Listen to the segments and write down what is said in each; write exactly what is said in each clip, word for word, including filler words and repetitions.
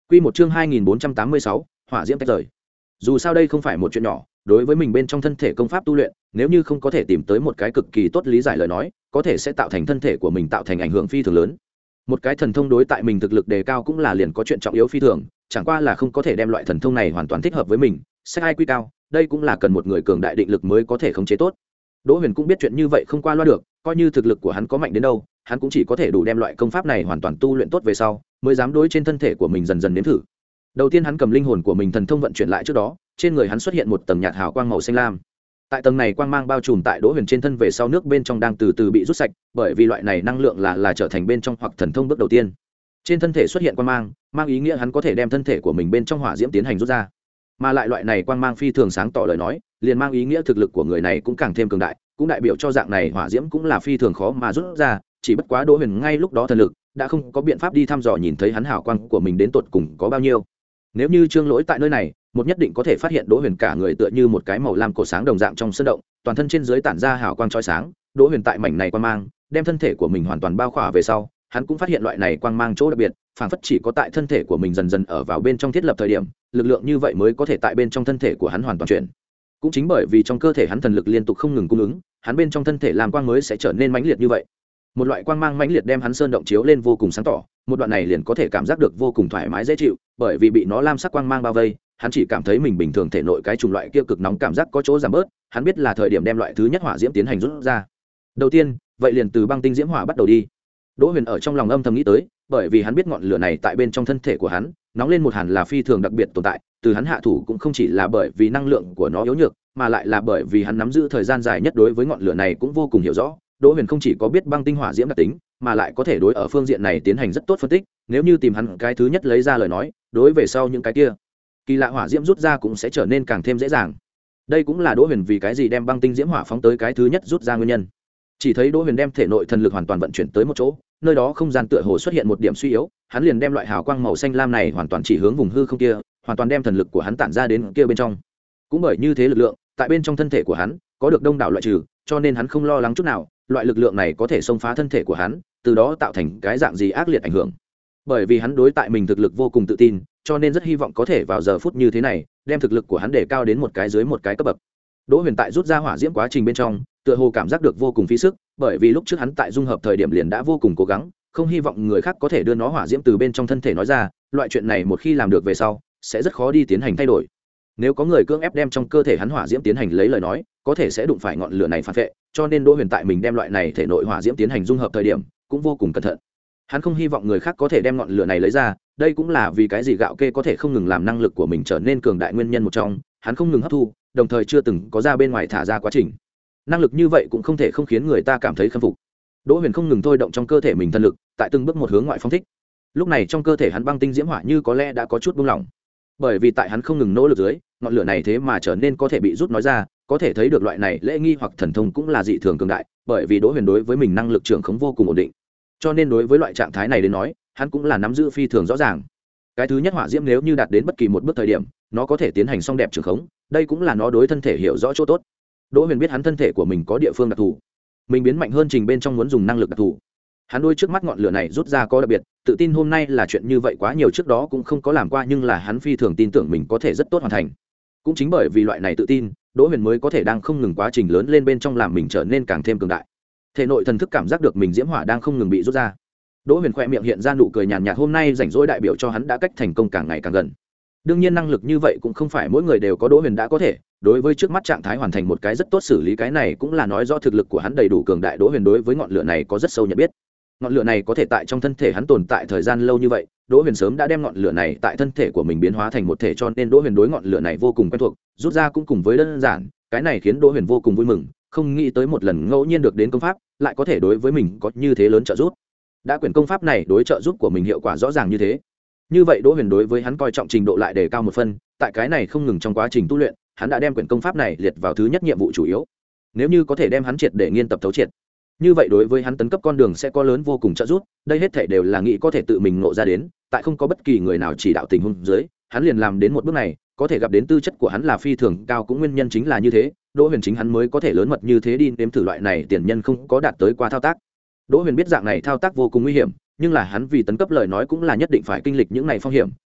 Quy một chương hai nghìn bốn trăm tám mươi sáu, hỏa diễm tách rời. Dù sao đây không phải một chuyện nhỏ, đối với mình bên trong thân thể công pháp tu luyện, nếu như không có thể tìm tới một cái cực kỳ tốt lý giải lời nói, có thể sẽ tạo thành thân thể của mình tạo thành ảnh hưởng phi thường lớn. Một cái thần thông đối tại mình thực lực đề cao cũng là liền có chuyện trọng yếu phi thường, chẳng qua là không có thể đem loại thần thông này hoàn toàn thích hợp với mình, sẽ ai quy cao, đây cũng là cần một người cường đại định lực mới có thể khống chế tốt. Đỗ Huyền cũng biết chuyện như vậy không qua loa được, coi như thực lực của hắn có mạnh đến đâu, hắn cũng chỉ có thể đủ đem loại công pháp này hoàn toàn tu luyện tốt về sau, mới dám đối trên thân thể của mình dần dần nếm thử. Đầu tiên hắn cầm linh hồn của mình thần thông vận chuyển lại trước đó, trên người hắn xuất hiện một tầng nhạt hào quang màu xanh lam. Tại tầng này quang mang bao trùm tại Đỗ Huyền trên thân về sau, nước bên trong đang từ từ bị rút sạch, bởi vì loại này năng lượng là là trở thành bên trong hoặc thần thông bước đầu tiên. Trên thân thể xuất hiện quang mang, mang ý nghĩa hắn có thể đem thân thể của mình bên trong hỏa diễm tiến hành rút ra. Mà lại loại này quang mang phi thường sáng tỏ lời nói, liền mang ý nghĩa thực lực của người này cũng càng thêm cường đại, cũng đại biểu cho dạng này hỏa diễm cũng là phi thường khó mà rút ra, chỉ bất quá Đỗ Huyền ngay lúc đó thần lực đã không có biện pháp đi thăm dò nhìn thấy hắn hào quang của mình đến tột cùng có bao nhiêu. Nếu như Trương Lỗi tại nơi này, một nhất định có thể phát hiện Đỗ Huyền cả người tựa như một cái màu lam cổ sáng đồng dạng trong sân động, toàn thân trên dưới tản ra hào quang chói sáng. Đỗ Huyền tại mảnh này quang mang, đem thân thể của mình hoàn toàn bao khỏa về sau, hắn cũng phát hiện loại này quang mang chỗ đặc biệt, phảng phất chỉ có tại thân thể của mình dần dần ở vào bên trong thiết lập thời điểm, lực lượng như vậy mới có thể tại bên trong thân thể của hắn hoàn toàn chuyển. Cũng chính bởi vì trong cơ thể hắn thần lực liên tục không ngừng cung ứng, hắn bên trong thân thể làm quang mới sẽ trở nên mãnh liệt như vậy. Một loại quang mang mãnh liệt đem hắn sơn động chiếu lên vô cùng sáng tỏ, một đoạn này liền có thể cảm giác được vô cùng thoải mái dễ chịu, bởi vì bị nó lam sắc quang mang bao vây, hắn chỉ cảm thấy mình bình thường thể nội cái chủng loại kia cực nóng cảm giác có chỗ giảm bớt, hắn biết là thời điểm đem loại thứ nhất hỏa diễm tiến hành rút ra. Đầu tiên, vậy liền từ băng tinh diễm hỏa bắt đầu đi. Đỗ Huyền ở trong lòng âm thầm nghĩ tới, bởi vì hắn biết ngọn lửa này tại bên trong thân thể của hắn, nóng lên một hàn là phi thường đặc biệt tồn tại, từ hắn hạ thủ cũng không chỉ là bởi vì năng lượng của nó yếu nhược, mà lại là bởi vì hắn nắm giữ thời gian dài nhất đối với ngọn lửa này cũng vô cùng hiểu rõ. Đỗ Huyền không chỉ có biết băng tinh hỏa diễm đặc tính, mà lại có thể đối ở phương diện này tiến hành rất tốt phân tích, nếu như tìm hắn cái thứ nhất lấy ra lời nói, đối về sau những cái kia kỳ lạ hỏa diễm rút ra cũng sẽ trở nên càng thêm dễ dàng. Đây cũng là Đỗ Huyền vì cái gì đem băng tinh diễm hỏa phóng tới cái thứ nhất rút ra nguyên nhân. Chỉ thấy Đỗ Huyền đem thể nội thần lực hoàn toàn vận chuyển tới một chỗ, nơi đó không gian tựa hồ xuất hiện một điểm suy yếu, hắn liền đem loại hào quang màu xanh lam này hoàn toàn chỉ hướng vùng hư không kia, hoàn toàn đem thần lực của hắn tản ra đến kia bên trong. Cũng bởi như thế lực lượng, tại bên trong thân thể của hắn có được đông đảo loại trừ, cho nên hắn không lo lắng chút nào, loại lực lượng này có thể xông phá thân thể của hắn, từ đó tạo thành cái dạng gì ác liệt ảnh hưởng. Bởi vì hắn đối tại mình thực lực vô cùng tự tin, cho nên rất hy vọng có thể vào giờ phút như thế này, đem thực lực của hắn để cao đến một cái dưới một cái cấp bậc. Đỗ Huyền tại rút ra hỏa diễm quá trình bên trong, tựa hồ cảm giác được vô cùng phí sức, bởi vì lúc trước hắn tại dung hợp thời điểm liền đã vô cùng cố gắng, không hy vọng người khác có thể đưa nó hỏa diễm từ bên trong thân thể nói ra, loại chuyện này một khi làm được về sau, sẽ rất khó đi tiến hành thay đổi. Nếu có người cưỡng ép đem trong cơ thể hắn hỏa diễm tiến hành lấy lời nói, có thể sẽ đụng phải ngọn lửa này phản vệ, cho nên Đỗ Huyền tại mình đem loại này thể nội hỏa diễm tiến hành dung hợp thời điểm, cũng vô cùng cẩn thận. Hắn không hy vọng người khác có thể đem ngọn lửa này lấy ra, đây cũng là vì cái gì gạo kê có thể không ngừng làm năng lực của mình trở nên cường đại nguyên nhân một trong, hắn không ngừng hấp thu, đồng thời chưa từng có ra bên ngoài thả ra quá trình. Năng lực như vậy cũng không thể không khiến người ta cảm thấy khâm phục. Đỗ Huyền không ngừng thôi động trong cơ thể mình thần lực, tại từng bước một hướng ngoại phóng thích. Lúc này trong cơ thể hắn băng tinh diễm hỏa như có lẽ đã có chút buông lỏng, bởi vì tại hắn không ngừng nỗ lực dưới, ngọn lửa này thế mà trở nên có thể bị rút nói ra, có thể thấy được loại này lễ nghi hoặc thần thông cũng là dị thường cường đại, bởi vì Đỗ Huyền đối với mình năng lực trưởng khống vô cùng ổn định, cho nên đối với loại trạng thái này đến nói, hắn cũng là nắm giữ phi thường rõ ràng. Cái thứ nhất hỏa diễm nếu như đạt đến bất kỳ một bước thời điểm, nó có thể tiến hành song đẹp trưởng khống, đây cũng là nó đối thân thể hiểu rõ chỗ tốt. Đỗ Huyền biết hắn thân thể của mình có địa phương đặc thù, mình biến mạnh hơn trình bên trong muốn dùng năng lực đặc thù. Hắn đôi trước mắt ngọn lửa này rút ra có đặc biệt, tự tin hôm nay là chuyện như vậy quá nhiều trước đó cũng không có làm qua, nhưng là hắn phi thường tin tưởng mình có thể rất tốt hoàn thành. Cũng chính bởi vì loại này tự tin, Đỗ Huyền mới có thể đang không ngừng quá trình lớn lên bên trong làm mình trở nên càng thêm cường đại. Thể nội thần thức cảm giác được mình diễm hỏa đang không ngừng bị rút ra. Đỗ Huyền khẽ miệng hiện ra nụ cười nhàn nhạt, hôm nay rảnh rỗi đại biểu cho hắn đã cách thành công càng ngày càng gần. Đương nhiên năng lực như vậy cũng không phải mỗi người đều có, Đỗ Huyền đã có thể, đối với trước mắt trạng thái hoàn thành một cái rất tốt xử lý, cái này cũng là nói rõ thực lực của hắn đầy đủ cường đại. Đỗ Huyền đối với ngọn lửa này có rất sâu nhận biết. Ngọn lửa này có thể tại trong thân thể hắn tồn tại thời gian lâu như vậy, Đỗ Huyền sớm đã đem ngọn lửa này tại thân thể của mình biến hóa thành một thể, cho nên Đỗ Huyền đối ngọn lửa này vô cùng quen thuộc, rút ra cũng cùng với đơn giản, cái này khiến Đỗ Huyền vô cùng vui mừng, không nghĩ tới một lần ngẫu nhiên được đến công pháp, lại có thể đối với mình có như thế lớn trợ giúp. Đã quyển công pháp này đối trợ giúp của mình hiệu quả rõ ràng như thế, như vậy Đỗ Huyền đối với hắn coi trọng trình độ lại đề cao một phân, tại cái này không ngừng trong quá trình tu luyện, hắn đã đem quyển công pháp này liệt vào thứ nhất nhiệm vụ chủ yếu. Nếu như có thể đem hắn triệt để nghiên tập thấu triệt, như vậy đối với hắn tấn cấp con đường sẽ có lớn vô cùng trợ giúp. Đây hết thảy đều là nghĩ có thể tự mình ngộ ra đến, tại không có bất kỳ người nào chỉ đạo tình huống dưới, hắn liền làm đến một bước này, có thể gặp đến tư chất của hắn là phi thường cao, cũng nguyên nhân chính là như thế, Đỗ Huyền chính hắn mới có thể lớn mật như thế đi nếm thử loại này tiền nhân không có đạt tới qua thao tác. Đỗ Huyền biết dạng này thao tác vô cùng nguy hiểm, nhưng là hắn vì tấn cấp lời nói cũng là nhất định phải kinh lịch những này phong hiểm,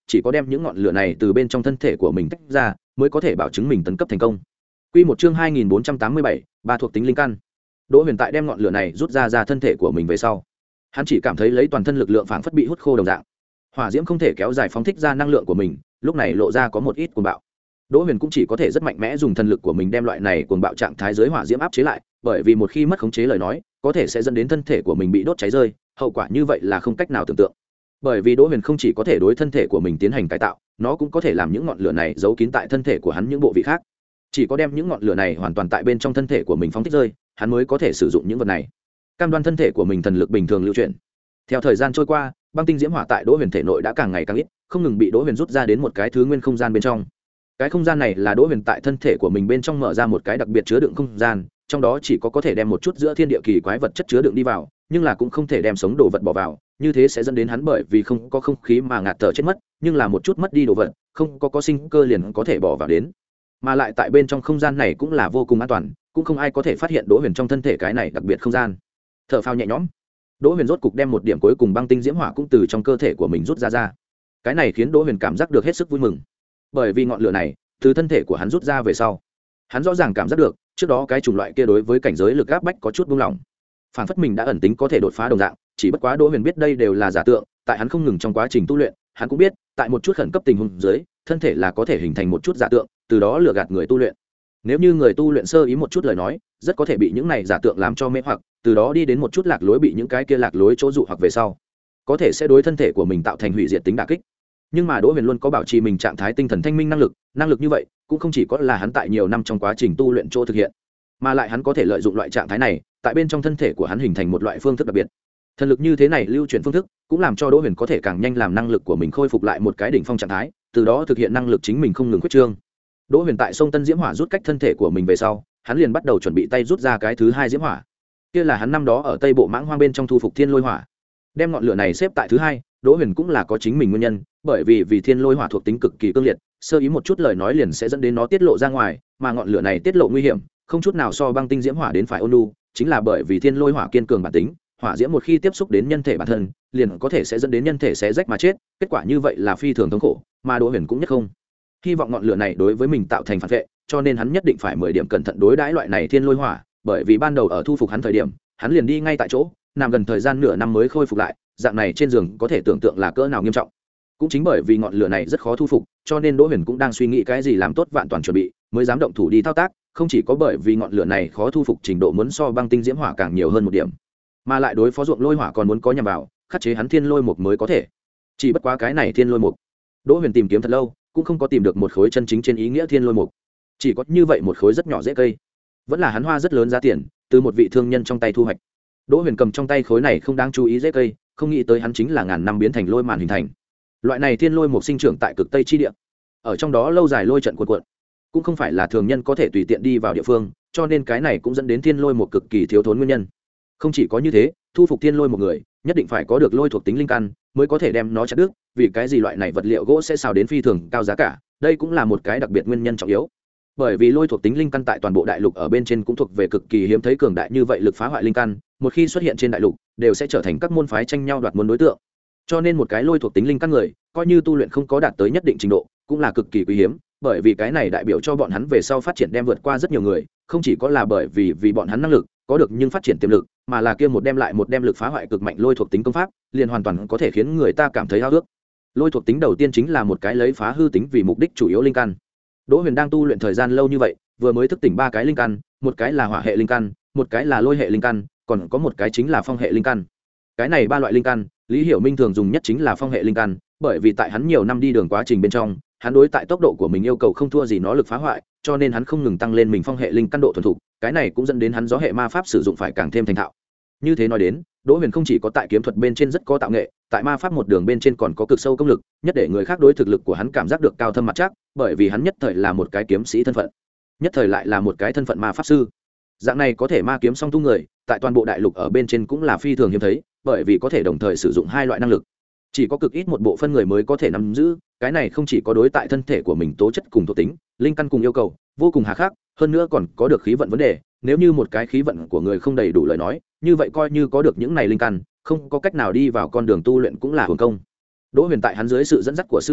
chỉ có đem những ngọn lửa này từ bên trong thân thể của mình tách ra mới có thể bảo chứng mình tấn cấp thành công. Quy một chương hai nghìn bốn trăm tám mươi bảy, ba thuộc tính linh căn. Đỗ Huyền tại đem ngọn lửa này rút ra ra thân thể của mình về sau, hắn chỉ cảm thấy lấy toàn thân lực lượng phảng phất bị hút khô đồng dạng. Hỏa diễm không thể kéo dài phóng thích ra năng lượng của mình, lúc này lộ ra có một ít cuồng bạo. Đỗ Huyền cũng chỉ có thể rất mạnh mẽ dùng thần lực của mình đem loại này cuồng bạo trạng thái dưới hỏa diễm áp chế lại, bởi vì một khi mất khống chế lời nói, có thể sẽ dẫn đến thân thể của mình bị đốt cháy rơi, hậu quả như vậy là không cách nào tưởng tượng. Bởi vì Đỗ Huyền không chỉ có thể đối thân thể của mình tiến hành cải tạo, nó cũng có thể làm những ngọn lửa này giấu kín tại thân thể của hắn những bộ vị khác. Chỉ có đem những ngọn lửa này hoàn toàn tại bên trong thân thể của mình phóng thích rơi, hắn mới có thể sử dụng những vật này. Cam đoan thân thể của mình thần lực bình thường lưu chuyển. Theo thời gian trôi qua, băng tinh diễm hỏa tại Đỗ Huyền thể nội đã càng ngày càng ít, không ngừng bị Đỗ Huyền rút ra đến một cái thứ nguyên không gian bên trong. Cái không gian này là Đỗ Huyền tại thân thể của mình bên trong mở ra một cái đặc biệt chứa đựng không gian, trong đó chỉ có có thể đem một chút giữa thiên địa kỳ quái vật chất chứa đựng đi vào, nhưng là cũng không thể đem sống đồ vật bỏ vào, như thế sẽ dẫn đến hắn bởi vì không có không khí mà ngạt thở chết mất, nhưng là một chút mất đi đồ vật, không có có sinh cơ liền có thể bỏ vào đến. Mà lại tại bên trong không gian này cũng là vô cùng an toàn, cũng không ai có thể phát hiện Đỗ Huyền trong thân thể cái này đặc biệt không gian. Thở phào nhẹ nhõm, Đỗ Huyền rốt cục đem một điểm cuối cùng băng tinh diễm hỏa cũng từ trong cơ thể của mình rút ra ra. Cái này khiến Đỗ Huyền cảm giác được hết sức vui mừng, bởi vì ngọn lửa này từ thân thể của hắn rút ra về sau, hắn rõ ràng cảm giác được trước đó cái chủng loại kia đối với cảnh giới lực áp bách có chút buông lỏng, phản phất mình đã ẩn tính có thể đột phá đồng dạng. Chỉ bất quá Đỗ Huyền biết đây đều là giả tượng, tại hắn không ngừng trong quá trình tu luyện, hắn cũng biết tại một chút khẩn cấp tình huống dưới, thân thể là có thể hình thành một chút giả tượng, từ đó lừa gạt người tu luyện. Nếu như người tu luyện sơ ý một chút lời nói, rất có thể bị những này giả tượng làm cho mê hoặc, từ đó đi đến một chút lạc lối, bị những cái kia lạc lối chỗ dụ hoặc về sau, có thể sẽ đối thân thể của mình tạo thành hủy diệt tính đả kích. Nhưng mà Đỗ Huyền luôn có bảo trì mình trạng thái tinh thần thanh minh năng lực, năng lực như vậy cũng không chỉ có là hắn tại nhiều năm trong quá trình tu luyện chỗ thực hiện, mà lại hắn có thể lợi dụng loại trạng thái này, tại bên trong thân thể của hắn hình thành một loại phương thức đặc biệt. Thần lực như thế này lưu chuyển phương thức, cũng làm cho Đỗ Huyền có thể càng nhanh làm năng lực của mình khôi phục lại một cái đỉnh phong trạng thái, từ đó thực hiện năng lực chính mình không ngừng khuyết trương. Đỗ Huyền tại sông Tân Diễm Hỏa rút cách thân thể của mình về sau, hắn liền bắt đầu chuẩn bị tay rút ra cái thứ hai diễm hỏa. Kia là hắn năm đó ở Tây Bộ Mãng Hoang bên trong thu phục Thiên Lôi Hỏa. Đem ngọn lửa này xếp tại thứ hai, Đỗ Huyền cũng là có chính mình nguyên nhân, bởi vì vì Thiên Lôi Hỏa thuộc tính cực kỳ cương liệt, sơ ý một chút lời nói liền sẽ dẫn đến nó tiết lộ ra ngoài, mà ngọn lửa này tiết lộ nguy hiểm, không chút nào so băng tinh diễm hỏa đến phải ôn nhu, chính là bởi vì Thiên Lôi Hỏa kiên cường bản tính, hỏa diễm một khi tiếp xúc đến nhân thể bản thân, liền có thể sẽ dẫn đến nhân thể xé rách mà chết, kết quả như vậy là phi thường thống khổ, mà Đỗ Huyền cũng nhất không hy vọng ngọn lửa này đối với mình tạo thành phản vệ, cho nên hắn nhất định phải mười điểm cẩn thận đối đãi loại này Thiên Lôi Hỏa, bởi vì ban đầu ở thu phục hắn thời điểm, hắn liền đi ngay tại chỗ, nằm gần thời gian nửa năm mới khôi phục lại, dạng này trên giường có thể tưởng tượng là cỡ nào nghiêm trọng. Cũng chính bởi vì ngọn lửa này rất khó thu phục, cho nên Đỗ Huyền cũng đang suy nghĩ cái gì làm tốt vạn toàn chuẩn bị, mới dám động thủ đi thao tác, không chỉ có bởi vì ngọn lửa này khó thu phục trình độ muốn so băng tinh diễm hỏa càng nhiều hơn một điểm, mà lại đối phó ruộng lôi hỏa còn muốn có nhằm vào, khắc chế hắn Thiên Lôi Mục mới có thể. Chỉ bất quá cái này Thiên Lôi Mục, Đỗ Huyền tìm kiếm thật lâu, cũng không có tìm được một khối chân chính trên ý nghĩa Thiên Lôi Mục, chỉ có như vậy một khối rất nhỏ dễ cây, vẫn là hắn hoa rất lớn giá tiền từ một vị thương nhân trong tay thu hoạch. Đỗ Huyền cầm trong tay khối này không đáng chú ý dễ cây, không nghĩ tới hắn chính là ngàn năm biến thành lôi màn hình thành. Loại này Thiên Lôi Mục sinh trưởng tại cực Tây chi địa, ở trong đó lâu dài lôi trận cuộn cuộn, cũng không phải là thường nhân có thể tùy tiện đi vào địa phương, cho nên cái này cũng dẫn đến Thiên Lôi Mục cực kỳ thiếu thốn nguyên nhân. Không chỉ có như thế, thu phục Thiên Lôi một người, nhất định phải có được lôi thuộc tính linh căn mới có thể đem nó chặt đứt, vì cái gì loại này vật liệu gỗ sẽ xào đến phi thường cao giá cả, đây cũng là một cái đặc biệt nguyên nhân trọng yếu. Bởi vì lôi thuộc tính linh căn tại toàn bộ đại lục ở bên trên cũng thuộc về cực kỳ hiếm thấy cường đại như vậy lực phá hoại linh căn, một khi xuất hiện trên đại lục, đều sẽ trở thành các môn phái tranh nhau đoạt muốn đối tượng. Cho nên một cái lôi thuộc tính linh căn người, coi như tu luyện không có đạt tới nhất định trình độ, cũng là cực kỳ quý hiếm, bởi vì cái này đại biểu cho bọn hắn về sau phát triển đem vượt qua rất nhiều người, không chỉ có là bởi vì vì bọn hắn năng lực có được nhưng phát triển tiềm lực, mà là kia một đem lại một đem lực phá hoại cực mạnh lôi thuộc tính công pháp, liền hoàn toàn có thể khiến người ta cảm thấy háo ước. Lôi thuộc tính đầu tiên chính là một cái lấy phá hư tính vì mục đích chủ yếu linh căn. Đỗ Huyền đang tu luyện thời gian lâu như vậy, vừa mới thức tỉnh ba cái linh căn, một cái là hỏa hệ linh căn, một cái là lôi hệ linh căn, còn có một cái chính là phong hệ linh căn. Cái này ba loại linh căn, Lý Hiểu Minh thường dùng nhất chính là phong hệ linh căn, bởi vì tại hắn nhiều năm đi đường quá trình bên trong, hắn đối tại tốc độ của mình yêu cầu không thua gì nó lực phá hoại, cho nên hắn không ngừng tăng lên mình phong hệ linh căn độ thuần thục, cái này cũng dẫn đến hắn gió hệ ma pháp sử dụng phải càng thêm thành thạo. Như thế nói đến, Đỗ Huyền không chỉ có tại kiếm thuật bên trên rất có tạo nghệ, tại ma pháp một đường bên trên còn có cực sâu công lực, nhất để người khác đối thực lực của hắn cảm giác được cao thâm mặt chắc, bởi vì hắn nhất thời là một cái kiếm sĩ thân phận, nhất thời lại là một cái thân phận ma pháp sư. Dạng này có thể ma kiếm song tu người, tại toàn bộ đại lục ở bên trên cũng là phi thường hiếm thấy, bởi vì có thể đồng thời sử dụng hai loại năng lực, chỉ có cực ít một bộ phân người mới có thể nắm giữ. Cái này không chỉ có đối tại thân thể của mình tố chất cùng thuộc tính, linh căn cùng yêu cầu vô cùng hà khắc, hơn nữa còn có được khí vận vấn đề. Nếu như một cái khí vận của người không đầy đủ lời nói, như vậy coi như có được những này linh căn, không có cách nào đi vào con đường tu luyện cũng là hưởng công. Đỗ Huyền tại hắn dưới sự dẫn dắt của sư phó,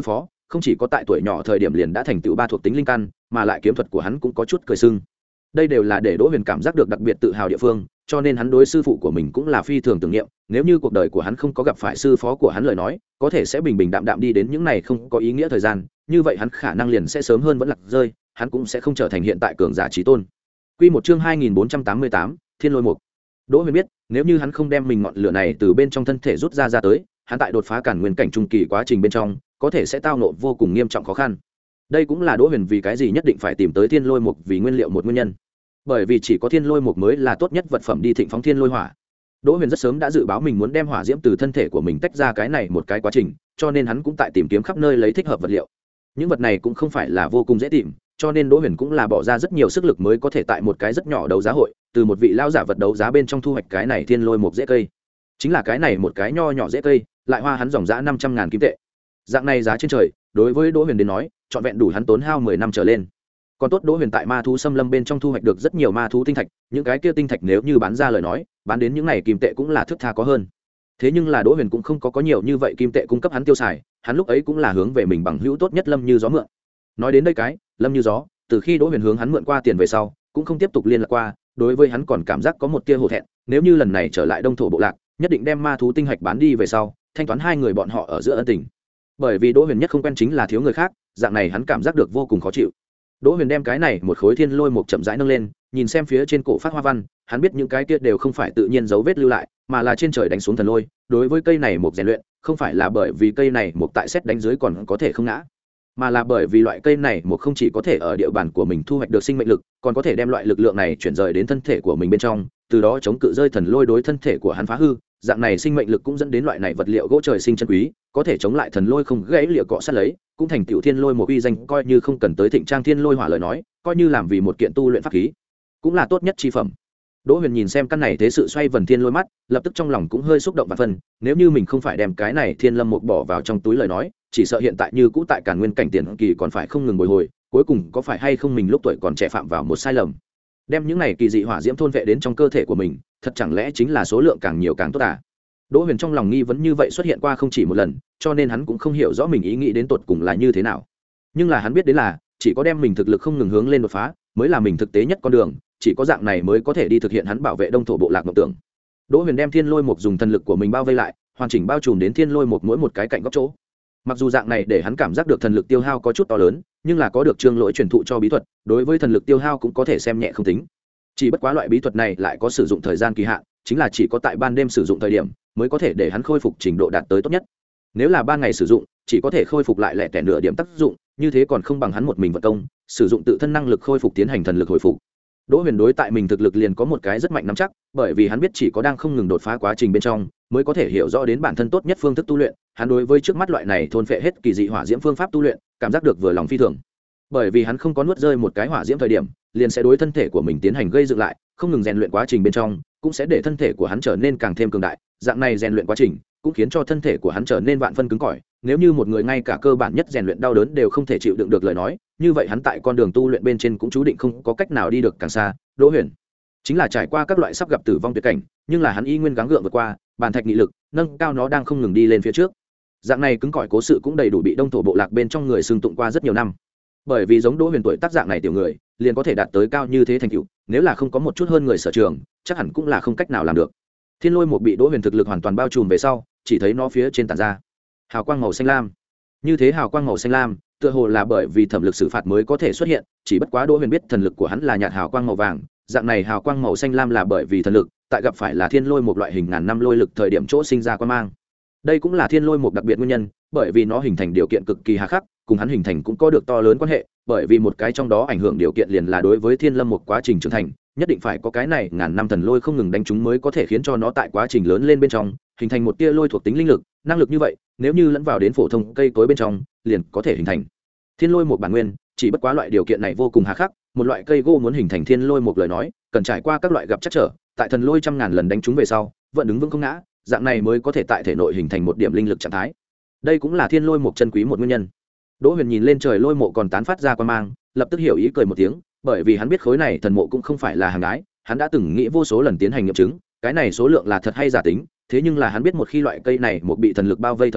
không chỉ có tại tuổi nhỏ thời điểm liền đã thành tựu ba thuộc tính linh căn, mà lại kiếm thuật của hắn cũng có chút cười sưng. Đây đều là để Đỗ Huyền cảm giác được đặc biệt tự hào địa phương, cho nên hắn đối sư phụ của mình cũng là phi thường tưởng niệm. Nếu như cuộc đời của hắn không có gặp phải sư phó của hắn lời nói, có thể sẽ bình bình đạm đạm đi đến những này không có ý nghĩa thời gian, như vậy hắn khả năng liền sẽ sớm hơn vẫn lạc rơi, hắn cũng sẽ không trở thành hiện tại cường giả chí tôn. Quy một chương hai nghìn bốn trăm tám mươi tám, Thiên Lôi Mục. Đỗ Huyền biết, nếu như hắn không đem mình ngọn lửa này từ bên trong thân thể rút ra ra tới, hắn tại đột phá cản nguyên cảnh trung kỳ quá trình bên trong, có thể sẽ tao ngộ vô cùng nghiêm trọng khó khăn. Đây cũng là Đỗ Huyền vì cái gì nhất định phải tìm tới Thiên Lôi Mục vì nguyên liệu một nguyên nhân. Bởi vì chỉ có Thiên Lôi Mục mới là tốt nhất vật phẩm đi thịnh phóng Thiên Lôi Hỏa. Đỗ Huyền rất sớm đã dự báo mình muốn đem hỏa diễm từ thân thể của mình tách ra cái này một cái quá trình, cho nên hắn cũng tại tìm kiếm khắp nơi lấy thích hợp vật liệu. Những vật này cũng không phải là vô cùng dễ tìm, cho nên Đỗ Huyền cũng là bỏ ra rất nhiều sức lực mới có thể tại một cái rất nhỏ đấu giá hội, từ một vị lao giả vật đấu giá bên trong thu hoạch cái này Thiên Lôi Mục rễ cây. Chính là cái này một cái nho nhỏ rễ cây, lại hoa hắn dòng giá năm trăm ngàn kim tệ. Dạng này giá trên trời, đối với Đỗ Huyền đến nói, trọn vẹn đủ hắn tốn hao mười năm trở lên. Còn tốt Đỗ Huyền tại ma thú xâm lâm bên trong thu hoạch được rất nhiều ma thú tinh thạch, những cái kia tinh thạch nếu như bán ra lời nói, bán đến những này kim tệ cũng là thước tha có hơn. Thế nhưng là Đỗ Huyền cũng không có có nhiều như vậy kim tệ cung cấp hắn tiêu xài, hắn lúc ấy cũng là hướng về mình bằng hữu tốt nhất Lâm Như Gió mượn. Nói đến đây cái, Lâm Như Gió, từ khi Đỗ Huyền hướng hắn mượn qua tiền về sau, cũng không tiếp tục liên lạc qua, đối với hắn còn cảm giác có một tia hổ thẹn, nếu như lần này trở lại Đông thổ bộ lạc, nhất định đem ma thú tinh hạch bán đi về sau, thanh toán hai người bọn họ ở giữa ân tình. Bởi vì Đỗ Huyền nhất không quen chính là thiếu người khác, dạng này hắn cảm giác được vô cùng khó chịu. Đỗ Huyền đem cái này một khối Thiên Lôi Mục chậm rãi nâng lên, nhìn xem phía trên cổ phát hoa văn, hắn biết những cái kia đều không phải tự nhiên dấu vết lưu lại, mà là trên trời đánh xuống thần lôi. Đối với cây này mục rèn luyện, không phải là bởi vì cây này mục tại xét đánh dưới còn có thể không ngã, mà là bởi vì loại cây này mục không chỉ có thể ở địa bàn của mình thu hoạch được sinh mệnh lực, còn có thể đem loại lực lượng này chuyển rời đến thân thể của mình bên trong, từ đó chống cự rơi thần lôi đối thân thể của hắn phá hư. Dạng này sinh mệnh lực cũng dẫn đến loại này vật liệu gỗ trời sinh chân quý, có thể chống lại thần lôi không gãy liệu cọ sát lấy, cũng thành tiểu Thiên Lôi Mục uy danh, coi như không cần tới thịnh trang Thiên Lôi Hỏa lời nói, coi như làm vì một kiện tu luyện pháp khí, cũng là tốt nhất chi phẩm. Đỗ Huyền nhìn xem căn này thế sự xoay vần thiên lôi mắt, lập tức trong lòng cũng hơi xúc động và phần, nếu như mình không phải đem cái này Thiên Lâm Mục bỏ vào trong túi lời nói, chỉ sợ hiện tại như cũ tại Càn Nguyên cảnh tiền kỳ còn phải không ngừng bồi hồi, cuối cùng có phải hay không mình lúc tuổi còn trẻ phạm vào một sai lầm. Đem những này kỳ dị hỏa diễm thôn vệ đến trong cơ thể của mình, thật chẳng lẽ chính là số lượng càng nhiều càng tốt à? Đỗ Huyền trong lòng nghi vấn như vậy xuất hiện qua không chỉ một lần, cho nên hắn cũng không hiểu rõ mình ý nghĩ đến tột cùng là như thế nào. Nhưng là hắn biết đến là, chỉ có đem mình thực lực không ngừng hướng lên đột phá, mới là mình thực tế nhất con đường, chỉ có dạng này mới có thể đi thực hiện hắn bảo vệ Đông thổ bộ lạc mộng tưởng. Đỗ Huyền đem Thiên Lôi Mục dùng thần lực của mình bao vây lại, hoàn chỉnh bao trùm đến Thiên Lôi Mục mỗi một cái cạnh góc chỗ. Mặc dù dạng này để hắn cảm giác được thần lực tiêu hao có chút to lớn, nhưng là có được Trương Lỗi truyền thụ cho bí thuật, đối với thần lực tiêu hao cũng có thể xem nhẹ không tính. Chỉ bất quá loại bí thuật này lại có sử dụng thời gian kỳ hạn, chính là chỉ có tại ban đêm sử dụng thời điểm mới có thể để hắn khôi phục trình độ đạt tới tốt nhất. Nếu là ban ngày sử dụng, chỉ có thể khôi phục lại lẻ tẻ nửa điểm tác dụng, như thế còn không bằng hắn một mình vận công, sử dụng tự thân năng lực khôi phục tiến hành thần lực hồi phục. Đỗ Huyền đối tại mình thực lực liền có một cái rất mạnh nắm chắc, bởi vì hắn biết chỉ có đang không ngừng đột phá quá trình bên trong, mới có thể hiểu rõ đến bản thân tốt nhất phương thức tu luyện. Hắn đối với trước mắt loại này thôn phệ hết kỳ dị hỏa diễm phương pháp tu luyện, cảm giác được vừa lòng phi thường. Bởi vì hắn không có nuốt rơi một cái hỏa diễm thời điểm, liền sẽ đối thân thể của mình tiến hành gây dựng lại, không ngừng rèn luyện quá trình bên trong, cũng sẽ để thân thể của hắn trở nên càng thêm cường đại. Dạng này rèn luyện quá trình, cũng khiến cho thân thể của hắn trở nên vạn phân cứng cỏi. Nếu như một người ngay cả cơ bản nhất rèn luyện đau đớn đều không thể chịu đựng được lời nói, như vậy hắn tại con đường tu luyện bên trên cũng chú định không có cách nào đi được càng xa. Đỗ Huyền chính là trải qua các loại sắp gặp tử vong tuyệt cảnh, nhưng là hắn y nguyên gắng gượng vượt qua, bản thạch nghị lực, nâng cao nó đang không ngừng đi lên phía trước. Dạng này cứng cỏi cố sự cũng đầy đủ bị Đông thổ bộ lạc bên trong người xưng tụng qua rất nhiều năm. Bởi vì giống Đỗ Huyền tuổi tác dạng này tiểu người, liền có thể đạt tới cao như thế thành tựu, nếu là không có một chút hơn người sở trường, chắc hẳn cũng là không cách nào làm được. Thiên Lôi Mục bị Đỗ Huyền thực lực hoàn toàn bao trùm về sau, chỉ thấy nó phía trên tản ra hào quang màu xanh lam. Như thế hào quang màu xanh lam, tựa hồ là bởi vì thẩm lực xử phạt mới có thể xuất hiện, chỉ bất quá Đỗ Huyền biết thần lực của hắn là nhạt hào quang màu vàng, dạng này hào quang màu xanh lam là bởi vì thần lực, tại gặp phải là Thiên Lôi Mục loại hình ngàn năm lôi lực thời điểm chỗ sinh ra quang mang. Đây cũng là Thiên Lôi Mục đặc biệt nguyên nhân, bởi vì nó hình thành điều kiện cực kỳ hà khắc, cùng hắn hình thành cũng có được to lớn quan hệ, bởi vì một cái trong đó ảnh hưởng điều kiện liền là đối với Thiên Lâm Mục quá trình trưởng thành, nhất định phải có cái này ngàn năm thần lôi không ngừng đánh chúng mới có thể khiến cho nó tại quá trình lớn lên bên trong hình thành một tia lôi thuộc tính linh lực, năng lực như vậy nếu như lẫn vào đến phổ thông cây cối bên trong liền có thể hình thành Thiên Lôi Mục bản nguyên. Chỉ bất quá loại điều kiện này vô cùng hà khắc, một loại cây gỗ muốn hình thành Thiên Lôi Mục lời nói cần trải qua các loại gặp chắc trở, tại thần lôi trăm ngàn lần đánh chúng về sau vẫn đứng vững không ngã, dạng này mới có thể tại thể nội hình thành một điểm linh lực trạng thái. Đây cũng là Thiên Lôi Mục chân quý một nguyên nhân. Đỗ Huyền nhìn lên trời lôi mộ còn tán phát ra quan mang, lập tức hiểu ý cười một tiếng, bởi vì hắn biết khối này thần mộ cũng không phải là hàng gái, hắn đã từng nghĩ vô số lần tiến hành nghiệm chứng, cái này số lượng là thật hay giả tính, thế nhưng là hắn biết một khi loại cây này một bị thần lực bao vây thời điểm,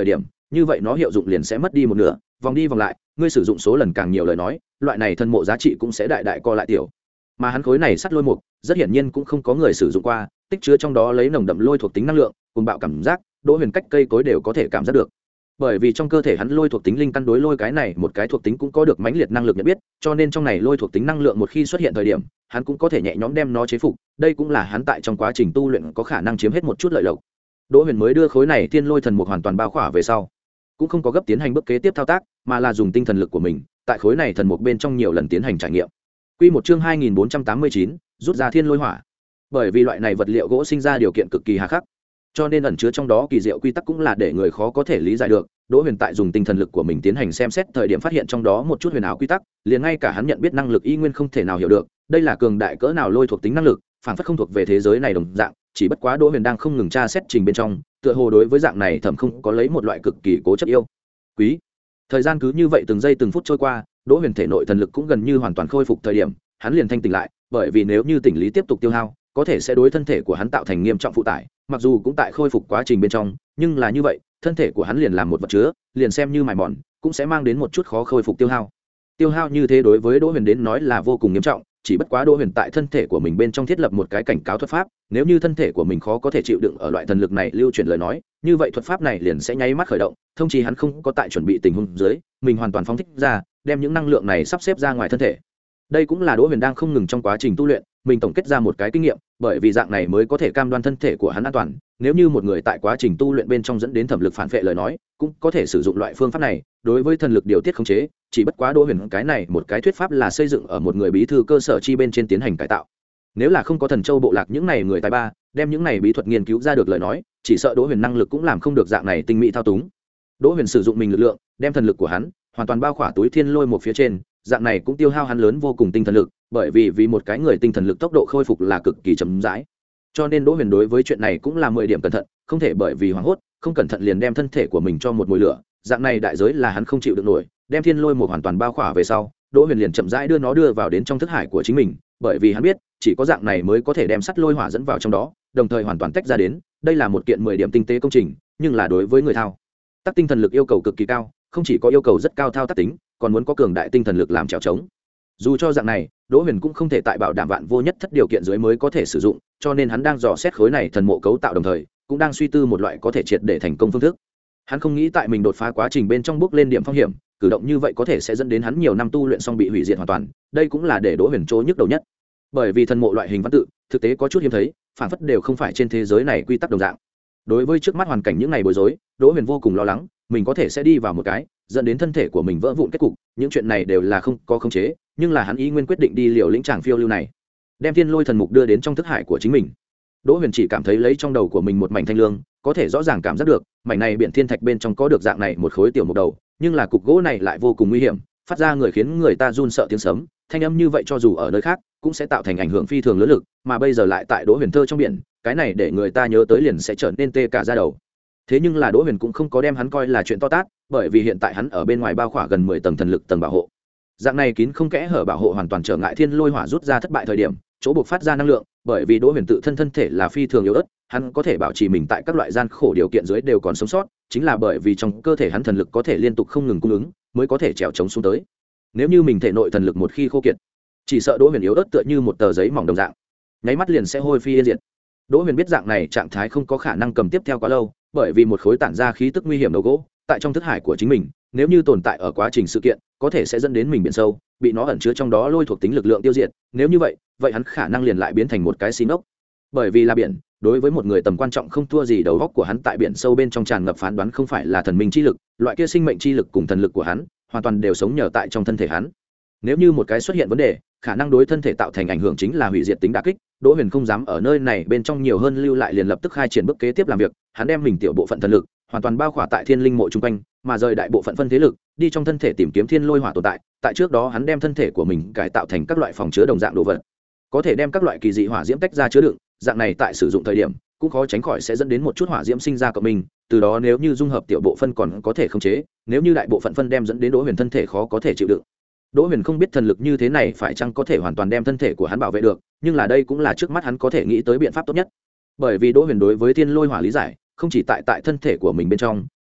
như vậy nó hiệu dụng liền sẽ mất đi một nửa, vòng đi vòng lại, ngươi sử dụng số lần càng nhiều lời nói, loại này thần mộ giá trị cũng sẽ đại đại co lại tiểu. Mà hắn khối này sắt lôi mục, rất hiển nhiên cũng không có người sử dụng qua, tích chứa trong đó lấy nồng đậm lôi thuộc tính năng lượng, cùng bạo cảm giác, Đỗ Huyền cách cây cối đều có thể cảm giác được. Bởi vì trong cơ thể hắn lôi thuộc tính linh căn đối lôi cái này một cái thuộc tính cũng có được mãnh liệt năng lực nhận biết, cho nên trong này lôi thuộc tính năng lượng một khi xuất hiện thời điểm, hắn cũng có thể nhẹ nhõm đem nó chế phục, đây cũng là hắn tại trong quá trình tu luyện có khả năng chiếm hết một chút lợi lộc. Đỗ Huyền mới đưa khối này Thiên Lôi Thần Mục hoàn toàn bao khỏa về sau, cũng không có gấp tiến hành bước kế tiếp thao tác, mà là dùng tinh thần lực của mình, tại khối này thần mục bên trong nhiều lần tiến hành trải nghiệm. Quy một chương hai nghìn bốn trăm tám mươi chín, rút ra Thiên Lôi Hỏa. Bởi vì loại này vật liệu gỗ sinh ra điều kiện cực kỳ hà khắc, cho nên ẩn chứa trong đó kỳ diệu quy tắc cũng là để người khó có thể lý giải được. Đỗ Huyền tại dùng tinh thần lực của mình tiến hành xem xét thời điểm phát hiện trong đó một chút huyền ảo quy tắc, liền ngay cả hắn nhận biết năng lực y nguyên không thể nào hiểu được, đây là cường đại cỡ nào lôi thuộc tính năng lực, phản phất không thuộc về thế giới này đồng dạng, chỉ bất quá Đỗ Huyền đang không ngừng tra xét trình bên trong, tựa hồ đối với dạng này thẩm không có lấy một loại cực kỳ cố chấp yêu quý. Thời gian cứ như vậy từng giây từng phút trôi qua, Đỗ Huyền thể nội thần lực cũng gần như hoàn toàn khôi phục thời điểm, hắn liền thanh tỉnh lại, bởi vì nếu như tỉnh lý tiếp tục tiêu hao, có thể sẽ đối thân thể của hắn tạo thành nghiêm trọng phụ tải, mặc dù cũng tại khôi phục quá trình bên trong, nhưng là như vậy, thân thể của hắn liền làm một vật chứa, liền xem như mài mòn, cũng sẽ mang đến một chút khó khôi phục tiêu hao. Tiêu hao như thế đối với Đỗ Huyền đến nói là vô cùng nghiêm trọng, chỉ bất quá Đỗ Huyền tại thân thể của mình bên trong thiết lập một cái cảnh cáo thuật pháp, nếu như thân thể của mình khó có thể chịu đựng ở loại thần lực này lưu chuyển lời nói, như vậy thuật pháp này liền sẽ nháy mắt khởi động, thông chí hắn không có tại chuẩn bị tình huống dưới, mình hoàn toàn phóng thích ra, đem những năng lượng này sắp xếp ra ngoài thân thể. Đây cũng là Đỗ Huyền đang không ngừng trong quá trình tu luyện, mình tổng kết ra một cái kinh nghiệm, bởi vì dạng này mới có thể cam đoan thân thể của hắn an toàn. Nếu như một người tại quá trình tu luyện bên trong dẫn đến thẩm lực phản vệ lời nói, cũng có thể sử dụng loại phương pháp này, đối với thần lực điều tiết khống chế, chỉ bất quá Đỗ Huyền cái này một cái thuyết pháp là xây dựng ở một người bí thư cơ sở chi bên trên tiến hành cải tạo. Nếu là không có thần châu bộ lạc những này người tài ba, đem những này bí thuật nghiên cứu ra được lời nói, chỉ sợ Đỗ Huyền năng lực cũng làm không được dạng này tinh mỹ thao túng. Đỗ Huyền sử dụng mình lực lượng, đem thần lực của hắn hoàn toàn bao khỏa túi Thiên Lôi một phía trên, dạng này cũng tiêu hao hắn lớn vô cùng tinh thần lực, bởi vì vì một cái người tinh thần lực tốc độ khôi phục là cực kỳ chậm rãi. Cho nên Đỗ Huyền đối với chuyện này cũng là mười điểm cẩn thận, không thể bởi vì hoảng hốt, không cẩn thận liền đem thân thể của mình cho một mùi lửa, dạng này đại giới là hắn không chịu được nổi. Đem Thiên Lôi một hoàn toàn bao khỏa về sau, Đỗ Huyền liền chậm rãi đưa nó đưa vào đến trong thức hải của chính mình, bởi vì hắn biết, chỉ có dạng này mới có thể đem sắt lôi hỏa dẫn vào trong đó, đồng thời hoàn toàn tách ra đến, đây là một kiện mười điểm tinh tế công trình, nhưng là đối với người thao tác tinh thần lực yêu cầu cực kỳ cao, không chỉ có yêu cầu rất cao thao tác tính, còn muốn có cường đại tinh thần lực làm trèo trống. Dù cho dạng này, Đỗ Huyền cũng không thể tại bảo đảm vạn vô nhất thất điều kiện dưới mới có thể sử dụng, cho nên hắn đang dò xét khối này thần mộ cấu tạo đồng thời, cũng đang suy tư một loại có thể triệt để thành công phương thức. Hắn không nghĩ tại mình đột phá quá trình bên trong bước lên điểm phong hiểm, cử động như vậy có thể sẽ dẫn đến hắn nhiều năm tu luyện xong bị hủy diệt hoàn toàn, đây cũng là để Đỗ Huyền trố nhức đầu nhất. Bởi vì thần mộ loại hình văn tự, thực tế có chút hiếm thấy, phản phất đều không phải trên thế giới này quy tắc đồng dạng. Đối với trước mắt hoàn cảnh những này bối rối, Đỗ Huyền vô cùng lo lắng, mình có thể sẽ đi vào một cái dẫn đến thân thể của mình vỡ vụn kết cục, những chuyện này đều là không có khống chế, nhưng là hắn ý nguyên quyết định đi liều lĩnh tràng phiêu lưu này, đem Thiên Lôi thần mục đưa đến trong thức hải của chính mình. Đỗ Huyền chỉ cảm thấy lấy trong đầu của mình một mảnh thanh lương, có thể rõ ràng cảm giác được, mảnh này biển thiên thạch bên trong có được dạng này một khối tiểu mục đầu, nhưng là cục gỗ này lại vô cùng nguy hiểm, phát ra người khiến người ta run sợ tiếng sấm, thanh âm như vậy cho dù ở nơi khác cũng sẽ tạo thành ảnh hưởng phi thường lớn lực, mà bây giờ lại tại Đỗ Huyền thơ trong biển, cái này để người ta nhớ tới liền sẽ trở nên tê cả da đầu. Thế nhưng là Đỗ Huyền cũng không có đem hắn coi là chuyện to tát, bởi vì hiện tại hắn ở bên ngoài bao khỏa gần mười tầng thần lực tầng bảo hộ. Dạng này kín không kẽ hở bảo hộ hoàn toàn trở ngại Thiên Lôi hỏa rút ra thất bại thời điểm, chỗ buộc phát ra năng lượng, bởi vì Đỗ Huyền tự thân thân thể là phi thường yếu ớt, hắn có thể bảo trì mình tại các loại gian khổ điều kiện dưới đều còn sống sót, chính là bởi vì trong cơ thể hắn thần lực có thể liên tục không ngừng cung ứng, mới có thể trèo chống xuống tới. Nếu như mình thể nội thần lực một khi khô kiệt, chỉ sợ Đỗ Huyền yếu ớt tựa như một tờ giấy mỏng đồng dạng, nháy mắt liền sẽ hôi phi yên diệt. Đỗ Huyền biết dạng này trạng thái không có khả năng cầm tiếp theo quá lâu, bởi vì một khối tản ra khí tức nguy hiểm đầu gỗ tại trong thức hải của chính mình, nếu như tồn tại ở quá trình sự kiện, có thể sẽ dẫn đến mình biển sâu, bị nó ẩn chứa trong đó lôi thuộc tính lực lượng tiêu diệt. Nếu như vậy, vậy hắn khả năng liền lại biến thành một cái xí ngốc. Bởi vì là biển, đối với một người tầm quan trọng không thua gì đầu óc của hắn tại biển sâu bên trong tràn ngập phán đoán không phải là thần minh chi lực, loại kia sinh mệnh chi lực cùng thần lực của hắn, hoàn toàn đều sống nhờ tại trong thân thể hắn. Nếu như một cái xuất hiện vấn đề, khả năng đối thân thể tạo thành ảnh hưởng chính là hủy diệt tính đả kích. Đỗ Huyền không dám ở nơi này bên trong nhiều hơn lưu lại, liền lập tức khai triển bước kế tiếp làm việc. Hắn đem mình tiểu bộ phận thần lực hoàn toàn bao khỏa tại Thiên Linh mộ trung quanh, mà rời đại bộ phận phân thế lực đi trong thân thể tìm kiếm Thiên Lôi hỏa tồn tại. Tại trước đó hắn đem thân thể của mình cải tạo thành các loại phòng chứa đồng dạng đồ vật, có thể đem các loại kỳ dị hỏa diễm tách ra chứa đựng. Dạng này tại sử dụng thời điểm cũng khó tránh khỏi sẽ dẫn đến một chút hỏa diễm sinh ra cộng mình, từ đó nếu như dung hợp tiểu bộ phân còn có thể khống chế, nếu như đại bộ phận phân đem dẫn đến Đỗ Huyền thân thể khó có thể chịu đựng. Đỗ Huyền không biết thần lực như thế này phải chăng có thể hoàn toàn đem thân thể của hắn bảo vệ được, nhưng là đây cũng là trước mắt hắn có thể nghĩ tới biện pháp tốt nhất. Bởi vì Đỗ Huyền đối với Thiên Lôi hỏa lý giải, không chỉ tại tại thân thể của mình bên trong,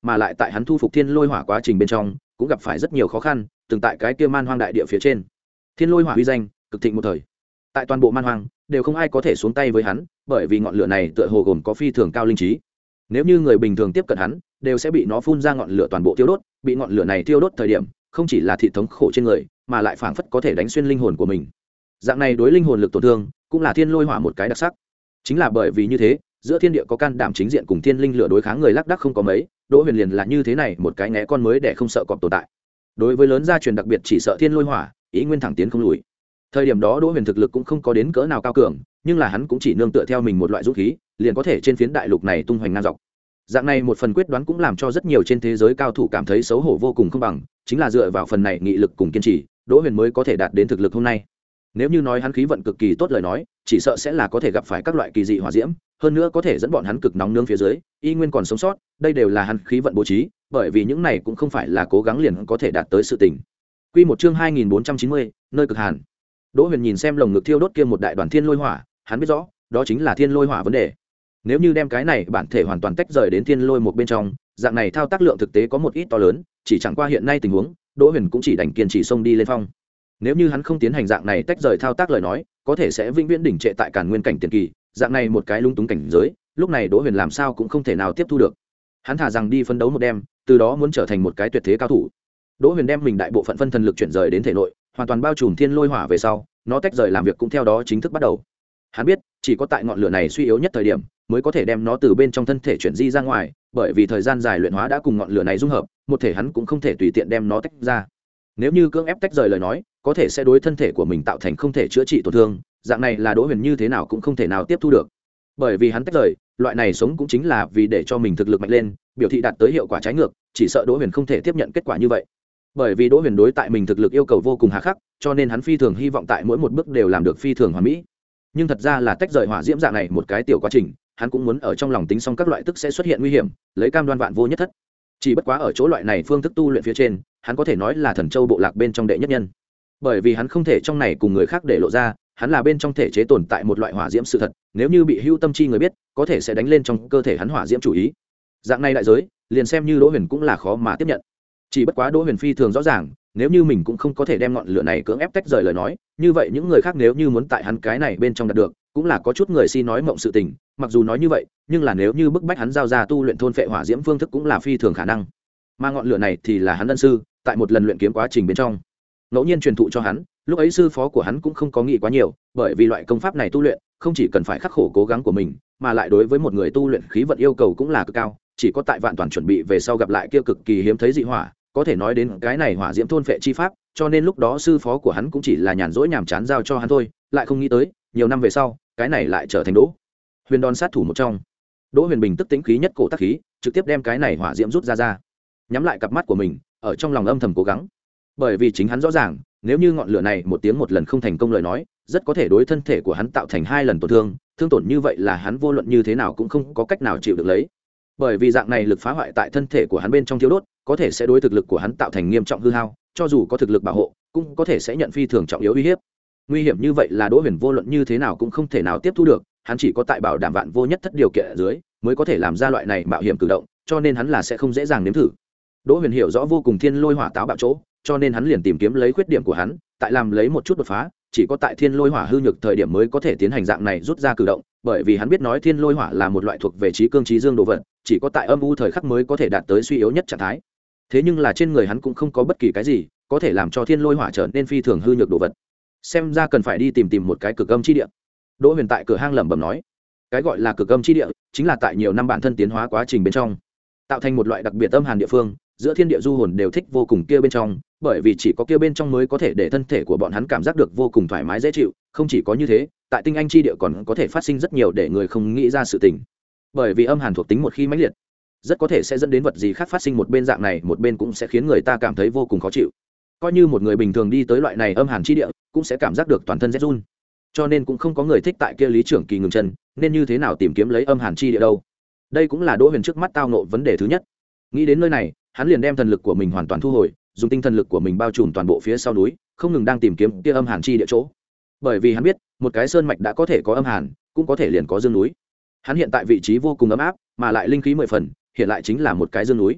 mà lại tại hắn thu phục thiên lôi hỏa quá trình bên trong cũng gặp phải rất nhiều khó khăn, từng tại cái kia man hoang đại địa phía trên thiên lôi hỏa uy danh cực thịnh một thời, tại toàn bộ man hoang đều không ai có thể xuống tay với hắn, bởi vì ngọn lửa này tựa hồ gồm có phi thường cao linh trí. Nếu như người bình thường tiếp cận hắn đều sẽ bị nó phun ra ngọn lửa toàn bộ tiêu đốt, bị ngọn lửa này tiêu đốt thời điểm không chỉ là thị thống khổ trên người mà lại phảng phất có thể đánh xuyên linh hồn của mình. Dạng này đối linh hồn lực tổn thương cũng là thiên lôi hỏa một cái đặc sắc. Chính là bởi vì như thế, giữa thiên địa có can đảm chính diện cùng thiên linh lửa đối kháng người lác đác không có mấy, Đỗ Huyền liền là như thế này một cái né con mới để không sợ cọp tồn tại. Đối với lớn gia truyền đặc biệt chỉ sợ thiên lôi hỏa, ý nguyên thẳng tiến không lùi. Thời điểm đó Đỗ Huyền thực lực cũng không có đến cỡ nào cao cường, nhưng là hắn cũng chỉ nương tựa theo mình một loại dũng khí, liền có thể trên phiến đại lục này tung hoành ngang dọc. Dạng này một phần quyết đoán cũng làm cho rất nhiều trên thế giới cao thủ cảm thấy xấu hổ vô cùng không bằng, chính là dựa vào phần này nghị lực cùng kiên trì, Đỗ Huyền mới có thể đạt đến thực lực hôm nay. Nếu như nói hắn khí vận cực kỳ tốt lời nói, chỉ sợ sẽ là có thể gặp phải các loại kỳ dị hỏa diễm, hơn nữa có thể dẫn bọn hắn cực nóng nướng phía dưới, y nguyên còn sống sót, đây đều là hắn khí vận bố trí, bởi vì những này cũng không phải là cố gắng liền có thể đạt tới sự tình. Quy một chương hai nghìn bốn trăm chín mươi, nơi cực hàn. Đỗ Huyền nhìn xem lồng ngực thiêu đốt kia một đại đoàn thiên lôi hỏa, hắn biết rõ, đó chính là thiên lôi hỏa vấn đề. Nếu như đem cái này bản thể hoàn toàn tách rời đến thiên lôi một bên trong, dạng này thao tác lượng thực tế có một ít to lớn, chỉ chẳng qua hiện nay tình huống, Đỗ Huyền cũng chỉ đành kiên trì xông đi lên phong. Nếu như hắn không tiến hành dạng này tách rời thao tác lời nói, có thể sẽ vĩnh viễn đỉnh trệ tại Càn Nguyên cảnh tiền kỳ, dạng này một cái lung túng cảnh giới, lúc này Đỗ Huyền làm sao cũng không thể nào tiếp thu được. Hắn thả rằng đi phấn đấu một đêm, từ đó muốn trở thành một cái tuyệt thế cao thủ. Đỗ Huyền đem mình đại bộ phận phân thần lực chuyển rời đến thể nội, hoàn toàn bao trùm thiên lôi hỏa về sau, nó tách rời làm việc cũng theo đó chính thức bắt đầu. Hắn biết, chỉ có tại ngọn lửa này suy yếu nhất thời điểm, mới có thể đem nó từ bên trong thân thể chuyển di ra ngoài, bởi vì thời gian dài luyện hóa đã cùng ngọn lửa này dung hợp, một thể hắn cũng không thể tùy tiện đem nó tách ra. Nếu như cưỡng ép tách rời lời nói, có thể sẽ đối thân thể của mình tạo thành không thể chữa trị tổn thương, dạng này là Đỗ Huyền như thế nào cũng không thể nào tiếp thu được. Bởi vì hắn tách rời, loại này sống cũng chính là vì để cho mình thực lực mạnh lên, biểu thị đạt tới hiệu quả trái ngược, chỉ sợ Đỗ Huyền không thể tiếp nhận kết quả như vậy. Bởi vì Đỗ Huyền đối tại mình thực lực yêu cầu vô cùng hà khắc, cho nên hắn phi thường hy vọng tại mỗi một bước đều làm được phi thường hoàn mỹ. Nhưng thật ra là tách rời hỏa diễm dạng này một cái tiểu quá trình, hắn cũng muốn ở trong lòng tính xong các loại tức sẽ xuất hiện nguy hiểm, lấy cam đoan vạn vô nhất thất. Chỉ bất quá ở chỗ loại này phương thức tu luyện phía trên, hắn có thể nói là Thần Châu bộ lạc bên trong đệ nhất nhân. Bởi vì hắn không thể trong này cùng người khác để lộ ra, hắn là bên trong thể chế tồn tại một loại hỏa diễm sự thật, nếu như bị hưu tâm chi người biết, có thể sẽ đánh lên trong cơ thể hắn hỏa diễm chủ ý. Dạng này đại giới, liền xem như Đỗ Huyền cũng là khó mà tiếp nhận. Chỉ bất quá Đỗ Huyền phi thường rõ ràng, nếu như mình cũng không có thể đem ngọn lửa này cưỡng ép tách rời lời nói, như vậy những người khác nếu như muốn tại hắn cái này bên trong đạt được, cũng là có chút người si nói mộng sự tình, mặc dù nói như vậy, nhưng là nếu như bức bách hắn giao ra tu luyện thôn phệ hỏa diễm phương thức cũng là phi thường khả năng. Mà ngọn lửa này thì là hắn ân sư, tại một lần luyện kiếm quá trình bên trong, ngẫu nhiên truyền thụ cho hắn, lúc ấy sư phó của hắn cũng không có nghĩ quá nhiều, bởi vì loại công pháp này tu luyện, không chỉ cần phải khắc khổ cố gắng của mình, mà lại đối với một người tu luyện khí vận yêu cầu cũng là cực cao, chỉ có tại vạn toàn chuẩn bị về sau gặp lại kia cực kỳ hiếm thấy dị hỏa, có thể nói đến cái này hỏa diễm thôn phệ chi pháp, cho nên lúc đó sư phó của hắn cũng chỉ là nhàn rỗi nhàm chán giao cho hắn thôi, lại không nghĩ tới, nhiều năm về sau, cái này lại trở thành Đỗ Huyền đòn sát thủ một trong. Đỗ Huyền bình tức tĩnh khí nhất cổ tác khí, trực tiếp đem cái này hỏa diễm rút ra ra, nhắm lại cặp mắt của mình, ở trong lòng âm thầm cố gắng, bởi vì chính hắn rõ ràng, nếu như ngọn lửa này một tiếng một lần không thành công lời nói, rất có thể đối thân thể của hắn tạo thành hai lần tổn thương, thương tổn như vậy là hắn vô luận như thế nào cũng không có cách nào chịu được lấy. Bởi vì dạng này lực phá hoại tại thân thể của hắn bên trong thiếu đốt, có thể sẽ đối thực lực của hắn tạo thành nghiêm trọng hư hao, cho dù có thực lực bảo hộ, cũng có thể sẽ nhận phi thường trọng yếu uy hiếp. Nguy hiểm như vậy là Đỗ Huyền vô luận như thế nào cũng không thể nào tiếp thu được, hắn chỉ có tại bảo đảm vạn vô nhất thất điều kiện ở dưới, mới có thể làm ra loại này mạo hiểm cử động, cho nên hắn là sẽ không dễ dàng nếm thử. Đỗ Huyền hiểu rõ vô cùng thiên lôi hỏa táo bạo chỗ, cho nên hắn liền tìm kiếm lấy khuyết điểm của hắn, tại làm lấy một chút đột phá, chỉ có tại thiên lôi hỏa hư nhược thời điểm mới có thể tiến hành dạng này rút ra cử động, bởi vì hắn biết nói thiên lôi hỏa là một loại thuộc về trí cương trí dương đồ vật, chỉ có tại âm u thời khắc mới có thể đạt tới suy yếu nhất trạng thái. Thế nhưng là trên người hắn cũng không có bất kỳ cái gì có thể làm cho thiên lôi hỏa trở nên phi thường hư nhược đồ vật, xem ra cần phải đi tìm tìm một cái cực âm chi địa. Đỗ Huyền tại cửa hang lẩm bẩm nói, cái gọi là cực âm chi địa chính là tại nhiều năm bản thân tiến hóa quá trình bên trong tạo thành một loại đặc biệt âm hàn địa phương, giữa thiên địa du hồn đều thích vô cùng kia bên trong, bởi vì chỉ có kia bên trong mới có thể để thân thể của bọn hắn cảm giác được vô cùng thoải mái dễ chịu. Không chỉ có như thế, tại tinh anh chi địa còn có thể phát sinh rất nhiều để người không nghĩ ra sự tình, bởi vì âm hàn thuộc tính một khi mãnh liệt, rất có thể sẽ dẫn đến vật gì khác phát sinh một bên, dạng này một bên cũng sẽ khiến người ta cảm thấy vô cùng khó chịu. Coi như một người bình thường đi tới loại này âm hàn chi địa, cũng sẽ cảm giác được toàn thân rét run, cho nên cũng không có người thích tại kia Lý Trưởng Kỳ ngừng chân, nên như thế nào tìm kiếm lấy âm hàn chi địa đâu. Đây cũng là Đỗ Huyền trước mắt tao ngộ vấn đề thứ nhất. Nghĩ đến nơi này, hắn liền đem thần lực của mình hoàn toàn thu hồi, dùng tinh thần lực của mình bao trùm toàn bộ phía sau núi, không ngừng đang tìm kiếm kia âm hàn chi địa chỗ. Bởi vì hắn biết, một cái sơn mạch đã có thể có âm hàn, cũng có thể liền có dương núi. Hắn hiện tại vị trí vô cùng ấm áp, mà lại linh khí mười phần, hiện lại chính là một cái dương núi.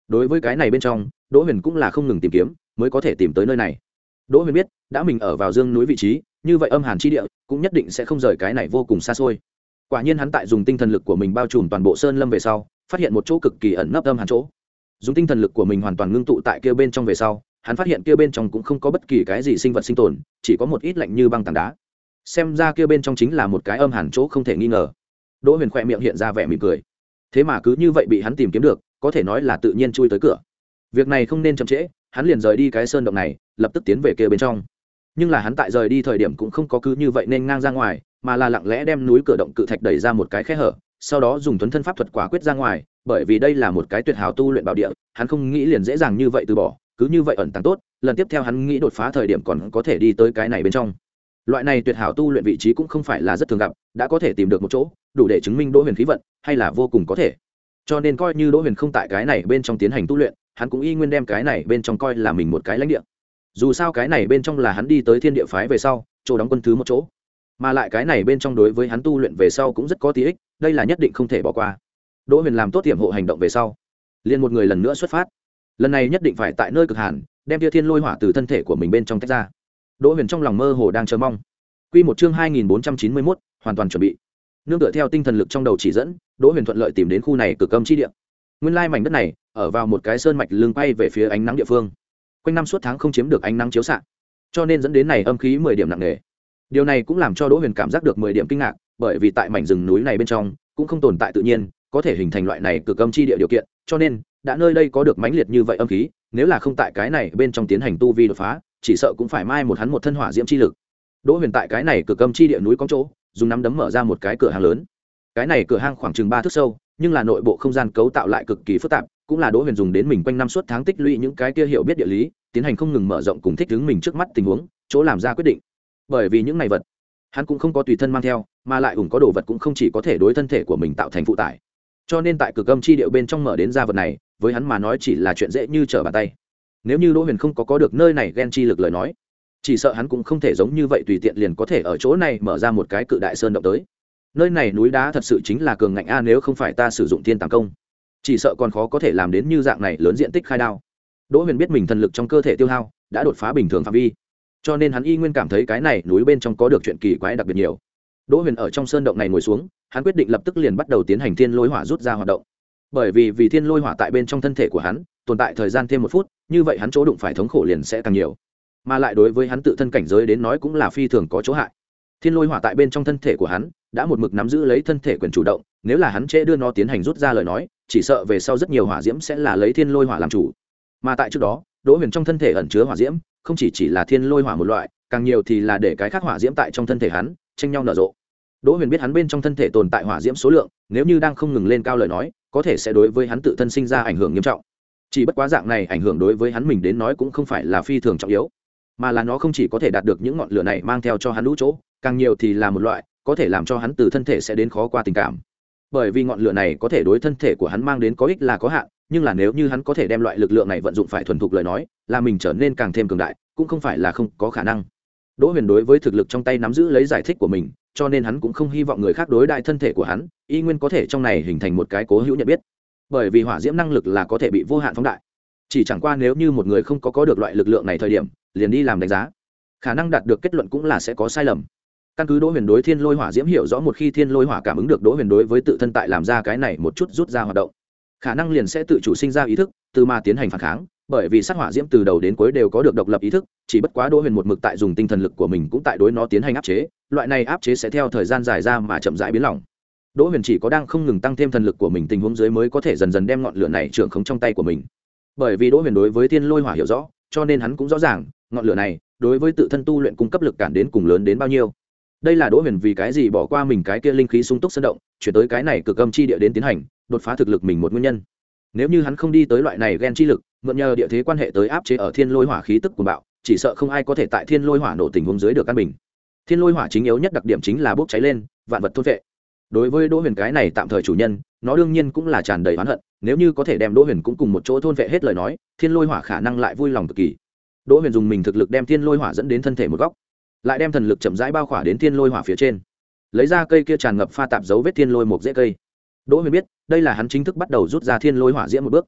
đối với cái này bên trong Đỗ Huyền cũng là không ngừng tìm kiếm mới có thể tìm tới nơi này. Đỗ Huyền biết đã mình ở vào dương núi vị trí, như vậy âm hàn chi địa cũng nhất định sẽ không rời cái này vô cùng xa xôi. Quả nhiên hắn tại dùng tinh thần lực của mình bao trùm toàn bộ sơn lâm về sau, phát hiện một chỗ cực kỳ ẩn nấp âm hàn chỗ. Dùng tinh thần lực của mình hoàn toàn ngưng tụ tại kia bên trong về sau, hắn phát hiện kia bên trong cũng không có bất kỳ cái gì sinh vật sinh tồn, chỉ có một ít lạnh như băng tảng đá. Xem ra kia bên trong chính là một cái âm hàn chỗ không thể nghi ngờ. Đỗ Huyền khẽ miệng hiện ra vẻ mỉm cười. Thế mà cứ như vậy bị hắn tìm kiếm được, có thể nói là tự nhiên chui tới cửa. Việc này không nên chậm trễ, hắn liền rời đi cái sơn động này, lập tức tiến về kia bên trong. Nhưng là hắn tại rời đi thời điểm cũng không có cứ như vậy nên ngang ra ngoài, mà là lặng lẽ đem núi cửa động cự thạch đẩy ra một cái khe hở, sau đó dùng tuấn thân pháp thuật quả quyết ra ngoài, bởi vì đây là một cái tuyệt hảo tu luyện bảo địa, hắn không nghĩ liền dễ dàng như vậy từ bỏ, cứ như vậy ẩn tàng tốt, lần tiếp theo hắn nghĩ đột phá thời điểm còn có thể đi tới cái này bên trong. Loại này tuyệt hảo tu luyện vị trí cũng không phải là rất thường gặp, đã có thể tìm được một chỗ, đủ để chứng minh Đỗ Huyền khí vận, hay là vô cùng có thể. Cho nên coi như Đỗ Huyền không tại cái này bên trong tiến hành tu luyện, hắn cũng y nguyên đem cái này bên trong coi là mình một cái lãnh địa. Dù sao cái này bên trong là hắn đi tới Thiên Địa phái về sau, chỗ đóng quân thứ một chỗ, mà lại cái này bên trong đối với hắn tu luyện về sau cũng rất có tí ích, đây là nhất định không thể bỏ qua. Đỗ Huyền làm tốt tiệm hộ hành động về sau, liền một người lần nữa xuất phát. Lần này nhất định phải tại nơi cực hàn, đem Tia Thiên Lôi Hỏa từ thân thể của mình bên trong tách ra. Đỗ Huyền trong lòng mơ hồ đang chờ mong. Quy một chương hai nghìn bốn trăm chín mươi mốt, hoàn toàn chuẩn bị. Nương tựa theo tinh thần lực trong đầu chỉ dẫn, Đỗ Huyền thuận lợi tìm đến khu này cực âm chi địa. Nguyên lai mảnh đất này ở vào một cái sơn mạch lưng quay về phía ánh nắng địa phương, quanh năm suốt tháng không chiếm được ánh nắng chiếu xạ, cho nên dẫn đến này âm khí mười điểm nặng nề. Điều này cũng làm cho Đỗ Huyền cảm giác được mười điểm kinh ngạc, bởi vì tại mảnh rừng núi này bên trong cũng không tồn tại tự nhiên có thể hình thành loại này cực âm chi địa điều kiện, cho nên đã nơi đây có được mãnh liệt như vậy âm khí, nếu là không tại cái này bên trong tiến hành tu vi đột phá, chỉ sợ cũng phải mai một hắn một thân hỏa diễm chi lực. Đỗ Huyền tại cái này cực âm chi địa núi có chỗ, dùng nắm đấm mở ra một cái cửa hàng lớn. Cái này cửa hang khoảng chừng ba thước sâu, nhưng là nội bộ không gian cấu tạo lại cực kỳ phức tạp, cũng là Đỗ Huyền dùng đến mình quanh năm suốt tháng tích lũy những cái kia hiểu biết địa lý, tiến hành không ngừng mở rộng cùng thích ứng mình trước mắt tình huống, chỗ làm ra quyết định. Bởi vì những này vật, hắn cũng không có tùy thân mang theo, mà lại ủng có đồ vật cũng không chỉ có thể đối thân thể của mình tạo thành phụ tải. Cho nên tại cực âm chi địa bên trong mở đến ra vật này, với hắn mà nói chỉ là chuyện dễ như trở bàn tay. Nếu như Đỗ Huyền không có có được nơi này gen chi lực lời nói, chỉ sợ hắn cũng không thể giống như vậy tùy tiện liền có thể ở chỗ này mở ra một cái cự đại sơn động tới. Nơi này núi đá thật sự chính là cường ngạnh a, nếu không phải ta sử dụng thiên tàng công, chỉ sợ còn khó có thể làm đến như dạng này lớn diện tích khai đao. Đỗ Huyền biết mình thần lực trong cơ thể tiêu hao đã đột phá bình thường phạm vi, cho nên hắn y nguyên cảm thấy cái này núi bên trong có được chuyện kỳ quái đặc biệt nhiều. Đỗ Huyền ở trong sơn động này ngồi xuống, hắn quyết định lập tức liền bắt đầu tiến hành thiên lôi hỏa rút ra hoạt động. Bởi vì vì thiên lôi hỏa tại bên trong thân thể của hắn tồn tại thời gian thêm một phút, như vậy hắn chỗ đụng phải thống khổ liền sẽ càng nhiều, mà lại đối với hắn tự thân cảnh giới đến nói cũng là phi thường có chỗ hại. Thiên lôi hỏa tại bên trong thân thể của hắn đã một mực nắm giữ lấy thân thể quyền chủ động, nếu là hắn trễ đưa nó tiến hành rút ra lời nói, chỉ sợ về sau rất nhiều hỏa diễm sẽ là lấy thiên lôi hỏa làm chủ. Mà tại trước đó, Đỗ Huyền trong thân thể ẩn chứa hỏa diễm không chỉ chỉ là thiên lôi hỏa một loại, càng nhiều thì là để cái khác hỏa diễm tại trong thân thể hắn tranh nhau nở rộ. Đỗ Huyền biết hắn bên trong thân thể tồn tại hỏa diễm số lượng, nếu như đang không ngừng lên cao lời nói, có thể sẽ đối với hắn tự thân sinh ra ảnh hưởng nghiêm trọng. Chỉ bất quá dạng này ảnh hưởng đối với hắn mình đến nói cũng không phải là phi thường trọng yếu, mà là nó không chỉ có thể đạt được những ngọn lửa này mang theo cho hắn lũ chỗ, càng nhiều thì là một loại có thể làm cho hắn từ thân thể sẽ đến khó qua tình cảm. Bởi vì ngọn lửa này có thể đối thân thể của hắn mang đến có ích là có hạn, nhưng là nếu như hắn có thể đem loại lực lượng này vận dụng phải thuần thục lời nói, là mình trở nên càng thêm cường đại, cũng không phải là không có khả năng. Đỗ Huyền đối với thực lực trong tay nắm giữ lấy giải thích của mình, cho nên hắn cũng không hy vọng người khác đối đại thân thể của hắn, y nguyên có thể trong này hình thành một cái cố hữu nhận biết. Bởi vì hỏa diễm năng lực là có thể bị vô hạn phóng đại. Chỉ chẳng qua nếu như một người không có có được loại lực lượng này thời điểm, liền đi làm đánh giá, khả năng đạt được kết luận cũng là sẽ có sai lầm. Căn cứ Đỗ Huyền đối thiên lôi hỏa diễm hiểu rõ, một khi thiên lôi hỏa cảm ứng được Đỗ Huyền đối với tự thân tại làm ra cái này một chút rút ra hoạt động, khả năng liền sẽ tự chủ sinh ra ý thức, từ mà tiến hành phản kháng, bởi vì sát hỏa diễm từ đầu đến cuối đều có được độc lập ý thức, chỉ bất quá Đỗ Huyền một mực tại dùng tinh thần lực của mình cũng tại đối nó tiến hành áp chế, loại này áp chế sẽ theo thời gian dài ra mà chậm rãi biến lỏng. Đỗ Huyền chỉ có đang không ngừng tăng thêm thần lực của mình tình huống dưới mới có thể dần dần đem ngọn lửa này trưởng khống trong tay của mình. Bởi vì Đỗ Huyền đối với thiên lôi hỏa hiểu rõ, cho nên hắn cũng rõ ràng ngọn lửa này đối với tự thân tu luyện cung cấp lực cản đến cùng lớn đến bao nhiêu. Đây là Đỗ Huyền vì cái gì bỏ qua mình cái kia linh khí sung túc sơn động, chuyển tới cái này cực âm chi địa đến tiến hành đột phá thực lực mình một nguyên nhân. Nếu như hắn không đi tới loại này gen chi lực, mượn nhờ địa thế quan hệ tới áp chế ở thiên lôi hỏa khí tức của bạo, chỉ sợ không ai có thể tại thiên lôi hỏa nổ tình huống dưới được căn bình. Thiên lôi hỏa chính yếu nhất đặc điểm chính là bốc cháy lên, vạn vật thôn vệ. Đối với Đỗ Huyền cái này tạm thời chủ nhân, nó đương nhiên cũng là tràn đầy oán hận, nếu như có thể đem Đỗ Huyền cũng cùng một chỗ thôn vệ hết lời nói, thiên lôi hỏa khả năng lại vui lòng cực kỳ. Đỗ Huyền dùng mình thực lực đem thiên lôi hỏa dẫn đến thân thể một góc, lại đem thần lực chậm rãi bao khỏa đến thiên lôi hỏa phía trên, lấy ra cây kia tràn ngập pha tạp dấu vết thiên lôi một rễ cây. Đỗ Huyền biết đây là hắn chính thức bắt đầu rút ra thiên lôi hỏa diễm một bước.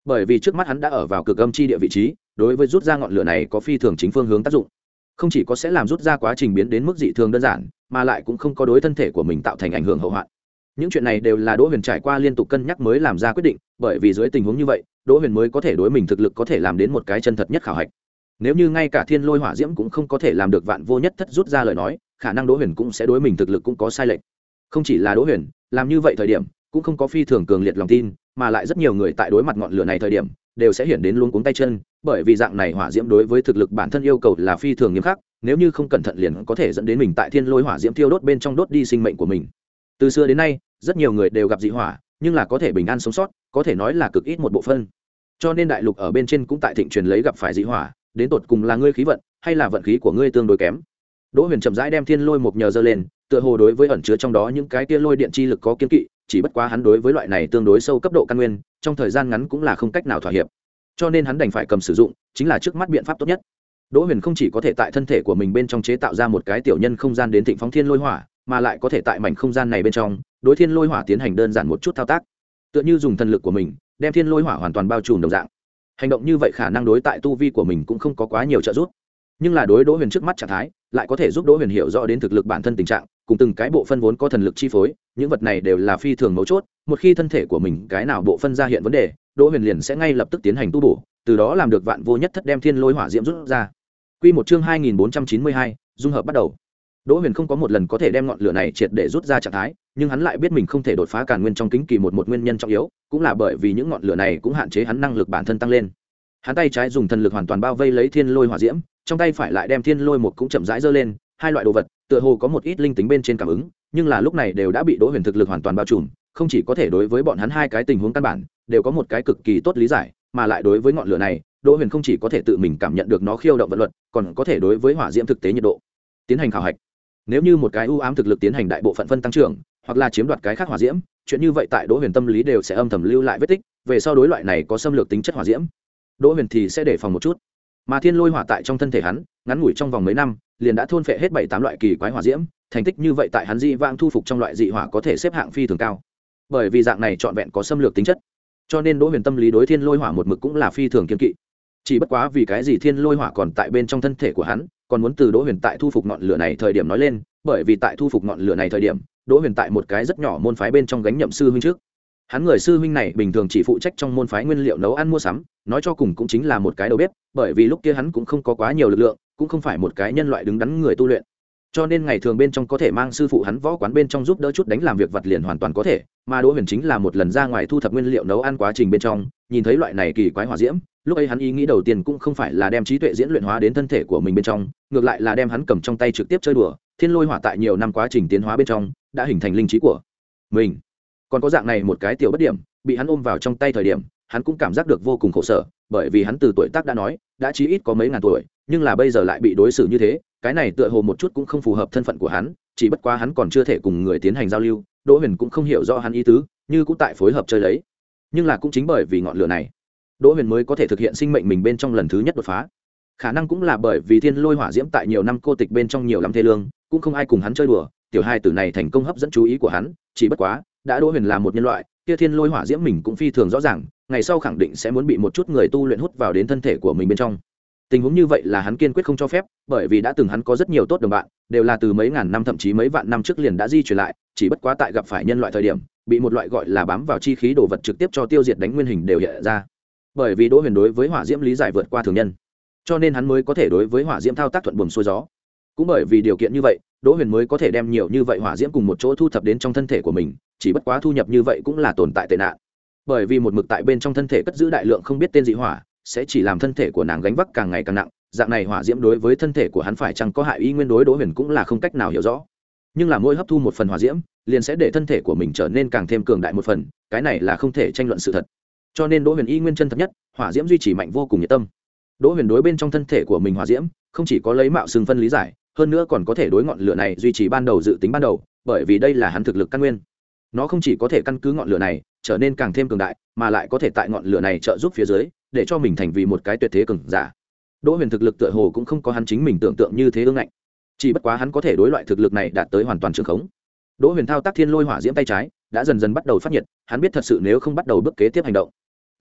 bởi vì trước mắt hắn đã ở vào cực âm chi địa vị trí, đối với rút ra ngọn lửa này có phi thường chính phương hướng tác dụng, không chỉ có sẽ làm rút ra quá trình biến đến mức dị thường đơn giản, mà lại cũng không có đối thân thể của mình tạo thành ảnh hưởng hậu hoạn. Những chuyện này đều là Đỗ Huyền trải qua liên tục cân nhắc mới làm ra quyết định, bởi vì dưới tình huống như vậy, Đỗ Huyền mới có thể đối mình thực lực có thể làm đến một cái chân thật nhất khảo hạch. Nếu như ngay cả thiên lôi hỏa diễm cũng không có thể làm được vạn vô nhất thất rút ra lời nói, khả năng Đỗ Huyền cũng sẽ đối mình thực lực cũng có sai lệch. Không chỉ là Đỗ Huyền, làm như vậy thời điểm cũng không có phi thường cường liệt lòng tin, mà lại rất nhiều người tại đối mặt ngọn lửa này thời điểm đều sẽ hiển đến luống cuống tay chân, bởi vì dạng này hỏa diễm đối với thực lực bản thân yêu cầu là phi thường nghiêm khắc, nếu như không cẩn thận liền có thể dẫn đến mình tại thiên lôi hỏa diễm thiêu đốt bên trong đốt đi sinh mệnh của mình. Từ xưa đến nay, rất nhiều người đều gặp dị hỏa, nhưng là có thể bình an sống sót, có thể nói là cực ít một bộ phận. Cho nên đại lục ở bên trên cũng tại thịnh truyền lấy gặp phải dị hỏa, đến tột cùng là ngươi khí vận hay là vận khí của ngươi tương đối kém. Đỗ Huyền chậm rãi đem thiên lôi một nhờ giơ lên, tựa hồ đối với ẩn chứa trong đó những cái tia lôi điện chi lực có kiên kỵ, chỉ bất quá hắn đối với loại này tương đối sâu cấp độ căn nguyên, trong thời gian ngắn cũng là không cách nào thỏa hiệp, cho nên hắn đành phải cầm sử dụng, chính là trước mắt biện pháp tốt nhất. Đỗ Huyền không chỉ có thể tại thân thể của mình bên trong chế tạo ra một cái tiểu nhân không gian đến thịnh phóng thiên lôi hỏa, mà lại có thể tại mảnh không gian này bên trong đối thiên lôi hỏa tiến hành đơn giản một chút thao tác, tựa như dùng thần lực của mình đem thiên lôi hỏa hoàn toàn bao trùm đồng dạng. Hành động như vậy khả năng đối tại tu vi của mình cũng không có quá nhiều trợ giúp, nhưng là đối Đỗ Huyền trước mắt trạng thái lại có thể giúp Đỗ Huyền hiểu rõ đến thực lực bản thân tình trạng, cùng từng cái bộ phân vốn có thần lực chi phối, những vật này đều là phi thường mấu chốt. Một khi thân thể của mình cái nào bộ phân ra hiện vấn đề, Đỗ Huyền liền sẽ ngay lập tức tiến hành tu bổ, từ đó làm được vạn vô nhất thất đem thiên lôi hỏa diễm rút ra. Quy một chương hai nghìn bốn trăm chín mươi hai, dung hợp bắt đầu. Đỗ Huyền không có một lần có thể đem ngọn lửa này triệt để rút ra trạng thái, nhưng hắn lại biết mình không thể đột phá càn nguyên trong kính kỳ một một nguyên nhân trọng yếu, cũng là bởi vì những ngọn lửa này cũng hạn chế hắn năng lực bản thân tăng lên. Hắn tay trái dùng thần lực hoàn toàn bao vây lấy thiên lôi hỏa diễm, trong tay phải lại đem thiên lôi một cũng chậm rãi giơ lên, hai loại đồ vật tựa hồ có một ít linh tính bên trên cảm ứng, nhưng là lúc này đều đã bị Đỗ Huyền thực lực hoàn toàn bao trùm, không chỉ có thể đối với bọn hắn hai cái tình huống căn bản đều có một cái cực kỳ tốt lý giải, mà lại đối với ngọn lửa này, Đỗ Huyền không chỉ có thể tự mình cảm nhận được nó khiêu động vận luật, còn có thể đối với hỏa diễm thực tế nhiệt độ tiến hành khảo hạch. Nếu như một cái ưu ám thực lực tiến hành đại bộ phận phân tăng trưởng, hoặc là chiếm đoạt cái khác hỏa diễm, chuyện như vậy tại Đỗ Huyền tâm lý đều sẽ âm thầm lưu lại vết tích, về sau đối loại này có xâm lược tính chất hỏa diễm, Đỗ Huyền thì sẽ đề phòng một chút. Mà thiên lôi hỏa tại trong thân thể hắn, ngắn ngủi trong vòng mấy năm, liền đã thôn phệ hết bảy tám loại kỳ quái hỏa diễm, thành tích như vậy tại hắn dị vãng thu phục trong loại dị hỏa có thể xếp hạng phi thường cao. Bởi vì dạng này trọn vẹn có xâm lược tính chất, cho nên Đỗ Huyền tâm lý đối thiên lôi hỏa một mực cũng là phi thường kiên kỵ. Chỉ bất quá vì cái gì thiên lôi hỏa còn tại bên trong thân thể của hắn, còn muốn từ Đỗ Huyền tại thu phục ngọn lửa này thời điểm nói lên, bởi vì tại thu phục ngọn lửa này thời điểm, Đỗ Huyền tại một cái rất nhỏ môn phái bên trong gánh nhậm sư huynh trước. Hắn người sư huynh này bình thường chỉ phụ trách trong môn phái nguyên liệu nấu ăn mua sắm, nói cho cùng cũng chính là một cái đầu bếp, bởi vì lúc kia hắn cũng không có quá nhiều lực lượng, cũng không phải một cái nhân loại đứng đắn người tu luyện. Cho nên ngày thường bên trong có thể mang sư phụ hắn võ quán bên trong giúp đỡ chút đánh làm việc vặt liền hoàn toàn có thể, mà Đỗ Huyền chính là một lần ra ngoài thu thập nguyên liệu nấu ăn quá trình bên trong, nhìn thấy loại này kỳ quái hỏa diễm, lúc ấy hắn ý nghĩ đầu tiên cũng không phải là đem trí tuệ diễn luyện hóa đến thân thể của mình bên trong, ngược lại là đem hắn cầm trong tay trực tiếp chơi đùa. Thiên lôi hỏa tại nhiều năm quá trình tiến hóa bên trong đã hình thành linh trí của mình. Còn có dạng này một cái tiểu bất điểm, bị hắn ôm vào trong tay thời điểm, hắn cũng cảm giác được vô cùng khổ sở, bởi vì hắn từ tuổi tác đã nói, đã chí ít có mấy ngàn tuổi, nhưng là bây giờ lại bị đối xử như thế, cái này tựa hồ một chút cũng không phù hợp thân phận của hắn, chỉ bất quá hắn còn chưa thể cùng người tiến hành giao lưu, Đỗ Huyền cũng không hiểu rõ hắn ý tứ, như cũng tại phối hợp chơi lấy. Nhưng là cũng chính bởi vì ngọn lửa này, Đỗ Huyền mới có thể thực hiện sinh mệnh mình bên trong lần thứ nhất đột phá. Khả năng cũng là bởi vì thiên lôi hỏa diễm tại nhiều năm cô tịch bên trong nhiều lắm thê lương, cũng không ai cùng hắn chơi đùa, tiểu hai tử này thành công hấp dẫn chú ý của hắn, chỉ bất quá, đã Đỗ Huyền là một nhân loại, kia thiên lôi hỏa diễm mình cũng phi thường rõ ràng, ngày sau khẳng định sẽ muốn bị một chút người tu luyện hút vào đến thân thể của mình bên trong. Tình huống như vậy là hắn kiên quyết không cho phép, bởi vì đã từng hắn có rất nhiều tốt đồng bạn, đều là từ mấy ngàn năm thậm chí mấy vạn năm trước liền đã di truyền lại, chỉ bất quá tại gặp phải nhân loại thời điểm, bị một loại gọi là bám vào chi khí đồ vật trực tiếp cho tiêu diệt đánh nguyên hình đều hiện ra. Bởi vì Đỗ Huyền đối với hỏa diễm lý giải vượt qua thường nhân, cho nên hắn mới có thể đối với hỏa diễm thao tác thuận buồm xuôi gió. Cũng bởi vì điều kiện như vậy, Đỗ Huyền mới có thể đem nhiều như vậy hỏa diễm cùng một chỗ thu thập đến trong thân thể của mình, chỉ bất quá thu nhập như vậy cũng là tồn tại tệ nạn. Bởi vì một mực tại bên trong thân thể cất giữ đại lượng không biết tên dị hỏa, sẽ chỉ làm thân thể của nàng gánh vác càng ngày càng nặng, dạng này hỏa diễm đối với thân thể của hắn phải chăng có hại, ý nguyên đối Đỗ Huyền cũng là không cách nào hiểu rõ. Nhưng là mỗi hấp thu một phần hỏa diễm, liền sẽ để thân thể của mình trở nên càng thêm cường đại một phần, cái này là không thể tranh luận sự thật. Cho nên Đỗ Huyền y nguyên chân thật nhất, hỏa diễm duy trì mạnh vô cùng nhiệt tâm. Đỗ Huyền đối bên trong thân thể của mình hỏa diễm, không chỉ có lấy mạo xương phân lý giải, hơn nữa còn có thể đối ngọn lửa này duy trì ban đầu dự tính ban đầu, bởi vì đây là hắn thực lực căn nguyên. Nó không chỉ có thể căn cứ ngọn lửa này trở nên càng thêm cường đại, mà lại có thể tại ngọn lửa này trợ giúp phía dưới, để cho mình thành vì một cái tuyệt thế cường giả. Đỗ Huyền thực lực tựa hồ cũng không có hắn chính mình tưởng tượng như thế ương ngạnh, chỉ bất quá hắn có thể đối loại thực lực này đạt tới hoàn toàn trường khống. Đỗ Huyền thao tác thiên lôi hỏa diễm tay trái đã dần dần bắt đầu phát nhiệt, hắn biết thật sự nếu không bắt đầu bước kế tiếp hành động,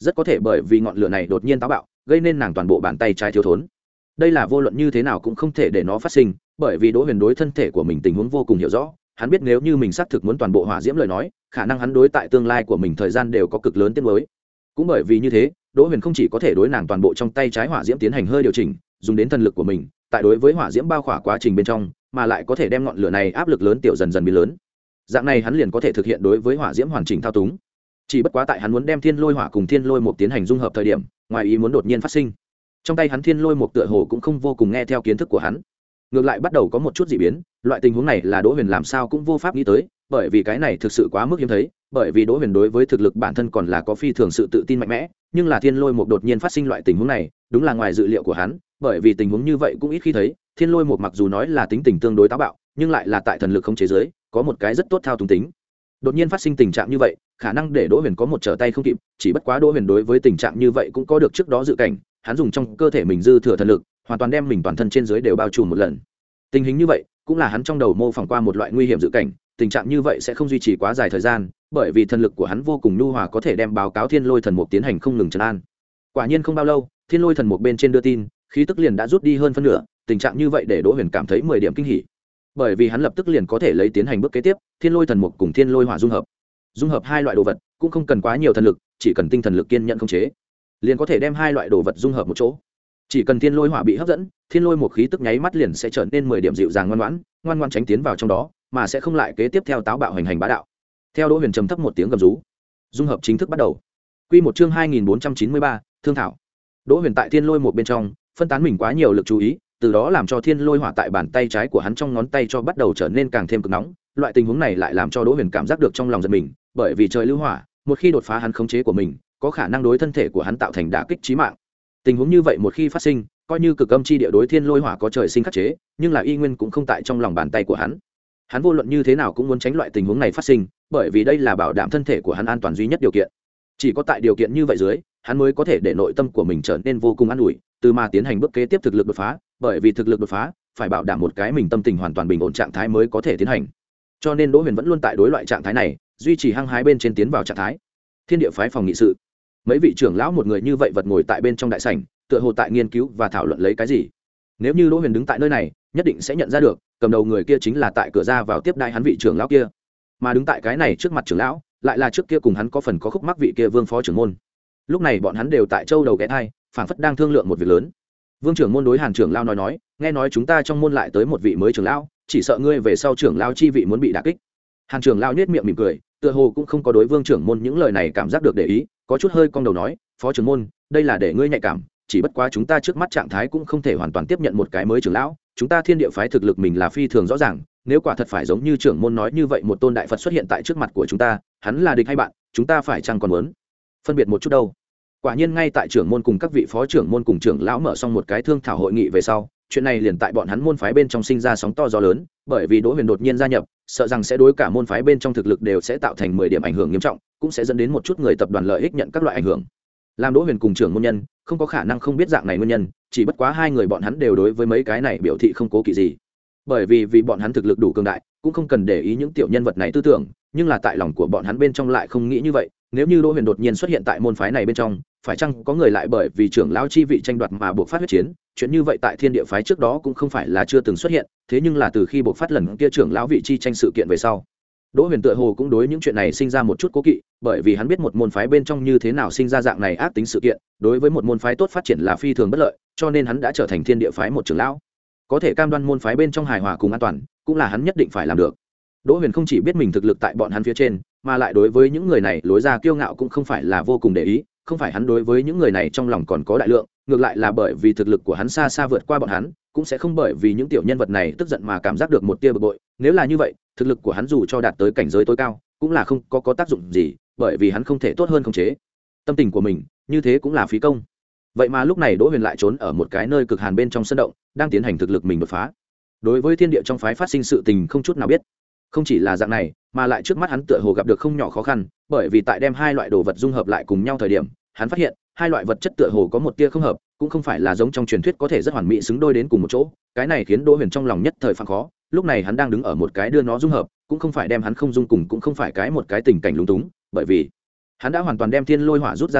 rất có thể bởi vì ngọn lửa này đột nhiên táo bạo gây nên nàng toàn bộ bàn tay trái thiếu thốn. Đây là vô luận như thế nào cũng không thể để nó phát sinh, bởi vì Đỗ Huyền đối thân thể của mình tình huống vô cùng hiểu rõ, hắn biết nếu như mình xác thực muốn toàn bộ hỏa diễm lời nói, khả năng hắn đối tại tương lai của mình thời gian đều có cực lớn tiến mới. Cũng bởi vì như thế, Đỗ Huyền không chỉ có thể đối nàng toàn bộ trong tay trái hỏa diễm tiến hành hơi điều chỉnh, dùng đến thần lực của mình, tại đối với hỏa diễm bao khỏa quá trình bên trong, mà lại có thể đem ngọn lửa này áp lực lớn tiểu dần dần biến lớn. Dạng này hắn liền có thể thực hiện đối với hỏa diễm hoàn chỉnh thao túng. Chỉ bất quá tại hắn muốn đem thiên lôi hỏa cùng thiên lôi một tiến hành dung hợp thời điểm, ngoài ý muốn đột nhiên phát sinh. Trong tay hắn thiên lôi một tựa hồ cũng không vô cùng nghe theo kiến thức của hắn, ngược lại bắt đầu có một chút dị biến. Loại tình huống này là Đỗ Huyền làm sao cũng vô pháp nghĩ tới, bởi vì cái này thực sự quá mức hiếm thấy, bởi vì Đỗ Huyền đối với thực lực bản thân còn là có phi thường sự tự tin mạnh mẽ, nhưng là thiên lôi một đột nhiên phát sinh loại tình huống này, đúng là ngoài dự liệu của hắn, bởi vì tình huống như vậy cũng ít khi thấy. Thiên lôi một mặc dù nói là tính tình tương đối táo bạo, nhưng lại là tại thần lực không chế giới, có một cái rất tốt thao túng tính. Đột nhiên phát sinh tình trạng như vậy, khả năng để Đỗ Huyền có một trở tay không kịp, chỉ bất quá Đỗ Huyền đối với tình trạng như vậy cũng có được trước đó dự cảnh, hắn dùng trong cơ thể mình dư thừa thần lực, hoàn toàn đem mình toàn thân trên dưới đều bao trùm một lần. Tình hình như vậy, cũng là hắn trong đầu mô phỏng qua một loại nguy hiểm dự cảnh, tình trạng như vậy sẽ không duy trì quá dài thời gian, bởi vì thần lực của hắn vô cùng nhu hòa, có thể đem báo cáo thiên lôi thần mục tiến hành không ngừng trấn an. Quả nhiên không bao lâu, thiên lôi thần mục bên trên đưa tin, khí tức liền đã rút đi hơn phân nửa, tình trạng như vậy để Đỗ Huyền cảm thấy mười điểm kinh hỉ, bởi vì hắn lập tức liền có thể lấy tiến hành bước kế tiếp, thiên lôi thần mục cùng thiên lôi hỏa dung hợp. Dung hợp hai loại đồ vật cũng không cần quá nhiều thần lực, chỉ cần tinh thần lực kiên nhẫn khống chế, liền có thể đem hai loại đồ vật dung hợp một chỗ. Chỉ cần thiên lôi hỏa bị hấp dẫn, thiên lôi một khí tức nháy mắt liền sẽ trở nên mười điểm dịu dàng ngoan ngoãn, ngoan ngoãn tránh tiến vào trong đó, mà sẽ không lại kế tiếp theo táo bạo hành hành bá đạo. Theo Đỗ Huyền trầm thấp một tiếng gầm rú, dung hợp chính thức bắt đầu. Quy một chương hai nghìn bốn trăm chín mươi ba, thương thảo. Đỗ Huyền tại thiên lôi một bên trong, phân tán mình quá nhiều lực chú ý, từ đó làm cho thiên lôi hỏa tại bàn tay trái của hắn trong ngón tay cho bắt đầu trở nên càng thêm cực nóng. Loại tình huống này lại làm cho Đỗ Huyền cảm giác được trong lòng giật mình, bởi vì trời lưu hỏa, một khi đột phá hắn khống chế của mình, có khả năng đối thân thể của hắn tạo thành đả kích chí mạng. Tình huống như vậy một khi phát sinh, coi như cực âm chi địa đối thiên lôi hỏa có trời sinh khắc chế, nhưng là y nguyên cũng không tại trong lòng bàn tay của hắn. Hắn vô luận như thế nào cũng muốn tránh loại tình huống này phát sinh, bởi vì đây là bảo đảm thân thể của hắn an toàn duy nhất điều kiện. Chỉ có tại điều kiện như vậy dưới, hắn mới có thể để nội tâm của mình trở nên vô cùng an ủi, từ mà tiến hành bước kế tiếp thực lực đột phá, bởi vì thực lực đột phá phải bảo đảm một cái mình tâm tình hoàn toàn bình ổn trạng thái mới có thể tiến hành. Cho nên Đỗ Huyền vẫn luôn tại đối loại trạng thái này, duy trì hăng hái bên trên tiến vào trạng thái. Thiên địa phái phòng nghị sự, mấy vị trưởng lão một người như vậy vật ngồi tại bên trong đại sảnh, tựa hồ tại nghiên cứu và thảo luận lấy cái gì. Nếu như Đỗ Huyền đứng tại nơi này, nhất định sẽ nhận ra được, cầm đầu người kia chính là tại cửa ra vào tiếp đãi hắn vị trưởng lão kia, mà đứng tại cái này trước mặt trưởng lão, lại là trước kia cùng hắn có phần có khúc mắc vị kia Vương phó trưởng môn. Lúc này bọn hắn đều tại châu đầu ghé thai, phảng phất đang thương lượng một việc lớn. Vương trưởng môn đối Hàn trưởng lão nói nói, nghe nói chúng ta trong môn lại tới một vị mới trưởng lão, chỉ sợ ngươi về sau trưởng lão chi vị muốn bị đả kích. Hàn trưởng lão nhếch miệng mỉm cười, tựa hồ cũng không có đối Vương trưởng môn những lời này cảm giác được để ý, có chút hơi cong đầu nói, phó trưởng môn, đây là để ngươi nhạy cảm, chỉ bất quá chúng ta trước mắt trạng thái cũng không thể hoàn toàn tiếp nhận một cái mới trưởng lão, chúng ta thiên địa phái thực lực mình là phi thường rõ ràng, nếu quả thật phải giống như trưởng môn nói như vậy, một tôn đại Phật xuất hiện tại trước mặt của chúng ta, hắn là địch hay bạn, chúng ta phải chăng còn muốn phân biệt một chút đâu. Quả nhiên ngay tại trưởng môn cùng các vị phó trưởng môn cùng trưởng lão mở xong một cái thương thảo hội nghị về sau, chuyện này liền tại bọn hắn môn phái bên trong sinh ra sóng to gió lớn, bởi vì Đỗ Huyền đột nhiên gia nhập, sợ rằng sẽ đối cả môn phái bên trong thực lực đều sẽ tạo thành mười điểm ảnh hưởng nghiêm trọng, cũng sẽ dẫn đến một chút người tập đoàn lợi ích nhận các loại ảnh hưởng. Làm Đỗ Huyền cùng trưởng môn nhân, không có khả năng không biết dạng này nguyên nhân, chỉ bất quá hai người bọn hắn đều đối với mấy cái này biểu thị không cố kỵ gì. Bởi vì vì bọn hắn thực lực đủ cường đại, cũng không cần để ý những tiểu nhân vật này tư tưởng, nhưng là tại lòng của bọn hắn bên trong lại không nghĩ như vậy, nếu như Đỗ Huyền đột nhiên xuất hiện tại môn phái này bên trong, phải chăng có người lại bởi vì trưởng lão chi vị tranh đoạt mà buộc phát huyết chiến, chuyện như vậy tại thiên địa phái trước đó cũng không phải là chưa từng xuất hiện, thế nhưng là từ khi buộc phát lần kia trưởng lão vị chi tranh sự kiện về sau, Đỗ Huyền tựa hồ cũng đối những chuyện này sinh ra một chút cố kỵ, bởi vì hắn biết một môn phái bên trong như thế nào sinh ra dạng này ác tính sự kiện, đối với một môn phái tốt phát triển là phi thường bất lợi, cho nên hắn đã trở thành thiên địa phái một trưởng lão, có thể cam đoan môn phái bên trong hài hòa cùng an toàn, cũng là hắn nhất định phải làm được. Đỗ Huyền không chỉ biết mình thực lực tại bọn hắn phía trên, mà lại đối với những người này lối ra kiêu ngạo cũng không phải là vô cùng để ý, không phải hắn đối với những người này trong lòng còn có đại lượng, ngược lại là bởi vì thực lực của hắn xa xa vượt qua bọn hắn, cũng sẽ không bởi vì những tiểu nhân vật này tức giận mà cảm giác được một tia bực bội. Nếu là như vậy, thực lực của hắn dù cho đạt tới cảnh giới tối cao, cũng là không có có tác dụng gì, bởi vì hắn không thể tốt hơn khống chế tâm tình của mình, như thế cũng là phí công. Vậy mà lúc này Đỗ Huyền lại trốn ở một cái nơi cực hàn bên trong sân động, đang tiến hành thực lực mình đột phá. Đối với thiên địa trong phái phát sinh sự tình không chút nào biết. Không chỉ là dạng này, mà lại trước mắt hắn tựa hồ gặp được không nhỏ khó khăn, bởi vì tại đem hai loại đồ vật dung hợp lại cùng nhau thời điểm, hắn phát hiện hai loại vật chất tựa hồ có một tia không hợp, cũng không phải là giống trong truyền thuyết có thể rất hoàn mỹ xứng đôi đến cùng một chỗ. Cái này khiến Đỗ Huyền trong lòng nhất thời phang khó. Lúc này hắn đang đứng ở một cái đưa nó dung hợp, cũng không phải đem hắn không dung cùng, cũng không phải cái một cái tình cảnh lúng túng, bởi vì hắn đã hoàn toàn đem thiên lôi hỏa rút ra ra,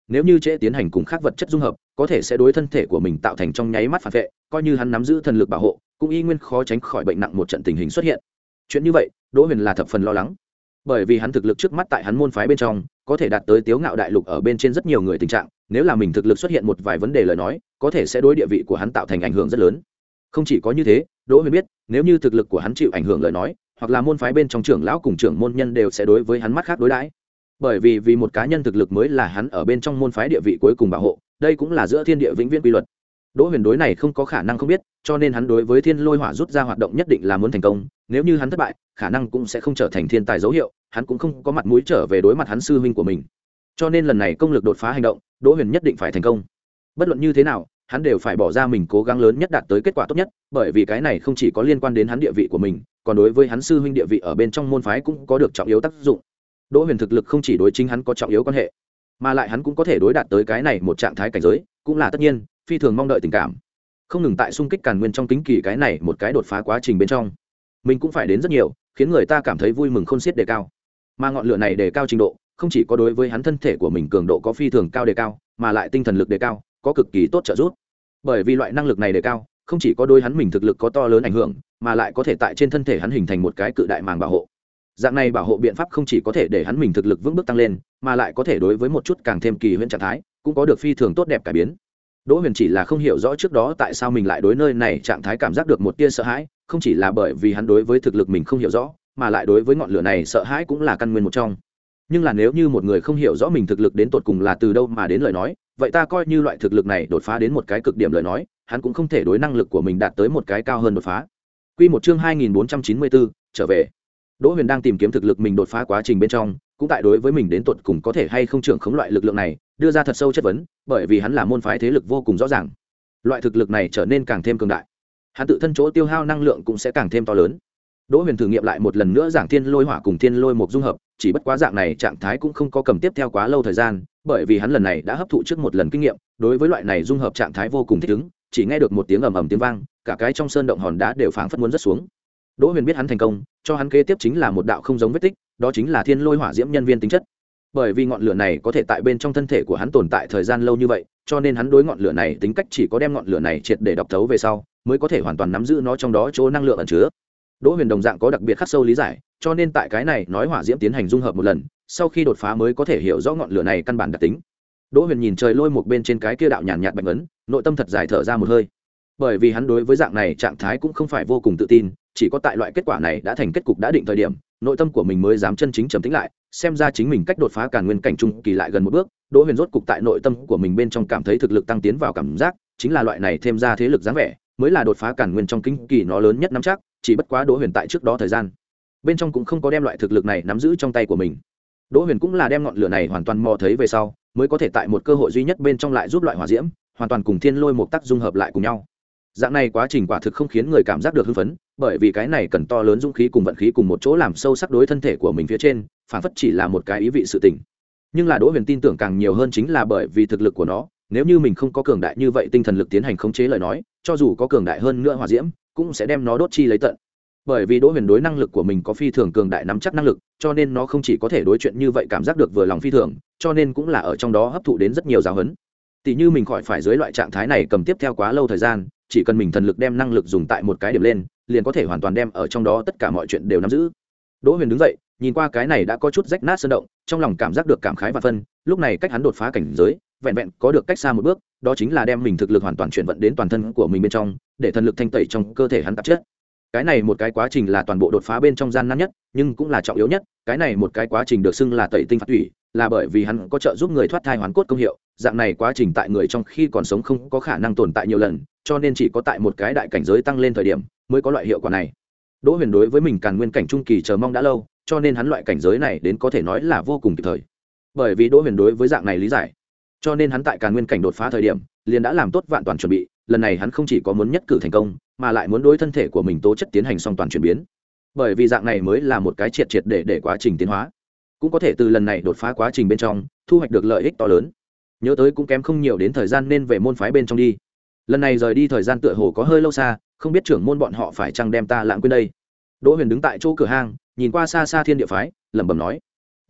nếu như trễ tiến hành cùng khác vật chất dung hợp có thể sẽ đối thân thể của mình tạo thành trong nháy mắt phản vệ, coi như hắn nắm giữ thần lực bảo hộ cũng y nguyên khó tránh khỏi bệnh nặng một trận tình hình xuất hiện. Chuyện như vậy Đỗ Huyền là thập phần lo lắng, bởi vì hắn thực lực trước mắt tại hắn môn phái bên trong có thể đạt tới Tiếu Ngạo đại lục ở bên trên rất nhiều người tình trạng, nếu là mình thực lực xuất hiện một vài vấn đề lời nói có thể sẽ đối địa vị của hắn tạo thành ảnh hưởng rất lớn. Không chỉ có như thế, Đỗ Huyền biết nếu như thực lực của hắn chịu ảnh hưởng lời nói, hoặc là môn phái bên trong trưởng lão cùng trưởng môn nhân đều sẽ đối với hắn mắt khác đối đãi, bởi vì vì một cá nhân thực lực mới là hắn ở bên trong môn phái địa vị cuối cùng bảo hộ, đây cũng là giữa thiên địa vĩnh viễn quy luật. Đỗ Huyền đối này không có khả năng không biết, cho nên hắn đối với Thiên Lôi Hỏa rút ra hoạt động nhất định là muốn thành công, nếu như hắn thất bại khả năng cũng sẽ không trở thành thiên tài dấu hiệu, hắn cũng không có mặt mũi trở về đối mặt hắn sư huynh của mình. Cho nên lần này công lực đột phá hành động Đỗ Huyền nhất định phải thành công, bất luận như thế nào hắn đều phải bỏ ra mình cố gắng lớn nhất đạt tới kết quả tốt nhất, bởi vì cái này không chỉ có liên quan đến hắn địa vị của mình, còn đối với hắn sư huynh địa vị ở bên trong môn phái cũng có được trọng yếu tác dụng. Đỗ Huyền thực lực không chỉ đối chính hắn có trọng yếu quan hệ, mà lại hắn cũng có thể đối đạt tới cái này một trạng thái cảnh giới, cũng là tất nhiên phi thường mong đợi tình cảm. Không ngừng tại xung kích càn nguyên trong kính kỳ cái này một cái đột phá quá trình bên trong, mình cũng phải đến rất nhiều khiến người ta cảm thấy vui mừng khôn xiết đề cao. Mà ngọn lửa này đề cao trình độ không chỉ có đối với hắn thân thể của mình cường độ có phi thường cao đề cao, mà lại tinh thần lực đề cao có cực kỳ tốt trợ giúp. Bởi vì loại năng lực này đề cao không chỉ có đối hắn mình thực lực có to lớn ảnh hưởng, mà lại có thể tại trên thân thể hắn hình thành một cái cự đại màng bảo hộ. Dạng này bảo hộ biện pháp không chỉ có thể để hắn mình thực lực vững bước tăng lên, mà lại có thể đối với một chút càng thêm kỳ huyễn trạng thái cũng có được phi thường tốt đẹp cải biến. Đỗ Huyền chỉ là không hiểu rõ trước đó tại sao mình lại đối nơi này trạng thái cảm giác được một tia sợ hãi, không chỉ là bởi vì hắn đối với thực lực mình không hiểu rõ, mà lại đối với ngọn lửa này sợ hãi cũng là căn nguyên một trong. Nhưng là nếu như một người không hiểu rõ mình thực lực đến tột cùng là từ đâu mà đến lời nói, vậy ta coi như loại thực lực này đột phá đến một cái cực điểm lời nói, hắn cũng không thể đối năng lực của mình đạt tới một cái cao hơn đột phá. Quy một chương hai nghìn bốn trăm chín mươi bốn, trở về. Đỗ Huyền đang tìm kiếm thực lực mình đột phá quá trình bên trong, cũng tại đối với mình đến tột cùng có thể hay không trưởng khống loại lực lượng này, đưa ra thật sâu chất vấn, bởi vì hắn là môn phái thế lực vô cùng rõ ràng. Loại thực lực này trở nên càng thêm cường đại, hắn tự thân chỗ tiêu hao năng lượng cũng sẽ càng thêm to lớn. Đỗ Huyền thử nghiệm lại một lần nữa giảng Thiên Lôi Hỏa cùng Thiên Lôi Mộc dung hợp, chỉ bất quá dạng này trạng thái cũng không có cầm tiếp theo quá lâu thời gian, bởi vì hắn lần này đã hấp thụ trước một lần kinh nghiệm, đối với loại này dung hợp trạng thái vô cùng thích ứng, chỉ nghe được một tiếng ầm ầm tiếng vang, cả cái trong sơn động hòn đá đều phảng phất muốn rớt xuống. Đỗ Huyền biết hắn thành công, cho hắn kế tiếp chính là một đạo không giống vết tích, đó chính là Thiên Lôi Hỏa diễm nhân viên tính chất. Bởi vì ngọn lửa này có thể tại bên trong thân thể của hắn tồn tại thời gian lâu như vậy, cho nên hắn đối ngọn lửa này tính cách chỉ có đem ngọn lửa này triệt để đọc thấu về sau, mới có thể hoàn toàn nắm giữ nó trong đó chỗ năng lượng ẩn chứa. Đỗ Huyền đồng dạng có đặc biệt khắc sâu lý giải, cho nên tại cái này nói hỏa diễm tiến hành dung hợp một lần, sau khi đột phá mới có thể hiểu rõ ngọn lửa này căn bản đặc tính. Đỗ Huyền nhìn trời lôi một bên trên cái kia đạo nhàn nhạt bạch ấn, nội tâm thật dài thở ra một hơi. Bởi vì hắn đối với dạng này trạng thái cũng không phải vô cùng tự tin, chỉ có tại loại kết quả này đã thành kết cục đã định thời điểm, nội tâm của mình mới dám chân chính trầm tĩnh lại, xem ra chính mình cách đột phá Càn Nguyên cảnh trung kỳ lại gần một bước. Đỗ Huyền rốt cục tại nội tâm của mình bên trong cảm thấy thực lực tăng tiến vào cảm giác, chính là loại này thêm ra thế lực dáng vẻ, mới là đột phá Càn Nguyên trong kinh kỳ nó lớn nhất nắm chắc, chỉ bất quá Đỗ Huyền tại trước đó thời gian bên trong cũng không có đem loại thực lực này nắm giữ trong tay của mình. Đỗ Huyền cũng là đem ngọn lửa này hoàn toàn mò thấy về sau, mới có thể tại một cơ hội duy nhất bên trong lại giúp loại hỏa diễm hoàn toàn cùng Thiên Lôi một tác dung hợp lại cùng nhau. Dạng này quá trình quả thực không khiến người cảm giác được hưng phấn, bởi vì cái này cần to lớn dũng khí cùng vận khí cùng một chỗ làm sâu sắc đối thân thể của mình phía trên, phản phất chỉ là một cái ý vị sự tình. Nhưng là Đỗ Huyền tin tưởng càng nhiều hơn chính là bởi vì thực lực của nó, nếu như mình không có cường đại như vậy tinh thần lực tiến hành khống chế lời nói, cho dù có cường đại hơn nữa hỏa diễm, cũng sẽ đem nó đốt chi lấy tận. Bởi vì Đỗ Huyền đối năng lực của mình có phi thường cường đại nắm chắc năng lực, cho nên nó không chỉ có thể đối chuyện như vậy cảm giác được vừa lòng phi thường, cho nên cũng là ở trong đó hấp thụ đến rất nhiều giáo huấn. Tỷ như mình khỏi phải dưới loại trạng thái này cầm tiếp theo quá lâu thời gian, chỉ cần mình thần lực đem năng lực dùng tại một cái điểm lên, liền có thể hoàn toàn đem ở trong đó tất cả mọi chuyện đều nắm giữ. Đỗ Huyền đứng dậy, nhìn qua cái này đã có chút rách nát sơn động, trong lòng cảm giác được cảm khái và phân, lúc này cách hắn đột phá cảnh giới, vẹn vẹn có được cách xa một bước, đó chính là đem mình thực lực hoàn toàn chuyển vận đến toàn thân của mình bên trong, để thần lực thanh tẩy trong cơ thể hắn tạp chất. Cái này một cái quá trình là toàn bộ đột phá bên trong gian nan nhất, nhưng cũng là trọng yếu nhất. Cái này một cái quá trình được xưng là tẩy tinh phạt thủy, là bởi vì hắn có trợ giúp người thoát thai hoán cốt công hiệu. Dạng này quá trình tại người trong khi còn sống không có khả năng tồn tại nhiều lần, cho nên chỉ có tại một cái đại cảnh giới tăng lên thời điểm mới có loại hiệu quả này. Đỗ Huyền đối với mình Càn Nguyên cảnh trung kỳ chờ mong đã lâu, cho nên hắn loại cảnh giới này đến có thể nói là vô cùng kịp thời. Bởi vì Đỗ Huyền đối với dạng này lý giải, cho nên hắn tại Càn Nguyên cảnh đột phá thời điểm liền đã làm tốt vạn toàn chuẩn bị. Lần này hắn không chỉ có muốn nhất cử thành công, mà lại muốn đối thân thể của mình tố chất tiến hành song toàn chuyển biến. Bởi vì dạng này mới là một cái triệt triệt để để quá trình tiến hóa, cũng có thể từ lần này đột phá quá trình bên trong thu hoạch được lợi ích to lớn. Nhớ tới cũng kém không nhiều đến thời gian nên về môn phái bên trong đi. Lần này rời đi thời gian tựa hồ có hơi lâu xa, không biết trưởng môn bọn họ phải chăng đem ta lãng quên đây. Đỗ Huyền đứng tại chỗ cửa hang, nhìn qua xa xa thiên địa phái, lẩm bẩm nói.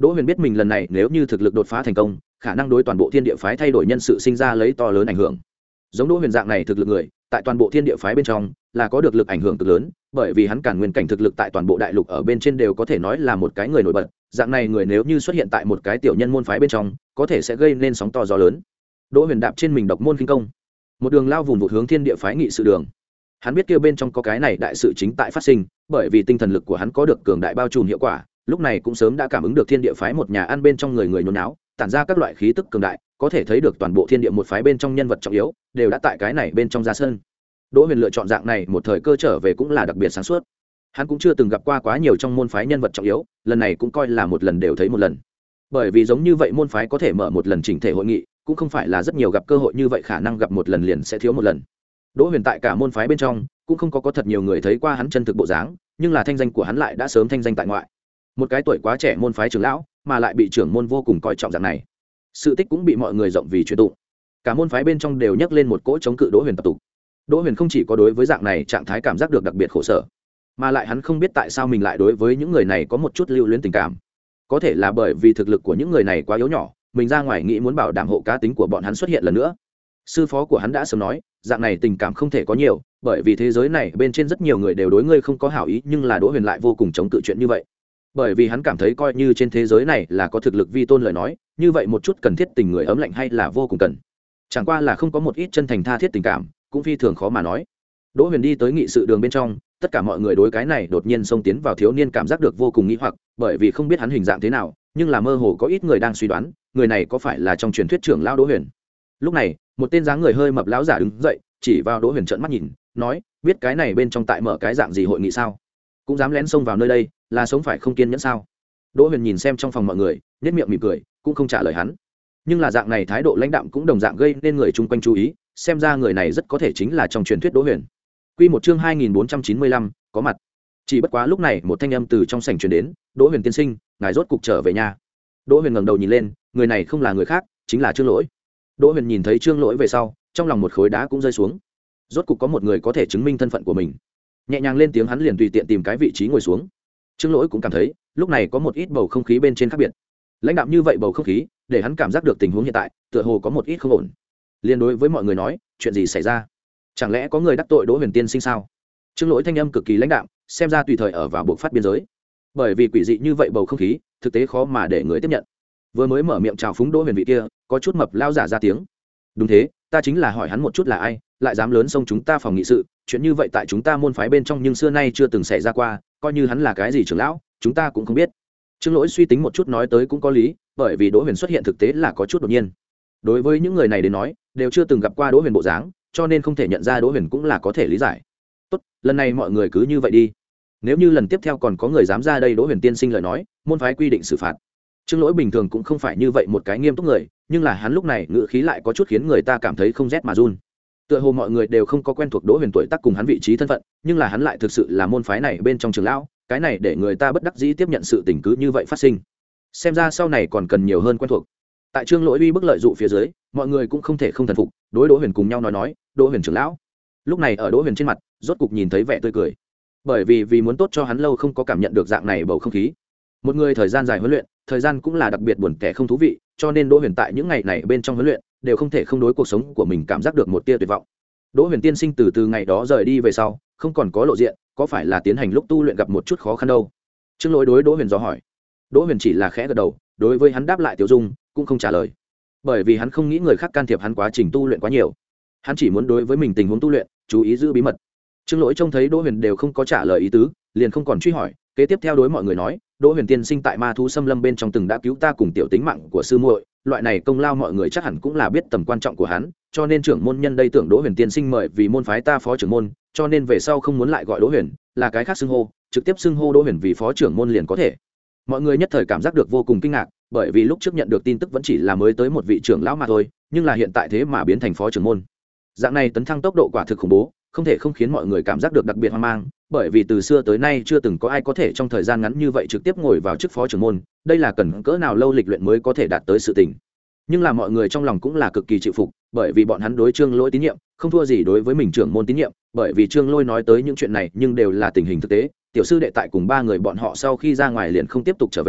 Đỗ Huyền biết mình lần này nếu như thực lực đột phá thành công, khả năng đối toàn bộ thiên địa phái thay đổi nhân sự sinh ra lấy to lớn ảnh hưởng. Giống Đỗ Huyền dạng này thực lực người, tại toàn bộ thiên địa phái bên trong là có được lực ảnh hưởng cực lớn, bởi vì hắn càn nguyên cảnh thực lực tại toàn bộ đại lục ở bên trên đều có thể nói là một cái người nổi bật. Dạng này người nếu như xuất hiện tại một cái tiểu nhân môn phái bên trong, có thể sẽ gây nên sóng to gió lớn. Đỗ Huyền đạp trên mình độc môn kinh công, một đường lao vùng vụt hướng thiên địa phái nghị sự đường. Hắn biết kia bên trong có cái này đại sự chính tại phát sinh, bởi vì tinh thần lực của hắn có được cường đại bao trùm hiệu quả, lúc này cũng sớm đã cảm ứng được thiên địa phái một nhà ăn bên trong người người nhốn náo, tản ra các loại khí tức cường đại, có thể thấy được toàn bộ thiên địa một phái bên trong nhân vật trọng yếu đều đã tại cái này bên trong ra sân. Đỗ Huyền lựa chọn dạng này một thời cơ trở về cũng là đặc biệt sáng suốt. Hắn cũng chưa từng gặp qua quá nhiều trong môn phái nhân vật trọng yếu, lần này cũng coi là một lần đều thấy một lần. Bởi vì giống như vậy môn phái có thể mở một lần chỉnh thể hội nghị, cũng không phải là rất nhiều gặp cơ hội như vậy, khả năng gặp một lần liền sẽ thiếu một lần. Đỗ Huyền tại cả môn phái bên trong cũng không có có thật nhiều người thấy qua hắn chân thực bộ dáng, nhưng là thanh danh của hắn lại đã sớm thanh danh tại ngoại. Một cái tuổi quá trẻ môn phái trưởng lão, mà lại bị trưởng môn vô cùng coi trọng dạng này. Sự tích cũng bị mọi người rộng vì truyền tụng. Cả môn phái bên trong đều nhắc lên một cỗ chống cự Đỗ Huyền tập tục. Đỗ Huyền không chỉ có đối với dạng này trạng thái cảm giác được đặc biệt khổ sở, mà lại hắn không biết tại sao mình lại đối với những người này có một chút lưu luyến tình cảm. Có thể là bởi vì thực lực của những người này quá yếu nhỏ, mình ra ngoài nghĩ muốn bảo đảm hộ cá tính của bọn hắn xuất hiện lần nữa. Sư phó của hắn đã sớm nói, dạng này tình cảm không thể có nhiều, bởi vì thế giới này bên trên rất nhiều người đều đối ngươi không có hảo ý, nhưng là Đỗ Huyền lại vô cùng chống cự chuyện như vậy. Bởi vì hắn cảm thấy coi như trên thế giới này là có thực lực vi tôn lời nói, như vậy một chút cần thiết tình người ấm lạnh hay là vô cùng cần. Chẳng qua là không có một ít chân thành tha thiết tình cảm, cũng phi thường khó mà nói. Đỗ Huyền đi tới nghị sự đường bên trong, tất cả mọi người đối cái này đột nhiên xông tiến vào thiếu niên cảm giác được vô cùng nghi hoặc, bởi vì không biết hắn hình dạng thế nào, nhưng là mơ hồ có ít người đang suy đoán, người này có phải là trong truyền thuyết trưởng lão Đỗ Huyền. Lúc này, một tên dáng người hơi mập lão giả đứng dậy, chỉ vào Đỗ Huyền trợn mắt nhìn, nói: "Biết cái này bên trong tại mở cái dạng gì hội nghị sao? Cũng dám lén xông vào nơi đây, là sống phải không kiên nhẫn sao?" Đỗ Huyền nhìn xem trong phòng mọi người, nhếch miệng mỉm cười, cũng không trả lời hắn. Nhưng là dạng này thái độ lãnh đạm cũng đồng dạng gây nên người chung quanh chú ý, xem ra người này rất có thể chính là trong truyền thuyết Đỗ Huyền. Quy một chương hai nghìn bốn trăm chín mươi lăm, có mặt. Chỉ bất quá lúc này một thanh âm từ trong sảnh truyền đến: "Đỗ Huyền tiên sinh, ngài rốt cục trở về nhà." Đỗ Huyền ngẩng đầu nhìn lên, người này không là người khác, chính là Trương Lỗi. Đỗ Huyền nhìn thấy Trương Lỗi về sau, trong lòng một khối đá cũng rơi xuống. Rốt cục có một người có thể chứng minh thân phận của mình. Nhẹ nhàng lên tiếng, hắn liền tùy tiện tìm cái vị trí ngồi xuống. Trương Lỗi cũng cảm thấy, lúc này có một ít bầu không khí bên trên khác biệt. Lãnh đạm như vậy bầu không khí, để hắn cảm giác được tình huống hiện tại, tựa hồ có một ít không ổn. Liên đối với mọi người nói, chuyện gì xảy ra? Chẳng lẽ có người đắc tội Đỗ Huyền tiên sinh sao? Trương Lỗi thanh âm cực kỳ lãnh đạm, xem ra tùy thời ở vào buộc phát biên giới. Bởi vì quỷ dị như vậy bầu không khí, thực tế khó mà để người tiếp nhận. Vừa mới mở miệng chào phúng Đỗ Huyền vị kia, có chút mập lao giả ra tiếng. Đúng thế, ta chính là hỏi hắn một chút là ai, lại dám lớn xông chúng ta phòng nghị sự, chuyện như vậy tại chúng ta môn phái bên trong nhưng xưa nay chưa từng xảy ra qua, coi như hắn là cái gì trưởng lão, chúng ta cũng không biết. Trương Lỗi suy tính một chút nói tới cũng có lý, bởi vì Đỗ Huyền xuất hiện thực tế là có chút đột nhiên. Đối với những người này đến nói, đều chưa từng gặp qua Đỗ Huyền bộ dáng, cho nên không thể nhận ra Đỗ Huyền cũng là có thể lý giải. Tốt, lần này mọi người cứ như vậy đi. Nếu như lần tiếp theo còn có người dám ra đây Đỗ Huyền tiên sinh lời nói, môn phái quy định xử phạt. Trương Lỗi bình thường cũng không phải như vậy một cái nghiêm túc người, nhưng là hắn lúc này ngữ khí lại có chút khiến người ta cảm thấy không rét mà run. Tựa hồ mọi người đều không có quen thuộc Đỗ Huyền tuổi tác cùng hắn vị trí thân phận, nhưng là hắn lại thực sự là môn phái này bên trong trưởng lão, cái này để người ta bất đắc dĩ tiếp nhận sự tình cứ như vậy phát sinh. Xem ra sau này còn cần nhiều hơn quen thuộc. Tại Trương Lỗi uy bức lợi dụ phía dưới, mọi người cũng không thể không thần phục, đối Đỗ Huyền cùng nhau nói nói, Đỗ Huyền trưởng lão. Lúc này ở Đỗ Huyền trên mặt, rốt cục nhìn thấy vẻ tươi cười. Bởi vì vì muốn tốt cho hắn lâu không có cảm nhận được dạng này bầu không khí. Một người thời gian dài huấn luyện, thời gian cũng là đặc biệt buồn tẻ không thú vị, cho nên Đỗ Huyền tại những ngày này bên trong huấn luyện, đều không thể không đối cuộc sống của mình cảm giác được một tia tuyệt vọng. Đỗ Huyền tiên sinh từ từ ngày đó rời đi về sau, không còn có lộ diện, có phải là tiến hành lúc tu luyện gặp một chút khó khăn đâu? Trương Lỗi đối Đỗ Huyền dò hỏi. Đỗ Huyền chỉ là khẽ gật đầu, đối với hắn đáp lại tiểu dung, cũng không trả lời. Bởi vì hắn không nghĩ người khác can thiệp hắn quá trình tu luyện quá nhiều. Hắn chỉ muốn đối với mình tình huống tu luyện, chú ý giữ bí mật. Trương Lỗi trông thấy Đỗ Huyền đều không có trả lời ý tứ, liền không còn truy hỏi, kế tiếp theo đối mọi người nói, Đỗ Huyền tiên sinh tại ma thú xâm lâm bên trong từng đã cứu ta cùng tiểu tính mạng của sư muội, loại này công lao mọi người chắc hẳn cũng là biết tầm quan trọng của hắn, cho nên trưởng môn nhân đây tưởng Đỗ Huyền tiên sinh mời vì môn phái ta phó trưởng môn, cho nên về sau không muốn lại gọi Đỗ Huyền, là cái khác xưng hô, trực tiếp xưng hô Đỗ Huyền vì phó trưởng môn liền có thể. Mọi người nhất thời cảm giác được vô cùng kinh ngạc, bởi vì lúc trước nhận được tin tức vẫn chỉ là mới tới một vị trưởng lão mà thôi, nhưng là hiện tại thế mà biến thành phó trưởng môn. Dạng này tấn thăng tốc độ quả thực khủng bố, không thể không khiến mọi người cảm giác được đặc biệt hoang mang, bởi vì từ xưa tới nay chưa từng có ai có thể trong thời gian ngắn như vậy trực tiếp ngồi vào chức phó trưởng môn, đây là cần cỡ nào lâu lịch luyện mới có thể đạt tới sự tình. Nhưng là mọi người trong lòng cũng là cực kỳ chịu phục, bởi vì bọn hắn đối Trương Lỗi tín nhiệm không thua gì đối với mình trưởng môn tín nhiệm, bởi vì Trương Lỗi nói tới những chuyện này nhưng đều là tình hình thực tế. Tiểu sư đệ tại cùng ba người bọn họ sau khi ra ngoài liền không tiếp tục trở về,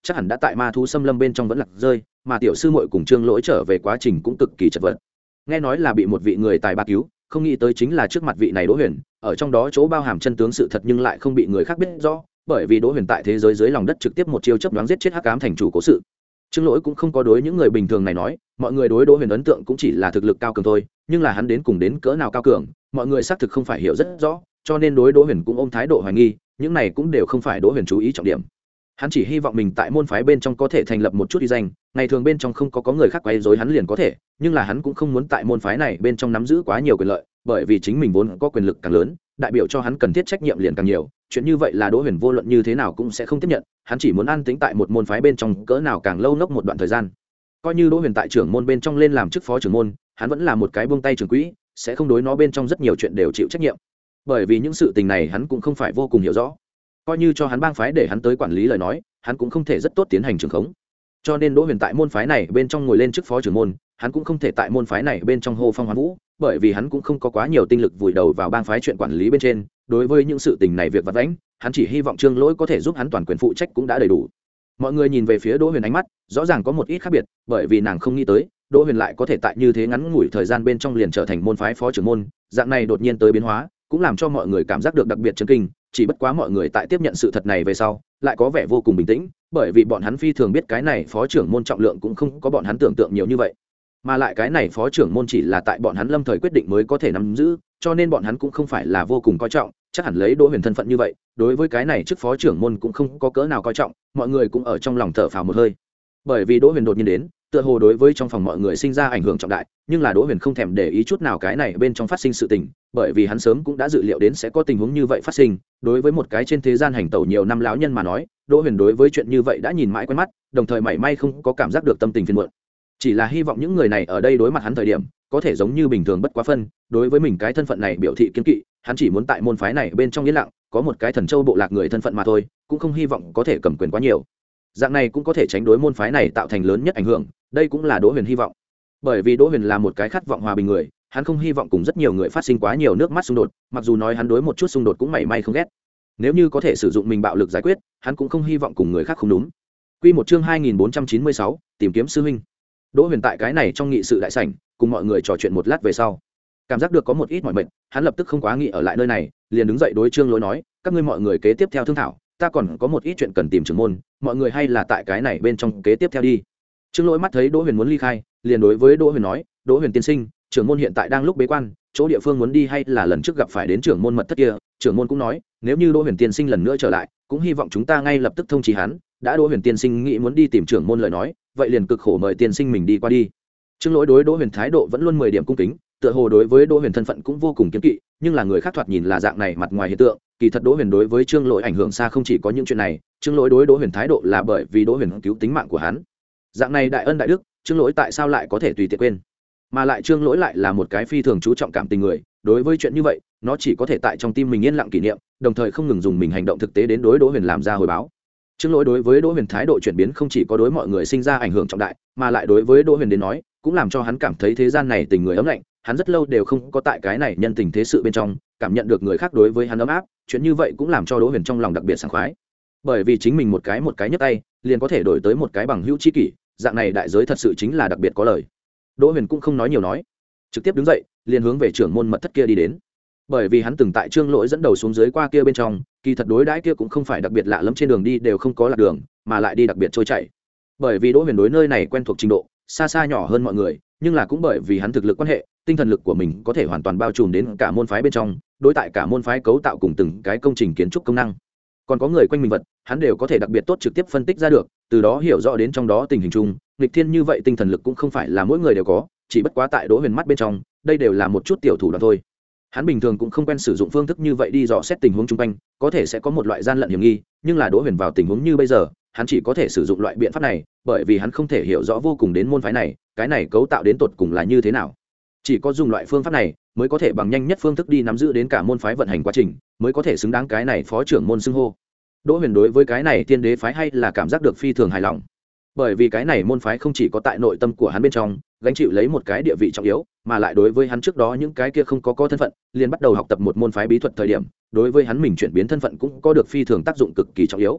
chắc hẳn đã tại ma thú xâm lâm bên trong vẫn lạc rơi, mà tiểu sư muội cùng Trương Lỗi trở về quá trình cũng cực kỳ chật vật. Nghe nói là bị một vị người tài ba cứu, không nghĩ tới chính là trước mặt vị này Đỗ Huyền, ở trong đó chỗ bao hàm chân tướng sự thật nhưng lại không bị người khác biết rõ, bởi vì Đỗ Huyền tại thế giới dưới lòng đất trực tiếp một chiêu chớp nhoáng giết chết Hắc Ám thành chủ cố sự. Trương Lỗi cũng không có đối những người bình thường này nói, mọi người đối Đỗ Huyền ấn tượng cũng chỉ là thực lực cao cường thôi, nhưng là hắn đến cùng đến cỡ nào cao cường, mọi người xác thực không phải hiểu rất rõ, cho nên đối Đỗ Huyền cũng ôm thái độ hoài nghi, những này cũng đều không phải Đỗ Huyền chú ý trọng điểm. Hắn chỉ hy vọng mình tại môn phái bên trong có thể thành lập một chút uy danh, ngày thường bên trong không có có người khác quấy rối hắn liền có thể, nhưng là hắn cũng không muốn tại môn phái này bên trong nắm giữ quá nhiều quyền lợi, bởi vì chính mình vốn có quyền lực càng lớn, đại biểu cho hắn cần thiết trách nhiệm liền càng nhiều, chuyện như vậy là Đỗ Huyền vô luận như thế nào cũng sẽ không tiếp nhận, hắn chỉ muốn an tĩnh tại một môn phái bên trong cỡ nào càng lâu ngốc một đoạn thời gian. Coi như Đỗ Huyền tại trưởng môn bên trong lên làm chức phó trưởng môn, hắn vẫn là một cái buông tay trưởng quỹ, sẽ không đối nó bên trong rất nhiều chuyện đều chịu trách nhiệm, bởi vì những sự tình này hắn cũng không phải vô cùng hiểu rõ. Coi như cho hắn bang phái để hắn tới quản lý lời nói, hắn cũng không thể rất tốt tiến hành trưởng khống. Cho nên Đỗ Huyền tại môn phái này bên trong ngồi lên chức phó trưởng môn, hắn cũng không thể tại môn phái này bên trong hô phong hoán vũ, bởi vì hắn cũng không có quá nhiều tinh lực vùi đầu vào bang phái chuyện quản lý bên trên. Đối với những sự tình này việc vặt vãnh, hắn chỉ hy vọng Trương Lỗi có thể giúp hắn toàn quyền phụ trách cũng đã đầy đủ. Mọi người nhìn về phía Đỗ Huyền ánh mắt, rõ ràng có một ít khác biệt, bởi vì nàng không nghĩ tới, Đỗ Huyền lại có thể tại như thế ngắn ngủi thời gian bên trong liền trở thành môn phái phó trưởng môn, dạng này đột nhiên tới biến hóa, cũng làm cho mọi người cảm giác được đặc biệt chấn kinh, chỉ bất quá mọi người tại tiếp nhận sự thật này về sau, lại có vẻ vô cùng bình tĩnh, bởi vì bọn hắn phi thường biết cái này phó trưởng môn trọng lượng cũng không có bọn hắn tưởng tượng nhiều như vậy, mà lại cái này phó trưởng môn chỉ là tại bọn hắn lâm thời quyết định mới có thể nắm giữ, cho nên bọn hắn cũng không phải là vô cùng coi trọng, chắc hẳn lấy Đỗ Huyền thân phận như vậy, đối với cái này chức phó trưởng môn cũng không có cỡ nào coi trọng, mọi người cũng ở trong lòng thở phào một hơi. Bởi vì Đỗ Huyền đột nhiên đến, tựa hồ đối với trong phòng mọi người sinh ra ảnh hưởng trọng đại, nhưng là Đỗ Huyền không thèm để ý chút nào cái này bên trong phát sinh sự tình, bởi vì hắn sớm cũng đã dự liệu đến sẽ có tình huống như vậy phát sinh. Đối với một cái trên thế gian hành tẩu nhiều năm lão nhân mà nói, Đỗ Huyền đối với chuyện như vậy đã nhìn mãi quen mắt, đồng thời mảy may không có cảm giác được tâm tình phiền muộn. Chỉ là hy vọng những người này ở đây đối mặt hắn thời điểm, có thể giống như bình thường bất quá phân, đối với mình cái thân phận này biểu thị kiên kỵ, hắn chỉ muốn tại môn phái này bên trong yên lặng, có một cái thần châu bộ lạc người thân phận mà thôi, cũng không hy vọng có thể cầm quyền quá nhiều. Dạng này cũng có thể tránh đối môn phái này tạo thành lớn nhất ảnh hưởng, đây cũng là Đỗ Huyền hy vọng. Bởi vì Đỗ Huyền là một cái khát vọng hòa bình người, hắn không hy vọng cùng rất nhiều người phát sinh quá nhiều nước mắt xung đột, mặc dù nói hắn đối một chút xung đột cũng mảy may không ghét. Nếu như có thể sử dụng mình bạo lực giải quyết, hắn cũng không hy vọng cùng người khác không đúng. Quy một chương hai nghìn bốn trăm chín mươi sáu, tìm kiếm sư huynh. Đỗ Huyền tại cái này trong nghị sự đại sảnh, cùng mọi người trò chuyện một lát về sau, cảm giác được có một ít mỏi mệt, hắn lập tức không quá nghĩ ở lại nơi này, liền đứng dậy đối Trương Lỗi nói, các ngươi mọi người kế tiếp theo thương thảo, ta còn có một ít chuyện cần tìm trưởng môn, mọi người hay là tại cái này bên trong kế tiếp theo đi. Trương Lỗi mắt thấy Đỗ Huyền muốn ly khai, liền đối với Đỗ Huyền nói, Đỗ Huyền tiên sinh, trưởng môn hiện tại đang lúc bế quan, chỗ địa phương muốn đi hay là lần trước gặp phải đến trưởng môn mật thất kia, trưởng môn cũng nói, nếu như Đỗ Huyền tiên sinh lần nữa trở lại, cũng hy vọng chúng ta ngay lập tức thông chí hắn, đã Đỗ Huyền tiên sinh nghĩ muốn đi tìm trưởng môn lời nói, vậy liền cực khổ mời tiên sinh mình đi qua đi. Trương Lỗi đối Đỗ Huyền thái độ vẫn luôn mười điểm cung kính, tựa hồ đối với Đỗ Huyền thân phận cũng vô cùng kiêng kỵ, nhưng là người khác thoạt nhìn là dạng này mặt ngoài hiện tượng, kỳ thật Đỗ Huyền đối với Trương Lỗi ảnh hưởng xa không chỉ có những chuyện này, Trương Lỗi đối Đỗ Huyền thái độ là bởi vì Đỗ Huyền cứu tính mạng của hắn. Dạng này đại ân đại đức, Trương Lỗi tại sao lại có thể tùy tiện quên? Mà lại Trương Lỗi lại là một cái phi thường chú trọng cảm tình người, đối với chuyện như vậy, nó chỉ có thể tại trong tim mình yên lặng kỷ niệm, đồng thời không ngừng dùng mình hành động thực tế đến đối Đỗ Huyền làm ra hồi báo. Trương Lỗi đối với Đỗ Huyền thái độ chuyển biến không chỉ có đối mọi người sinh ra ảnh hưởng trọng đại, mà lại đối với Đỗ Huyền đến nói, cũng làm cho hắn cảm thấy thế gian này tình người ấm lạnh, hắn rất lâu đều không có tại cái này nhân tình thế sự bên trong cảm nhận được người khác đối với hắn ấm áp, chuyện như vậy cũng làm cho Đỗ Huyền trong lòng đặc biệt sảng khoái. Bởi vì chính mình một cái một cái nhấc tay, liền có thể đổi tới một cái bằng hữu tri kỷ, dạng này đại giới thật sự chính là đặc biệt có lời. Đỗ Huyền cũng không nói nhiều nói, trực tiếp đứng dậy, liền hướng về trưởng môn mật thất kia đi đến. Bởi vì hắn từng tại Trương Lỗi dẫn đầu xuống dưới qua kia bên trong, kỳ thật đối đãi kia cũng không phải đặc biệt lạ lẫm, trên đường đi đều không có lạc đường, mà lại đi đặc biệt trôi chảy. Bởi vì Đỗ Huyền đối nơi này quen thuộc trình độ xa xa nhỏ hơn mọi người, nhưng là cũng bởi vì hắn thực lực quan hệ, tinh thần lực của mình có thể hoàn toàn bao trùm đến cả môn phái bên trong, đối tại cả môn phái cấu tạo cùng từng cái công trình kiến trúc công năng, còn có người quanh mình vật, hắn đều có thể đặc biệt tốt trực tiếp phân tích ra được, từ đó hiểu rõ đến trong đó tình hình chung. Nghịch thiên như vậy tinh thần lực cũng không phải là mỗi người đều có, chỉ bất quá tại Đỗ Huyền mắt bên trong, đây đều là một chút tiểu thủ đoạn thôi. Hắn bình thường cũng không quen sử dụng phương thức như vậy đi dò xét tình huống chung quanh, có thể sẽ có một loại gian lận hiểm nghi, nhưng là Đỗ Huyền vào tình huống như bây giờ, hắn chỉ có thể sử dụng loại biện pháp này, bởi vì hắn không thể hiểu rõ vô cùng đến môn phái này, cái này cấu tạo đến tột cùng là như thế nào. Chỉ có dùng loại phương pháp này, mới có thể bằng nhanh nhất phương thức đi nắm giữ đến cả môn phái vận hành quá trình, mới có thể xứng đáng cái này phó trưởng môn xưng hô. Đỗ Huyền đối với cái này Tiên Đế phái hay là cảm giác được phi thường hài lòng, bởi vì cái này môn phái không chỉ có tại nội tâm của hắn bên trong gánh chịu lấy một cái địa vị trọng yếu, mà lại đối với hắn trước đó những cái kia không có có thân phận, liền bắt đầu học tập một môn phái bí thuật thời điểm, đối với hắn mình chuyển biến thân phận cũng có được phi thường tác dụng cực kỳ trọng yếu.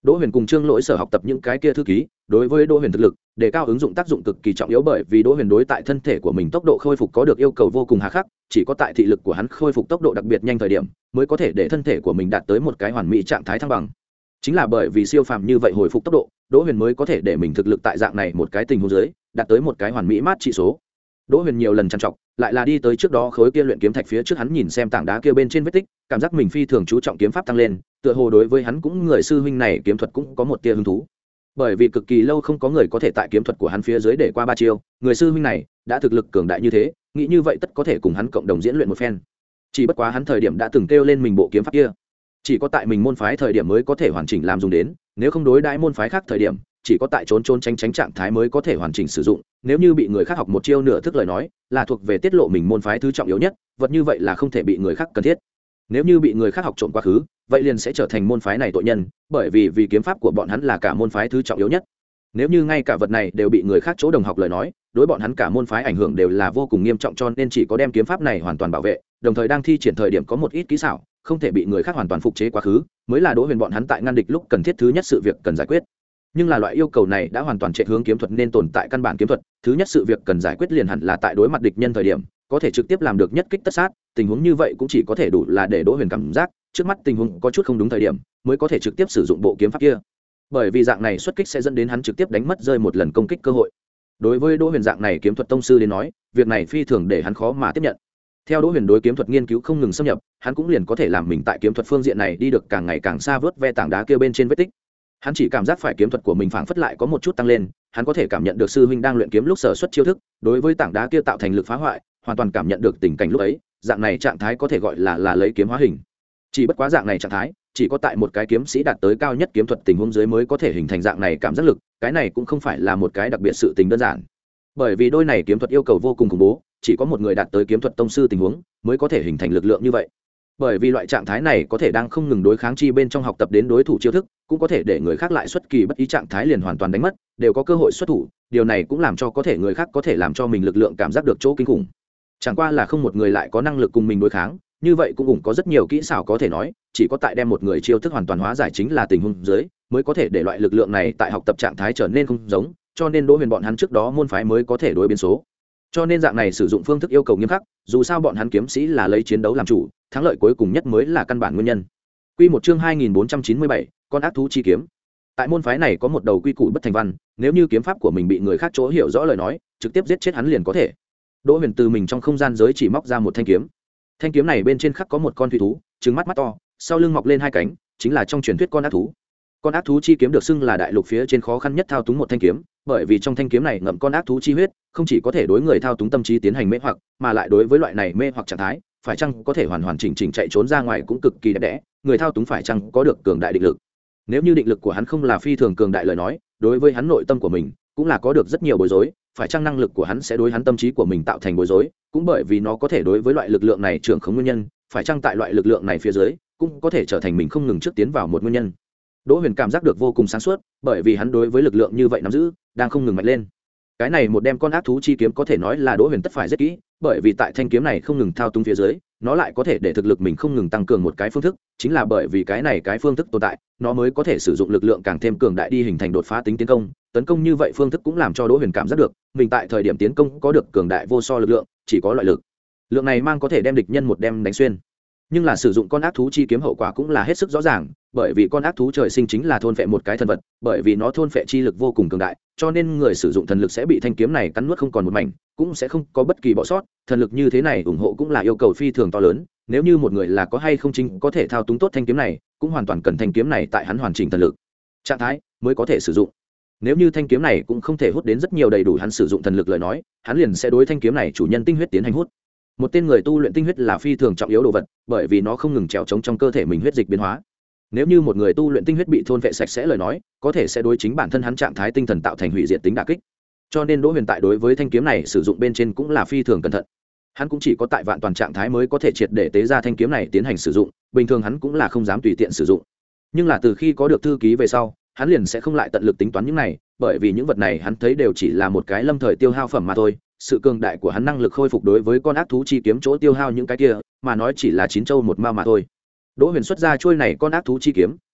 Đỗ Huyền cùng Trương Lỗi sở học tập những cái kia thư ký, đối với Đỗ Huyền thực lực, đề cao ứng dụng tác dụng cực kỳ trọng yếu, bởi vì Đỗ Huyền đối tại thân thể của mình tốc độ khôi phục có được yêu cầu vô cùng hà khắc, chỉ có tại thị lực của hắn khôi phục tốc độ đặc biệt nhanh thời điểm, mới có thể để thân thể của mình đạt tới một cái hoàn mỹ trạng thái thăng bằng. Chính là bởi vì siêu phàm như vậy hồi phục tốc độ, Đỗ Huyền mới có thể để mình thực lực tại dạng này một cái tình huống dưới, đạt tới một cái hoàn mỹ mát trị số. Đỗ Huyền nhiều lần trằn trọc, lại là đi tới trước đó khối kia luyện kiếm thạch phía trước, hắn nhìn xem tảng đá kia bên trên vết tích, cảm giác mình phi thường chú trọng kiếm pháp tăng lên, tựa hồ đối với hắn cũng người sư huynh này kiếm thuật cũng có một tia hứng thú. Bởi vì cực kỳ lâu không có người có thể tại kiếm thuật của hắn phía dưới để qua ba chiêu, người sư huynh này đã thực lực cường đại như thế, nghĩ như vậy tất có thể cùng hắn cộng đồng diễn luyện một phen. Chỉ bất quá hắn thời điểm đã từng kêu lên mình bộ kiếm pháp kia, chỉ có tại mình môn phái thời điểm mới có thể hoàn chỉnh làm dùng đến, nếu không đối đãi môn phái khác thời điểm, chỉ có tại trốn trốn tránh tránh trạng thái mới có thể hoàn chỉnh sử dụng. Nếu như bị người khác học một chiêu nửa thức lời nói, là thuộc về tiết lộ mình môn phái thứ trọng yếu nhất, vật như vậy là không thể bị người khác cần thiết. Nếu như bị người khác học trộm quá khứ, vậy liền sẽ trở thành môn phái này tội nhân, bởi vì vì kiếm pháp của bọn hắn là cả môn phái thứ trọng yếu nhất. Nếu như ngay cả vật này đều bị người khác chỗ đồng học lời nói, đối bọn hắn cả môn phái ảnh hưởng đều là vô cùng nghiêm trọng, cho nên chỉ có đem kiếm pháp này hoàn toàn bảo vệ, đồng thời đang thi triển thời điểm có một ít kỹ xảo, không thể bị người khác hoàn toàn phục chế quá khứ, mới là Đỗ Huyền bọn hắn tại ngăn địch lúc cần thiết thứ nhất sự việc cần giải quyết. Nhưng là loại yêu cầu này đã hoàn toàn chạy hướng kiếm thuật nên tồn tại căn bản kiếm thuật, thứ nhất sự việc cần giải quyết liền hẳn là tại đối mặt địch nhân thời điểm, có thể trực tiếp làm được nhất kích tất sát, tình huống như vậy cũng chỉ có thể đủ là để Đỗ Huyền cảm giác, trước mắt tình huống có chút không đúng thời điểm, mới có thể trực tiếp sử dụng bộ kiếm pháp kia. Bởi vì dạng này xuất kích sẽ dẫn đến hắn trực tiếp đánh mất rơi một lần công kích cơ hội. Đối với Đỗ Huyền dạng này kiếm thuật tông sư đến nói, việc này phi thường để hắn khó mà tiếp nhận. Theo Đỗ Huyền đối kiếm thuật nghiên cứu không ngừng xâm nhập, hắn cũng liền có thể làm mình tại kiếm thuật phương diện này đi được càng ngày càng xa, vớt ve tảng đá kia bên trên vết tích. Hắn chỉ cảm giác phải kiếm thuật của mình phảng phất lại có một chút tăng lên, hắn có thể cảm nhận được sư huynh đang luyện kiếm lúc sở xuất chiêu thức, đối với tảng đá kia tạo thành lực phá hoại, hoàn toàn cảm nhận được tình cảnh lúc ấy, dạng này trạng thái có thể gọi là là lấy kiếm hóa hình. Chỉ bất quá dạng này trạng thái, chỉ có tại một cái kiếm sĩ đạt tới cao nhất kiếm thuật tình huống dưới mới có thể hình thành dạng này cảm giác lực, cái này cũng không phải là một cái đặc biệt sự tình đơn giản. Bởi vì đôi này kiếm thuật yêu cầu vô cùng khủng bố, chỉ có một người đạt tới kiếm thuật tông sư tình huống mới có thể hình thành lực lượng như vậy. Bởi vì loại trạng thái này có thể đang không ngừng đối kháng chi bên trong học tập đến đối thủ chiêu thức, cũng có thể để người khác lại xuất kỳ bất ý trạng thái liền hoàn toàn đánh mất, đều có cơ hội xuất thủ, điều này cũng làm cho có thể người khác có thể làm cho mình lực lượng cảm giác được chỗ kinh khủng. Chẳng qua là không một người lại có năng lực cùng mình đối kháng, như vậy cũng cũng có rất nhiều kỹ xảo có thể nói, chỉ có tại đem một người chiêu thức hoàn toàn hóa giải chính là tình huống dưới, mới có thể để loại lực lượng này tại học tập trạng thái trở nên không giống, cho nên Đỗ Huyền bọn hắn trước đó môn phái mới có thể đối biến số. Cho nên dạng này sử dụng phương thức yêu cầu nghiêm khắc, dù sao bọn hắn kiếm sĩ là lấy chiến đấu làm chủ, thắng lợi cuối cùng nhất mới là căn bản nguyên nhân. Quy một chương hai nghìn bốn trăm chín mươi bảy, con ác thú chi kiếm. Tại môn phái này có một đầu quy củ bất thành văn, nếu như kiếm pháp của mình bị người khác chỗ hiểu rõ lời nói, trực tiếp giết chết hắn liền có thể. Đỗ Huyền từ mình trong không gian giới chỉ móc ra một thanh kiếm. Thanh kiếm này bên trên khắc có một con thủy thú, trừng mắt mắt to, sau lưng mọc lên hai cánh, chính là trong truyền thuyết con ác thú. Con ác thú chi kiếm được xưng là đại lục phía trên khó khăn nhất thao túng một thanh kiếm, bởi vì trong thanh kiếm này ngậm con ác thú chi huyết, không chỉ có thể đối người thao túng tâm trí tiến hành mê hoặc, mà lại đối với loại này mê hoặc trạng thái, phải chăng có thể hoàn hoàn chỉnh chỉnh chạy trốn ra ngoài cũng cực kỳ đẹp đẽ, người thao túng phải chăng có được cường đại định lực. Nếu như định lực của hắn không là phi thường cường đại lời nói, đối với hắn nội tâm của mình cũng là có được rất nhiều bối rối, phải chăng năng lực của hắn sẽ đối hắn tâm trí của mình tạo thành bối rối, cũng bởi vì nó có thể đối với loại lực lượng này trưởng khống nguyên nhân, phải chăng tại loại lực lượng này phía dưới cũng có thể trở thành mình không ngừng trước tiến vào một nguyên nhân. Đỗ Huyền cảm giác được vô cùng sáng suốt, bởi vì hắn đối với lực lượng như vậy nắm giữ đang không ngừng mạnh lên. Cái này một đem con ác thú chi kiếm có thể nói là Đỗ Huyền tất phải rất kỹ, bởi vì tại thanh kiếm này không ngừng thao túng phía dưới, nó lại có thể để thực lực mình không ngừng tăng cường một cái phương thức, chính là bởi vì cái này cái phương thức tồn tại, nó mới có thể sử dụng lực lượng càng thêm cường đại đi hình thành đột phá tính tiến công, tấn công như vậy phương thức cũng làm cho Đỗ Huyền cảm giác được, mình tại thời điểm tiến công có được cường đại vô so lực lượng, chỉ có loại lực lượng này mang có thể đem địch nhân một đem đánh xuyên. Nhưng là sử dụng con ác thú chi kiếm hậu quả cũng là hết sức rõ ràng, bởi vì con ác thú trời sinh chính là thôn phệ một cái thần vật, bởi vì nó thôn phệ chi lực vô cùng cường đại, cho nên người sử dụng thần lực sẽ bị thanh kiếm này cắn nuốt không còn một mảnh, cũng sẽ không có bất kỳ bỏ sót. Thần lực như thế này ủng hộ cũng là yêu cầu phi thường to lớn, nếu như một người là có hay không chính có thể thao túng tốt thanh kiếm này, cũng hoàn toàn cần thanh kiếm này tại hắn hoàn chỉnh thần lực trạng thái mới có thể sử dụng. Nếu như thanh kiếm này cũng không thể hút đến rất nhiều đầy đủ hắn sử dụng thần lực lời nói, hắn liền sẽ đối thanh kiếm này chủ nhân tinh huyết tiến hành hút. Một tên người tu luyện tinh huyết là phi thường trọng yếu đồ vật, bởi vì nó không ngừng trèo chống trong cơ thể mình huyết dịch biến hóa. Nếu như một người tu luyện tinh huyết bị thôn vệ sạch sẽ lời nói, có thể sẽ đối chính bản thân hắn trạng thái tinh thần tạo thành hủy diệt tính đả kích. Cho nên Đỗ Huyền tại đối với thanh kiếm này sử dụng bên trên cũng là phi thường cẩn thận. Hắn cũng chỉ có tại vạn toàn trạng thái mới có thể triệt để tế ra thanh kiếm này tiến hành sử dụng, bình thường hắn cũng là không dám tùy tiện sử dụng. Nhưng là từ khi có được thư ký về sau, hắn liền sẽ không lại tận lực tính toán những này, bởi vì những vật này hắn thấy đều chỉ là một cái lâm thời tiêu hao phẩm mà thôi. Sự cường đại của hắn năng lực khôi phục đối với con ác thú chi kiếm chỗ tiêu hao những cái kia, mà nói chỉ là chín châu một mao mà thôi. Đỗ Huyền xuất ra chuôi này con ác thú chi kiếm,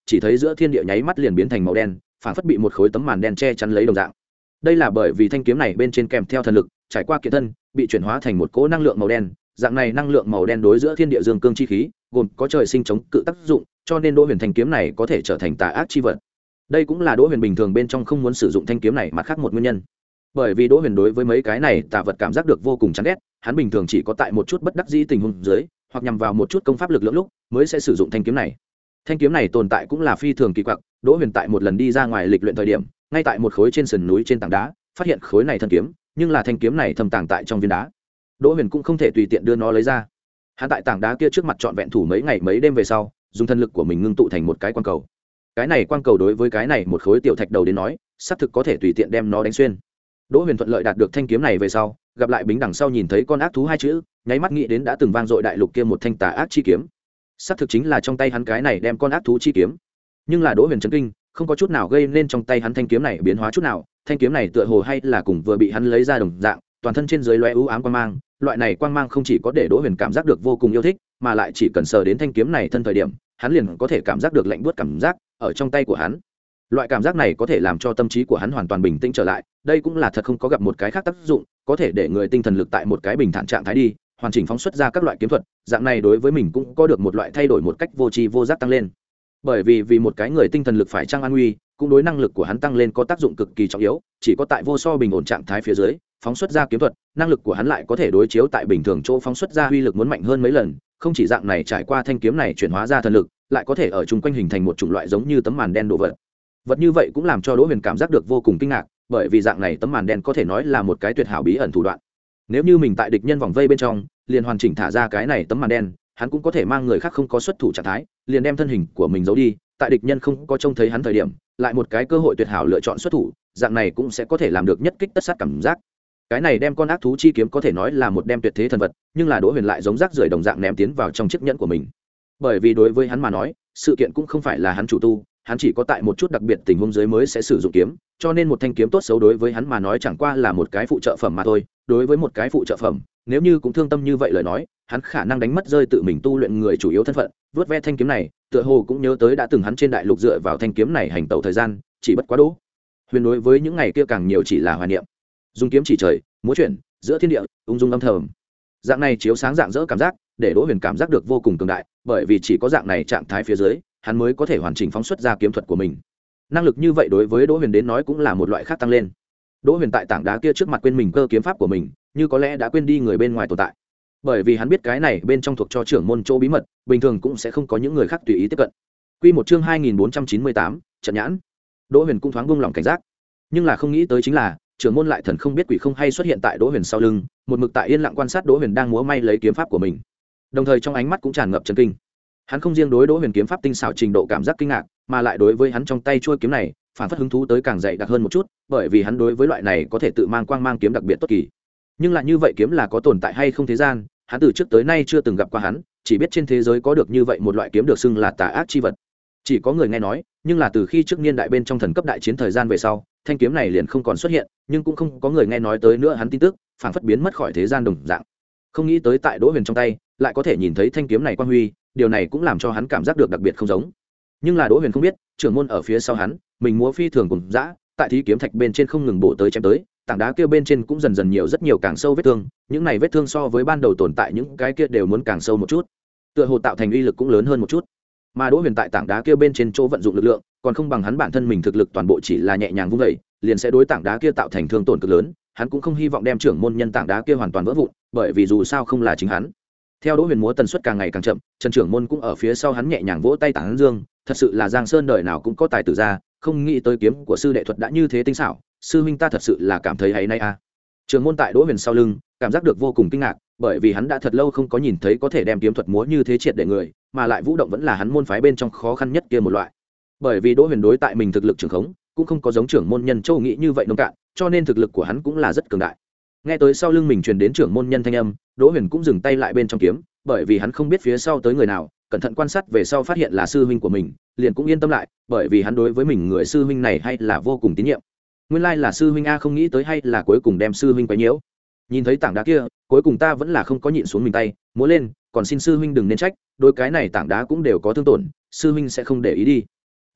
chỉ thấy giữa thiên địa nháy mắt liền biến thành màu đen, phản phất bị một khối tấm màn đen che chắn lấy đồng dạng. Đây là bởi vì thanh kiếm này bên trên kèm theo thần lực trải qua kiện thân, bị chuyển hóa thành một cỗ năng lượng màu đen. Dạng này năng lượng màu đen đối giữa thiên địa dương cương chi khí gồm có trời sinh chống cự tác dụng, cho nên Đỗ Huyền thanh kiếm này có thể trở thành tà ác chi vật. Đây cũng là Đỗ Huyền bình thường bên trong không muốn sử dụng thanh kiếm này mặt khác một nguyên nhân. Bởi vì Đỗ Huyền đối với mấy cái này tà vật cảm giác được vô cùng chán ghét, hắn bình thường chỉ có tại một chút bất đắc dĩ tình huống dưới, hoặc nhằm vào một chút công pháp lực lượng lúc mới sẽ sử dụng thanh kiếm này. Thanh kiếm này tồn tại cũng là phi thường kỳ quặc. Đỗ Huyền tại một lần đi ra ngoài lịch luyện thời điểm, ngay tại một khối trên sườn núi trên tảng đá phát hiện khối này thân kiếm, nhưng là thanh kiếm này thâm tàng tại trong viên đá. Đỗ Huyền cũng không thể tùy tiện đưa nó lấy ra. Hắn tại tảng đá kia trước mặt trọn vẹn thủ mấy ngày mấy đêm về sau, dùng thân lực của mình ngưng tụ thành một cái quang cầu. Cái này quang cầu đối với cái này một khối tiểu thạch đầu đến nói, xác thực có thể tùy tiện đem nó đánh xuyên. Đỗ Huyền thuận lợi đạt được thanh kiếm này về sau, gặp lại Bính đằng sau nhìn thấy con ác thú hai chữ, nháy mắt nghĩ đến đã từng vang dội đại lục kia một thanh tà ác chi kiếm. Xác thực chính là trong tay hắn cái này đem con ác thú chi kiếm. Nhưng là Đỗ Huyền chấn kinh, không có chút nào gây nên trong tay hắn thanh kiếm này biến hóa chút nào, thanh kiếm này tựa hồ hay là cùng vừa bị hắn lấy ra đồng dạng, toàn thân trên dưới lóe u ám quang mang, loại này quang mang không chỉ có để Đỗ Huyền cảm giác được vô cùng yêu thích, mà lại chỉ cần sờ đến thanh kiếm này thân thời điểm, hắn liền có thể cảm giác được lạnh buốt cảm giác ở trong tay của hắn. Loại cảm giác này có thể làm cho tâm trí của hắn hoàn toàn bình tĩnh trở lại, đây cũng là thật không có gặp một cái khác tác dụng, có thể để người tinh thần lực tại một cái bình thản trạng thái đi, hoàn chỉnh phóng xuất ra các loại kiếm thuật, dạng này đối với mình cũng có được một loại thay đổi một cách vô tri vô giác tăng lên. Bởi vì vì một cái người tinh thần lực phải trang an nguy, cũng đối năng lực của hắn tăng lên có tác dụng cực kỳ trọng yếu, chỉ có tại vô so bình ổn trạng thái phía dưới, phóng xuất ra kiếm thuật, năng lực của hắn lại có thể đối chiếu tại bình thường chỗ phóng xuất ra uy lực muốn mạnh hơn mấy lần, không chỉ dạng này trải qua thanh kiếm này chuyển hóa ra thần lực, lại có thể ở chung quanh hình thành một chủng loại giống như tấm màn đen đồ vật. Vật như vậy cũng làm cho Đỗ Huyền cảm giác được vô cùng kinh ngạc, bởi vì dạng này tấm màn đen có thể nói là một cái tuyệt hảo bí ẩn thủ đoạn. Nếu như mình tại địch nhân vòng vây bên trong, liền hoàn chỉnh thả ra cái này tấm màn đen, hắn cũng có thể mang người khác không có xuất thủ trạng thái, liền đem thân hình của mình giấu đi, tại địch nhân không có trông thấy hắn thời điểm, lại một cái cơ hội tuyệt hảo lựa chọn xuất thủ, dạng này cũng sẽ có thể làm được nhất kích tất sát cảm giác. Cái này đem con ác thú chi kiếm có thể nói là một đem tuyệt thế thần vật, nhưng là Đỗ Huyền lại giống rác rưởi đồng dạng ném tiến vào trong chiếc nhẫn của mình. Bởi vì đối với hắn mà nói, sự kiện cũng không phải là hắn chủ tu, hắn chỉ có tại một chút đặc biệt tình huống dưới mới sẽ sử dụng kiếm, cho nên một thanh kiếm tốt xấu đối với hắn mà nói chẳng qua là một cái phụ trợ phẩm mà thôi. Đối với một cái phụ trợ phẩm, nếu như cũng thương tâm như vậy lời nói, hắn khả năng đánh mất rơi tự mình tu luyện người chủ yếu thân phận. Vớt ve thanh kiếm này, tựa hồ cũng nhớ tới đã từng hắn trên đại lục dựa vào thanh kiếm này hành tẩu thời gian, chỉ bất quá Đỗ Huyền đối với những ngày kia càng nhiều chỉ là hoài niệm. Dùng kiếm chỉ trời, múa chuyển giữa thiên địa, ung dung âm thầm. Dạng này chiếu sáng dạng dỡ cảm giác, để Đỗ Huyền cảm giác được vô cùng cường đại, bởi vì chỉ có dạng này trạng thái phía dưới, hắn mới có thể hoàn chỉnh phóng xuất ra kiếm thuật của mình. Năng lực như vậy đối với Đỗ Huyền đến nói cũng là một loại khác tăng lên. Đỗ Huyền tại tảng đá kia trước mặt quên mình cơ kiếm pháp của mình, như có lẽ đã quên đi người bên ngoài tồn tại. Bởi vì hắn biết cái này bên trong thuộc cho trưởng môn chỗ bí mật, bình thường cũng sẽ không có những người khác tùy ý tiếp cận. Quy một chương hai nghìn bốn trăm chín mươi tám, trận nhãn. Đỗ Huyền cũng thoáng buông lòng cảnh giác, nhưng là không nghĩ tới chính là trưởng môn lại thần không biết quỷ không hay xuất hiện tại Đỗ Huyền sau lưng, một mực tại yên lặng quan sát Đỗ Huyền đang múa may lấy kiếm pháp của mình. Đồng thời trong ánh mắt cũng tràn ngập chấn kinh. Hắn không riêng đối Đỗ Huyền kiếm pháp tinh xảo trình độ cảm giác kinh ngạc, mà lại đối với hắn trong tay chuôi kiếm này, phản phất hứng thú tới càng dày đặc hơn một chút, bởi vì hắn đối với loại này có thể tự mang quang mang kiếm đặc biệt tốt kỳ. Nhưng lại như vậy kiếm là có tồn tại hay không thế gian, hắn từ trước tới nay chưa từng gặp qua hắn, chỉ biết trên thế giới có được như vậy một loại kiếm được xưng là tà ác chi vật. Chỉ có người nghe nói, nhưng là từ khi trước niên đại bên trong thần cấp đại chiến thời gian về sau, thanh kiếm này liền không còn xuất hiện, nhưng cũng không có người nghe nói tới nữa hắn tin tức, phản phất biến mất khỏi thế gian đồng dạng. Không nghĩ tới tại Đỗ Huyền trong tay, lại có thể nhìn thấy thanh kiếm này quang huy, điều này cũng làm cho hắn cảm giác được đặc biệt không giống. Nhưng là Đỗ Huyền không biết, trưởng môn ở phía sau hắn, mình múa phi thường cùng dã, tại thí kiếm thạch bên trên không ngừng bổ tới chém tới, tảng đá kia bên trên cũng dần dần nhiều rất nhiều càng sâu vết thương, những này vết thương so với ban đầu tồn tại những cái kia đều muốn càng sâu một chút, tựa hồ tạo thành uy lực cũng lớn hơn một chút. Mà Đỗ Huyền tại tảng đá kia bên trên chỗ vận dụng lực lượng, còn không bằng hắn bản thân mình thực lực toàn bộ chỉ là nhẹ nhàng vung dậy, liền sẽ đối tảng đá kia tạo thành thương tổn cực lớn, hắn cũng không hy vọng đem trưởng môn nhân tảng đá kia hoàn toàn vỡ vụn, bởi vì dù sao không là chính hắn. Theo Đỗ Huyền múa tần suất càng ngày càng chậm, Trần trưởng môn cũng ở phía sau hắn nhẹ nhàng vỗ tay tán dương, thật sự là Giang Sơn đời nào cũng có tài tử ra, không nghĩ tới kiếm của sư đệ thuật đã như thế tinh xảo, sư huynh ta thật sự là cảm thấy hay nay a. À. Trưởng môn tại Đỗ Huyền sau lưng, cảm giác được vô cùng kinh ngạc, bởi vì hắn đã thật lâu không có nhìn thấy có thể đem kiếm thuật múa như thế triệt để người, mà lại vũ động vẫn là hắn môn phái bên trong khó khăn nhất kia một loại. Bởi vì Đỗ Huyền đối tại mình thực lực trưởng khống, cũng không có giống trưởng môn nhân Châu nghĩ như vậy nông cạn, cho nên thực lực của hắn cũng là rất cường đại. Nghe tới sau lưng mình truyền đến trưởng môn nhân thanh âm, Đỗ Huyền cũng dừng tay lại bên trong kiếm, bởi vì hắn không biết phía sau tới người nào, cẩn thận quan sát về sau phát hiện là sư huynh của mình, liền cũng yên tâm lại, bởi vì hắn đối với mình người sư huynh này hay là vô cùng tín nhiệm. Nguyên lai là sư huynh a, không nghĩ tới hay là cuối cùng đem sư huynh quấy nhiễu. Nhìn thấy tảng đá kia, cuối cùng ta vẫn là không có nhịn xuống mình tay, múa lên, còn xin sư huynh đừng nên trách, đôi cái này tảng đá cũng đều có thương tổn, sư huynh sẽ không để ý đi.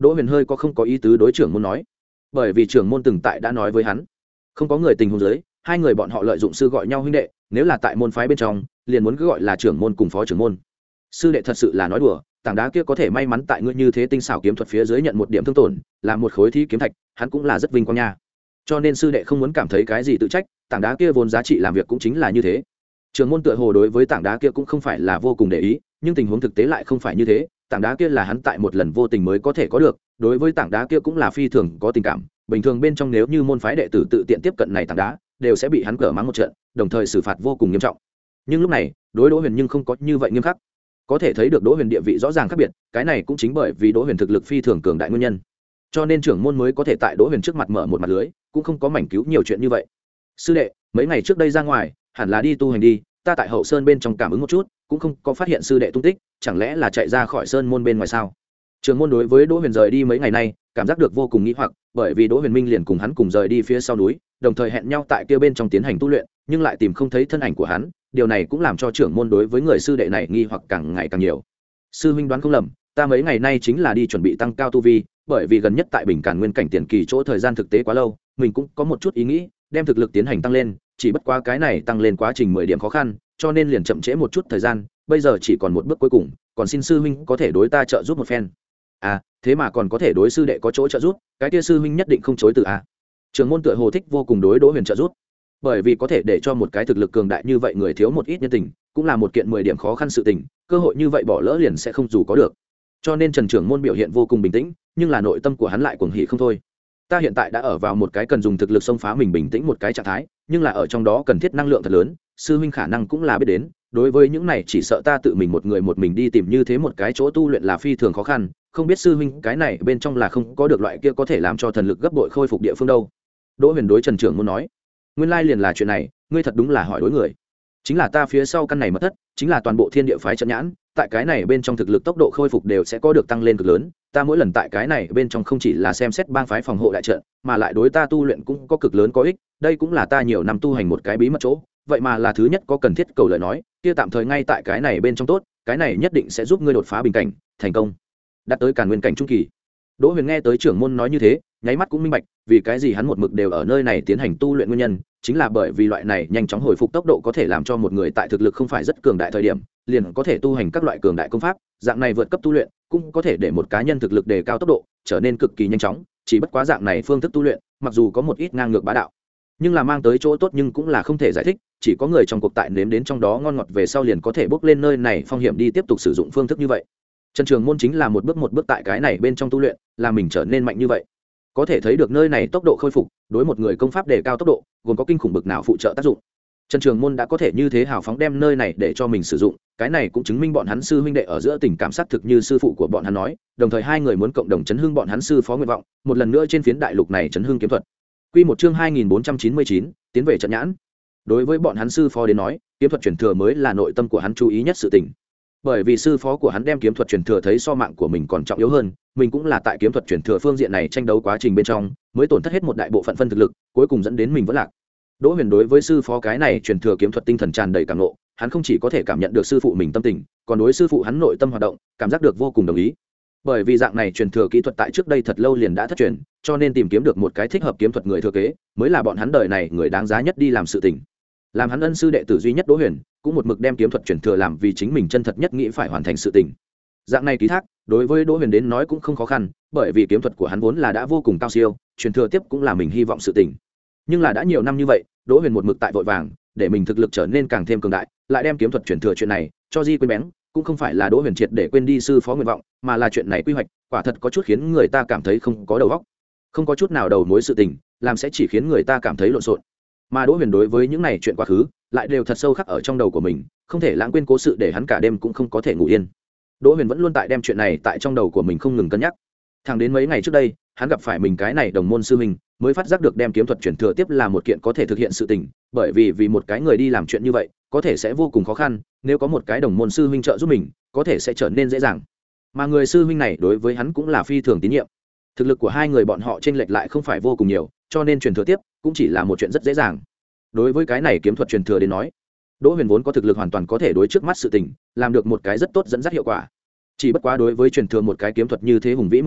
Đỗ Huyền hơi có không có ý tứ đối trưởng môn nói, bởi vì trưởng môn từng tại đã nói với hắn, không có người tình huống dưới, hai người bọn họ lợi dụng sư gọi nhau huynh đệ, nếu là tại môn phái bên trong, liền muốn cứ gọi là trưởng môn cùng phó trưởng môn. Sư đệ thật sự là nói đùa, tảng đá kia có thể may mắn tại ngươi như thế tinh xảo kiếm thuật phía dưới nhận một điểm thương tổn, làm một khối thi kiếm thạch, hắn cũng là rất vinh quang nha. Cho nên sư đệ không muốn cảm thấy cái gì tự trách, tảng đá kia vốn giá trị làm việc cũng chính là như thế. Trưởng môn tựa hồ đối với tảng đá kia cũng không phải là vô cùng để ý, nhưng tình huống thực tế lại không phải như thế, tảng đá kia là hắn tại một lần vô tình mới có thể có được, đối với tảng đá kia cũng là phi thường có tình cảm, bình thường bên trong nếu như môn phái đệ tử tự tiện tiếp cận này tảng đá, đều sẽ bị hắn cở mắng một trận, đồng thời xử phạt vô cùng nghiêm trọng. Nhưng lúc này, đối Đỗ Huyền nhưng không có như vậy nghiêm khắc. Có thể thấy được Đỗ Huyền địa vị rõ ràng khác biệt, cái này cũng chính bởi vì Đỗ Huyền thực lực phi thường cường đại nguyên nhân. Cho nên trưởng môn mới có thể tại Đỗ Huyền trước mặt mở một mặt lưới, cũng không có mảnh cứu nhiều chuyện như vậy. Sư đệ, mấy ngày trước đây ra ngoài, hẳn là đi tu hành đi, ta tại Hậu Sơn bên trong cảm ứng một chút, cũng không có phát hiện sư đệ tung tích, chẳng lẽ là chạy ra khỏi sơn môn bên ngoài sao? Trưởng môn đối với Đỗ Huyền rời đi mấy ngày nay, cảm giác được vô cùng nghi hoặc, bởi vì Đỗ Huyền Minh liền cùng hắn cùng rời đi phía sau núi, đồng thời hẹn nhau tại kia bên trong tiến hành tu luyện, nhưng lại tìm không thấy thân ảnh của hắn, điều này cũng làm cho trưởng môn đối với người sư đệ này nghi hoặc càng ngày càng nhiều. Sư huynh đoán không lầm, ta mấy ngày nay chính là đi chuẩn bị tăng cao tu vi, bởi vì gần nhất tại Bình Càn Nguyên cảnh tiền kỳ chỗ thời gian thực tế quá lâu, mình cũng có một chút ý nghĩ, đem thực lực tiến hành tăng lên, chỉ bất quá cái này tăng lên quá trình mười điểm khó khăn, cho nên liền chậm trễ một chút thời gian, bây giờ chỉ còn một bước cuối cùng, còn xin sư huynh có thể đối ta trợ giúp một phen. À, thế mà còn có thể đối sư đệ có chỗ trợ giúp, cái kia sư huynh nhất định không chối từ à? Trưởng môn tựa hồ thích vô cùng đối Đỗ Huyền trợ giúp, bởi vì có thể để cho một cái thực lực cường đại như vậy người thiếu một ít nhân tình, cũng là một kiện mười điểm khó khăn sự tình, cơ hội như vậy bỏ lỡ liền sẽ không dù có được. Cho nên Trần trưởng môn biểu hiện vô cùng bình tĩnh, nhưng là nội tâm của hắn lại cuồng hỉ không thôi. Ta hiện tại đã ở vào một cái cần dùng thực lực xông phá mình bình tĩnh một cái trạng thái, nhưng là ở trong đó cần thiết năng lượng thật lớn, sư huynh khả năng cũng là biết đến, đối với những này chỉ sợ ta tự mình một người một mình đi tìm như thế một cái chỗ tu luyện là phi thường khó khăn, không biết sư huynh cái này bên trong là không có được loại kia có thể làm cho thần lực gấp bội khôi phục địa phương đâu. Đỗ Huyền đối Trần trưởng môn nói, nguyên lai liền là chuyện này, ngươi thật đúng là hỏi đối người. Chính là ta phía sau căn này mật thất, chính là toàn bộ thiên địa phái trận nhãn, tại cái này bên trong thực lực tốc độ khôi phục đều sẽ có được tăng lên cực lớn, ta mỗi lần tại cái này bên trong không chỉ là xem xét bang phái phòng hộ đại trận, mà lại đối ta tu luyện cũng có cực lớn có ích, đây cũng là ta nhiều năm tu hành một cái bí mật chỗ, vậy mà là thứ nhất có cần thiết cầu lời nói, kia tạm thời ngay tại cái này bên trong tốt, cái này nhất định sẽ giúp ngươi đột phá bình cảnh, thành công, đạt tới Càn Nguyên cảnh trung kỳ. Đỗ Huyền nghe tới trưởng môn nói như thế, nháy mắt cũng minh bạch, vì cái gì hắn một mực đều ở nơi này tiến hành tu luyện nguyên nhân, chính là bởi vì loại này nhanh chóng hồi phục tốc độ có thể làm cho một người tại thực lực không phải rất cường đại thời điểm, liền có thể tu hành các loại cường đại công pháp, dạng này vượt cấp tu luyện, cũng có thể để một cá nhân thực lực đề cao tốc độ, trở nên cực kỳ nhanh chóng, chỉ bất quá dạng này phương thức tu luyện, mặc dù có một ít ngang ngược bá đạo, nhưng là mang tới chỗ tốt nhưng cũng là không thể giải thích, chỉ có người trong cuộc tại nếm đến trong đó ngon ngọt về sau liền có thể bước lên nơi này phong hiểm đi tiếp tục sử dụng phương thức như vậy. Trần Trường Môn chính là một bước một bước tại cái này bên trong tu luyện, làm mình trở nên mạnh như vậy. Có thể thấy được nơi này tốc độ khôi phục, đối một người công pháp đề cao tốc độ, gồm có kinh khủng bực nào phụ trợ tác dụng. Trần Trường Môn đã có thể như thế hào phóng đem nơi này để cho mình sử dụng, cái này cũng chứng minh bọn hắn sư huynh đệ ở giữa tình cảm sát thực như sư phụ của bọn hắn nói, đồng thời hai người muốn cộng đồng chấn hưng bọn hắn sư phó nguyện vọng, một lần nữa trên phiến đại lục này chấn hưng kiếm thuật. Quy một chương hai nghìn bốn trăm chín mươi chín, tiến về trận nhãn. Đối với bọn hắn sư phó đến nói, kiếm thuật truyền thừa mới là nội tâm của hắn chú ý nhất sự tình. Bởi vì sư phó của hắn đem kiếm thuật truyền thừa thấy so mạng của mình còn trọng yếu hơn, mình cũng là tại kiếm thuật truyền thừa phương diện này tranh đấu quá trình bên trong, mới tổn thất hết một đại bộ phận phân thực lực, cuối cùng dẫn đến mình vẫn lạc. Đỗ Huyền đối với sư phó cái này truyền thừa kiếm thuật tinh thần tràn đầy cảm ngộ, hắn không chỉ có thể cảm nhận được sư phụ mình tâm tình, còn đối sư phụ hắn nội tâm hoạt động, cảm giác được vô cùng đồng ý. Bởi vì dạng này truyền thừa kỹ thuật tại trước đây thật lâu liền đã thất truyền, cho nên tìm kiếm được một cái thích hợp kiếm thuật người thừa kế, mới là bọn hắn đời này người đáng giá nhất đi làm sự tình. Làm hắn ân sư đệ tử duy nhất Đỗ Huyền, cũng một mực đem kiếm thuật truyền thừa làm vì chính mình chân thật nhất nghĩ phải hoàn thành sự tình. Dạng này ký thác, đối với Đỗ Huyền đến nói cũng không khó khăn, bởi vì kiếm thuật của hắn vốn là đã vô cùng cao siêu, truyền thừa tiếp cũng là mình hy vọng sự tình. Nhưng là đã nhiều năm như vậy, Đỗ Huyền một mực tại vội vàng, để mình thực lực trở nên càng thêm cường đại, lại đem kiếm thuật truyền thừa chuyện này cho di quên bén, cũng không phải là Đỗ Huyền triệt để quên đi sư phó nguyện vọng, mà là chuyện này quy hoạch, quả thật có chút khiến người ta cảm thấy không có đầu óc, không có chút nào đầu mối sự tình, làm sẽ chỉ khiến người ta cảm thấy lộn xộn. Mà Đỗ Huyền đối với những này chuyện quá khứ, lại đều thật sâu khắc ở trong đầu của mình, không thể lãng quên cố sự để hắn cả đêm cũng không có thể ngủ yên. Đỗ Huyền vẫn luôn tại đem chuyện này tại trong đầu của mình không ngừng cân nhắc. Thẳng đến mấy ngày trước đây, hắn gặp phải mình cái này đồng môn sư huynh, mới phát giác được đem kiếm thuật truyền thừa tiếp là một kiện có thể thực hiện sự tình, bởi vì vì một cái người đi làm chuyện như vậy, có thể sẽ vô cùng khó khăn, nếu có một cái đồng môn sư huynh trợ giúp mình, có thể sẽ trở nên dễ dàng. Mà người sư huynh này đối với hắn cũng là phi thường tín nhiệm. Thực lực của hai người bọn họ chênh lệch lại không phải vô cùng nhiều, cho nên truyền thừa tiếp cũng chỉ là một chuyện rất dễ dàng. Đối với cái này kiếm thuật truyền thừa đến nói, Đỗ Huyền vốn có thực lực hoàn toàn có thể đối trước mắt sự tình, làm được một cái rất tốt dẫn dắt hiệu quả. Chỉ bất quá đối với truyền thừa một cái kiếm thuật như thế hùng vĩ mục tiêu,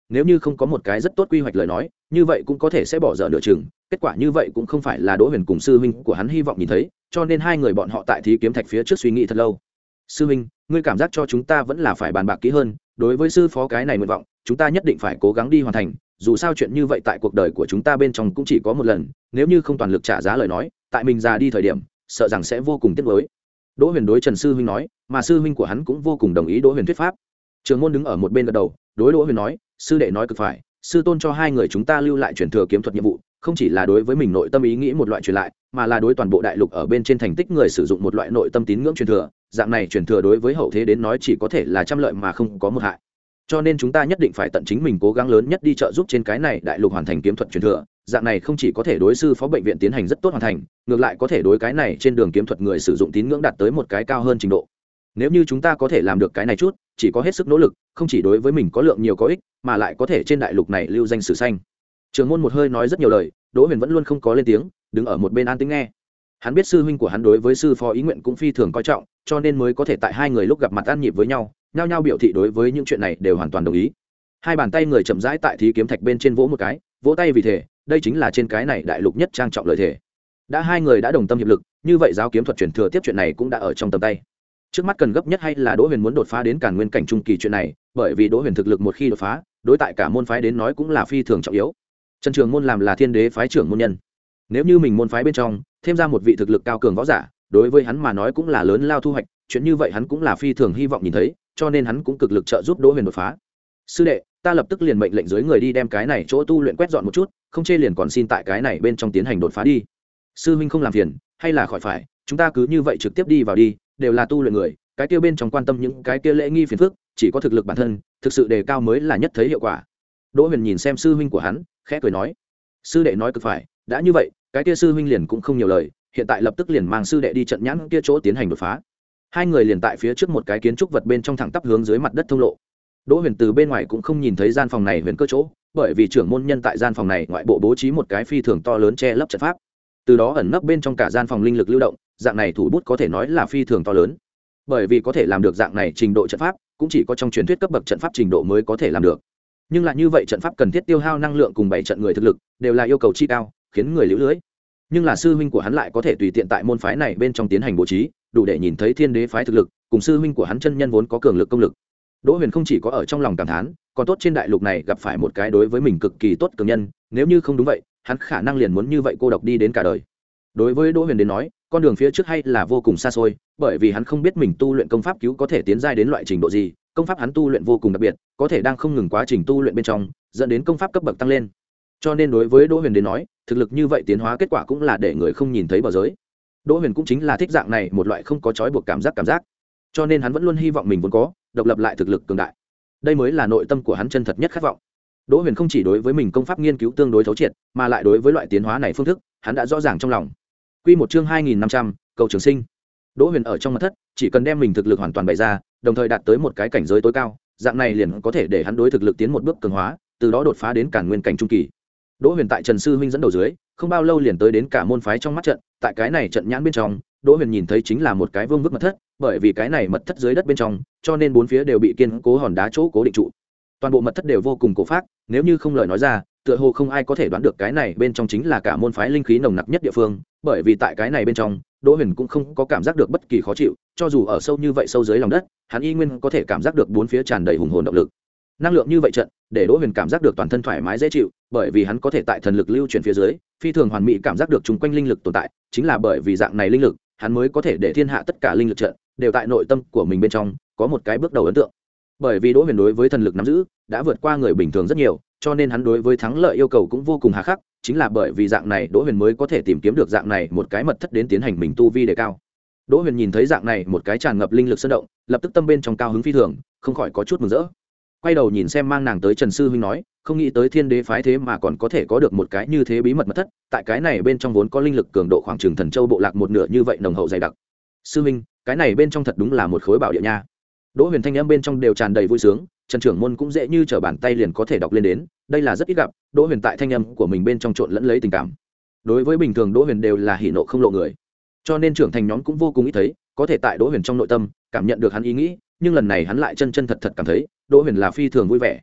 nếu như không có một cái rất tốt quy hoạch lời nói như vậy cũng có thể sẽ bỏ dở nửa chừng. Kết quả như vậy cũng không phải là Đỗ Huyền cùng sư huynh của hắn hy vọng nhìn thấy, cho nên hai người bọn họ tại thí kiếm thạch phía trước suy nghĩ thật lâu. Sư huynh, ngươi cảm giác cho chúng ta vẫn là phải bàn bạc kỹ hơn, đối với sư phó cái này nguyện vọng chúng ta nhất định phải cố gắng đi hoàn thành, dù sao chuyện như vậy tại cuộc đời của chúng ta bên trong cũng chỉ có một lần, nếu như không toàn lực trả giá lời nói tại mình già đi thời điểm sợ rằng sẽ vô cùng tiếc nuối. Đỗ Huyền đối Trần sư huynh nói, mà sư huynh của hắn cũng vô cùng đồng ý Đỗ Huyền thuyết pháp. Trường môn đứng ở một bên gật đầu, đối Đỗ Huyền nói, sư đệ nói cực phải, sư tôn cho hai người chúng ta lưu lại truyền thừa kiếm thuật nhiệm vụ, không chỉ là đối với mình nội tâm ý nghĩ một loại truyền lại, mà là đối toàn bộ đại lục ở bên trên thành tích người sử dụng một loại nội tâm tín ngưỡng truyền thừa, dạng này truyền thừa đối với hậu thế đến nói chỉ có thể là trăm lợi mà không có một hại. Cho nên chúng ta nhất định phải tận chính mình cố gắng lớn nhất đi trợ giúp trên cái này đại lục hoàn thành kiếm thuật truyền thừa, dạng này không chỉ có thể đối sư phó bệnh viện tiến hành rất tốt hoàn thành, ngược lại có thể đối cái này trên đường kiếm thuật người sử dụng tín ngưỡng đạt tới một cái cao hơn trình độ. Nếu như chúng ta có thể làm được cái này chút, chỉ có hết sức nỗ lực, không chỉ đối với mình có lượng nhiều có ích, mà lại có thể trên đại lục này lưu danh sử xanh. Trường môn một hơi nói rất nhiều lời, Đỗ Huyền vẫn luôn không có lên tiếng, đứng ở một bên an tĩnh nghe. Hắn biết sư huynh của hắn đối với sư phó ý nguyện cũng phi thường coi trọng, cho nên mới có thể tại hai người lúc gặp mặt ăn nhịp với nhau, nhao nhao biểu thị đối với những chuyện này đều hoàn toàn đồng ý. Hai bàn tay người chậm rãi tại thí kiếm thạch bên trên vỗ một cái, vỗ tay vì thể, đây chính là trên cái này đại lục nhất trang trọng lời thể. Đã hai người đã đồng tâm hiệp lực, như vậy giáo kiếm thuật truyền thừa tiếp chuyện này cũng đã ở trong tầm tay. Trước mắt cần gấp nhất hay là Đỗ Huyền muốn đột phá đến Càn Nguyên cảnh trung kỳ chuyện này, bởi vì Đỗ Huyền thực lực một khi đột phá, đối tại cả môn phái đến nói cũng là phi thường trọng yếu. Trần Trường Môn làm là Thiên Đế phái trưởng môn nhân, nếu như mình môn phái bên trong thêm ra một vị thực lực cao cường võ giả, đối với hắn mà nói cũng là lớn lao thu hoạch, chuyện như vậy hắn cũng là phi thường hy vọng nhìn thấy, cho nên hắn cũng cực lực trợ giúp Đỗ Huyền đột phá. Sư đệ, ta lập tức liền mệnh lệnh dưới người đi đem cái này chỗ tu luyện quét dọn một chút, không chê liền còn xin tại cái này bên trong tiến hành đột phá đi. Sư huynh không làm phiền, hay là khỏi phải, chúng ta cứ như vậy trực tiếp đi vào đi, đều là tu luyện người, cái kia bên trong quan tâm những cái kia lễ nghi phiền phức, chỉ có thực lực bản thân, thực sự đề cao mới là nhất thấy hiệu quả. Đỗ Huyền nhìn xem sư huynh của hắn, khẽ cười nói, sư đệ nói cực phải, đã như vậy, cái kia sư huynh liền cũng không nhiều lời, hiện tại lập tức liền mang sư đệ đi trận nhãn kia chỗ tiến hành đột phá. Hai người liền tại phía trước một cái kiến trúc vật bên trong thẳng tắp hướng dưới mặt đất thông lộ. Đỗ Huyền từ bên ngoài cũng không nhìn thấy gian phòng này huyền cơ chỗ, bởi vì trưởng môn nhân tại gian phòng này ngoại bộ bố trí một cái phi thường to lớn che lấp trận pháp, từ đó ẩn nấp bên trong cả gian phòng linh lực lưu động, dạng này thủ bút có thể nói là phi thường to lớn. Bởi vì có thể làm được dạng này trình độ trận pháp, cũng chỉ có trong truyền thuyết cấp bậc trận pháp trình độ mới có thể làm được. Nhưng lại như vậy trận pháp cần thiết tiêu hao năng lượng cùng bảy trận người thực lực, đều là yêu cầu chi cao, khiến người liễu lưới. Nhưng là sư huynh của hắn lại có thể tùy tiện tại môn phái này bên trong tiến hành bố trí, đủ để nhìn thấy Thiên Đế phái thực lực, cùng sư huynh của hắn chân nhân vốn có cường lực công lực. Đỗ Huyền không chỉ có ở trong lòng cảm thán, còn tốt trên đại lục này gặp phải một cái đối với mình cực kỳ tốt cường nhân, nếu như không đúng vậy, hắn khả năng liền muốn như vậy cô độc đi đến cả đời. Đối với Đỗ Huyền đến nói, con đường phía trước hay là vô cùng xa xôi, bởi vì hắn không biết mình tu luyện công pháp cứu có thể tiến giai đến loại trình độ gì, công pháp hắn tu luyện vô cùng đặc biệt, có thể đang không ngừng quá trình tu luyện bên trong, dẫn đến công pháp cấp bậc tăng lên. Cho nên đối với Đỗ Huyền đến nói, thực lực như vậy tiến hóa kết quả cũng là để người không nhìn thấy bờ giới. Đỗ Huyền cũng chính là thích dạng này một loại không có trói buộc cảm giác cảm giác, cho nên hắn vẫn luôn hy vọng mình vốn có độc lập lại thực lực cường đại. Đây mới là nội tâm của hắn chân thật nhất khát vọng. Đỗ Huyền không chỉ đối với mình công pháp nghiên cứu tương đối thấu triệt, mà lại đối với loại tiến hóa này phương thức, hắn đã rõ ràng trong lòng. Quy một chương hai nghìn năm trăm, cầu trường sinh. Đỗ Huyền ở trong mật thất, chỉ cần đem mình thực lực hoàn toàn bày ra, đồng thời đạt tới một cái cảnh giới tối cao, dạng này liền có thể để hắn đối thực lực tiến một bước cường hóa, từ đó đột phá đến Càn Nguyên cảnh trung kỳ. Đỗ Huyền tại Trần sư huynh dẫn đầu dưới, không bao lâu liền tới đến cả môn phái trong mắt trận, tại cái này trận nhãn bên trong, Đỗ Huyền nhìn thấy chính là một cái vương vức mật thất, bởi vì cái này mật thất dưới đất bên trong, cho nên bốn phía đều bị kiên cố hòn đá chỗ cố định trụ. Toàn bộ mật thất đều vô cùng cổ phác, nếu như không lời nói ra, tựa hồ không ai có thể đoán được cái này bên trong chính là cả môn phái linh khí nồng nặc nhất địa phương, bởi vì tại cái này bên trong, Đỗ Huyền cũng không có cảm giác được bất kỳ khó chịu, cho dù ở sâu như vậy sâu dưới lòng đất, hắn y nguyên có thể cảm giác được bốn phía tràn đầy hùng hồn động lực. Năng lượng như vậy trận, để Đỗ Huyền cảm giác được toàn thân thoải mái dễ chịu, bởi vì hắn có thể tại thần lực lưu chuyển phía dưới, phi thường hoàn mỹ cảm giác được chung quanh linh lực tồn tại, chính là bởi vì dạng này linh lực, hắn mới có thể để thiên hạ tất cả linh lực trận đều tại nội tâm của mình bên trong có một cái bước đầu ấn tượng. Bởi vì Đỗ Huyền đối với thần lực nắm giữ đã vượt qua người bình thường rất nhiều, cho nên hắn đối với thắng lợi yêu cầu cũng vô cùng hà khắc, chính là bởi vì dạng này Đỗ Huyền mới có thể tìm kiếm được dạng này một cái mật thất đến tiến hành mình tu vi đề cao. Đỗ Huyền nhìn thấy dạng này một cái tràn ngập linh lực sơn động, lập tức tâm bên trong cao hứng phi thường, không khỏi có chút mừng rỡ. Quay đầu nhìn xem mang nàng tới Trần sư huynh nói, không nghĩ tới Thiên Đế phái thế mà còn có thể có được một cái như thế bí mật mật thất, tại cái này bên trong vốn có linh lực cường độ khoảng chừng Thần Châu bộ lạc một nửa như vậy nồng hậu dày đặc. Sư huynh, cái này bên trong thật đúng là một khối bảo địa nha. Đỗ Huyền thanh âm bên trong đều tràn đầy vui sướng, Trần trưởng môn cũng dễ như trở bàn tay liền có thể đọc lên đến, đây là rất ít gặp, Đỗ Huyền tại thanh âm của mình bên trong trộn lẫn lấy tình cảm. Đối với bình thường Đỗ Huyền đều là hỉ nộ không lộ người, cho nên trưởng thành nhóm cũng vô cùng ít thấy, có thể tại Đỗ Huyền trong nội tâm cảm nhận được hắn ý nghĩ, nhưng lần này hắn lại chân chân thật thật cảm thấy Đỗ Huyền là phi thường vui vẻ.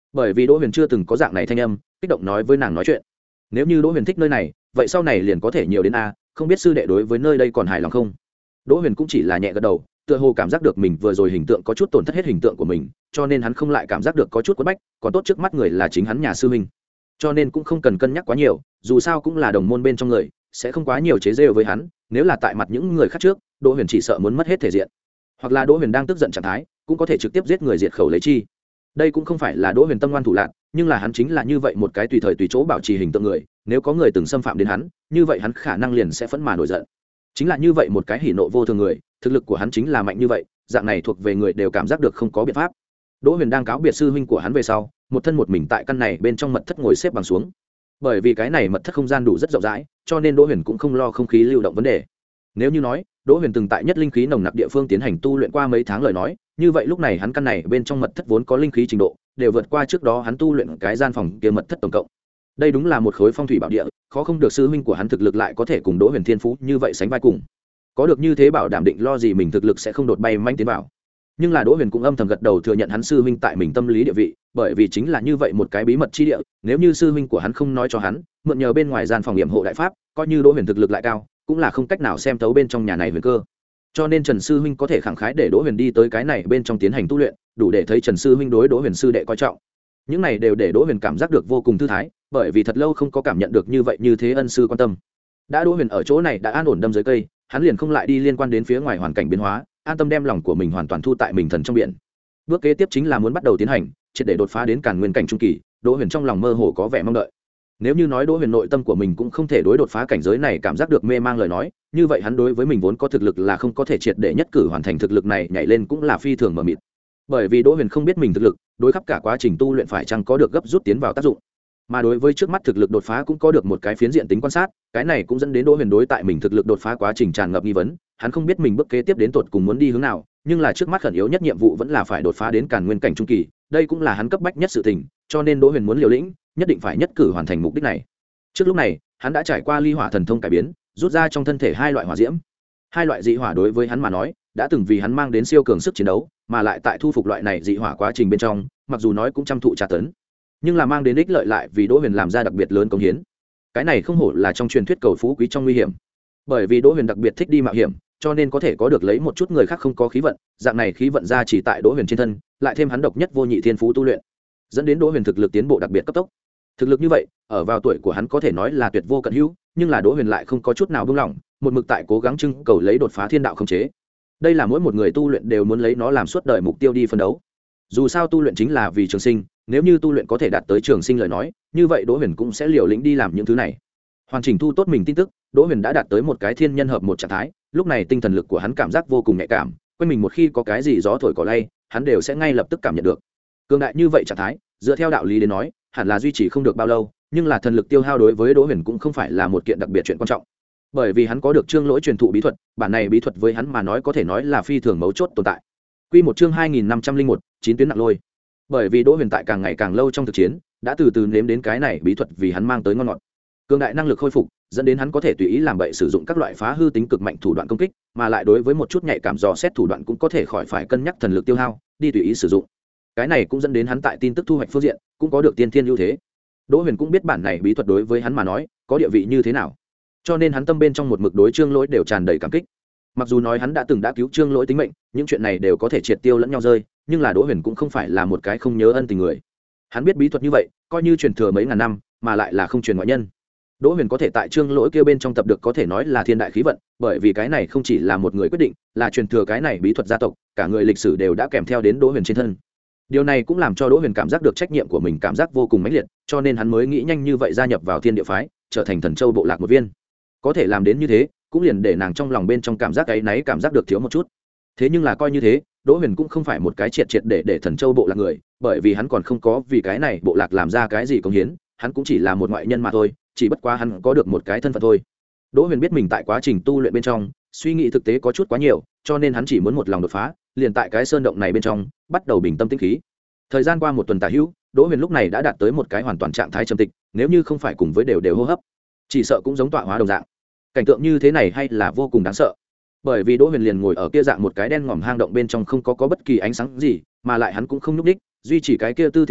bởi vì đỗ huyền chưa từng có dạng này thanh âm kích động nói với nàng nói chuyện. Nếu như đỗ huyền thích nơi này vậy sau này liền có thể nhiều đến a, không biết sư đệ đối với nơi đây còn hài lòng không? Đỗ huyền cũng chỉ là nhẹ gật đầu, tựa hồ cảm giác được mình vừa rồi hình tượng có chút tổn thất hết hình tượng của mình, cho nên hắn không lại cảm giác được có chút quất bách, còn tốt trước mắt người là chính hắn nhà sư huynh, cho nên cũng không cần cân nhắc quá nhiều, dù sao cũng là đồng môn bên trong người, sẽ không quá nhiều chế rêu với hắn. Nếu là tại mặt những người khác trước, Đỗ Huyền chỉ sợ muốn mất hết thể diện, hoặc là Đỗ Huyền đang tức giận trạng thái, cũng có thể trực tiếp giết người diệt khẩu lấy chi. Đây cũng không phải là Đỗ Huyền tâm ngoan thủ lạn, nhưng là hắn chính là như vậy một cái tùy thời tùy chỗ bảo trì hình tượng người, nếu có người từng xâm phạm đến hắn, như vậy hắn khả năng liền sẽ phẫn mà nổi giận. Chính là như vậy một cái hỉ nộ vô thường người, thực lực của hắn chính là mạnh như vậy, dạng này thuộc về người đều cảm giác được không có biện pháp. Đỗ Huyền đang cáo biệt sư huynh của hắn về sau, một thân một mình tại căn này bên trong mật thất ngồi xếp bằng xuống. Bởi vì cái này mật thất không gian đủ rất rộng rãi, cho nên Đỗ Huyền cũng không lo không khí lưu động vấn đề. Nếu như nói, Đỗ Huyền từng tại nhất linh khí nồng nặc địa phương tiến hành tu luyện qua mấy tháng lời nói, như vậy lúc này hắn căn này bên trong mật thất vốn có linh khí trình độ, đều vượt qua trước đó hắn tu luyện cái gian phòng kia mật thất tổng cộng. Đây đúng là một khối phong thủy bảo địa, khó không được sư huynh của hắn thực lực lại có thể cùng Đỗ Huyền thiên phú như vậy sánh vai cùng. Có được như thế bảo đảm định lo gì mình thực lực sẽ không đột bay manh tiến vào. Nhưng là Đỗ Huyền cũng âm thầm gật đầu thừa nhận hắn sư huynh tại mình tâm lý địa vị, bởi vì chính là như vậy một cái bí mật chi địa, nếu như sư huynh của hắn không nói cho hắn, mượn nhờ bên ngoài gian phòng nghiệm hộ đại pháp, coi như Đỗ Huyền thực lực lại cao, cũng là không cách nào xem thấu bên trong nhà này huyền cơ. Cho nên Trần sư huynh có thể khẳng khái để Đỗ Huyền đi tới cái này bên trong tiến hành tu luyện, đủ để thấy Trần sư huynh đối Đỗ Huyền sư đệ coi trọng. Những này đều để Đỗ Huyền cảm giác được vô cùng thư thái, bởi vì thật lâu không có cảm nhận được như vậy như thế ân sư quan tâm. Đã Đỗ Huyền ở chỗ này đã an ổn đâm dưới cây, hắn liền không lại đi liên quan đến phía ngoài hoàn cảnh biến hóa, an tâm đem lòng của mình hoàn toàn thu tại mình thần trong biển. Bước kế tiếp chính là muốn bắt đầu tiến hành triệt để đột phá đến càn nguyên cảnh trung kỳ. Đỗ Huyền trong lòng mơ hồ có vẻ mong đợi. Nếu như nói Đỗ Huyền nội tâm của mình cũng không thể đối đột phá cảnh giới này cảm giác được mê mang lời nói, như vậy hắn đối với mình vốn có thực lực là không có thể triệt để nhất cử hoàn thành thực lực này nhảy lên cũng là phi thường mờ mịt. Bởi vì Đỗ Huyền không biết mình thực lực, đối khắp cả quá trình tu luyện phải chăng có được gấp rút tiến vào tác dụng. Mà đối với trước mắt thực lực đột phá cũng có được một cái phiến diện tính quan sát, cái này cũng dẫn đến Đỗ Huyền đối tại mình thực lực đột phá quá trình tràn ngập nghi vấn, hắn không biết mình bước kế tiếp đến tột cùng muốn đi hướng nào, nhưng là trước mắt khẩn yếu nhất nhiệm vụ vẫn là phải đột phá đến càn nguyên cảnh trung kỳ, đây cũng là hắn cấp bách nhất sự tình, cho nên Đỗ Huyền muốn liều lĩnh, nhất định phải nhất cử hoàn thành mục đích này. Trước lúc này, hắn đã trải qua ly hỏa thần thông cải biến, rút ra trong thân thể hai loại hỏa diễm. Hai loại dị hỏa đối với hắn mà nói, đã từng vì hắn mang đến siêu cường sức chiến đấu, mà lại tại thu phục loại này dị hỏa quá trình bên trong, mặc dù nói cũng trăm thụ tra tấn, nhưng là mang đến ích lợi lại vì Đỗ Huyền làm ra đặc biệt lớn công hiến. Cái này không hổ là trong truyền thuyết cầu phú quý trong nguy hiểm. Bởi vì Đỗ Huyền đặc biệt thích đi mạo hiểm, cho nên có thể có được lấy một chút người khác không có khí vận, dạng này khí vận ra chỉ tại Đỗ Huyền trên thân, lại thêm hắn độc nhất vô nhị thiên phú tu luyện, dẫn đến Đỗ Huyền thực lực tiến bộ đặc biệt cấp tốc. Thực lực như vậy, ở vào tuổi của hắn có thể nói là tuyệt vô cận hữu, nhưng là Đỗ Huyền lại không có chút nào buông lỏng, một mực tại cố gắng trưng cầu lấy đột phá thiên đạo khống chế. Đây là mỗi một người tu luyện đều muốn lấy nó làm suốt đời mục tiêu đi phân đấu. Dù sao tu luyện chính là vì trường sinh, nếu như tu luyện có thể đạt tới trường sinh lời nói, như vậy Đỗ Huyền cũng sẽ liều lĩnh đi làm những thứ này. Hoàn chỉnh thu tốt mình tin tức, Đỗ Huyền đã đạt tới một cái thiên nhân hợp một trạng thái, lúc này tinh thần lực của hắn cảm giác vô cùng nhạy cảm, quanh mình một khi có cái gì gió thổi cỏ lay, hắn đều sẽ ngay lập tức cảm nhận được. Cường đại như vậy trạng thái, dựa theo đạo lý đến nói, hẳn là duy trì không được bao lâu, nhưng là thần lực tiêu hao đối với Đỗ Huyền cũng không phải là một kiện đặc biệt chuyện quan trọng. Bởi vì hắn có được chương lỗi truyền thụ bí thuật, bản này bí thuật với hắn mà nói có thể nói là phi thường mấu chốt tồn tại. Quy một chương hai nghìn năm trăm linh một, chín tuyến nặng lôi. Bởi vì Đỗ Huyền tại càng ngày càng lâu trong thực chiến, đã từ từ nếm đến cái này bí thuật vì hắn mang tới ngon ngọt. Cường đại năng lực khôi phục, dẫn đến hắn có thể tùy ý làm bậy sử dụng các loại phá hư tính cực mạnh thủ đoạn công kích, mà lại đối với một chút nhạy cảm dò xét thủ đoạn cũng có thể khỏi phải cân nhắc thần lực tiêu hao, đi tùy ý sử dụng. Cái này cũng dẫn đến hắn tại tin tức thu hoạch phương diện, cũng có được tiên thiên ưu thế. Đỗ Huyền cũng biết bản này bí thuật đối với hắn mà nói, có địa vị như thế nào. Cho nên hắn tâm bên trong một mực đối Trương Lỗi đều tràn đầy cảm kích. Mặc dù nói hắn đã từng đã cứu Trương Lỗi tính mệnh, những chuyện này đều có thể triệt tiêu lẫn nhau rơi, nhưng là Đỗ Huyền cũng không phải là một cái không nhớ ân tình người. Hắn biết bí thuật như vậy, coi như truyền thừa mấy ngàn năm, mà lại là không truyền ngoại nhân. Đỗ Huyền có thể tại Trương Lỗi kia bên trong tập được có thể nói là thiên đại khí vận, bởi vì cái này không chỉ là một người quyết định, là truyền thừa cái này bí thuật gia tộc, cả người lịch sử đều đã kèm theo đến Đỗ Huyền trên thân. Điều này cũng làm cho Đỗ Huyền cảm giác được trách nhiệm của mình cảm giác vô cùng mãnh liệt, cho nên hắn mới nghĩ nhanh như vậy gia nhập vào Thiên Địa phái, trở thành Thần Châu bộ lạc một viên. Có thể làm đến như thế, cũng liền để nàng trong lòng bên trong cảm giác ấy náy cảm giác được thiếu một chút. Thế nhưng là coi như thế, Đỗ Huyền cũng không phải một cái triệt triệt để để Thần Châu bộ lạc người, bởi vì hắn còn không có vì cái này bộ lạc làm ra cái gì công hiến, hắn cũng chỉ là một ngoại nhân mà thôi, chỉ bất quá hắn có được một cái thân phận thôi. Đỗ Huyền biết mình tại quá trình tu luyện bên trong, suy nghĩ thực tế có chút quá nhiều, cho nên hắn chỉ muốn một lòng đột phá, liền tại cái sơn động này bên trong, bắt đầu bình tâm tĩnh khí. Thời gian qua một tuần tả hữu, Đỗ Huyền lúc này đã đạt tới một cái hoàn toàn trạng thái trầm tịch, nếu như không phải cùng với đều đều hô hấp, chỉ sợ cũng giống tọa hóa đồng dạng. Cảnh tượng như thế này hay là vô cùng đáng sợ. Bởi vì Đỗ Huyền liền ngồi ở kia dạng một cái đen ngòm hang động bên trong không có có bất kỳ ánh sáng gì, mà lại hắn cũng không nhúc nhích, duy trì cái kia tư thế ngồi,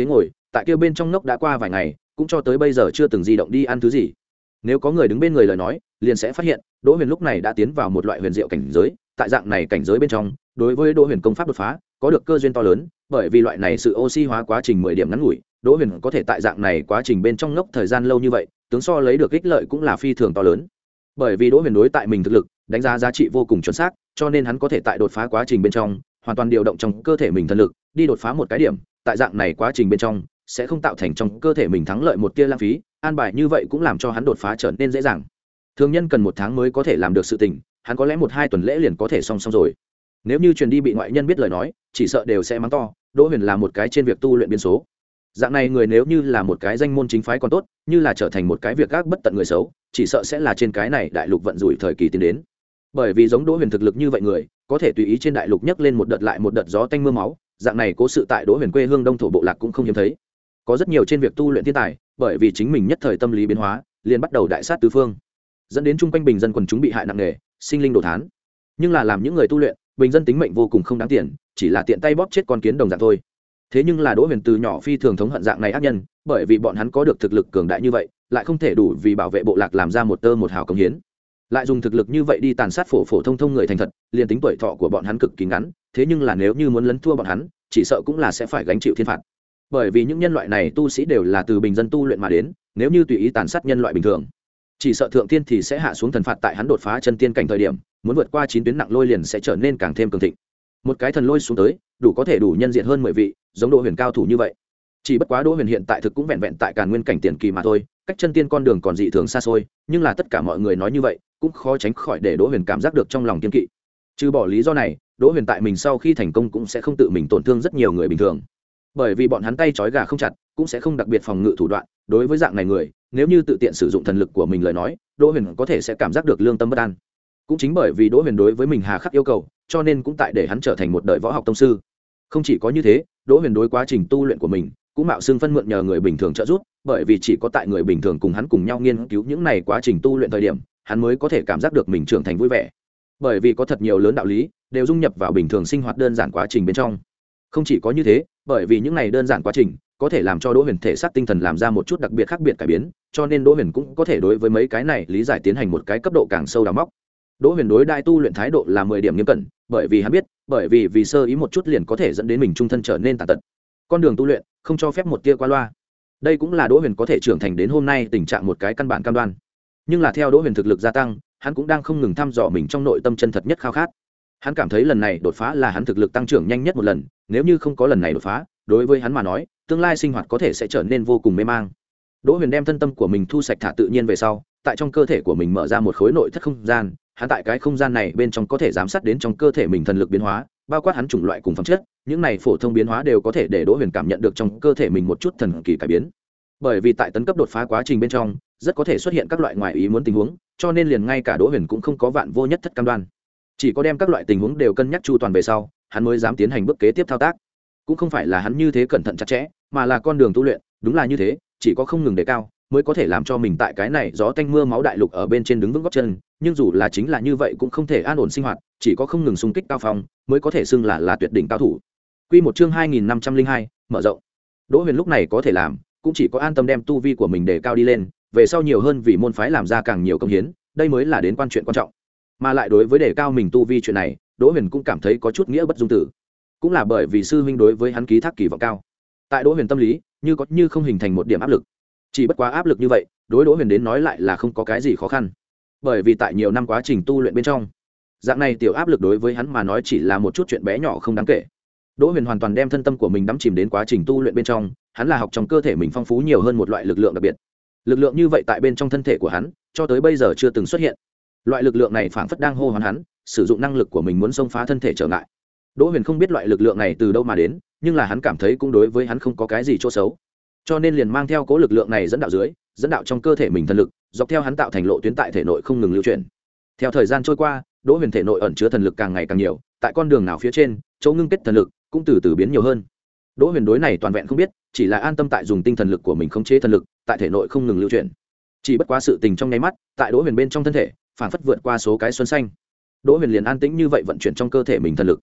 tại kia bên trong ngốc đã qua vài ngày cũng cho tới bây giờ chưa từng di động đi ăn thứ gì. Nếu có người đứng bên người lời nói liền sẽ phát hiện Đỗ Huyền lúc này đã tiến vào một loại huyền diệu cảnh giới. Tại dạng này cảnh giới bên trong, đối với Đỗ Huyền công pháp đột phá có được cơ duyên to lớn, bởi vì loại này sự oxy hóa quá trình mười điểm ngắn ngủi, Đỗ Huyền có thể tại dạng này quá trình bên trong ngốc thời gian lâu như vậy, tướng so lấy được ích lợi cũng là phi thường to lớn. Bởi vì Đỗ Huyền đối tại mình thực lực đánh giá giá trị vô cùng chuẩn xác, cho nên hắn có thể tại đột phá quá trình bên trong hoàn toàn điều động trong cơ thể mình thần lực đi đột phá một cái điểm. Tại dạng này quá trình bên trong sẽ không tạo thành trong cơ thể mình thắng lợi một tia lãng phí, an bài như vậy cũng làm cho hắn đột phá trở nên dễ dàng. Thường nhân cần một tháng mới có thể làm được sự tình, hắn có lẽ một hai tuần lễ liền có thể xong xong rồi. Nếu như truyền đi bị ngoại nhân biết lời nói, chỉ sợ đều sẽ mắng to Đỗ Huyền là một cái trên việc tu luyện biến số. Dạng này người nếu như là một cái danh môn chính phái còn tốt, như là trở thành một cái việc ác bất tận người xấu, chỉ sợ sẽ là trên cái này đại lục vận rủi thời kỳ tiến đến. Bởi vì giống Đỗ Huyền thực lực như vậy người, có thể tùy ý trên đại lục nhấc lên một đợt lại một đợt gió tanh mưa máu, dạng này cố sự tại Đỗ Huyền quê hương Đông thổ bộ lạc cũng không hiếm thấy. Có rất nhiều trên việc tu luyện thiên tài, bởi vì chính mình nhất thời tâm lý biến hóa, liền bắt đầu đại sát tứ phương, dẫn đến chung quanh bình dân quần chúng bị hại nặng nề, sinh linh đồ thán. Nhưng là làm những người tu luyện, bình dân tính mệnh vô cùng không đáng tiền, chỉ là tiện tay bóp chết con kiến đồng dạng thôi. Thế nhưng là Đỗ Huyền từ nhỏ phi thường thống hận dạng này ác nhân, bởi vì bọn hắn có được thực lực cường đại như vậy, lại không thể đủ vì bảo vệ bộ lạc làm ra một tơ một hào công hiến, lại dùng thực lực như vậy đi tàn sát phổ phổ thông thông người thành thật, liền tính tuổi thọ của bọn hắn cực kỳ ngắn, thế nhưng là nếu như muốn lấn thua bọn hắn, chỉ sợ cũng là sẽ phải gánh chịu thiên phạt. Bởi vì những nhân loại này tu sĩ đều là từ bình dân tu luyện mà đến, nếu như tùy ý tàn sát nhân loại bình thường, chỉ sợ thượng tiên thì sẽ hạ xuống thần phạt tại hắn đột phá chân tiên cảnh thời điểm, muốn vượt qua chín tuyến nặng lôi liền sẽ trở nên càng thêm cường thịnh. Một cái thần lôi xuống tới, đủ có thể đủ nhân diện hơn mười vị, giống Đỗ Huyền cao thủ như vậy. Chỉ bất quá Đỗ Huyền hiện tại thực cũng vẹn vẹn tại Càn Nguyên cảnh tiền kỳ mà thôi, cách chân tiên con đường còn dị thường xa xôi, nhưng là tất cả mọi người nói như vậy, cũng khó tránh khỏi để Đỗ Huyền cảm giác được trong lòng kiêng kỵ. Trừ bỏ lý do này, Đỗ Huyền tại mình sau khi thành công cũng sẽ không tự mình tổn thương rất nhiều người bình thường, bởi vì bọn hắn tay trói gà không chặt, cũng sẽ không đặc biệt phòng ngự thủ đoạn. Đối với dạng này người, nếu như tự tiện sử dụng thần lực của mình lời nói, Đỗ Huyền có thể sẽ cảm giác được lương tâm bất an. Cũng chính bởi vì Đỗ Huyền đối với mình hà khắc yêu cầu, cho nên cũng tại để hắn trở thành một đời võ học tông sư. Không chỉ có như thế, Đỗ Huyền đối quá trình tu luyện của mình cũng mạo xưng phân mượn nhờ người bình thường trợ giúp, bởi vì chỉ có tại người bình thường cùng hắn cùng nhau nghiên cứu những này quá trình tu luyện thời điểm, hắn mới có thể cảm giác được mình trưởng thành vui vẻ. Bởi vì có thật nhiều lớn đạo lý đều dung nhập vào bình thường sinh hoạt đơn giản quá trình bên trong. Không chỉ có như thế, bởi vì những này đơn giản quá trình có thể làm cho Đỗ Huyền thể xác tinh thần làm ra một chút đặc biệt khác biệt cải biến, cho nên Đỗ Huyền cũng có thể đối với mấy cái này lý giải tiến hành một cái cấp độ càng sâu đào móc. Đỗ Huyền đối đại tu luyện thái độ là mười điểm nghiêm cẩn, bởi vì hắn biết, bởi vì vì sơ ý một chút liền có thể dẫn đến mình trung thân trở nên tàn tật. Con đường tu luyện không cho phép một tia qua loa. Đây cũng là Đỗ Huyền có thể trưởng thành đến hôm nay tình trạng một cái căn bản cam đoan. Nhưng là theo Đỗ Huyền thực lực gia tăng, hắn cũng đang không ngừng thăm dò mình trong nội tâm chân thật nhất khao khát. Hắn cảm thấy lần này đột phá là hắn thực lực tăng trưởng nhanh nhất một lần, nếu như không có lần này đột phá, đối với hắn mà nói, tương lai sinh hoạt có thể sẽ trở nên vô cùng mê mang. Đỗ Huyền đem thân tâm của mình thu sạch thả tự nhiên về sau, tại trong cơ thể của mình mở ra một khối nội thất không gian, hắn tại cái không gian này bên trong có thể giám sát đến trong cơ thể mình thần lực biến hóa, bao quát hắn chủng loại cùng phẩm chất, những này phổ thông biến hóa đều có thể để Đỗ Huyền cảm nhận được trong cơ thể mình một chút thần kỳ cải biến. Bởi vì tại tấn cấp đột phá quá trình bên trong, rất có thể xuất hiện các loại ngoài ý muốn tình huống, cho nên liền ngay cả Đỗ Huyền cũng không có vạn vô nhất thất cam đoan. Chỉ có đem các loại tình huống đều cân nhắc chu toàn về sau, hắn mới dám tiến hành bước kế tiếp thao tác. Cũng không phải là hắn như thế cẩn thận chặt chẽ, mà là con đường tu luyện đúng là như thế, chỉ có không ngừng đề cao mới có thể làm cho mình tại cái này gió tanh mưa máu đại lục ở bên trên đứng vững gót chân, nhưng dù là chính là như vậy cũng không thể an ổn sinh hoạt, chỉ có không ngừng xung kích cao phong mới có thể xưng là là tuyệt đỉnh cao thủ. Quy một chương hai nghìn năm trăm linh hai, mở rộng. Đỗ Huyền lúc này có thể làm, cũng chỉ có an tâm đem tu vi của mình đề cao đi lên, về sau nhiều hơn vì môn phái làm ra càng nhiều công hiến, đây mới là đến quan chuyện quan trọng. Mà lại đối với đề cao mình tu vi chuyện này, Đỗ Huyền cũng cảm thấy có chút nghĩa bất dung tử. Cũng là bởi vì sư huynh đối với hắn ký thác kỳ vọng cao. Tại Đỗ Huyền tâm lý, như có như không hình thành một điểm áp lực. Chỉ bất quá áp lực như vậy, đối Đỗ Huyền đến nói lại là không có cái gì khó khăn. Bởi vì tại nhiều năm quá trình tu luyện bên trong, dạng này tiểu áp lực đối với hắn mà nói chỉ là một chút chuyện bé nhỏ không đáng kể. Đỗ Huyền hoàn toàn đem thân tâm của mình đắm chìm đến quá trình tu luyện bên trong, hắn là học trong cơ thể mình phong phú nhiều hơn một loại lực lượng đặc biệt. Lực lượng như vậy tại bên trong thân thể của hắn, cho tới bây giờ chưa từng xuất hiện. Loại lực lượng này phảng phất đang hô hoán hắn, sử dụng năng lực của mình muốn xông phá thân thể trở ngại. Đỗ Huyền không biết loại lực lượng này từ đâu mà đến, nhưng là hắn cảm thấy cũng đối với hắn không có cái gì chỗ xấu. Cho nên liền mang theo cố lực lượng này dẫn đạo dưới, dẫn đạo trong cơ thể mình thần lực, dọc theo hắn tạo thành lộ tuyến tại thể nội không ngừng lưu chuyển. Theo thời gian trôi qua, Đỗ Huyền thể nội ẩn chứa thần lực càng ngày càng nhiều, tại con đường nào phía trên, chỗ ngưng kết thần lực cũng từ từ biến nhiều hơn. Đỗ Huyền đối này toàn vẹn không biết, chỉ là an tâm tại dùng tinh thần lực của mình khống chế thần lực, tại thể nội không ngừng lưu chuyển. Chỉ bất quá sự tình trong nháy mắt, tại Đỗ Huyền bên trong thân thể, phản phất vượt qua số cái xuân xanh. Đỗ Huyền liền an tĩnh như vậy vận chuyển trong cơ thể mình thần lực.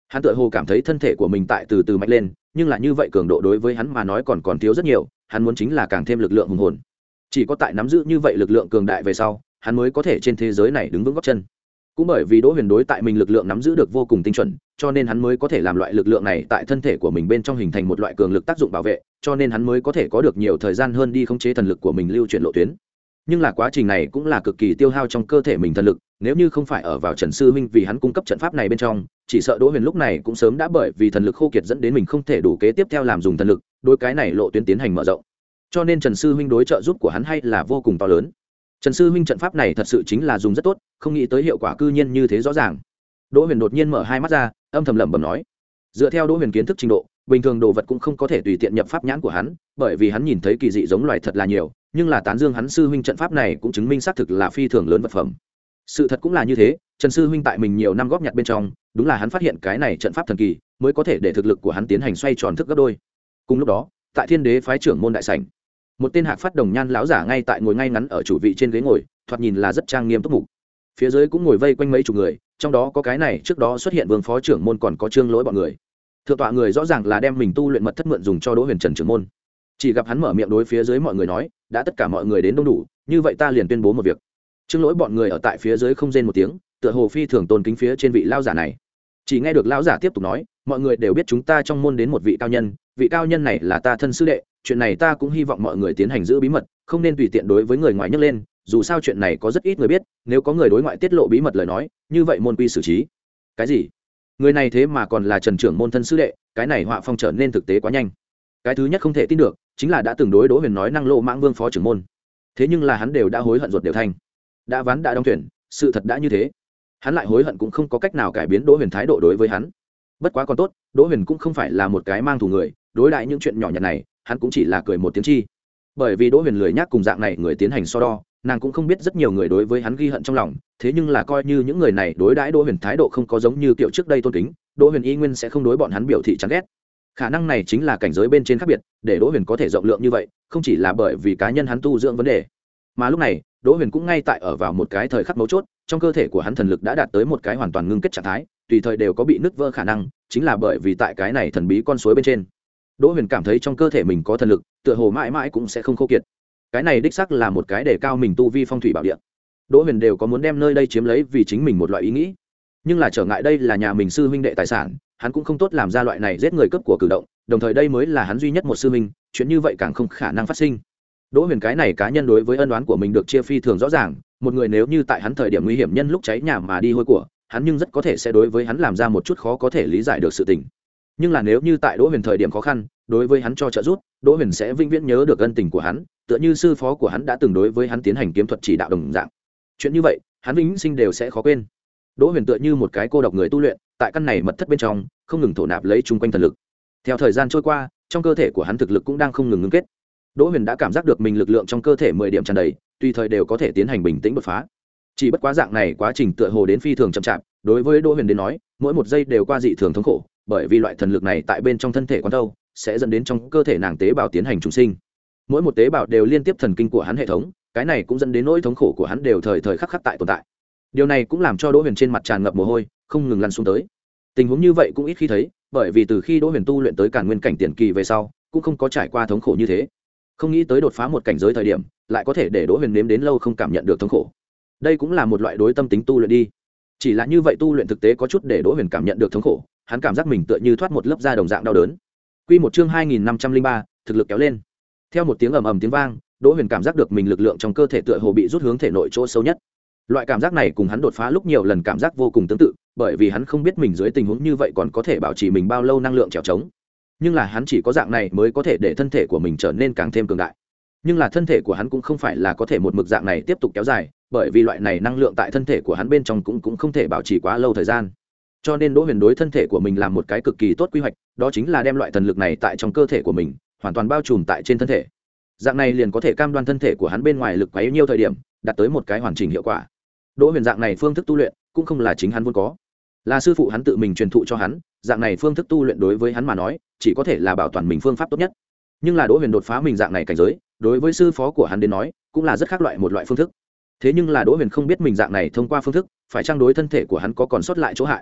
Hắn tựa hồ cảm thấy thân thể của mình tại từ từ mạnh lên, nhưng là như vậy cường độ đối với hắn mà nói còn còn thiếu rất nhiều, hắn muốn chính là càng thêm lực lượng hùng hồn. Chỉ có tại nắm giữ như vậy lực lượng cường đại về sau, hắn mới có thể trên thế giới này đứng vững gót chân. Cũng bởi vì Đỗ Huyền đối tại mình lực lượng nắm giữ được vô cùng tinh chuẩn, cho nên hắn mới có thể làm loại lực lượng này tại thân thể của mình bên trong hình thành một loại cường lực tác dụng bảo vệ, cho nên hắn mới có thể có được nhiều thời gian hơn đi khống chế thần lực của mình lưu chuyển lộ tuyến. Nhưng là quá trình này cũng là cực kỳ tiêu hao trong cơ thể mình thần lực, nếu như không phải ở vào Trần sư huynh vì hắn cung cấp trận pháp này bên trong, chỉ sợ Đỗ Huyền lúc này cũng sớm đã bởi vì thần lực khô kiệt dẫn đến mình không thể đủ kế tiếp theo làm dùng thần lực, đối cái này lộ tuyến tiến hành mở rộng. Cho nên Trần sư huynh đối trợ giúp của hắn hay là vô cùng to lớn. Trần sư huynh trận pháp này thật sự chính là dùng rất tốt, không nghĩ tới hiệu quả cư nhiên như thế rõ ràng. Đỗ Huyền đột nhiên mở hai mắt ra, âm thầm lẩm bẩm nói. Dựa theo Đỗ Huyền kiến thức trình độ, bình thường đồ vật cũng không có thể tùy tiện nhập pháp nhãn của hắn, bởi vì hắn nhìn thấy kỳ dị giống loài thật là nhiều, nhưng là tán dương hắn sư huynh trận pháp này cũng chứng minh xác thực là phi thường lớn vật phẩm. Sự thật cũng là như thế, Trần sư huynh tại mình nhiều năm góp nhặt bên trong, đúng là hắn phát hiện cái này trận pháp thần kỳ, mới có thể để thực lực của hắn tiến hành xoay tròn thức gấp đôi. Cùng lúc đó, tại Thiên Đế phái trưởng môn đại sảnh, một tên hạc phát đồng nhan lão giả ngay tại ngồi ngay ngắn ở chủ vị trên ghế ngồi, thoạt nhìn là rất trang nghiêm túc mục. Phía dưới cũng ngồi vây quanh mấy chục người, trong đó có cái này trước đó xuất hiện vương phó trưởng môn, còn có Trương Lỗi bọn người. Thượng tọa người rõ ràng là đem mình tu luyện mật thất mượn dùng cho Đỗ Huyền Trần trưởng môn. Chỉ gặp hắn mở miệng đối phía dưới mọi người nói, đã tất cả mọi người đến đông đủ, như vậy ta liền tuyên bố một việc. Trương Lỗi bọn người ở tại phía dưới không rên một tiếng, tựa hồ phi thường tôn kính phía trên vị lão giả này. Chỉ nghe được lão giả tiếp tục nói, mọi người đều biết chúng ta trong môn đến một vị cao nhân, vị cao nhân này là ta thân sư đệ, chuyện này ta cũng hy vọng mọi người tiến hành giữ bí mật, không nên tùy tiện đối với người ngoài nhắc lên, dù sao chuyện này có rất ít người biết, nếu có người đối ngoại tiết lộ bí mật lời nói, như vậy môn quy xử trí. Cái gì? Người này thế mà còn là Trần trưởng môn thân sư đệ, cái này họa phong trở nên thực tế quá nhanh. Cái thứ nhất không thể tin được, chính là đã từng đối Đỗ Huyền nói năng lô mãng vương phó trưởng môn. Thế nhưng là hắn đều đã hối hận ruột đều thanh. Đã ván đã đóng thuyền, sự thật đã như thế. Hắn lại hối hận cũng không có cách nào cải biến Đỗ Huyền thái độ đối với hắn. Bất quá còn tốt, Đỗ Huyền cũng không phải là một cái mang thù người, đối đại những chuyện nhỏ nhặt này, hắn cũng chỉ là cười một tiếng chi. Bởi vì Đỗ Huyền lười nhác cùng dạng này người tiến hành so đo, nàng cũng không biết rất nhiều người đối với hắn ghi hận trong lòng, thế nhưng là coi như những người này đối đãi Đỗ Huyền thái độ không có giống như kiểu trước đây tôn kính, Đỗ Huyền y nguyên sẽ không đối bọn hắn biểu thị chán ghét. Khả năng này chính là cảnh giới bên trên khác biệt, để Đỗ Huyền có thể rộng lượng như vậy, không chỉ là bởi vì cá nhân hắn tu dưỡng vấn đề, mà lúc này, Đỗ Huyền cũng ngay tại ở vào một cái thời khắc mấu chốt, trong cơ thể của hắn thần lực đã đạt tới một cái hoàn toàn ngưng kết trạng thái, tùy thời đều có bị nứt vỡ khả năng, chính là bởi vì tại cái này thần bí con suối bên trên, Đỗ Huyền cảm thấy trong cơ thể mình có thần lực, tựa hồ mãi mãi cũng sẽ không khô kiệt. Cái này đích xác là một cái để cao mình tu vi phong thủy bảo địa. Đỗ Huyền đều có muốn đem nơi đây chiếm lấy vì chính mình một loại ý nghĩ, nhưng là trở ngại đây là nhà mình sư huynh đệ tài sản, hắn cũng không tốt làm ra loại này giết người cướp của cử động, đồng thời đây mới là hắn duy nhất một sư huynh, chuyện như vậy càng không khả năng phát sinh. Đỗ Huyền cái này cá nhân đối với ân oán của mình được chia phi thường rõ ràng, một người nếu như tại hắn thời điểm nguy hiểm nhân lúc cháy nhà mà đi hôi của, hắn nhưng rất có thể sẽ đối với hắn làm ra một chút khó có thể lý giải được sự tình. Nhưng là nếu như tại Đỗ Huyền thời điểm khó khăn, đối với hắn cho trợ giúp, Đỗ Huyền sẽ vĩnh viễn nhớ được ân tình của hắn, tựa như sư phó của hắn đã từng đối với hắn tiến hành kiếm thuật chỉ đạo đồng dạng. Chuyện như vậy, hắn vĩnh sinh đều sẽ khó quên. Đỗ Huyền tựa như một cái cô độc người tu luyện, tại căn này mật thất bên trong, không ngừng thổ nạp lấy chung quanh thần lực. Theo thời gian trôi qua, trong cơ thể của hắn thực lực cũng đang không ngừng ngưng kết. Đỗ Huyền đã cảm giác được mình lực lượng trong cơ thể mười điểm tràn đầy, tùy thời đều có thể tiến hành bình tĩnh đột phá. Chỉ bất quá dạng này quá trình tựa hồ đến phi thường chậm chạp, đối với Đỗ Huyền đến nói, mỗi một giây đều qua dị thường thống khổ, bởi vì loại thần lực này tại bên trong thân thể quán đâu, sẽ dẫn đến trong cơ thể nàng tế bào tiến hành trùng sinh. Mỗi một tế bào đều liên tiếp thần kinh của hắn hệ thống, cái này cũng dẫn đến nỗi thống khổ của hắn đều thời thời khắc khắc tại tồn tại. Điều này cũng làm cho Đỗ Huyền trên mặt tràn ngập mồ hôi, không ngừng lăn xuống tới. Tình huống như vậy cũng ít khi thấy, bởi vì từ khi Đỗ Huyền tu luyện tới Càn Nguyên cảnh tiền kỳ về sau, cũng không có trải qua thống khổ như thế. Không nghĩ tới đột phá một cảnh giới thời điểm, lại có thể để Đỗ Huyền nếm đến lâu không cảm nhận được thống khổ. Đây cũng là một loại đối tâm tính tu luyện đi. Chỉ là như vậy tu luyện thực tế có chút để Đỗ Huyền cảm nhận được thống khổ, hắn cảm giác mình tựa như thoát một lớp da đồng dạng đau đớn. Quy một chương hai nghìn năm trăm linh ba, thực lực kéo lên. Theo một tiếng ầm ầm tiếng vang, Đỗ Huyền cảm giác được mình lực lượng trong cơ thể tựa hồ bị rút hướng thể nội chỗ sâu nhất. Loại cảm giác này cùng hắn đột phá lúc nhiều lần cảm giác vô cùng tương tự, bởi vì hắn không biết mình dưới tình huống như vậy còn có thể bảo trì mình bao lâu năng lượng trèo trống. Nhưng là hắn chỉ có dạng này mới có thể để thân thể của mình trở nên càng thêm cường đại. Nhưng là thân thể của hắn cũng không phải là có thể một mực dạng này tiếp tục kéo dài, bởi vì loại này năng lượng tại thân thể của hắn bên trong cũng cũng không thể bảo trì quá lâu thời gian. Cho nên Đỗ Huyền đối thân thể của mình làm một cái cực kỳ tốt quy hoạch, đó chính là đem loại thần lực này tại trong cơ thể của mình hoàn toàn bao trùm tại trên thân thể. Dạng này liền có thể cam đoan thân thể của hắn bên ngoài lực quấy nhiêu thời điểm, đạt tới một cái hoàn chỉnh hiệu quả. Đỗ Huyền dạng này phương thức tu luyện cũng không là chính hắn vốn có, là sư phụ hắn tự mình truyền thụ cho hắn, dạng này phương thức tu luyện đối với hắn mà nói, chỉ có thể là bảo toàn mình phương pháp tốt nhất. Nhưng là Đỗ Huyền đột phá mình dạng này cảnh giới, đối với sư phó của hắn đến nói, cũng là rất khác loại một loại phương thức. Thế nhưng là Đỗ Huyền không biết mình dạng này thông qua phương thức, phải trang đối thân thể của hắn có còn sót lại chỗ hại.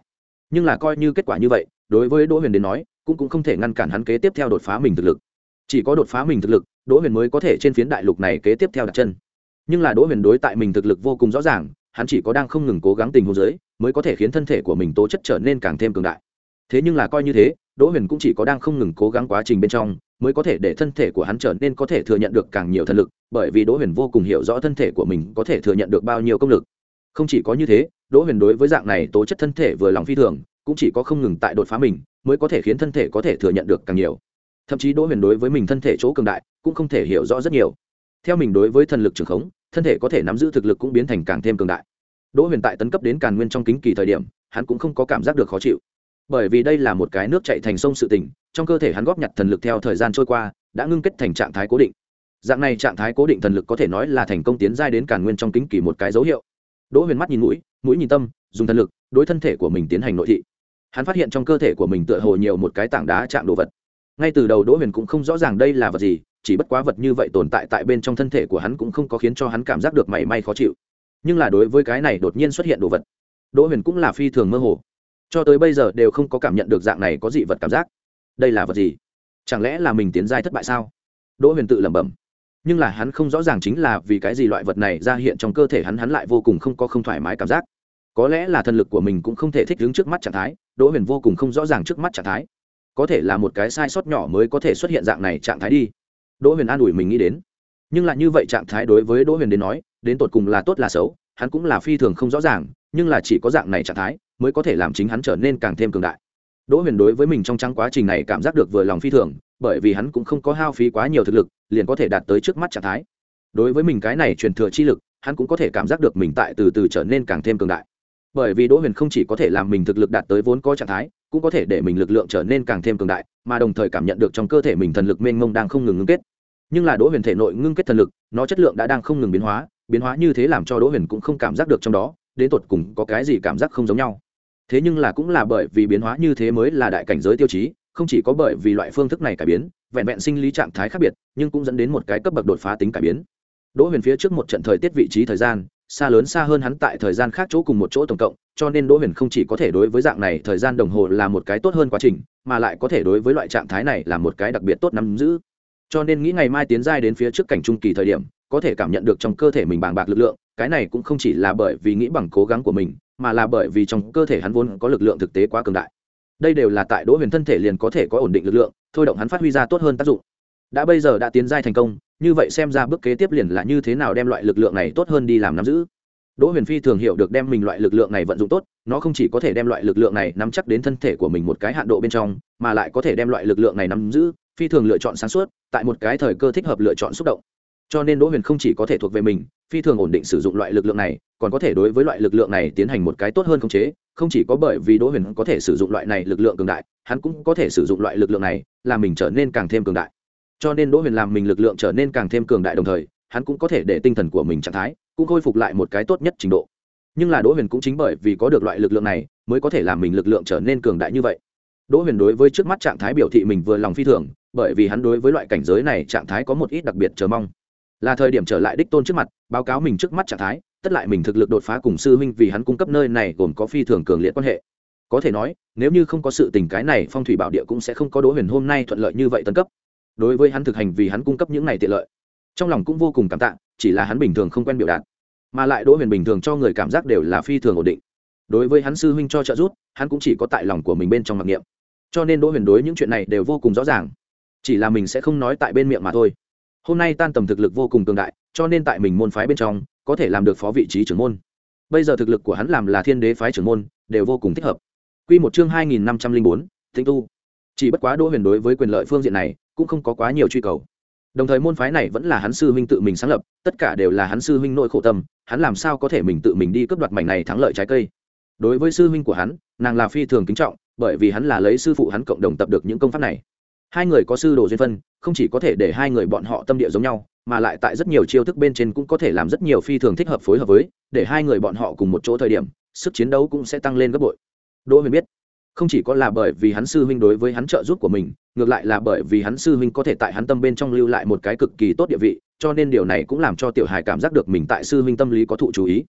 nhưng là coi như kết quả như vậy, đối với Đỗ Huyền đến nói cũng cũng không thể ngăn cản hắn kế tiếp theo đột phá mình thực lực. Chỉ có đột phá mình thực lực, Đỗ Huyền mới có thể trên phiến đại lục này kế tiếp theo đặt chân. Nhưng là Đỗ Huyền đối tại mình thực lực vô cùng rõ ràng, hắn chỉ có đang không ngừng cố gắng tình huống dưới mới có thể khiến thân thể của mình tố chất trở nên càng thêm cường đại. Thế nhưng là coi như thế, Đỗ Huyền cũng chỉ có đang không ngừng cố gắng quá trình bên trong mới có thể để thân thể của hắn trở nên có thể thừa nhận được càng nhiều thần lực, bởi vì Đỗ Huyền vô cùng hiểu rõ thân thể của mình có thể thừa nhận được bao nhiêu công lực. Không chỉ có như thế, Đỗ Huyền đối với dạng này tố chất thân thể vừa lòng phi thường, cũng chỉ có không ngừng tại đột phá mình mới có thể khiến thân thể có thể thừa nhận được càng nhiều. Thậm chí Đỗ Huyền đối với mình thân thể chỗ cường đại cũng không thể hiểu rõ rất nhiều. Theo mình đối với thần lực trường khống, thân thể có thể nắm giữ thực lực cũng biến thành càng thêm cường đại. Đỗ Huyền tại tấn cấp đến Càn Nguyên trong kính kỳ thời điểm, hắn cũng không có cảm giác được khó chịu, bởi vì đây là một cái nước chảy thành sông sự tình, trong cơ thể hắn góp nhặt thần lực theo thời gian trôi qua đã ngưng kết thành trạng thái cố định. Dạng này trạng thái cố định thần lực có thể nói là thành công tiến giai đến Càn Nguyên trong kính kỳ một cái dấu hiệu. Đỗ Huyền mắt nhìn mũi, mũi nhìn tâm, dùng thần lực đối thân thể của mình tiến hành nội thị. Hắn phát hiện trong cơ thể của mình tựa hồ nhiều một cái tảng đá chạm đồ vật. Ngay từ đầu Đỗ Huyền cũng không rõ ràng đây là vật gì, chỉ bất quá vật như vậy tồn tại tại bên trong thân thể của hắn cũng không có khiến cho hắn cảm giác được mảy may khó chịu. Nhưng là đối với cái này đột nhiên xuất hiện đồ vật, Đỗ Huyền cũng là phi thường mơ hồ, cho tới bây giờ đều không có cảm nhận được dạng này có dị vật cảm giác. Đây là vật gì? Chẳng lẽ là mình tiến giai thất bại sao? Đỗ Huyền tự lẩm bẩm. Nhưng là hắn không rõ ràng chính là vì cái gì loại vật này ra hiện trong cơ thể hắn, hắn lại vô cùng không có không thoải mái cảm giác. Có lẽ là thần lực của mình cũng không thể thích ứng trước mắt trạng thái, Đỗ Huyền vô cùng không rõ ràng trước mắt trạng thái. Có thể là một cái sai sót nhỏ mới có thể xuất hiện dạng này trạng thái đi. Đỗ Huyền an ủi mình nghĩ đến. Nhưng lại như vậy trạng thái đối với Đỗ Huyền đến nói, đến tột cùng là tốt là xấu, hắn cũng là phi thường không rõ ràng, nhưng là chỉ có dạng này trạng thái mới có thể làm chính hắn trở nên càng thêm cường đại. Đỗ Huyền đối với mình trong trắng quá trình này cảm giác được vừa lòng phi thường, bởi vì hắn cũng không có hao phí quá nhiều thực lực, liền có thể đạt tới trước mắt trạng thái. Đối với mình cái này truyền thừa chi lực, hắn cũng có thể cảm giác được mình tại từ từ trở nên càng thêm cường đại. Bởi vì Đỗ Huyền không chỉ có thể làm mình thực lực đạt tới vốn có trạng thái, cũng có thể để mình lực lượng trở nên càng thêm cường đại, mà đồng thời cảm nhận được trong cơ thể mình thần lực mênh mông đang không ngừng ngưng kết. Nhưng là Đỗ Huyền thể nội ngưng kết thần lực, nó chất lượng đã đang không ngừng biến hóa, biến hóa như thế làm cho Đỗ Huyền cũng không cảm giác được trong đó đến tột cùng có cái gì cảm giác không giống nhau. Thế nhưng là cũng là bởi vì biến hóa như thế mới là đại cảnh giới tiêu chí, không chỉ có bởi vì loại phương thức này cải biến, vẹn vẹn sinh lý trạng thái khác biệt, nhưng cũng dẫn đến một cái cấp bậc đột phá tính cải biến. Đỗ Huyền phía trước một trận thời tiết vị trí thời gian, xa lớn xa hơn hắn tại thời gian khác chỗ cùng một chỗ tổng cộng, cho nên Đỗ Huyền không chỉ có thể đối với dạng này thời gian đồng hồ là một cái tốt hơn quá trình, mà lại có thể đối với loại trạng thái này là một cái đặc biệt tốt nắm giữ. Cho nên nghĩ ngày mai tiến giai đến phía trước cảnh trung kỳ thời điểm, có thể cảm nhận được trong cơ thể mình bàng bạc lực lượng, cái này cũng không chỉ là bởi vì nghĩ bằng cố gắng của mình, mà là bởi vì trong cơ thể hắn vốn có lực lượng thực tế quá cường đại. Đây đều là tại Đỗ Huyền thân thể liền có thể có ổn định lực lượng, thôi động hắn phát huy ra tốt hơn tác dụng. Đã bây giờ đã tiến giai thành công, như vậy xem ra bước kế tiếp liền là như thế nào đem loại lực lượng này tốt hơn đi làm nắm giữ. Đỗ Huyền phi thường hiểu được đem mình loại lực lượng này vận dụng tốt, nó không chỉ có thể đem loại lực lượng này nắm chắc đến thân thể của mình một cái hạn độ bên trong, mà lại có thể đem loại lực lượng này nắm giữ, phi thường lựa chọn sáng suốt, tại một cái thời cơ thích hợp lựa chọn xúc động. Cho nên Đỗ Huyền không chỉ có thể thuộc về mình, phi thường ổn định sử dụng loại lực lượng này, còn có thể đối với loại lực lượng này tiến hành một cái tốt hơn khống chế, không chỉ có bởi vì Đỗ Huyền có thể sử dụng loại này lực lượng cường đại, hắn cũng có thể sử dụng loại lực lượng này làm mình trở nên càng thêm cường đại. Cho nên Đỗ Huyền làm mình lực lượng trở nên càng thêm cường đại đồng thời, hắn cũng có thể để tinh thần của mình trạng thái cũng khôi phục lại một cái tốt nhất trình độ. Nhưng là Đỗ Huyền cũng chính bởi vì có được loại lực lượng này, mới có thể làm mình lực lượng trở nên cường đại như vậy. Đỗ Huyền đối với trước mắt trạng thái biểu thị mình vừa lòng phi thường, bởi vì hắn đối với loại cảnh giới này trạng thái có một ít đặc biệt chờ mong. Là thời điểm trở lại đích tôn trước mặt, báo cáo mình trước mắt trạng thái, tất lại mình thực lực đột phá cùng sư huynh vì hắn cung cấp nơi này gồm có phi thường cường liệt quan hệ. Có thể nói, nếu như không có sự tình cái này, Phong Thủy Bảo Địa cũng sẽ không có Đỗ Huyền hôm nay thuận lợi như vậy tấn cấp. Đối với hắn thực hành vì hắn cung cấp những này tiện lợi, trong lòng cũng vô cùng cảm tạ, chỉ là hắn bình thường không quen biểu đạt, mà lại Đỗ Huyền bình thường cho người cảm giác đều là phi thường ổn định. Đối với hắn sư huynh cho trợ giúp, hắn cũng chỉ có tại lòng của mình bên trong mặc niệm. Cho nên Đỗ Huyền đối những chuyện này đều vô cùng rõ ràng, chỉ là mình sẽ không nói tại bên miệng mà thôi. Hôm nay Tan Tầm thực lực vô cùng cường đại, cho nên tại mình môn phái bên trong có thể làm được phó vị trí trưởng môn. Bây giờ thực lực của hắn làm là Thiên Đế phái trưởng môn, đều vô cùng thích hợp. Quy một chương hai nghìn năm trăm linh bốn, Tĩnh tu. Chỉ bất quá Đỗ Huyền đối với quyền lợi phương diện này cũng không có quá nhiều truy cầu. Đồng thời môn phái này vẫn là hắn sư huynh tự mình sáng lập, tất cả đều là hắn sư huynh nội khổ tâm, hắn làm sao có thể mình tự mình đi cướp đoạt mảnh này thắng lợi trái cây. Đối với sư huynh của hắn, nàng là phi thường kính trọng, bởi vì hắn là lấy sư phụ hắn cộng đồng tập được những công pháp này. Hai người có sư đồ duyên phân, không chỉ có thể để hai người bọn họ tâm địa giống nhau, mà lại tại rất nhiều chiêu thức bên trên cũng có thể làm rất nhiều phi thường thích hợp phối hợp với, để hai người bọn họ cùng một chỗ thời điểm, sức chiến đấu cũng sẽ tăng lên gấp bội. Đỗ Huyền biết, không chỉ có là bởi vì hắn sư huynh đối với hắn trợ giúp của mình, ngược lại là bởi vì hắn sư huynh có thể tại hắn tâm bên trong lưu lại một cái cực kỳ tốt địa vị, cho nên điều này cũng làm cho tiểu hài cảm giác được mình tại sư huynh tâm lý có thụ chú ý.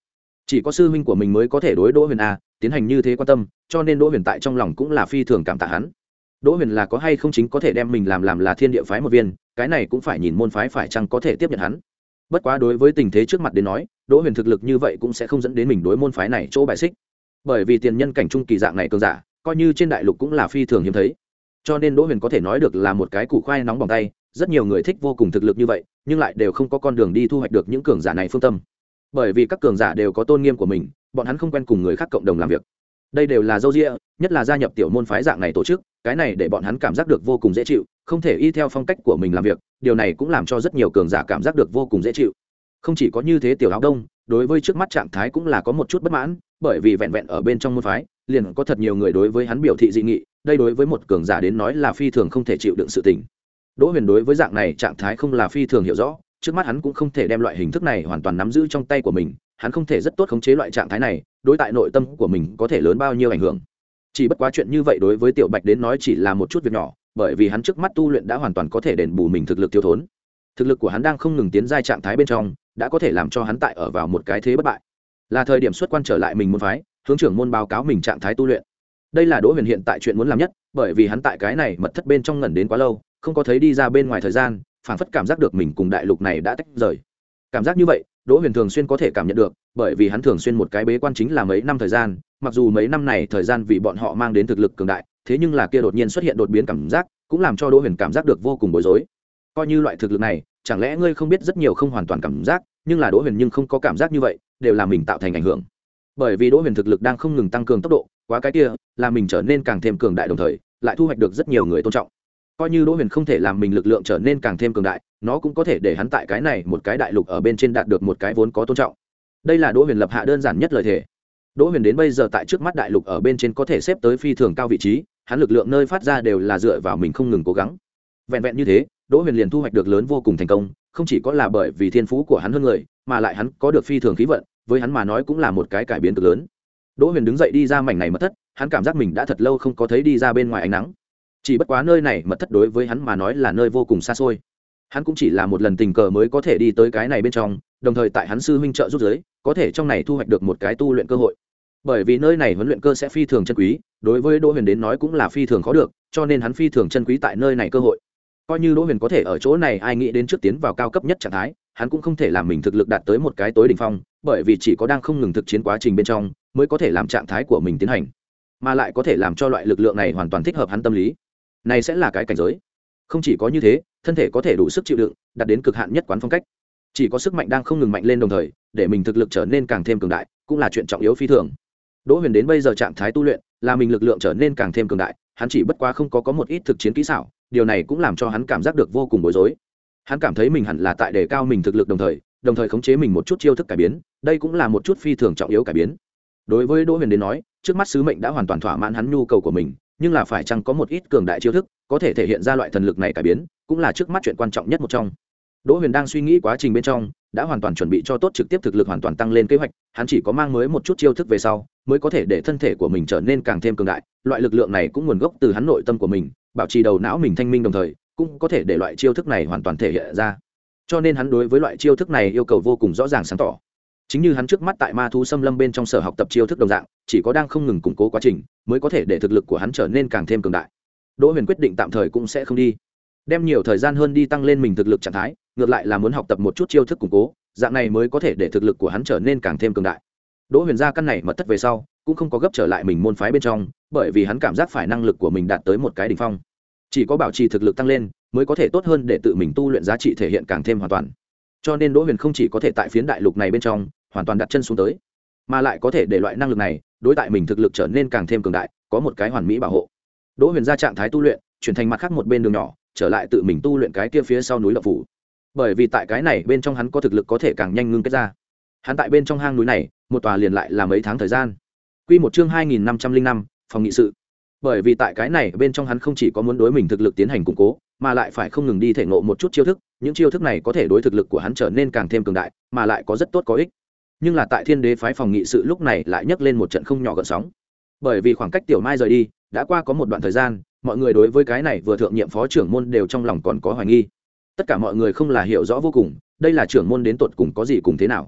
chỉ có sư huynh của mình mới có thể đối Đỗ Huyền a tiến hành như thế quan tâm, cho nên Đỗ Huyền tại trong lòng cũng là phi thường cảm tạ hắn. Đỗ Huyền là có hay không chính có thể đem mình làm làm là thiên địa phái một viên, cái này cũng phải nhìn môn phái phải chăng có thể tiếp nhận hắn. Bất quá đối với tình thế trước mặt đến nói, Đỗ Huyền thực lực như vậy cũng sẽ không dẫn đến mình đối môn phái này chỗ bài xích, bởi vì tiền nhân cảnh trung kỳ dạng này cường giả coi như trên đại lục cũng là phi thường hiếm thấy, cho nên Đỗ Huyền có thể nói được là một cái củ khoai nóng bỏng tay. Rất nhiều người thích vô cùng thực lực như vậy, nhưng lại đều không có con đường đi thu hoạch được những cường giả này phương tâm, bởi vì các cường giả đều có tôn nghiêm của mình, bọn hắn không quen cùng người khác cộng đồng làm việc. Đây đều là dâu dịa, nhất là gia nhập tiểu môn phái dạng này tổ chức, cái này để bọn hắn cảm giác được vô cùng dễ chịu, không thể y theo phong cách của mình làm việc, điều này cũng làm cho rất nhiều cường giả cảm giác được vô cùng dễ chịu. Không chỉ có như thế, tiểu áo đông đối với trước mắt trạng thái cũng là có một chút bất mãn, bởi vì vẹn vẹn ở bên trong môn phái liền có thật nhiều người đối với hắn biểu thị dị nghị, đây đối với một cường giả đến nói là phi thường không thể chịu đựng sự tình. Đỗ Huyền đối với dạng này trạng thái không là phi thường hiểu rõ, trước mắt hắn cũng không thể đem loại hình thức này hoàn toàn nắm giữ trong tay của mình, hắn không thể rất tốt khống chế loại trạng thái này, đối tại nội tâm của mình có thể lớn bao nhiêu ảnh hưởng. Chỉ bất quá chuyện như vậy đối với Tiểu Bạch đến nói chỉ là một chút việc nhỏ, bởi vì hắn trước mắt tu luyện đã hoàn toàn có thể đền bù mình thực lực thiếu thốn. Thực lực của hắn đang không ngừng tiến giai trạng thái bên trong, đã có thể làm cho hắn tại ở vào một cái thế bất bại. Là thời điểm xuất quan trở lại mình môn phái, hướng trưởng môn báo cáo mình trạng thái tu luyện. Đây là Đỗ Huyền hiện tại chuyện muốn làm nhất, bởi vì hắn tại cái này mật thất bên trong ngẩn đến quá lâu, không có thấy đi ra bên ngoài thời gian, phảng phất cảm giác được mình cùng đại lục này đã tách rời. Cảm giác như vậy, Đỗ Huyền thường xuyên có thể cảm nhận được, bởi vì hắn thường xuyên một cái bế quan chính là mấy năm thời gian, mặc dù mấy năm này thời gian vì bọn họ mang đến thực lực cường đại, thế nhưng là kia đột nhiên xuất hiện đột biến cảm giác, cũng làm cho Đỗ Huyền cảm giác được vô cùng bối rối. Coi như loại thực lực này, chẳng lẽ ngươi không biết rất nhiều không hoàn toàn cảm giác, nhưng là Đỗ Huyền nhưng không có cảm giác như vậy, đều là mình tạo thành ảnh hưởng. Bởi vì Đỗ Huyền thực lực đang không ngừng tăng cường tốc độ, quá cái kia, là mình trở nên càng thêm cường đại đồng thời, lại thu hoạch được rất nhiều người tôn trọng. Coi như Đỗ Huyền không thể làm mình lực lượng trở nên càng thêm cường đại, nó cũng có thể để hắn tại cái này một cái đại lục ở bên trên đạt được một cái vốn có tôn trọng. Đây là Đỗ Huyền lập hạ đơn giản nhất lời thề. Đỗ Huyền đến bây giờ tại trước mắt đại lục ở bên trên có thể xếp tới phi thường cao vị trí, hắn lực lượng nơi phát ra đều là dựa vào mình không ngừng cố gắng. Vẹn vẹn như thế, Đỗ Huyền liền thu hoạch được lớn vô cùng thành công, không chỉ có là bởi vì thiên phú của hắn hơn người, mà lại hắn có được phi thường khí vận, với hắn mà nói cũng là một cái cải biến cực lớn. Đỗ Huyền đứng dậy đi ra mảnh này mật thất, hắn cảm giác mình đã thật lâu không có thấy đi ra bên ngoài ánh nắng. Chỉ bất quá nơi này mật thất đối với hắn mà nói là nơi vô cùng xa xôi. Hắn cũng chỉ là một lần tình cờ mới có thể đi tới cái này bên trong, đồng thời tại hắn sư huynh trợ giúp giới, có thể trong này thu hoạch được một cái tu luyện cơ hội. Bởi vì nơi này huấn luyện cơ sẽ phi thường chân quý, đối với Đỗ Huyền đến nói cũng là phi thường khó được, cho nên hắn phi thường chân quý tại nơi này cơ hội. Coi như Đỗ Huyền có thể ở chỗ này ai nghĩ đến trước tiến vào cao cấp nhất trạng thái, hắn cũng không thể làm mình thực lực đạt tới một cái tối đỉnh phong, bởi vì chỉ có đang không ngừng thực chiến quá trình bên trong mới có thể làm trạng thái của mình tiến hành, mà lại có thể làm cho loại lực lượng này hoàn toàn thích hợp hắn tâm lý. Này sẽ là cái cảnh giới. Không chỉ có như thế, thân thể có thể đủ sức chịu đựng, đạt đến cực hạn nhất quán phong cách. Chỉ có sức mạnh đang không ngừng mạnh lên đồng thời, để mình thực lực trở nên càng thêm cường đại, cũng là chuyện trọng yếu phi thường. Đỗ Huyền đến bây giờ trạng thái tu luyện, là mình lực lượng trở nên càng thêm cường đại, hắn chỉ bất quá không có có một ít thực chiến kỹ xảo, điều này cũng làm cho hắn cảm giác được vô cùng bối rối. Hắn cảm thấy mình hẳn là tại đề cao mình thực lực đồng thời, đồng thời khống chế mình một chút chiêu thức cải biến, đây cũng là một chút phi thường trọng yếu cải biến. Đối với Đỗ Huyền đến nói, trước mắt sứ mệnh đã hoàn toàn thỏa mãn hắn nhu cầu của mình, nhưng là phải chăng có một ít cường đại chiêu thức có thể thể hiện ra loại thần lực này cải biến, cũng là trước mắt chuyện quan trọng nhất một trong. Đỗ Huyền đang suy nghĩ quá trình bên trong, đã hoàn toàn chuẩn bị cho tốt trực tiếp thực lực hoàn toàn tăng lên kế hoạch, hắn chỉ có mang mới một chút chiêu thức về sau, mới có thể để thân thể của mình trở nên càng thêm cường đại, loại lực lượng này cũng nguồn gốc từ hắn nội tâm của mình, bảo trì đầu não mình thanh minh đồng thời, cũng có thể để loại chiêu thức này hoàn toàn thể hiện ra. Cho nên hắn đối với loại chiêu thức này yêu cầu vô cùng rõ ràng sáng tỏ. Chính như hắn trước mắt tại ma thú xâm lâm bên trong sở học tập chiêu thức đồng dạng, chỉ có đang không ngừng củng cố quá trình, mới có thể để thực lực của hắn trở nên càng thêm cường đại. Đỗ Huyền quyết định tạm thời cũng sẽ không đi, đem nhiều thời gian hơn đi tăng lên mình thực lực trạng thái, ngược lại là muốn học tập một chút chiêu thức củng cố, dạng này mới có thể để thực lực của hắn trở nên càng thêm cường đại. Đỗ Huyền ra căn này mật thất về sau, cũng không có gấp trở lại mình môn phái bên trong, bởi vì hắn cảm giác phải năng lực của mình đạt tới một cái đỉnh phong, chỉ có bảo trì thực lực tăng lên, mới có thể tốt hơn để tự mình tu luyện giá trị thể hiện càng thêm hoàn toàn. Cho nên Đỗ Huyền không chỉ có thể tại phiến đại lục này bên trong hoàn toàn đặt chân xuống tới, mà lại có thể để loại năng lực này đối tại mình thực lực trở nên càng thêm cường đại, có một cái hoàn mỹ bảo hộ. Đỗ Huyền ra trạng thái tu luyện, chuyển thành mặt khác một bên đường nhỏ, trở lại tự mình tu luyện cái kia phía sau núi Lộc Phủ. Bởi vì tại cái này bên trong hắn có thực lực có thể càng nhanh ngưng kết ra. Hắn tại bên trong hang núi này, một tòa liền lại là mấy tháng thời gian. Quy một chương hai nghìn năm trăm linh năm, phòng nghị sự. Bởi vì tại cái này bên trong hắn không chỉ có muốn đối mình thực lực tiến hành củng cố, mà lại phải không ngừng đi thể ngộ một chút chiêu thức, những chiêu thức này có thể đối thực lực của hắn trở nên càng thêm cường đại, mà lại có rất tốt có ích. Nhưng là tại Thiên Đế phái phòng nghị sự lúc này lại nhấc lên một trận không nhỏ gợn sóng. Bởi vì khoảng cách Tiểu Mai rời đi, đã qua có một đoạn thời gian, mọi người đối với cái này vừa thượng nhiệm phó trưởng môn đều trong lòng còn có hoài nghi. Tất cả mọi người không là hiểu rõ vô cùng, đây là trưởng môn đến tột cùng có gì cùng thế nào.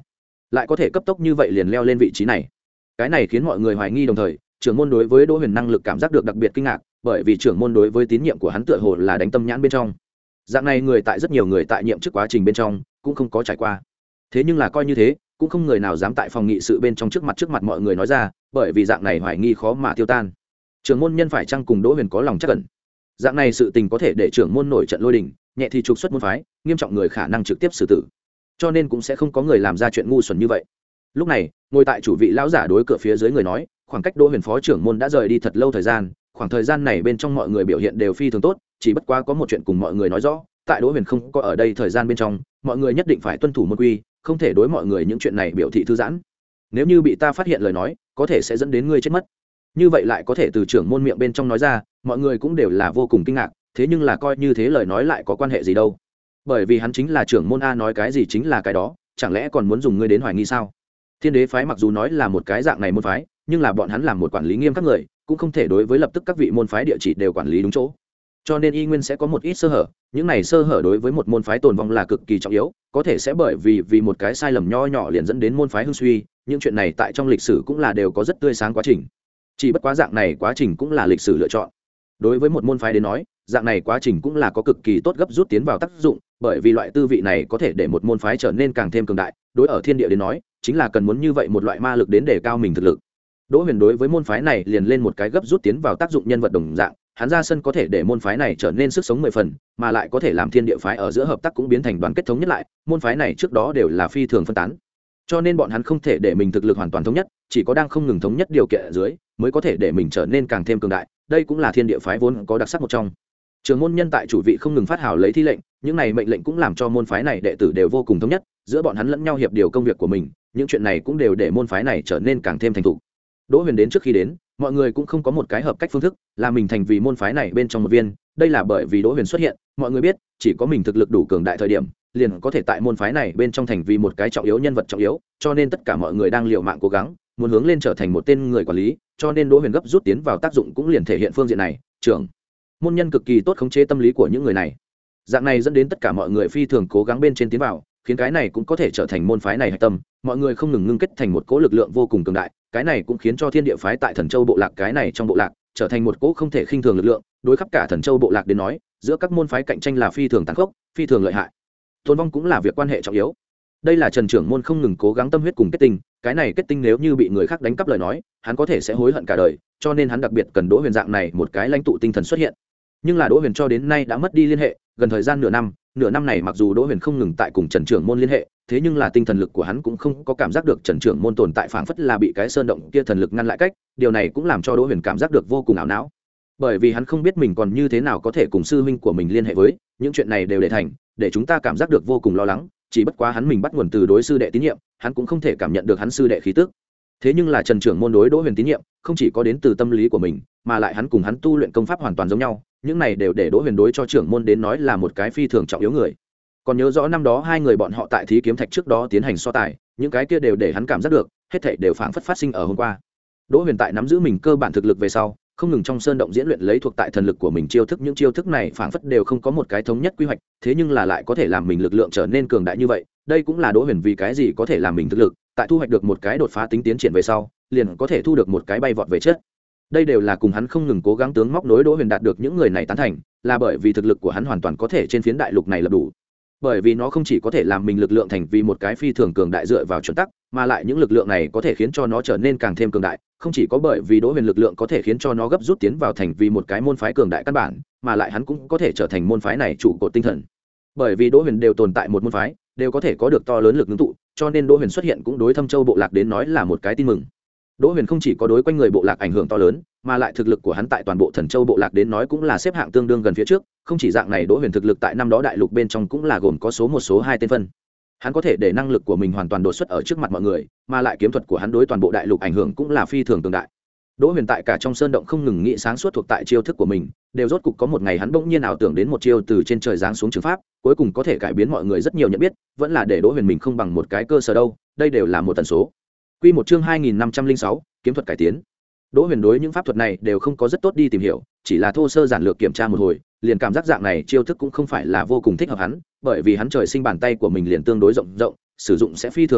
lại có thể cấp tốc như vậy liền leo lên vị trí này. Cái này khiến mọi người hoài nghi, đồng thời trưởng môn đối với Đỗ Huyền năng lực cảm giác được đặc biệt kinh ngạc, bởi vì trưởng môn đối với tín nhiệm của hắn tựa hồ là đánh tâm nhãn bên trong. Dạng này người tại rất nhiều người tại nhiệm chức quá trình bên trong cũng không có trải qua. Thế nhưng là coi như thế, cũng không người nào dám tại phòng nghị sự bên trong trước mặt trước mặt mọi người nói ra, bởi vì dạng này hoài nghi khó mà tiêu tan. Trưởng môn nhân phải chăng cùng Đỗ Huyền có lòng trắc ẩn? Dạng này sự tình có thể để trưởng môn nổi trận lôi đình, nhẹ thì trục xuất môn phái, nghiêm trọng người khả năng trực tiếp xử tử. Cho nên cũng sẽ không có người làm ra chuyện ngu xuẩn như vậy. Lúc này, ngồi tại chủ vị lão giả đối cửa phía dưới người nói, khoảng cách Đỗ Huyền phó trưởng môn đã rời đi thật lâu thời gian, khoảng thời gian này bên trong mọi người biểu hiện đều phi thường tốt, chỉ bất quá có một chuyện cùng mọi người nói rõ, tại Đỗ Huyền không có ở đây thời gian bên trong, mọi người nhất định phải tuân thủ môn quy, không thể đối mọi người những chuyện này biểu thị thư giãn. Nếu như bị ta phát hiện lời nói, có thể sẽ dẫn đến ngươi chết mất. Như vậy lại có thể từ trưởng môn miệng bên trong nói ra, mọi người cũng đều là vô cùng kinh ngạc, thế nhưng là coi như thế lời nói lại có quan hệ gì đâu? Bởi vì hắn chính là trưởng môn a, nói cái gì chính là cái đó, chẳng lẽ còn muốn dùng ngươi đến hoài nghi sao? Thiên Đế phái mặc dù nói là một cái dạng này môn phái, nhưng là bọn hắn làm một quản lý nghiêm các người, cũng không thể đối với lập tức các vị môn phái địa chỉ đều quản lý đúng chỗ. Cho nên y nguyên sẽ có một ít sơ hở, những này sơ hở đối với một môn phái tồn vong là cực kỳ trọng yếu, có thể sẽ bởi vì vì một cái sai lầm nho nhỏ liền dẫn đến môn phái hưng suy, những chuyện này tại trong lịch sử cũng là đều có rất tươi sáng quá trình. Chỉ bất quá dạng này quá trình cũng là lịch sử lựa chọn. Đối với một môn phái đến nói, dạng này quá trình cũng là có cực kỳ tốt gấp rút tiến vào tác dụng, bởi vì loại tư vị này có thể để một môn phái trở nên càng thêm cường đại, đối ở thiên địa đến nói, chính là cần muốn như vậy một loại ma lực đến để cao mình thực lực. Đỗ Huyền đối với môn phái này liền lên một cái gấp rút tiến vào tác dụng nhân vật đồng dạng, hắn ra sân có thể để môn phái này trở nên sức sống mười phần, mà lại có thể làm thiên địa phái ở giữa hợp tác cũng biến thành đoàn kết thống nhất lại, môn phái này trước đó đều là phi thường phân tán. Cho nên bọn hắn không thể để mình thực lực hoàn toàn thống nhất, chỉ có đang không ngừng thống nhất điều kiện ở dưới, mới có thể để mình trở nên càng thêm cường đại, đây cũng là thiên địa phái vốn có đặc sắc một trong. Trường môn nhân tại chủ vị không ngừng phát hào lấy thi lệnh, những này mệnh lệnh cũng làm cho môn phái này đệ tử đều vô cùng thống nhất, giữa bọn hắn lẫn nhau hiệp điều công việc của mình, những chuyện này cũng đều để môn phái này trở nên càng thêm thành thục. Đỗ Huyền đến trước khi đến, mọi người cũng không có một cái hợp cách phương thức, là mình thành vì môn phái này bên trong một viên, đây là bởi vì Đỗ Huyền xuất hiện, mọi người biết, chỉ có mình thực lực đủ cường đại thời điểm, liền có thể tại môn phái này bên trong thành vì một cái trọng yếu nhân vật trọng yếu, cho nên tất cả mọi người đang liều mạng cố gắng, muốn hướng lên trở thành một tên người quản lý, cho nên Đỗ Huyền gấp rút tiến vào tác dụng cũng liền thể hiện phương diện này, trưởng môn nhân cực kỳ tốt khống chế tâm lý của những người này. Dạng này dẫn đến tất cả mọi người phi thường cố gắng bên trên tiến vào, khiến cái này cũng có thể trở thành môn phái này hạch tâm, mọi người không ngừng ngưng kết thành một cỗ lực lượng vô cùng cường đại, cái này cũng khiến cho thiên địa phái tại Thần Châu bộ lạc cái này trong bộ lạc trở thành một cỗ không thể khinh thường lực lượng, đối khắp cả Thần Châu bộ lạc đến nói, giữa các môn phái cạnh tranh là phi thường tàn khốc, phi thường lợi hại. Tồn vong cũng là việc quan hệ trọng yếu. Đây là Trần trưởng môn không ngừng cố gắng tâm huyết cùng kết tinh, cái này kết tinh nếu như bị người khác đánh cắp lời nói, hắn có thể sẽ hối hận cả đời, cho nên hắn đặc biệt cần Đỗ Huyền dạng này một cái lãnh tụ tinh thần xuất hiện. Nhưng là Đỗ Huyền cho đến nay đã mất đi liên hệ, gần thời gian nửa năm, nửa năm này mặc dù Đỗ Huyền không ngừng tại cùng Trần trưởng môn liên hệ, thế nhưng là tinh thần lực của hắn cũng không có cảm giác được Trần trưởng môn tồn tại, phảng phất là bị cái sơn động kia thần lực ngăn lại cách, điều này cũng làm cho Đỗ Huyền cảm giác được vô cùng ảo não. Bởi vì hắn không biết mình còn như thế nào có thể cùng sư huynh của mình liên hệ với, những chuyện này đều để thành, để chúng ta cảm giác được vô cùng lo lắng, chỉ bất quá hắn mình bắt nguồn từ đối sư đệ tín nhiệm, hắn cũng không thể cảm nhận được hắn sư đệ khí tức. Thế nhưng là Trần trưởng môn đối Đỗ Huyền tín nhiệm, không chỉ có đến từ tâm lý của mình, mà lại hắn cùng hắn tu luyện công pháp hoàn toàn giống nhau, những này đều để Đỗ Huyền đối cho trưởng môn đến nói là một cái phi thường trọng yếu người. Còn nhớ rõ năm đó hai người bọn họ tại Thí Kiếm Thạch trước đó tiến hành so tài, những cái kia đều để hắn cảm giác được, hết thảy đều phảng phất phát sinh ở hôm qua. Đỗ Huyền tại nắm giữ mình cơ bản thực lực về sau, không ngừng trong sơn động diễn luyện lấy thuộc tại thần lực của mình chiêu thức, những chiêu thức này phảng phất đều không có một cái thống nhất quy hoạch, thế nhưng là lại có thể làm mình lực lượng trở nên cường đại như vậy, đây cũng là Đỗ Huyền vì cái gì có thể làm mình thực lực, tại thu hoạch được một cái đột phá tính tiến triển về sau, liền có thể thu được một cái bay vọt về chất. Đây đều là cùng hắn không ngừng cố gắng tướng móc nối Đỗ Huyền đạt được những người này tán thành, là bởi vì thực lực của hắn hoàn toàn có thể trên phiến đại lục này là đủ. Bởi vì nó không chỉ có thể làm mình lực lượng thành vì một cái phi thường cường đại dựa vào chuẩn tắc, mà lại những lực lượng này có thể khiến cho nó trở nên càng thêm cường đại, không chỉ có bởi vì Đỗ Huyền lực lượng có thể khiến cho nó gấp rút tiến vào thành vì một cái môn phái cường đại căn bản, mà lại hắn cũng có thể trở thành môn phái này trụ cột tinh thần. Bởi vì Đỗ Huyền đều tồn tại một môn phái, đều có thể có được to lớn lực ngưng tụ, cho nên Đỗ Huyền xuất hiện cũng đối Thâm Châu bộ lạc đến nói là một cái tin mừng. Đỗ Huyền không chỉ có đối quanh người bộ lạc ảnh hưởng to lớn, mà lại thực lực của hắn tại toàn bộ Thần Châu bộ lạc đến nói cũng là xếp hạng tương đương gần phía trước, không chỉ dạng này, Đỗ Huyền thực lực tại năm đó đại lục bên trong cũng là gồm có số một số hai tên phân. Hắn có thể để năng lực của mình hoàn toàn đột xuất ở trước mặt mọi người, mà lại kiếm thuật của hắn đối toàn bộ đại lục ảnh hưởng cũng là phi thường cường đại. Đỗ Huyền tại cả trong sơn động không ngừng nghĩ sáng suốt thuộc tại chiêu thức của mình, đều rốt cục có một ngày hắn bỗng nhiên ảo tưởng đến một chiêu từ trên trời giáng xuống trường pháp, cuối cùng có thể cải biến mọi người rất nhiều nhận biết, vẫn là để Đỗ Huyền mình không bằng một cái cơ sở đâu, đây đều là một tần số. Quy một chương hai nghìn năm trăm linh sáu, kiếm thuật cải tiến. Đỗ Huyền đối những pháp thuật này đều không có rất tốt đi tìm hiểu, chỉ là thô sơ giản lược kiểm tra một hồi, liền cảm giác dạng này chiêu thức cũng không phải là vô cùng thích hợp hắn, bởi vì hắn trời sinh bàn tay của mình liền tương đối rộng rộng, sử dụng sẽ phi thường phiền phức,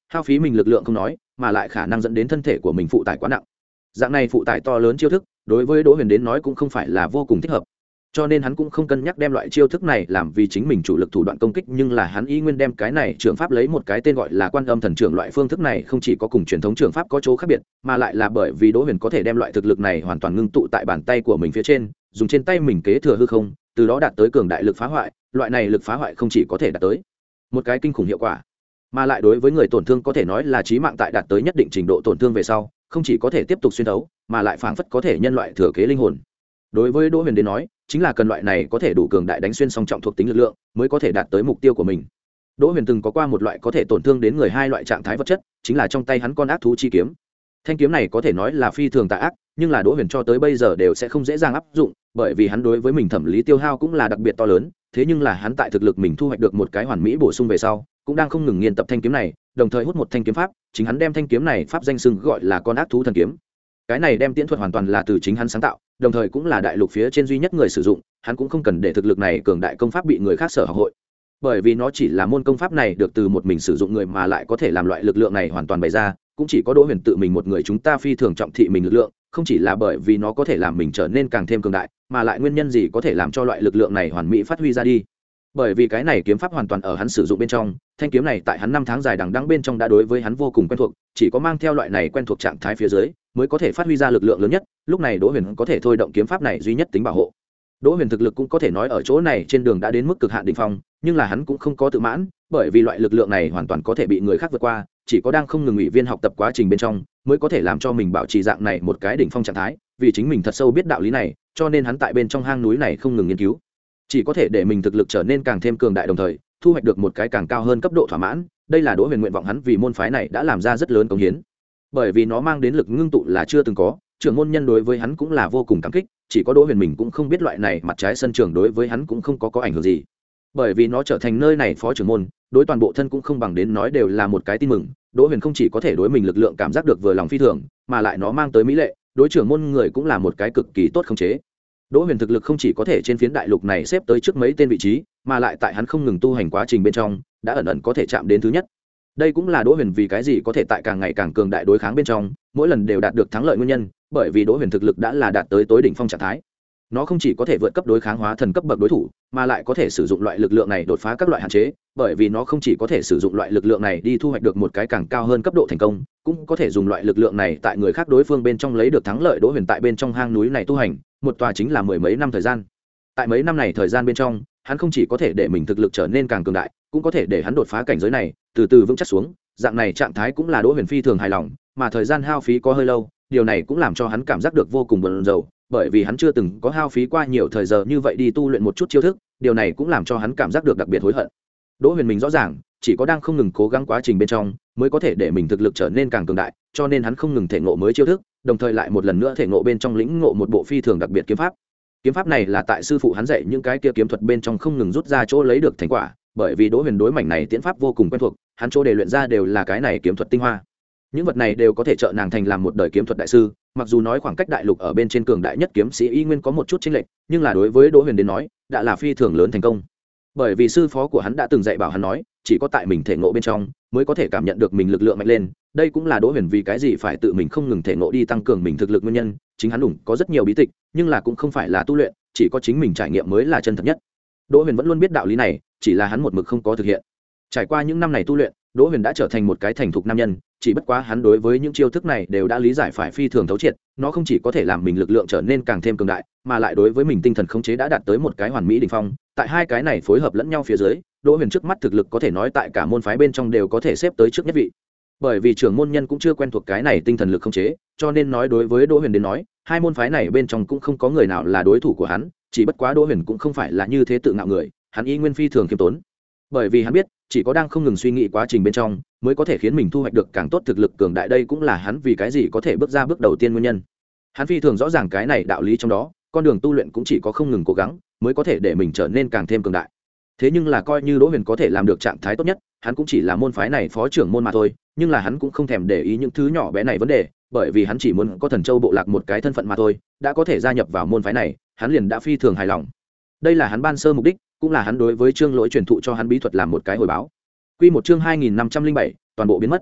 hao phí mình lực lượng không nói, mà lại khả năng dẫn đến thân thể của mình phụ tải quá nặng. Dạng này phụ tải to lớn chiêu thức đối với Đỗ Huyền đến nói cũng không phải là vô cùng thích hợp, cho nên hắn cũng không cân nhắc đem loại chiêu thức này làm vì chính mình chủ lực thủ đoạn công kích, nhưng là hắn y nguyên đem cái này trường pháp lấy một cái tên gọi là Quan Âm Thần Trưởng. Loại phương thức này không chỉ có cùng truyền thống trường pháp có chỗ khác biệt, mà lại là bởi vì Đỗ Huyền có thể đem loại thực lực này hoàn toàn ngưng tụ tại bàn tay của mình phía trên, dùng trên tay mình kế thừa hư không, từ đó đạt tới cường đại lực phá hoại. Loại này lực phá hoại không chỉ có thể đạt tới một cái kinh khủng hiệu quả, mà lại đối với người tổn thương có thể nói là chí mạng. Tại đạt tới nhất định trình độ tổn thương về sau, không chỉ có thể tiếp tục xuyên thấu, mà lại phảng phất có thể nhân loại thừa kế linh hồn. Đối với Đỗ Huyền đến nói, chính là cần loại này có thể đủ cường đại đánh xuyên song trọng thuộc tính lực lượng mới có thể đạt tới mục tiêu của mình. Đỗ Huyền từng có qua một loại có thể tổn thương đến người hai loại trạng thái vật chất, chính là trong tay hắn con ác thú chi kiếm. Thanh kiếm này có thể nói là phi thường tà ác, nhưng là Đỗ Huyền cho tới bây giờ đều sẽ không dễ dàng áp dụng, bởi vì hắn đối với mình thẩm lý tiêu hao cũng là đặc biệt to lớn. Thế nhưng là hắn tại thực lực mình thu hoạch được một cái hoàn mỹ bổ sung về sau, cũng đang không ngừng nghiên tập thanh kiếm này, đồng thời hút một thanh kiếm pháp, chính hắn đem thanh kiếm này pháp danh xưng gọi là con ác thú thần kiếm. Cái này đem tiễn thuật hoàn toàn là từ chính hắn sáng tạo, đồng thời cũng là đại lục phía trên duy nhất người sử dụng. Hắn cũng không cần để thực lực này cường đại công pháp bị người khác sở học hội, bởi vì nó chỉ là môn công pháp này được từ một mình sử dụng người mà lại có thể làm loại lực lượng này hoàn toàn bày ra, cũng chỉ có Đỗ Huyền tự mình một người. Chúng ta phi thường trọng thị mình lực lượng, không chỉ là bởi vì nó có thể làm mình trở nên càng thêm cường đại, mà lại nguyên nhân gì có thể làm cho loại lực lượng này hoàn mỹ phát huy ra đi. Bởi vì cái này kiếm pháp hoàn toàn ở hắn sử dụng bên trong, thanh kiếm này tại hắn năm tháng dài đằng đẵng bên trong đã đối với hắn vô cùng quen thuộc, chỉ có mang theo loại này quen thuộc trạng thái phía dưới mới có thể phát huy ra lực lượng lớn nhất. Lúc này Đỗ Huyền có thể thôi động kiếm pháp này duy nhất tính bảo hộ. Đỗ Huyền thực lực cũng có thể nói ở chỗ này trên đường đã đến mức cực hạn đỉnh phong, nhưng là hắn cũng không có tự mãn, bởi vì loại lực lượng này hoàn toàn có thể bị người khác vượt qua, chỉ có đang không ngừng ủy viên học tập quá trình bên trong mới có thể làm cho mình bảo trì dạng này một cái đỉnh phong trạng thái. Vì chính mình thật sâu biết đạo lý này, cho nên hắn tại bên trong hang núi này không ngừng nghiên cứu, chỉ có thể để mình thực lực trở nên càng thêm cường đại, đồng thời thu hoạch được một cái càng cao hơn cấp độ thỏa mãn. Đây là Đỗ Huyền nguyện vọng, hắn vì môn phái này đã làm ra rất lớn cống hiến, bởi vì nó mang đến lực ngưng tụ là chưa từng có. Trưởng môn nhân đối với hắn cũng là vô cùng cảm kích, chỉ có Đỗ Huyền mình cũng không biết loại này mặt trái sân trường đối với hắn cũng không có có ảnh hưởng gì, bởi vì nó trở thành nơi này phó trưởng môn, đối toàn bộ thân cũng không bằng đến nói đều là một cái tin mừng. Đỗ Huyền không chỉ có thể đối mình lực lượng cảm giác được vừa lòng phi thường, mà lại nó mang tới mỹ lệ, đối trưởng môn người cũng là một cái cực kỳ tốt khống chế. Đỗ Huyền thực lực không chỉ có thể trên phiến đại lục này xếp tới trước mấy tên vị trí, mà lại tại hắn không ngừng tu hành quá trình bên trong đã ẩn ẩn có thể chạm đến thứ nhất. Đây cũng là Đỗ Huyền vì cái gì có thể tại càng ngày càng cường đại đối kháng bên trong mỗi lần đều đạt được thắng lợi nguyên nhân, bởi vì Đỗ Huyền thực lực đã là đạt tới tối đỉnh phong trạng thái. Nó không chỉ có thể vượt cấp đối kháng hóa thần cấp bậc đối thủ, mà lại có thể sử dụng loại lực lượng này đột phá các loại hạn chế, bởi vì nó không chỉ có thể sử dụng loại lực lượng này đi thu hoạch được một cái càng cao hơn cấp độ thành công, cũng có thể dùng loại lực lượng này tại người khác đối phương bên trong lấy được thắng lợi. Đỗ Huyền tại bên trong hang núi này tu hành một tòa chính là mười mấy năm thời gian. Tại mấy năm này thời gian bên trong, hắn không chỉ có thể để mình thực lực trở nên càng cường đại, cũng có thể để hắn đột phá cảnh giới này, từ từ vững chắc xuống. Dạng này trạng thái cũng là Đỗ Huyền phi thường hài lòng, mà thời gian hao phí có hơi lâu, điều này cũng làm cho hắn cảm giác được vô cùng bận rộn, bởi vì hắn chưa từng có hao phí qua nhiều thời giờ như vậy đi tu luyện một chút chiêu thức, điều này cũng làm cho hắn cảm giác được đặc biệt hối hận. Đỗ Huyền mình rõ ràng, chỉ có đang không ngừng cố gắng quá trình bên trong mới có thể để mình thực lực trở nên càng cường đại, cho nên hắn không ngừng thể ngộ mới chiêu thức, đồng thời lại một lần nữa thể ngộ bên trong lĩnh ngộ một bộ phi thường đặc biệt kiếm pháp. Kiếm pháp này là tại sư phụ hắn dạy những cái kia kiếm thuật bên trong không ngừng rút ra chỗ lấy được thành quả, bởi vì Đỗ Huyền đối mảnh này tiễn pháp vô cùng quen thuộc, hắn chỗ để luyện ra đều là cái này kiếm thuật tinh hoa. Những vật này đều có thể trợ nàng thành làm một đời kiếm thuật đại sư, mặc dù nói khoảng cách đại lục ở bên trên cường đại nhất kiếm sĩ y nguyên có một chút chênh lệch, nhưng là đối với Đỗ Huyền đến nói đã là phi thường lớn thành công, bởi vì sư phó của hắn đã từng dạy bảo hắn nói chỉ có tại mình thể ngộ bên trong mới có thể cảm nhận được mình lực lượng mạnh lên. Đây cũng là Đỗ Huyền vì cái gì phải tự mình không ngừng thể ngộ đi tăng cường mình thực lực nguyên nhân. Chính hắn đủng có rất nhiều bí tịch, nhưng là cũng không phải là tu luyện, chỉ có chính mình trải nghiệm mới là chân thật nhất. Đỗ Huyền vẫn luôn biết đạo lý này, chỉ là hắn một mực không có thực hiện. Trải qua những năm này tu luyện, Đỗ Huyền đã trở thành một cái thành thục nam nhân, chỉ bất quá hắn đối với những chiêu thức này đều đã lý giải phải phi thường thấu triệt, nó không chỉ có thể làm mình lực lượng trở nên càng thêm cường đại, mà lại đối với mình tinh thần khống chế đã đạt tới một cái hoàn mỹ đỉnh phong. Tại hai cái này phối hợp lẫn nhau phía dưới, Đỗ Huyền trước mắt thực lực có thể nói tại cả môn phái bên trong đều có thể xếp tới trước nhất vị. Bởi vì trưởng môn nhân cũng chưa quen thuộc cái này tinh thần lực khống chế, cho nên nói đối với Đỗ Huyền đến nói, hai môn phái này bên trong cũng không có người nào là đối thủ của hắn, chỉ bất quá Đỗ Huyền cũng không phải là như thế tự ngạo người, hắn y nguyên phi thường khiêm tốn. Bởi vì hắn biết, chỉ có đang không ngừng suy nghĩ quá trình bên trong mới có thể khiến mình thu hoạch được càng tốt thực lực cường đại. Đây cũng là hắn vì cái gì có thể bước ra bước đầu tiên nguyên nhân. Hắn phi thường rõ ràng cái này đạo lý trong đó, con đường tu luyện cũng chỉ có không ngừng cố gắng mới có thể để mình trở nên càng thêm cường đại. Thế nhưng là coi như Đỗ Huyền có thể làm được trạng thái tốt nhất, hắn cũng chỉ là môn phái này phó trưởng môn mà thôi, nhưng là hắn cũng không thèm để ý những thứ nhỏ bé này vấn đề, bởi vì hắn chỉ muốn có Thần Châu bộ lạc một cái thân phận mà thôi, đã có thể gia nhập vào môn phái này, hắn liền đã phi thường hài lòng. Đây là hắn ban sơ mục đích, cũng là hắn đối với Trương Lỗi truyền thụ cho hắn bí thuật làm một cái hồi báo. Quy một chương hai nghìn năm trăm linh bảy, toàn bộ biến mất.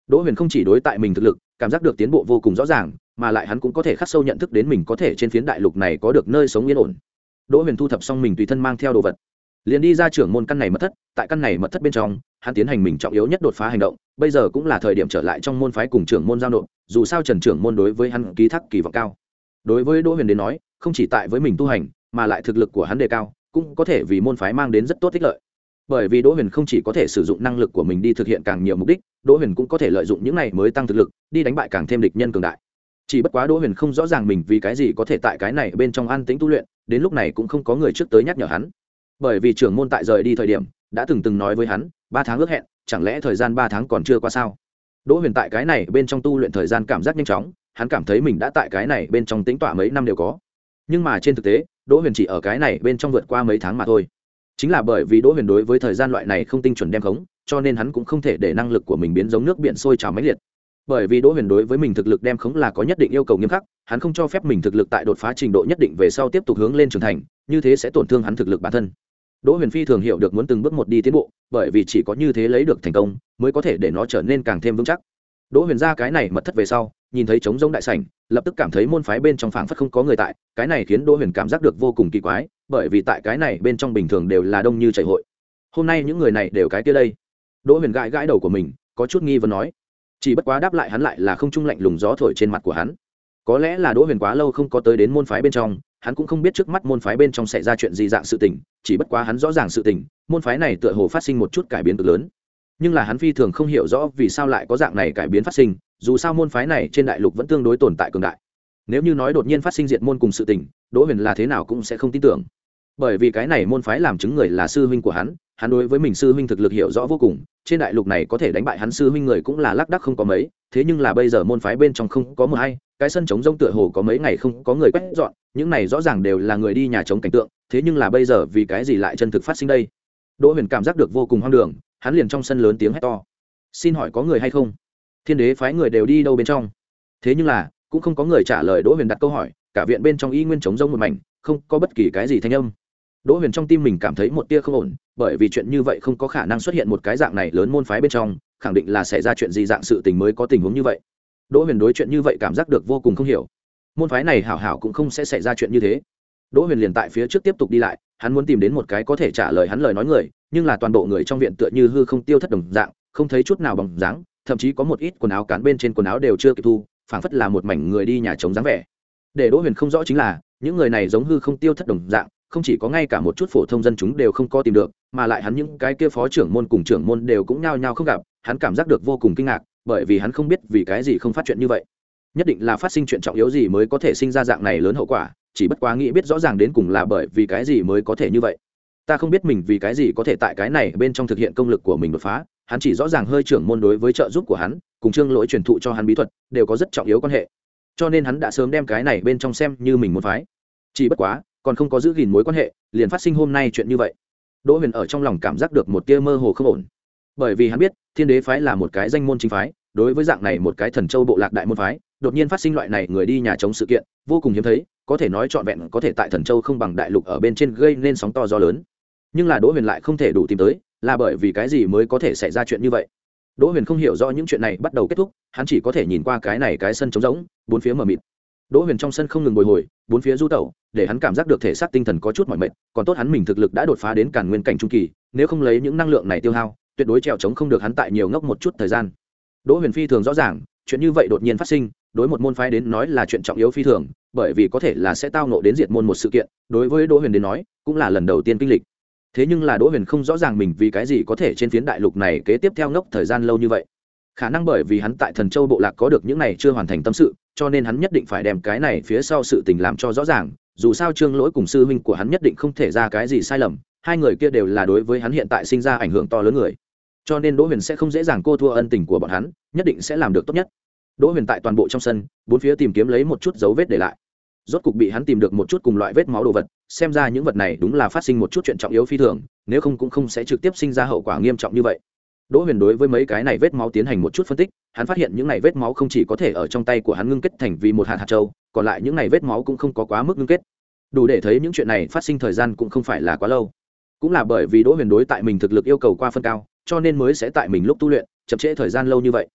Đỗ Huyền không chỉ đối tại mình thực lực cảm giác được tiến bộ vô cùng rõ ràng, mà lại hắn cũng có thể khắc sâu nhận thức đến mình có thể trên phiến đại lục này có được nơi sống yên ổn. Đỗ Huyền thu thập xong mình tùy thân mang theo đồ vật, liền đi ra trưởng môn căn này mật thất. Tại căn này mật thất bên trong, hắn tiến hành mình trọng yếu nhất đột phá hành động. Bây giờ cũng là thời điểm trở lại trong môn phái cùng trưởng môn giao nộp, dù sao Trần trưởng môn đối với hắn ký thác kỳ vọng cao. Đối với Đỗ Huyền đến nói, không chỉ tại với mình tu hành, mà lại thực lực của hắn đề cao, cũng có thể vì môn phái mang đến rất tốt ích lợi. Bởi vì Đỗ Huyền không chỉ có thể sử dụng năng lực của mình đi thực hiện càng nhiều mục đích, Đỗ Huyền cũng có thể lợi dụng những này mới tăng thực lực, đi đánh bại càng thêm địch nhân cường đại. Chỉ bất quá Đỗ Huyền không rõ ràng mình vì cái gì có thể tại cái này bên trong an tĩnh tu luyện, đến lúc này cũng không có người trước tới nhắc nhở hắn. Bởi vì trưởng môn tại rời đi thời điểm, đã từng từng nói với hắn, ba tháng ước hẹn, chẳng lẽ thời gian ba tháng còn chưa qua sao? Đỗ Huyền tại cái này bên trong tu luyện thời gian cảm giác nhanh chóng, hắn cảm thấy mình đã tại cái này bên trong tĩnh tọa mấy năm đều có. Nhưng mà trên thực tế, Đỗ Huyền chỉ ở cái này bên trong vượt qua mấy tháng mà thôi. Chính là bởi vì Đỗ Huyền đối với thời gian loại này không tinh chuẩn đem khống, cho nên hắn cũng không thể để năng lực của mình biến giống nước biển sôi trào mãnh liệt. Bởi vì Đỗ Huyền đối với mình thực lực đem khống là có nhất định yêu cầu nghiêm khắc, hắn không cho phép mình thực lực tại đột phá trình độ nhất định về sau tiếp tục hướng lên trưởng thành, như thế sẽ tổn thương hắn thực lực bản thân. Đỗ Huyền phi thường hiểu được muốn từng bước một đi tiến bộ, bởi vì chỉ có như thế lấy được thành công, mới có thể để nó trở nên càng thêm vững chắc. Đỗ Huyền ra cái này mật thất về sau, nhìn thấy trống rỗng đại sảnh, lập tức cảm thấy môn phái bên trong phảng phất không có người tại, cái này khiến Đỗ Huyền cảm giác được vô cùng kỳ quái, bởi vì tại cái này bên trong bình thường đều là đông như chảy hội. Hôm nay những người này đều cái kia đây. Đỗ Huyền gãi gãi đầu của mình, có chút nghi vấn nói. Chỉ bất quá đáp lại hắn lại là không trung lạnh lùng gió thổi trên mặt của hắn. Có lẽ là Đỗ Huyền quá lâu không có tới đến môn phái bên trong, hắn cũng không biết trước mắt môn phái bên trong xảy ra chuyện gì dạng sự tình, chỉ bất quá hắn rõ ràng sự tình, môn phái này tựa hồ phát sinh một chút cải biến cực lớn. Nhưng là hắn phi thường không hiểu rõ vì sao lại có dạng này cải biến phát sinh, dù sao môn phái này trên đại lục vẫn tương đối tồn tại cường đại. Nếu như nói đột nhiên phát sinh diệt môn cùng sự tình, Đỗ Huyền là thế nào cũng sẽ không tin tưởng. Bởi vì cái này môn phái làm chứng người là sư huynh của hắn, hắn đối với mình sư huynh thực lực hiểu rõ vô cùng, trên đại lục này có thể đánh bại hắn sư huynh người cũng là lác đác không có mấy, thế nhưng là bây giờ môn phái bên trong không có một hay, cái sân trống rông tựa hồ có mấy ngày không có người quét dọn, những này rõ ràng đều là người đi nhà trống cảnh tượng, thế nhưng là bây giờ vì cái gì lại chân thực phát sinh đây? Đỗ Huyền cảm giác được vô cùng hoang đường, hắn liền trong sân lớn tiếng hét to: "Xin hỏi có người hay không? Thiên đế phái người đều đi đâu bên trong?" Thế nhưng là cũng không có người trả lời Đỗ Huyền đặt câu hỏi, cả viện bên trong y nguyên trống rông một mảnh, không có bất kỳ cái gì thanh âm. Đỗ Huyền trong tim mình cảm thấy một tia không ổn, bởi vì chuyện như vậy không có khả năng xuất hiện một cái dạng này lớn môn phái bên trong, khẳng định là xảy ra chuyện gì dạng sự tình mới có tình huống như vậy. Đỗ Huyền đối chuyện như vậy cảm giác được vô cùng không hiểu. Môn phái này hảo hảo cũng không sẽ xảy ra chuyện như thế. Đỗ Huyền liền tại phía trước tiếp tục đi lại, hắn muốn tìm đến một cái có thể trả lời hắn lời nói người, nhưng là toàn bộ người trong viện tựa như hư không tiêu thất đồng dạng, không thấy chút nào bóng dáng, thậm chí có một ít quần áo cán bên trên quần áo đều chưa kịp thu, phảng phất là một mảnh người đi nhà trống dáng vẻ. Để Đỗ Huyền không rõ chính là, những người này giống hư không tiêu thất đồng dạng, không chỉ có ngay cả một chút phổ thông dân chúng đều không có tìm được, mà lại hắn những cái kia phó trưởng môn cùng trưởng môn đều cũng nhao nhao không gặp, hắn cảm giác được vô cùng kinh ngạc, bởi vì hắn không biết vì cái gì không phát chuyện như vậy. Nhất định là phát sinh chuyện trọng yếu gì mới có thể sinh ra dạng này lớn hậu quả, chỉ bất quá nghĩ biết rõ ràng đến cùng là bởi vì cái gì mới có thể như vậy. Ta không biết mình vì cái gì có thể tại cái này bên trong thực hiện công lực của mình đột phá, hắn chỉ rõ ràng hơi trưởng môn đối với trợ giúp của hắn, cùng Trương Lỗi truyền thụ cho hắn bí thuật, đều có rất trọng yếu quan hệ. Cho nên hắn đã sớm đem cái này bên trong xem như mình muốn phái. Chỉ bất quá, còn không có giữ gìn mối quan hệ, liền phát sinh hôm nay chuyện như vậy. Đỗ Huyền ở trong lòng cảm giác được một tia mơ hồ không ổn, bởi vì hắn biết Thiên Đế phái là một cái danh môn chính phái, đối với dạng này một cái Thần Châu bộ lạc đại môn phái, đột nhiên phát sinh loại này người đi nhà chống sự kiện, vô cùng hiếm thấy, có thể nói trọn vẹn có thể tại Thần Châu không bằng đại lục ở bên trên gây nên sóng to gió lớn. Nhưng là Đỗ Huyền lại không thể đủ tìm tới, là bởi vì cái gì mới có thể xảy ra chuyện như vậy. Đỗ Huyền không hiểu rõ những chuyện này bắt đầu kết thúc, hắn chỉ có thể nhìn qua cái này cái sân trống rỗng, bốn phía mờ mịt. Đỗ Huyền trong sân không ngừng bồi hồi, bốn phía du tẩu, để hắn cảm giác được thể xác tinh thần có chút mỏi mệt, còn tốt hắn mình thực lực đã đột phá đến Càn Nguyên cảnh trung kỳ, nếu không lấy những năng lượng này tiêu hao, tuyệt đối trèo chống không được hắn tại nhiều ngốc một chút thời gian. Đỗ Huyền phi thường rõ ràng, chuyện như vậy đột nhiên phát sinh, đối một môn phái đến nói là chuyện trọng yếu phi thường, bởi vì có thể là sẽ tao ngộ đến diệt môn một sự kiện, đối với Đỗ Huyền đến nói, cũng là lần đầu tiên kinh lịch. Thế nhưng là Đỗ Huyền không rõ ràng mình vì cái gì có thể trên phiến đại lục này kế tiếp theo ngốc thời gian lâu như vậy. Khả năng bởi vì hắn tại Thần Châu bộ lạc có được những này chưa hoàn thành tâm sự, cho nên hắn nhất định phải đem cái này phía sau sự tình làm cho rõ ràng, dù sao Trương Lỗi cùng sư huynh của hắn nhất định không thể ra cái gì sai lầm, hai người kia đều là đối với hắn hiện tại sinh ra ảnh hưởng to lớn người. Cho nên Đỗ Huyền sẽ không dễ dàng cô thua ân tình của bọn hắn, nhất định sẽ làm được tốt nhất. Đỗ Huyền tại toàn bộ trong sân, bốn phía tìm kiếm lấy một chút dấu vết để lại. Rốt cục bị hắn tìm được một chút cùng loại vết máu đồ vật, xem ra những vật này đúng là phát sinh một chút chuyện trọng yếu phi thường, nếu không cũng không sẽ trực tiếp sinh ra hậu quả nghiêm trọng như vậy. Đỗ Huyền đối với mấy cái này vết máu tiến hành một chút phân tích, hắn phát hiện những này vết máu không chỉ có thể ở trong tay của hắn ngưng kết thành vì một hạt hạt châu, còn lại những này vết máu cũng không có quá mức ngưng kết. Đủ để thấy những chuyện này phát sinh thời gian cũng không phải là quá lâu. Cũng là bởi vì Đỗ Huyền đối tại mình thực lực yêu cầu qua phân cao, cho nên mới sẽ tại mình lúc tu luyện chậm trễ thời gian lâu như vậy.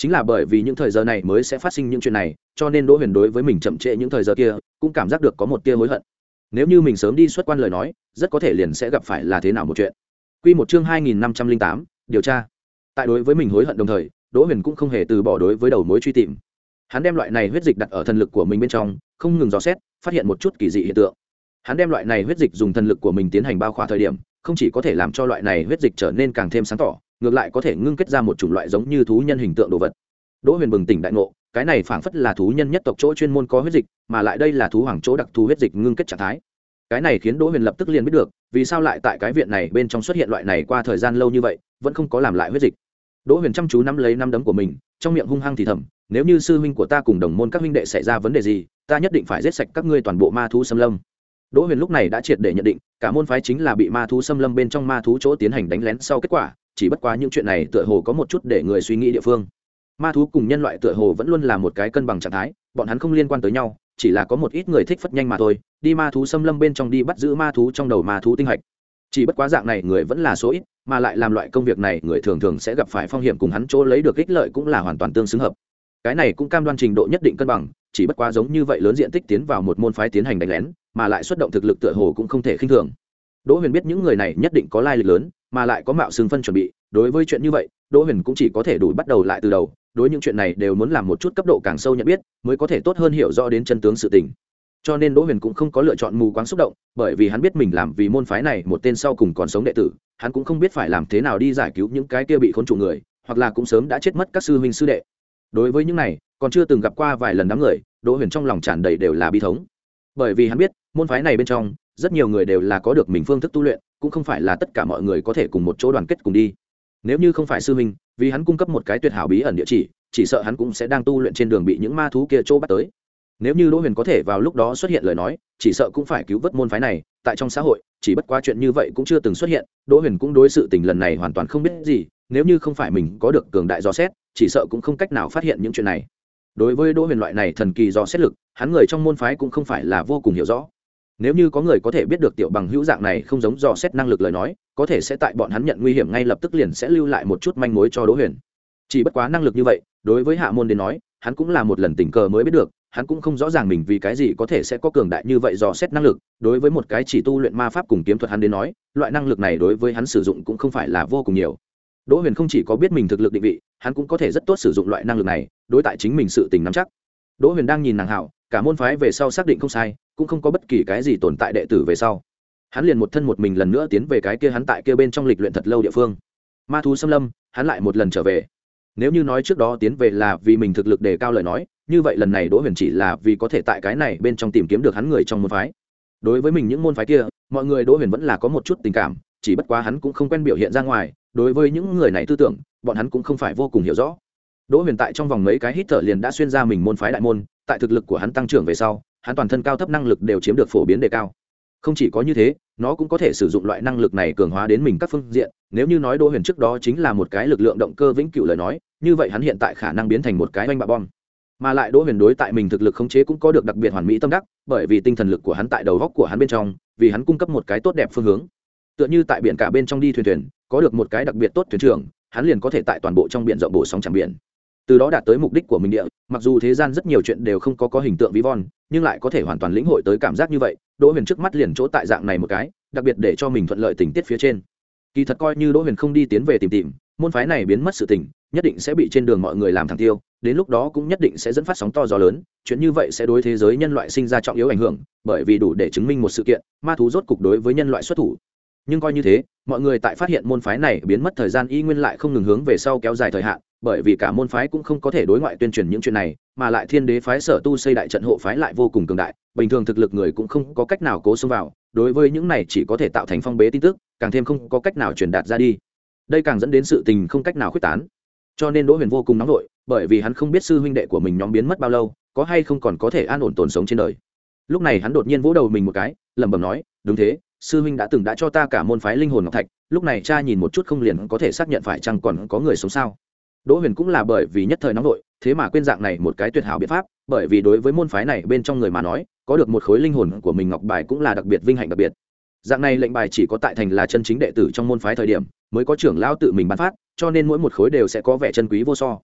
chính là bởi vì những thời giờ này mới sẽ phát sinh những chuyện này, cho nên Đỗ Huyền đối với mình chậm trễ những thời giờ kia cũng cảm giác được có một tia hối hận. Nếu như mình sớm đi xuất quan lời nói, rất có thể liền sẽ gặp phải là thế nào một chuyện. Quy một chương hai nghìn năm trăm lẻ tám, điều tra. Tại đối với mình hối hận đồng thời, Đỗ Huyền cũng không hề từ bỏ đối với đầu mối truy tìm. Hắn đem loại này huyết dịch đặt ở thần lực của mình bên trong, không ngừng dò xét, phát hiện một chút kỳ dị hiện tượng. Hắn đem loại này huyết dịch dùng thần lực của mình tiến hành bao khỏa thời điểm, không chỉ có thể làm cho loại này huyết dịch trở nên càng thêm sáng tỏ, ngược lại có thể ngưng kết ra một chủng loại giống như thú nhân hình tượng đồ vật. Đỗ Huyền bừng tỉnh đại ngộ, cái này phảng phất là thú nhân nhất tộc chỗ chuyên môn có huyết dịch, mà lại đây là thú hoàng chỗ đặc thù huyết dịch ngưng kết trạng thái. Cái này khiến Đỗ Huyền lập tức liền biết được, vì sao lại tại cái viện này bên trong xuất hiện loại này qua thời gian lâu như vậy, vẫn không có làm lại huyết dịch. Đỗ Huyền chăm chú nắm lấy nắm đấm của mình, trong miệng hung hăng thì thầm, nếu như sư huynh của ta cùng đồng môn các huynh đệ xảy ra vấn đề gì, ta nhất định phải giết sạch các ngươi toàn bộ ma thú xâm lâm. Đỗ Huyền lúc này đã triệt để nhận định, cả môn phái chính là bị ma thú xâm lâm bên trong ma thú chỗ tiến hành đánh lén sau kết quả, chỉ bất quá những chuyện này tựa hồ có một chút để người suy nghĩ địa phương. Ma thú cùng nhân loại tựa hồ vẫn luôn là một cái cân bằng trạng thái, bọn hắn không liên quan tới nhau, chỉ là có một ít người thích phất nhanh mà thôi, đi ma thú xâm lâm bên trong đi bắt giữ ma thú trong đầu ma thú tinh hạch. Chỉ bất quá dạng này người vẫn là số ít, mà lại làm loại công việc này người thường thường sẽ gặp phải phong hiểm, cùng hắn chỗ lấy được ích lợi cũng là hoàn toàn tương xứng hợp. Cái này cũng cam đoan trình độ nhất định cân bằng, chỉ bất quá giống như vậy lớn diện tích tiến vào một môn phái tiến hành đánh lén, mà lại xuất động thực lực tựa hồ cũng không thể khinh thường. Đỗ Huyền biết những người này nhất định có lai lịch lớn, mà lại có mạo xưng phân chuẩn bị, đối với chuyện như vậy, Đỗ Huyền cũng chỉ có thể đủ bắt đầu lại từ đầu, đối những chuyện này đều muốn làm một chút cấp độ càng sâu nhận biết, mới có thể tốt hơn hiểu rõ đến chân tướng sự tình. Cho nên Đỗ Huyền cũng không có lựa chọn mù quáng xúc động, bởi vì hắn biết mình làm vì môn phái này một tên sau cùng còn sống đệ tử, hắn cũng không biết phải làm thế nào đi giải cứu những cái kia bị khốn trụ người, hoặc là cũng sớm đã chết mất các sư huynh sư đệ. Đối với những này, còn chưa từng gặp qua vài lần đám người, Đỗ Huyền trong lòng tràn đầy đều là bi thống. Bởi vì hắn biết, môn phái này bên trong, rất nhiều người đều là có được mình phương thức tu luyện, cũng không phải là tất cả mọi người có thể cùng một chỗ đoàn kết cùng đi. Nếu như không phải sư huynh, vì hắn cung cấp một cái tuyệt hảo bí ẩn địa chỉ, chỉ sợ hắn cũng sẽ đang tu luyện trên đường bị những ma thú kia chỗ bắt tới. Nếu như Đỗ Huyền có thể vào lúc đó xuất hiện lời nói, chỉ sợ cũng phải cứu vớt môn phái này, tại trong xã hội, chỉ bất quá chuyện như vậy cũng chưa từng xuất hiện, Đỗ Huyền cũng đối sự tình lần này hoàn toàn không biết gì, nếu như không phải mình có được cường đại dò xét, chỉ sợ cũng không cách nào phát hiện những chuyện này. Đối với Đỗ Huyền loại này thần kỳ dò xét lực, hắn người trong môn phái cũng không phải là vô cùng hiểu rõ. Nếu như có người có thể biết được tiểu bằng hữu dạng này không giống dò xét năng lực lời nói, có thể sẽ tại bọn hắn nhận nguy hiểm ngay lập tức liền sẽ lưu lại một chút manh mối cho Đỗ Huyền. Chỉ bất quá năng lực như vậy, đối với hạ môn đến nói, hắn cũng là một lần tình cờ mới biết được, hắn cũng không rõ ràng mình vì cái gì có thể sẽ có cường đại như vậy dò xét năng lực, đối với một cái chỉ tu luyện ma pháp cùng kiếm thuật hắn đến nói, loại năng lực này đối với hắn sử dụng cũng không phải là vô cùng nhiều. Đỗ Huyền không chỉ có biết mình thực lực định vị, hắn cũng có thể rất tốt sử dụng loại năng lực này, đối tại chính mình sự tình nắm chắc. Đỗ Huyền đang nhìn nàng hảo, cả môn phái về sau xác định không sai, cũng không có bất kỳ cái gì tồn tại đệ tử về sau. Hắn liền một thân một mình lần nữa tiến về cái kia hắn tại kia bên trong lịch luyện thật lâu địa phương. Ma thú xâm lâm, hắn lại một lần trở về. Nếu như nói trước đó tiến về là vì mình thực lực đề cao lời nói, như vậy lần này Đỗ Huyền chỉ là vì có thể tại cái này bên trong tìm kiếm được hắn người trong môn phái. Đối với mình những môn phái kia, mọi người Đỗ Huyền vẫn là có một chút tình cảm, chỉ bất quá hắn cũng không quen biểu hiện ra ngoài, đối với những người này tư tưởng, bọn hắn cũng không phải vô cùng hiểu rõ. Đỗ Huyền tại trong vòng mấy cái hít thở liền đã xuyên ra mình môn phái đại môn, tại thực lực của hắn tăng trưởng về sau, hắn toàn thân cao thấp năng lực đều chiếm được phổ biến đề cao. Không chỉ có như thế, nó cũng có thể sử dụng loại năng lực này cường hóa đến mình các phương diện, nếu như nói Đỗ Huyền trước đó chính là một cái lực lượng động cơ vĩnh cửu lời nói, như vậy hắn hiện tại khả năng biến thành một cái oanh bạo bom. Mà lại Đỗ Huyền đối tại mình thực lực khống chế cũng có được đặc biệt hoàn mỹ tâm đắc, bởi vì tinh thần lực của hắn tại đầu góc của hắn bên trong, vì hắn cung cấp một cái tốt đẹp phương hướng. Tựa như tại biển cả bên trong đi thuyền thuyền, có được một cái đặc biệt tốt thuyền trưởng, hắn liền có thể tại toàn bộ trong biển rộng bổ sóng chẳng biển, từ đó đạt tới mục đích của mình địa. Mặc dù thế gian rất nhiều chuyện đều không có có hình tượng ví von, nhưng lại có thể hoàn toàn lĩnh hội tới cảm giác như vậy. Đỗ Huyền trước mắt liền chỗ tại dạng này một cái, đặc biệt để cho mình thuận lợi tình tiết phía trên. Kỳ thật coi như Đỗ Huyền không đi tiến về tìm tìm, môn phái này biến mất sự tình, nhất định sẽ bị trên đường mọi người làm thẳng tiêu, đến lúc đó cũng nhất định sẽ dẫn phát sóng to gió lớn, chuyện như vậy sẽ đối thế giới nhân loại sinh ra trọng yếu ảnh hưởng, bởi vì đủ để chứng minh một sự kiện, ma thú rốt cục đối với nhân loại xuất thủ. Nhưng coi như thế, mọi người tại phát hiện môn phái này biến mất thời gian y nguyên lại không ngừng hướng về sau kéo dài thời hạn, bởi vì cả môn phái cũng không có thể đối ngoại tuyên truyền những chuyện này, mà lại Thiên Đế phái sở tu xây đại trận hộ phái lại vô cùng cường đại, bình thường thực lực người cũng không có cách nào cố xông vào, đối với những này chỉ có thể tạo thành phong bế tin tức, càng thêm không có cách nào truyền đạt ra đi. Đây càng dẫn đến sự tình không cách nào khuếch tán. Cho nên Đỗ Huyền vô cùng nóng vội, bởi vì hắn không biết sư huynh đệ của mình nhóm biến mất bao lâu, có hay không còn có thể an ổn tồn sống trên đời. Lúc này hắn đột nhiên vỗ đầu mình một cái, lẩm bẩm nói, đúng thế, sư huynh đã từng đã cho ta cả môn phái linh hồn ngọc thạch, lúc này cha nhìn một chút không liền có thể xác nhận phải chăng còn có người sống sao. Đỗ Huyền cũng là bởi vì nhất thời nóng vội, thế mà quên dạng này một cái tuyệt hảo biện pháp, bởi vì đối với môn phái này bên trong người mà nói, có được một khối linh hồn của mình ngọc bài cũng là đặc biệt vinh hạnh đặc biệt. Dạng này lệnh bài chỉ có tại thành là chân chính đệ tử trong môn phái thời điểm mới có trưởng lão tự mình ban phát, cho nên mỗi một khối đều sẽ có vẻ chân quý vô so.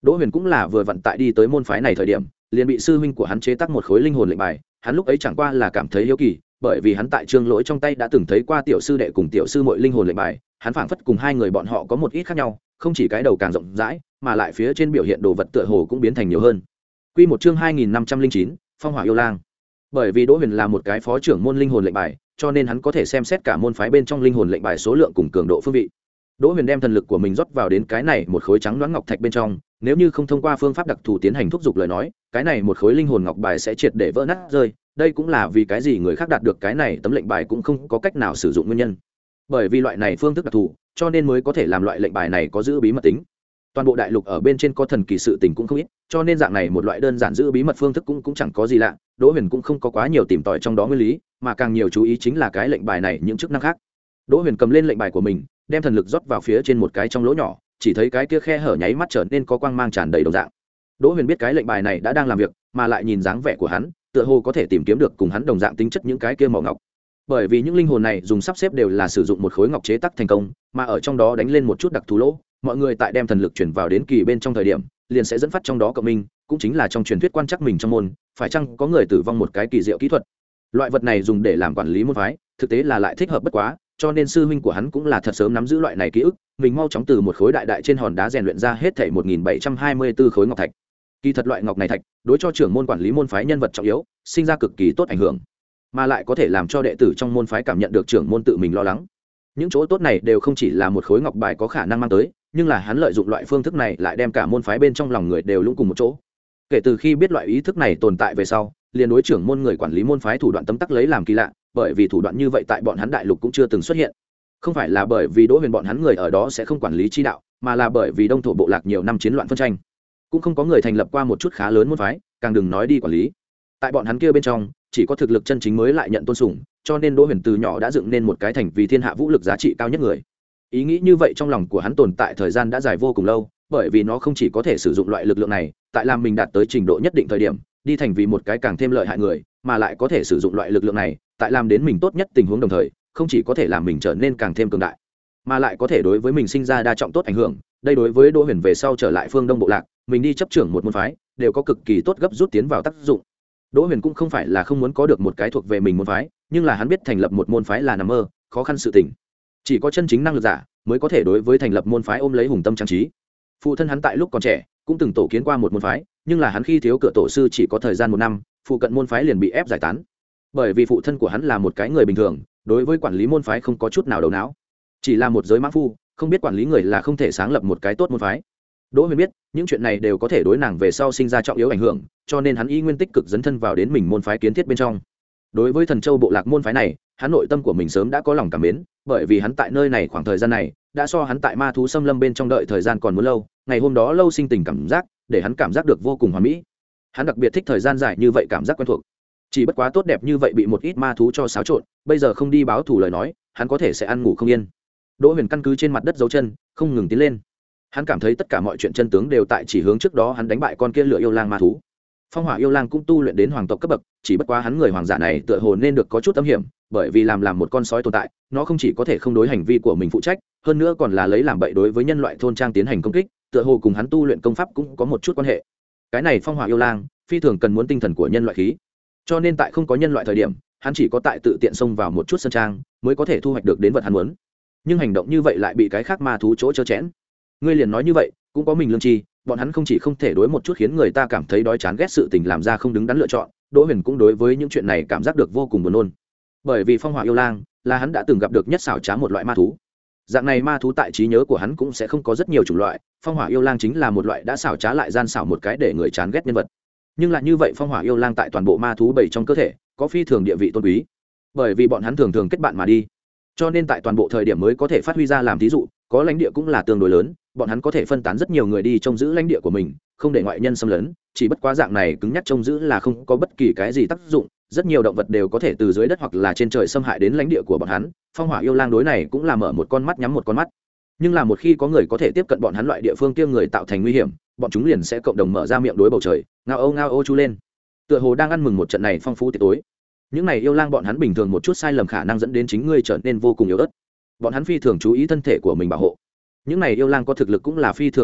Đỗ Huyền cũng là vừa vặn tại đi tới môn phái này thời điểm, liền bị sư huynh của hắn chế tác một khối linh hồn lệnh bài. Hắn lúc ấy chẳng qua là cảm thấy hiếu kỳ, bởi vì hắn tại Trương Lỗi trong tay đã từng thấy qua tiểu sư đệ cùng tiểu sư muội linh hồn lệnh bài, hắn phảng phất cùng hai người bọn họ có một ít khác nhau, không chỉ cái đầu càng rộng rãi, mà lại phía trên biểu hiện đồ vật tựa hồ cũng biến thành nhiều hơn. Quy một chương hai nghìn năm trăm lẻ chín, Phong Hỏa Yêu Lang. Bởi vì Đỗ Huyền là một cái phó trưởng môn linh hồn lệnh bài, cho nên hắn có thể xem xét cả môn phái bên trong linh hồn lệnh bài số lượng cùng cường độ phương vị. Đỗ Huyền đem thần lực của mình rót vào đến cái này một khối trắng đoán ngọc thạch bên trong, nếu như không thông qua phương pháp đặc thù tiến hành thúc giục lời nói, cái này một khối linh hồn ngọc bài sẽ triệt để vỡ nát rơi, đây cũng là vì cái gì người khác đạt được cái này tấm lệnh bài cũng không có cách nào sử dụng nguyên nhân. Bởi vì loại này phương thức đặc thù, cho nên mới có thể làm loại lệnh bài này có giữ bí mật tính. Toàn bộ đại lục ở bên trên có thần kỳ sự tình cũng không ít, cho nên dạng này một loại đơn giản giữ bí mật phương thức cũng cũng chẳng có gì lạ. Đỗ Huyền cũng không có quá nhiều tìm tòi trong đó nguyên lý, mà càng nhiều chú ý chính là cái lệnh bài này những chức năng khác. Đỗ Huyền cầm lên lệnh bài của mình, đem thần lực rót vào phía trên một cái trong lỗ nhỏ, chỉ thấy cái kia khe hở nháy mắt trở nên có quang mang tràn đầy đồng dạng. Đỗ Huyền biết cái lệnh bài này đã đang làm việc, mà lại nhìn dáng vẻ của hắn, tựa hồ có thể tìm kiếm được cùng hắn đồng dạng tính chất những cái kia mỏ ngọc. Bởi vì những linh hồn này dùng sắp xếp đều là sử dụng một khối ngọc chế tác thành công, mà ở trong đó đánh lên một chút đặc thù lỗ, mọi người tại đem thần lực chuyển vào đến kỳ bên trong thời điểm, liền sẽ dẫn phát trong đó cộng minh, cũng chính là trong truyền thuyết quan trắc mình trong môn, phải chăng có người tử vong một cái kỳ diệu kỹ thuật. Loại vật này dùng để làm quản lý môn phái, thực tế là lại thích hợp bất quá, cho nên sư huynh của hắn cũng là thật sớm nắm giữ loại này ký ức, mình mau chóng từ một khối đại đại trên hòn đá rèn luyện ra hết thảy một nghìn bảy trăm hai mươi tư khối ngọc thạch. Kỳ thật loại ngọc này thạch, đối cho trưởng môn quản lý môn phái nhân vật trọng yếu, sinh ra cực kỳ tốt ảnh hưởng, mà lại có thể làm cho đệ tử trong môn phái cảm nhận được trưởng môn tự mình lo lắng. Những chỗ tốt này đều không chỉ là một khối ngọc bài có khả năng mang tới, nhưng là hắn lợi dụng loại phương thức này lại đem cả môn phái bên trong lòng người đều lũng cùng một chỗ. Kể từ khi biết loại ý thức này tồn tại về sau, liền đối trưởng môn người quản lý môn phái thủ đoạn tấm tắc lấy làm kỳ lạ, bởi vì thủ đoạn như vậy tại bọn hắn đại lục cũng chưa từng xuất hiện. Không phải là bởi vì Đỗ Huyền bọn hắn người ở đó sẽ không quản lý chi đạo, mà là bởi vì đông thổ bộ lạc nhiều năm chiến loạn phân tranh, cũng không có người thành lập qua một chút khá lớn môn phái, càng đừng nói đi quản lý. Tại bọn hắn kia bên trong, chỉ có thực lực chân chính mới lại nhận tôn sùng, cho nên Đỗ Huyền từ nhỏ đã dựng nên một cái thành vì thiên hạ vũ lực giá trị cao nhất người. Ý nghĩ như vậy trong lòng của hắn tồn tại thời gian đã dài vô cùng lâu, bởi vì nó không chỉ có thể sử dụng loại lực lượng này, tại làm mình đạt tới trình độ nhất định thời điểm, đi thành vì một cái càng thêm lợi hại người, mà lại có thể sử dụng loại lực lượng này, tại làm đến mình tốt nhất tình huống đồng thời, không chỉ có thể làm mình trở nên càng thêm cường đại, mà lại có thể đối với mình sinh ra đa trọng tốt ảnh hưởng. Đây đối với Đỗ Huyền về sau trở lại phương Đông bộ lạc, mình đi chấp trưởng một môn phái, đều có cực kỳ tốt gấp rút tiến vào tác dụng. Đỗ Huyền cũng không phải là không muốn có được một cái thuộc về mình môn phái, nhưng là hắn biết thành lập một môn phái là nằm mơ, khó khăn sự tình. Chỉ có chân chính năng lực giả mới có thể đối với thành lập môn phái ôm lấy hùng tâm trang trí. Phụ thân hắn tại lúc còn trẻ cũng từng tổ kiến qua một môn phái, nhưng là hắn khi thiếu cửa tổ sư chỉ có thời gian một năm, phụ cận môn phái liền bị ép giải tán. Bởi vì phụ thân của hắn là một cái người bình thường, đối với quản lý môn phái không có chút nào đầu não, chỉ là một giới mã phu, không biết quản lý người là không thể sáng lập một cái tốt môn phái. Đỗ Huyền biết những chuyện này đều có thể đối nàng về sau sinh ra trọng yếu ảnh hưởng, cho nên hắn y nguyên tích cực dấn thân vào đến mình môn phái kiến thiết bên trong. Đối với Thần Châu bộ lạc môn phái này, hắn nội tâm của mình sớm đã có lòng cảm mến, bởi vì hắn tại nơi này khoảng thời gian này đã so hắn tại ma thú xâm lâm bên trong đợi thời gian còn muốn lâu. Ngày hôm đó lâu sinh tình cảm giác, để hắn cảm giác được vô cùng hoàn mỹ. Hắn đặc biệt thích thời gian dài như vậy cảm giác quen thuộc. Chỉ bất quá tốt đẹp như vậy bị một ít ma thú cho xáo trộn, bây giờ không đi báo thù lời nói, hắn có thể sẽ ăn ngủ không yên. Đỗ Huyền căn cứ trên mặt đất dấu chân, không ngừng tiến lên. Hắn cảm thấy tất cả mọi chuyện chân tướng đều tại chỉ hướng trước đó hắn đánh bại con kia lửa yêu lang ma thú. Phong Hỏa yêu lang cũng tu luyện đến hoàng tộc cấp bậc, chỉ bất quá hắn người hoàng giả này tựa hồ nên được có chút âm hiểm, bởi vì làm làm một con sói tồn tại, nó không chỉ có thể không đối hành vi của mình phụ trách, hơn nữa còn là lấy làm bậy đối với nhân loại thôn trang tiến hành công kích, tựa hồ cùng hắn tu luyện công pháp cũng có một chút quan hệ. Cái này Phong Hỏa yêu lang, phi thường cần muốn tinh thần của nhân loại khí, cho nên tại không có nhân loại thời điểm, hắn chỉ có tại tự tiện xông vào một chút sân trang, mới có thể thu hoạch được đến vật hắn muốn. Nhưng hành động như vậy lại bị cái khác ma thú chỗ chớ chẽn. Ngươi liền nói như vậy, cũng có mình lương tri, bọn hắn không chỉ không thể đối một chút khiến người ta cảm thấy đói chán ghét sự tình làm ra không đứng đắn lựa chọn. Đỗ Huyền cũng đối với những chuyện này cảm giác được vô cùng buồn nôn, bởi vì Phong Hỏa yêu lang là hắn đã từng gặp được nhất xảo trá một loại ma thú. Dạng này ma thú tại trí nhớ của hắn cũng sẽ không có rất nhiều chủng loại, Phong Hỏa yêu lang chính là một loại đã xảo trá lại gian xảo một cái để người chán ghét nhân vật. Nhưng lại như vậy, Phong Hỏa yêu lang tại toàn bộ ma thú bảy trong cơ thể có phi thường địa vị tôn quý, bởi vì bọn hắn thường thường kết bạn mà đi, cho nên tại toàn bộ thời điểm mới có thể phát huy ra. Làm thí dụ, có lãnh địa cũng là tương đối lớn, bọn hắn có thể phân tán rất nhiều người đi trông giữ lãnh địa của mình, không để ngoại nhân xâm lấn. Chỉ bất quá dạng này cứng nhắc trông giữ là không có bất kỳ cái gì tác dụng, rất nhiều động vật đều có thể từ dưới đất hoặc là trên trời xâm hại đến lãnh địa của bọn hắn. Phong Hỏa yêu lang đối này cũng là mở một con mắt nhắm một con mắt, nhưng là một khi có người có thể tiếp cận bọn hắn loại địa phương kia người tạo thành nguy hiểm, bọn chúng liền sẽ cộng đồng mở ra miệng đối bầu trời, ngao âu ngao âu chu lên, tựa hồ đang ăn mừng một trận này phong phú tiệc tối. Những này yêu lang bọn hắn bình thường một chút sai lầm khả năng dẫn đến chính ngươi trở nên vô cùng yếu ớt, bọn hắn phi thường chú ý thân thể của mình bảo hộ. Những này yêu lang có thực lực cũng là phi thường cường đại,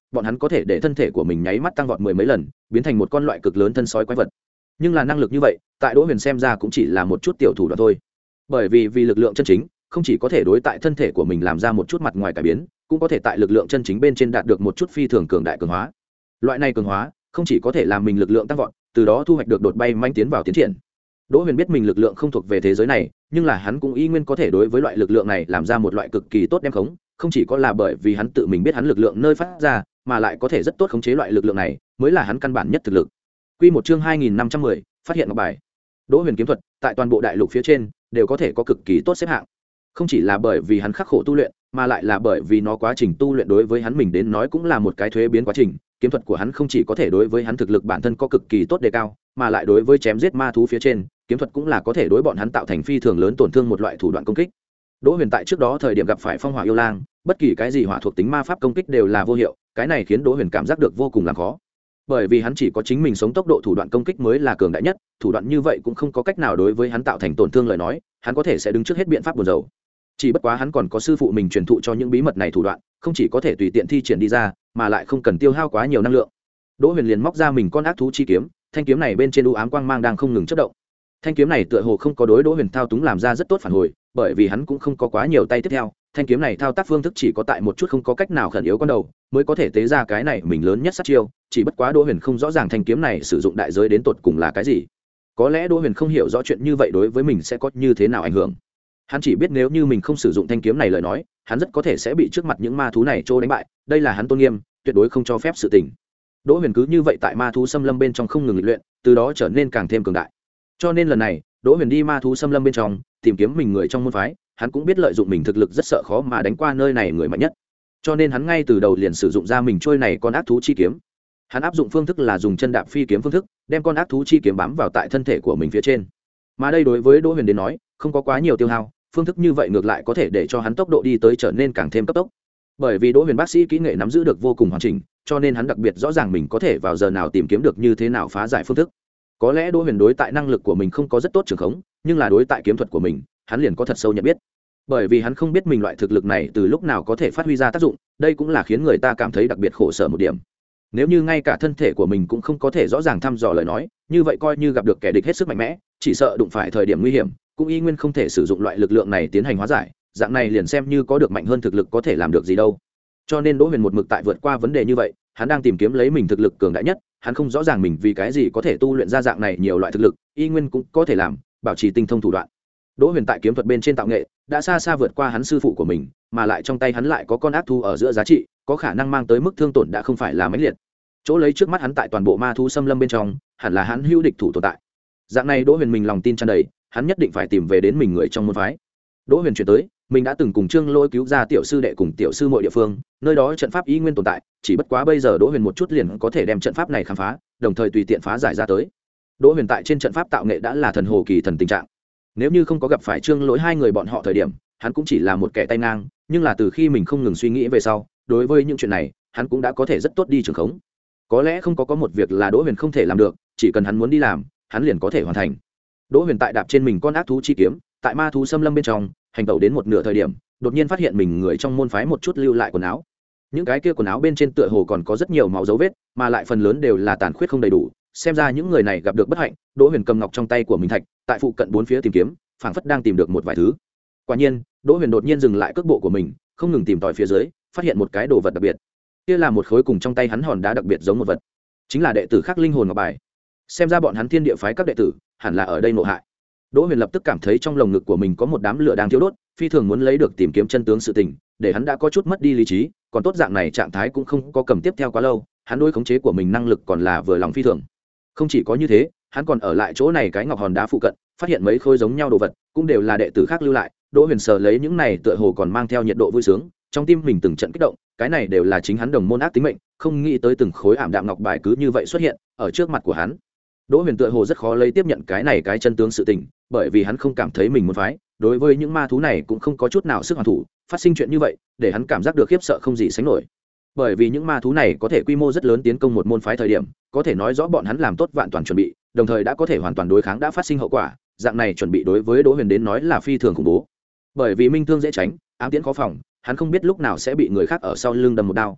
bọn hắn có thể để thân thể của mình nháy mắt tăng vọt mười mấy lần biến thành một con loại cực lớn thân sói quái vật. Nhưng là năng lực như vậy tại Đỗ Huyền xem ra cũng chỉ là một chút tiểu thủ đoạn thôi, bởi vì vì lực lượng chân chính không chỉ có thể đối tại thân thể của mình làm ra một chút mặt ngoài cải biến, cũng có thể tại lực lượng chân chính bên trên đạt được một chút phi thường cường đại cường hóa. Loại này cường hóa không chỉ có thể làm mình lực lượng tăng vọt, từ đó thu hoạch được đột bay manh tiến vào tiến triển. Đỗ Huyền biết mình lực lượng không thuộc về thế giới này, nhưng là hắn cũng y nguyên có thể đối với loại lực lượng này làm ra một loại cực kỳ tốt đem khống, không chỉ có là bởi vì hắn tự mình biết hắn lực lượng nơi phát ra, mà lại có thể rất tốt khống chế loại lực lượng này, mới là hắn căn bản nhất thực lực. Quy một chương hai nghìn năm trăm mười, phát hiện ngọc bài. Đỗ Huyền kiếm thuật tại toàn bộ đại lục phía trên đều có thể có cực kỳ tốt xếp hạng. Không chỉ là bởi vì hắn khắc khổ tu luyện, mà lại là bởi vì nó quá trình tu luyện đối với hắn mình đến nói cũng là một cái thuế biến quá trình. Kiếm thuật của hắn không chỉ có thể đối với hắn thực lực bản thân có cực kỳ tốt đề cao, mà lại đối với chém giết ma thú phía trên, kiếm thuật cũng là có thể đối bọn hắn tạo thành phi thường lớn tổn thương một loại thủ đoạn công kích. Đỗ Huyền tại trước đó thời điểm gặp phải phong hỏa yêu lang, bất kỳ cái gì hỏa thuộc tính ma pháp công kích đều là vô hiệu, cái này khiến Đỗ Huyền cảm giác được vô cùng làm khó. Bởi vì hắn chỉ có chính mình sống tốc độ thủ đoạn công kích mới là cường đại nhất, thủ đoạn như vậy cũng không có cách nào đối với hắn tạo thành tổn thương lời nói, hắn có thể sẽ đứng trước hết biện pháp buồn rầu. Chỉ bất quá hắn còn có sư phụ mình truyền thụ cho những bí mật này thủ đoạn, không chỉ có thể tùy tiện thi triển đi ra, mà lại không cần tiêu hao quá nhiều năng lượng. Đỗ Huyền liền móc ra mình con ác thú chi kiếm, thanh kiếm này bên trên u ám quang mang đang không ngừng chớp động. Thanh kiếm này tựa hồ không có đối Đỗ Huyền thao túng làm ra rất tốt phản hồi, bởi vì hắn cũng không có quá nhiều tay tiếp theo, thanh kiếm này thao tác phương thức chỉ có tại một chút không có cách nào khẩn yếu con đầu, mới có thể tế ra cái này mình lớn nhất sát chiêu, chỉ bất quá Đỗ Huyền không rõ ràng thanh kiếm này sử dụng đại giới đến tột cùng là cái gì. Có lẽ Đỗ Huyền không hiểu rõ chuyện như vậy đối với mình sẽ có như thế nào ảnh hưởng. Hắn chỉ biết nếu như mình không sử dụng thanh kiếm này lời nói, hắn rất có thể sẽ bị trước mặt những ma thú này trô đánh bại, đây là hắn tôn nghiêm, tuyệt đối không cho phép sự tình. Đỗ Huyền cứ như vậy tại ma thú xâm lâm bên trong không ngừng luyện, từ đó trở nên càng thêm cường đại. Cho nên lần này, Đỗ Huyền đi ma thú xâm lâm bên trong, tìm kiếm mình người trong môn phái, hắn cũng biết lợi dụng mình thực lực rất sợ khó mà đánh qua nơi này người mạnh nhất. Cho nên hắn ngay từ đầu liền sử dụng ra mình trôi này con ác thú chi kiếm. Hắn áp dụng phương thức là dùng chân đạp phi kiếm phương thức, đem con ác thú chi kiếm bám vào tại thân thể của mình phía trên. Mà đây đối với Đỗ Huyền đến nói, không có quá nhiều tiêu hao, phương thức như vậy ngược lại có thể để cho hắn tốc độ đi tới trở nên càng thêm cấp tốc. Bởi vì Đỗ Huyền bác sĩ kỹ nghệ nắm giữ được vô cùng hoàn chỉnh, cho nên hắn đặc biệt rõ ràng mình có thể vào giờ nào tìm kiếm được như thế nào phá giải phương thức. Có lẽ Đỗ Huyền đối tại năng lực của mình không có rất tốt trường khống, nhưng là đối tại kiếm thuật của mình, hắn liền có thật sâu nhận biết. Bởi vì hắn không biết mình loại thực lực này từ lúc nào có thể phát huy ra tác dụng, đây cũng là khiến người ta cảm thấy đặc biệt khổ sở một điểm. Nếu như ngay cả thân thể của mình cũng không có thể rõ ràng thăm dò lời nói, như vậy coi như gặp được kẻ địch hết sức mạnh mẽ, chỉ sợ đụng phải thời điểm nguy hiểm, cũng y nguyên không thể sử dụng loại lực lượng này tiến hành hóa giải, dạng này liền xem như có được mạnh hơn thực lực có thể làm được gì đâu. Cho nên Đỗ Huyền một mực tại vượt qua vấn đề như vậy, hắn đang tìm kiếm lấy mình thực lực cường đại nhất, hắn không rõ ràng mình vì cái gì có thể tu luyện ra dạng này nhiều loại thực lực, y nguyên cũng có thể làm, bảo trì tinh thông thủ đoạn. Đỗ Huyền tại kiếm thuật bên trên tạo nghệ đã xa xa vượt qua hắn sư phụ của mình, mà lại trong tay hắn lại có con ác thú ở giữa giá trị, có khả năng mang tới mức thương tổn đã không phải là mấy liệt. Chỗ lấy trước mắt hắn tại toàn bộ ma thú xâm lâm bên trong, hẳn là hắn hữu địch thủ tồn tại. Dạng này Đỗ Huyền mình lòng tin tràn đầy, hắn nhất định phải tìm về đến mình người trong môn phái. Đỗ Huyền chuyển tới, mình đã từng cùng Trương Lỗi cứu ra tiểu sư đệ cùng tiểu sư muội địa phương, nơi đó trận pháp y nguyên tồn tại, chỉ bất quá bây giờ Đỗ Huyền một chút liền có thể đem trận pháp này khám phá, đồng thời tùy tiện phá giải ra tới. Đỗ Huyền tại trên trận pháp tạo nghệ đã là thần hồ kỳ thần tình trạng. Nếu như không có gặp phải Trương Lỗi hai người bọn họ thời điểm, hắn cũng chỉ là một kẻ tay ngang, nhưng là từ khi mình không ngừng suy nghĩ về sau, đối với những chuyện này, hắn cũng đã có thể rất tốt đi trường khống. Có lẽ không có có một việc là Đỗ Huyền không thể làm được, chỉ cần hắn muốn đi làm, hắn liền có thể hoàn thành. Đỗ Huyền tại đạp trên mình con ác thú chi kiếm, tại ma thú xâm lâm bên trong, hành tẩu đến một nửa thời điểm, đột nhiên phát hiện mình người trong môn phái một chút lưu lại quần áo. Những cái kia quần áo bên trên tựa hồ còn có rất nhiều máu dấu vết, mà lại phần lớn đều là tàn khuyết không đầy đủ, xem ra những người này gặp được bất hạnh. Đỗ Huyền cầm ngọc trong tay của mình thạch, tại phụ cận bốn phía tìm kiếm, phảng phất đang tìm được một vài thứ. Quả nhiên, Đỗ Huyền đột nhiên dừng lại cước bộ của mình, không ngừng tìm tòi phía dưới, phát hiện một cái đồ vật đặc biệt. Kia là một khối cùng trong tay hắn hòn đá đặc biệt giống một vật, chính là đệ tử khác linh hồn ngọc bài. Xem ra bọn hắn Thiên Địa phái các đệ tử hẳn là ở đây nộ hại. Đỗ Huyền lập tức cảm thấy trong lồng ngực của mình có một đám lửa đang thiêu đốt, phi thường muốn lấy được tìm kiếm chân tướng sự tình, để hắn đã có chút mất đi lý trí, còn tốt dạng này trạng thái cũng không có cầm tiếp theo quá lâu, hắn đối khống chế của mình năng lực còn là vừa lòng phi thường. Không chỉ có như thế, hắn còn ở lại chỗ này cái ngọc hòn đá phụ cận, phát hiện mấy khối giống nhau đồ vật, cũng đều là đệ tử khác lưu lại. Đỗ Huyền sờ lấy những này tựa hồ còn mang theo nhiệt độ vui sướng, trong tim mình từng trận kích động, cái này đều là chính hắn đồng môn ác tính mệnh, không nghĩ tới từng khối ảm đạm ngọc bài cứ như vậy xuất hiện ở trước mặt của hắn. Đỗ Huyền tựa hồ rất khó lấy tiếp nhận cái này cái chân tướng sự tình, bởi vì hắn không cảm thấy mình muốn phái, đối với những ma thú này cũng không có chút nào sức hoàn thủ, phát sinh chuyện như vậy, để hắn cảm giác được khiếp sợ không gì sánh nổi. Bởi vì những ma thú này có thể quy mô rất lớn tiến công một môn phái thời điểm, có thể nói rõ bọn hắn làm tốt vạn toàn chuẩn bị, đồng thời đã có thể hoàn toàn đối kháng đã phát sinh hậu quả, dạng này chuẩn bị đối với Đỗ Huyền đến nói là phi thường khủng bố. Bởi vì minh thương dễ tránh, ám tiễn khó phòng, hắn không biết lúc nào sẽ bị người khác ở sau lưng đâm một đao.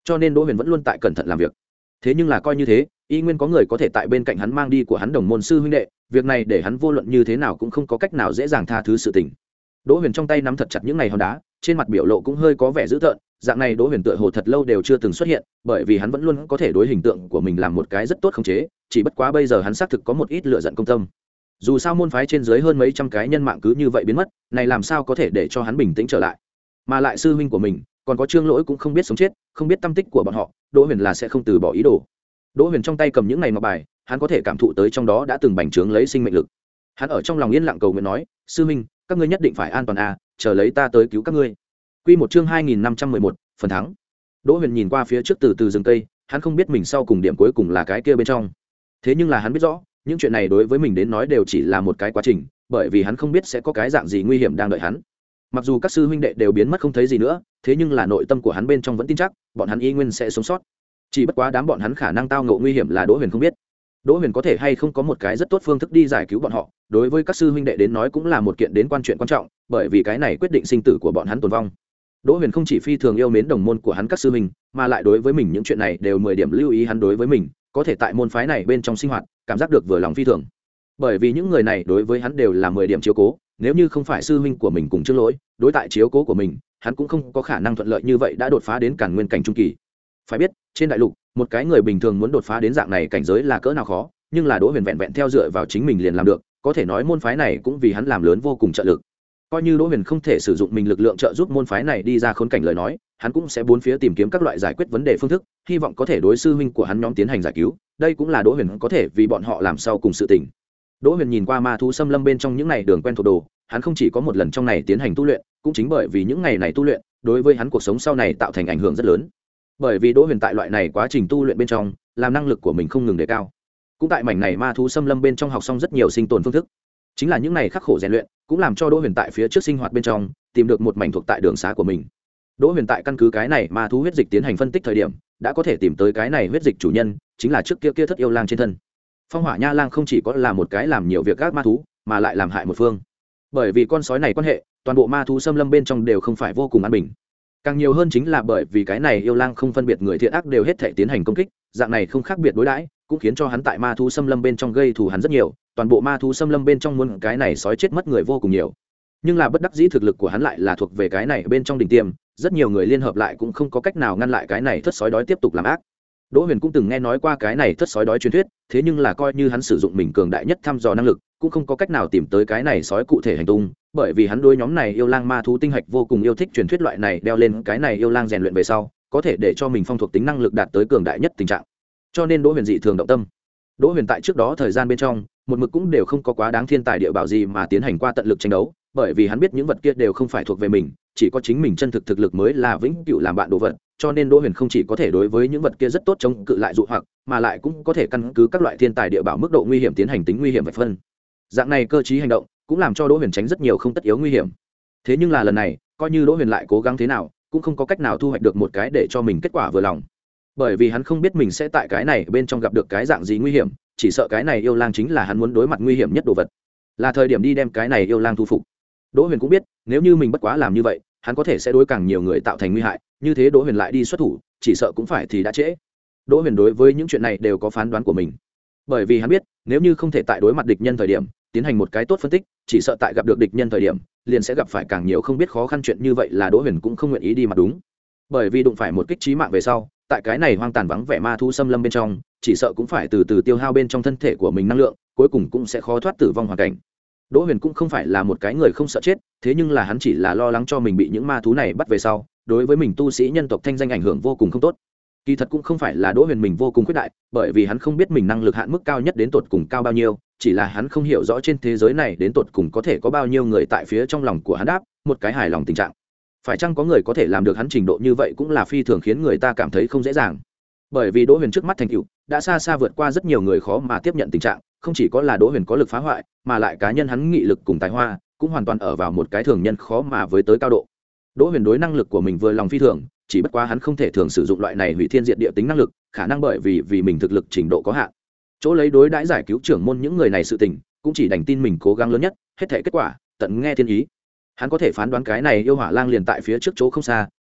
cho nên Đỗ Huyền vẫn luôn tại cẩn thận làm việc. Thế nhưng là coi như thế, y nguyên có người có thể tại bên cạnh hắn mang đi của hắn đồng môn sư huynh đệ, việc này để hắn vô luận như thế nào cũng không có cách nào dễ dàng tha thứ sự tình. Đỗ Huyền trong tay nắm thật chặt những ngày hòn đá, trên mặt biểu lộ cũng hơi có vẻ dữ tợn, dạng này Đỗ Huyền tựa hồ thật lâu đều chưa từng xuất hiện, bởi vì hắn vẫn luôn có thể đối hình tượng của mình làm một cái rất tốt khống chế, chỉ bất quá bây giờ hắn xác thực có một ít lửa giận công tâm. Dù sao môn phái trên dưới hơn mấy trăm cái nhân mạng cứ như vậy biến mất, này làm sao có thể để cho hắn bình tĩnh trở lại. Mà lại sư huynh của mình, còn có Trương Lỗi cũng không biết sống chết, không biết tâm tích của bọn họ, Đỗ Huyền là sẽ không từ bỏ ý đồ. Đỗ Huyền trong tay cầm những ngày ngọc bài, hắn có thể cảm thụ tới trong đó đã từng bành trướng lấy sinh mệnh lực. Hắn ở trong lòng yên lặng cầu nguyện nói, sư huynh, các ngươi nhất định phải an toàn a, chờ lấy ta tới cứu các ngươi. Quy một chương hai nghìn năm trăm mười một, phần thắng. Đỗ Huyền nhìn qua phía trước từ từ rừng cây, hắn không biết mình sau cùng điểm cuối cùng là cái kia bên trong. Thế nhưng là hắn biết rõ, những chuyện này đối với mình đến nói đều chỉ là một cái quá trình, bởi vì hắn không biết sẽ có cái dạng gì nguy hiểm đang đợi hắn. Mặc dù các sư huynh đệ đều biến mất không thấy gì nữa, thế nhưng là nội tâm của hắn bên trong vẫn tin chắc, bọn hắn y nguyên sẽ sống sót. Chỉ bất quá đám bọn hắn khả năng tao ngộ nguy hiểm là Đỗ Huyền không biết. Đỗ Huyền có thể hay không có một cái rất tốt phương thức đi giải cứu bọn họ, đối với các sư huynh đệ đến nói cũng là một kiện đến quan chuyện quan trọng, bởi vì cái này quyết định sinh tử của bọn hắn tồn vong. Đỗ Huyền không chỉ phi thường yêu mến đồng môn của hắn các sư huynh, mà lại đối với mình những chuyện này đều mười điểm lưu ý hắn đối với mình, có thể tại môn phái này bên trong sinh hoạt, cảm giác được vừa lòng phi thường. Bởi vì những người này đối với hắn đều là mười điểm chiếu cố, nếu như không phải sư huynh của mình cùng Trương Lỗi, đối tại chiếu cố của mình, hắn cũng không có khả năng thuận lợi như vậy đã đột phá đến Càn Nguyên cảnh trung kỳ. Phải biết, trên đại lục, một cái người bình thường muốn đột phá đến dạng này cảnh giới là cỡ nào khó, nhưng là Đỗ Huyền vẹn vẹn theo dựa vào chính mình liền làm được, có thể nói môn phái này cũng vì hắn làm lớn vô cùng trợ lực. Coi như Đỗ Huyền không thể sử dụng mình lực lượng trợ giúp môn phái này đi ra khốn cảnh lời nói, hắn cũng sẽ bốn phía tìm kiếm các loại giải quyết vấn đề phương thức, hy vọng có thể đối sư huynh của hắn nhóm tiến hành giải cứu, đây cũng là Đỗ Huyền có thể vì bọn họ làm sau cùng sự tình. Đỗ Huyền nhìn qua ma thú xâm lâm bên trong những này đường quen thuộc đồ, hắn không chỉ có một lần trong này tiến hành tu luyện, cũng chính bởi vì những ngày này tu luyện, đối với hắn cuộc sống sau này tạo thành ảnh hưởng rất lớn. Bởi vì Đỗ Huyền tại loại này quá trình tu luyện bên trong, làm năng lực của mình không ngừng đề cao. Cũng tại mảnh này ma thú xâm lâm bên trong học xong rất nhiều sinh tồn phương thức. Chính là những này khắc khổ rèn luyện, cũng làm cho Đỗ Huyền tại phía trước sinh hoạt bên trong, tìm được một mảnh thuộc tại đường xá của mình. Đỗ Huyền tại căn cứ cái này ma thú huyết dịch tiến hành phân tích thời điểm, đã có thể tìm tới cái này huyết dịch chủ nhân, chính là trước kia kia thất yêu lang trên thân. Phong Hỏa Nha Lang không chỉ có là một cái làm nhiều việc gác ma thú, mà lại làm hại một phương. Bởi vì con sói này quan hệ, toàn bộ ma thú xâm lâm bên trong đều không phải vô cùng an bình. Càng nhiều hơn chính là bởi vì cái này yêu lang không phân biệt người thiện ác đều hết thể tiến hành công kích, dạng này không khác biệt đối đãi, cũng khiến cho hắn tại ma thú xâm lâm bên trong gây thù hắn rất nhiều, toàn bộ ma thú xâm lâm bên trong muốn cái này sói chết mất người vô cùng nhiều. Nhưng là bất đắc dĩ thực lực của hắn lại là thuộc về cái này bên trong đỉnh tiêm, rất nhiều người liên hợp lại cũng không có cách nào ngăn lại cái này thất sói đói tiếp tục làm ác. Đỗ Huyền cũng từng nghe nói qua cái này thất sói đói truyền thuyết, thế nhưng là coi như hắn sử dụng mình cường đại nhất thăm dò năng lực, cũng không có cách nào tìm tới cái này sói cụ thể hành tung, bởi vì hắn đối nhóm này yêu lang ma thú tinh hạch vô cùng yêu thích truyền thuyết loại này đeo lên cái này yêu lang rèn luyện về sau, có thể để cho mình phong thuộc tính năng lực đạt tới cường đại nhất tình trạng. Cho nên Đỗ Huyền dị thường động tâm. Đỗ Huyền tại trước đó thời gian bên trong, một mực cũng đều không có quá đáng thiên tài địa bảo gì mà tiến hành qua tận lực tranh đấu, bởi vì hắn biết những vật kia đều không phải thuộc về mình, chỉ có chính mình chân thực thực lực mới là vĩnh cửu làm bạn đồ vật, cho nên Đỗ Huyền không chỉ có thể đối với những vật kia rất tốt chống cự lại dụ hoặc, mà lại cũng có thể căn cứ các loại thiên tài địa bảo mức độ nguy hiểm tiến hành tính nguy hiểm vạch phân. Dạng này cơ trí hành động, cũng làm cho Đỗ Huyền tránh rất nhiều không tất yếu nguy hiểm. Thế nhưng là lần này, coi như Đỗ Huyền lại cố gắng thế nào, cũng không có cách nào thu hoạch được một cái để cho mình kết quả vừa lòng. Bởi vì hắn không biết mình sẽ tại cái này bên trong gặp được cái dạng gì nguy hiểm, chỉ sợ cái này yêu lang chính là hắn muốn đối mặt nguy hiểm nhất đồ vật. Là thời điểm đi đem cái này yêu lang thu phục. Đỗ Huyền cũng biết, nếu như mình bất quá làm như vậy, hắn có thể sẽ đối càng nhiều người tạo thành nguy hại, như thế Đỗ Huyền lại đi xuất thủ, chỉ sợ cũng phải thì đã trễ. Đỗ Huyền đối với những chuyện này đều có phán đoán của mình. Bởi vì hắn biết, nếu như không thể tại đối mặt địch nhân thời điểm tiến hành một cái tốt phân tích, chỉ sợ tại gặp được địch nhân thời điểm, liền sẽ gặp phải càng nhiều không biết khó khăn chuyện như vậy là Đỗ Huyền cũng không nguyện ý đi mặt đúng. Bởi vì đụng phải một kích chí mạng về sau, tại cái này hoang tàn vắng vẻ ma thu xâm lâm bên trong, chỉ sợ cũng phải từ từ tiêu hao bên trong thân thể của mình năng lượng, cuối cùng cũng sẽ khó thoát tử vong hoàn cảnh. Đỗ Huyền cũng không phải là một cái người không sợ chết, thế nhưng là hắn chỉ là lo lắng cho mình bị những ma thú này bắt về sau, đối với mình tu sĩ nhân tộc thanh danh ảnh hưởng vô cùng không tốt. Kỳ thật cũng không phải là Đỗ Huyền mình vô cùng khuyết đại, bởi vì hắn không biết mình năng lực hạn mức cao nhất đến tột cùng cao bao nhiêu, chỉ là hắn không hiểu rõ trên thế giới này đến tột cùng có thể có bao nhiêu người tại phía trong lòng của hắn đáp một cái hài lòng tình trạng. Phải chăng có người có thể làm được hắn trình độ như vậy cũng là phi thường khiến người ta cảm thấy không dễ dàng. Bởi vì Đỗ Huyền trước mắt thành tựu đã xa xa vượt qua rất nhiều người khó mà tiếp nhận tình trạng, không chỉ có là Đỗ Huyền có lực phá hoại, mà lại cá nhân hắn nghị lực cùng tài hoa cũng hoàn toàn ở vào một cái thường nhân khó mà với tới cao độ. Đỗ Huyền đối năng lực của mình vừa lòng phi thường, chỉ bất quá hắn không thể thường sử dụng loại này hủy thiên diệt địa tính năng lực, khả năng bởi vì vì mình thực lực trình độ có hạn. Chỗ lấy đối đãi giải cứu trưởng môn những người này sự tình, cũng chỉ đành tin mình cố gắng lớn nhất, hết thảy kết quả tận nghe thiên ý. Hắn có thể phán đoán cái này yêu hỏa lang liền tại phía trước chỗ không xa,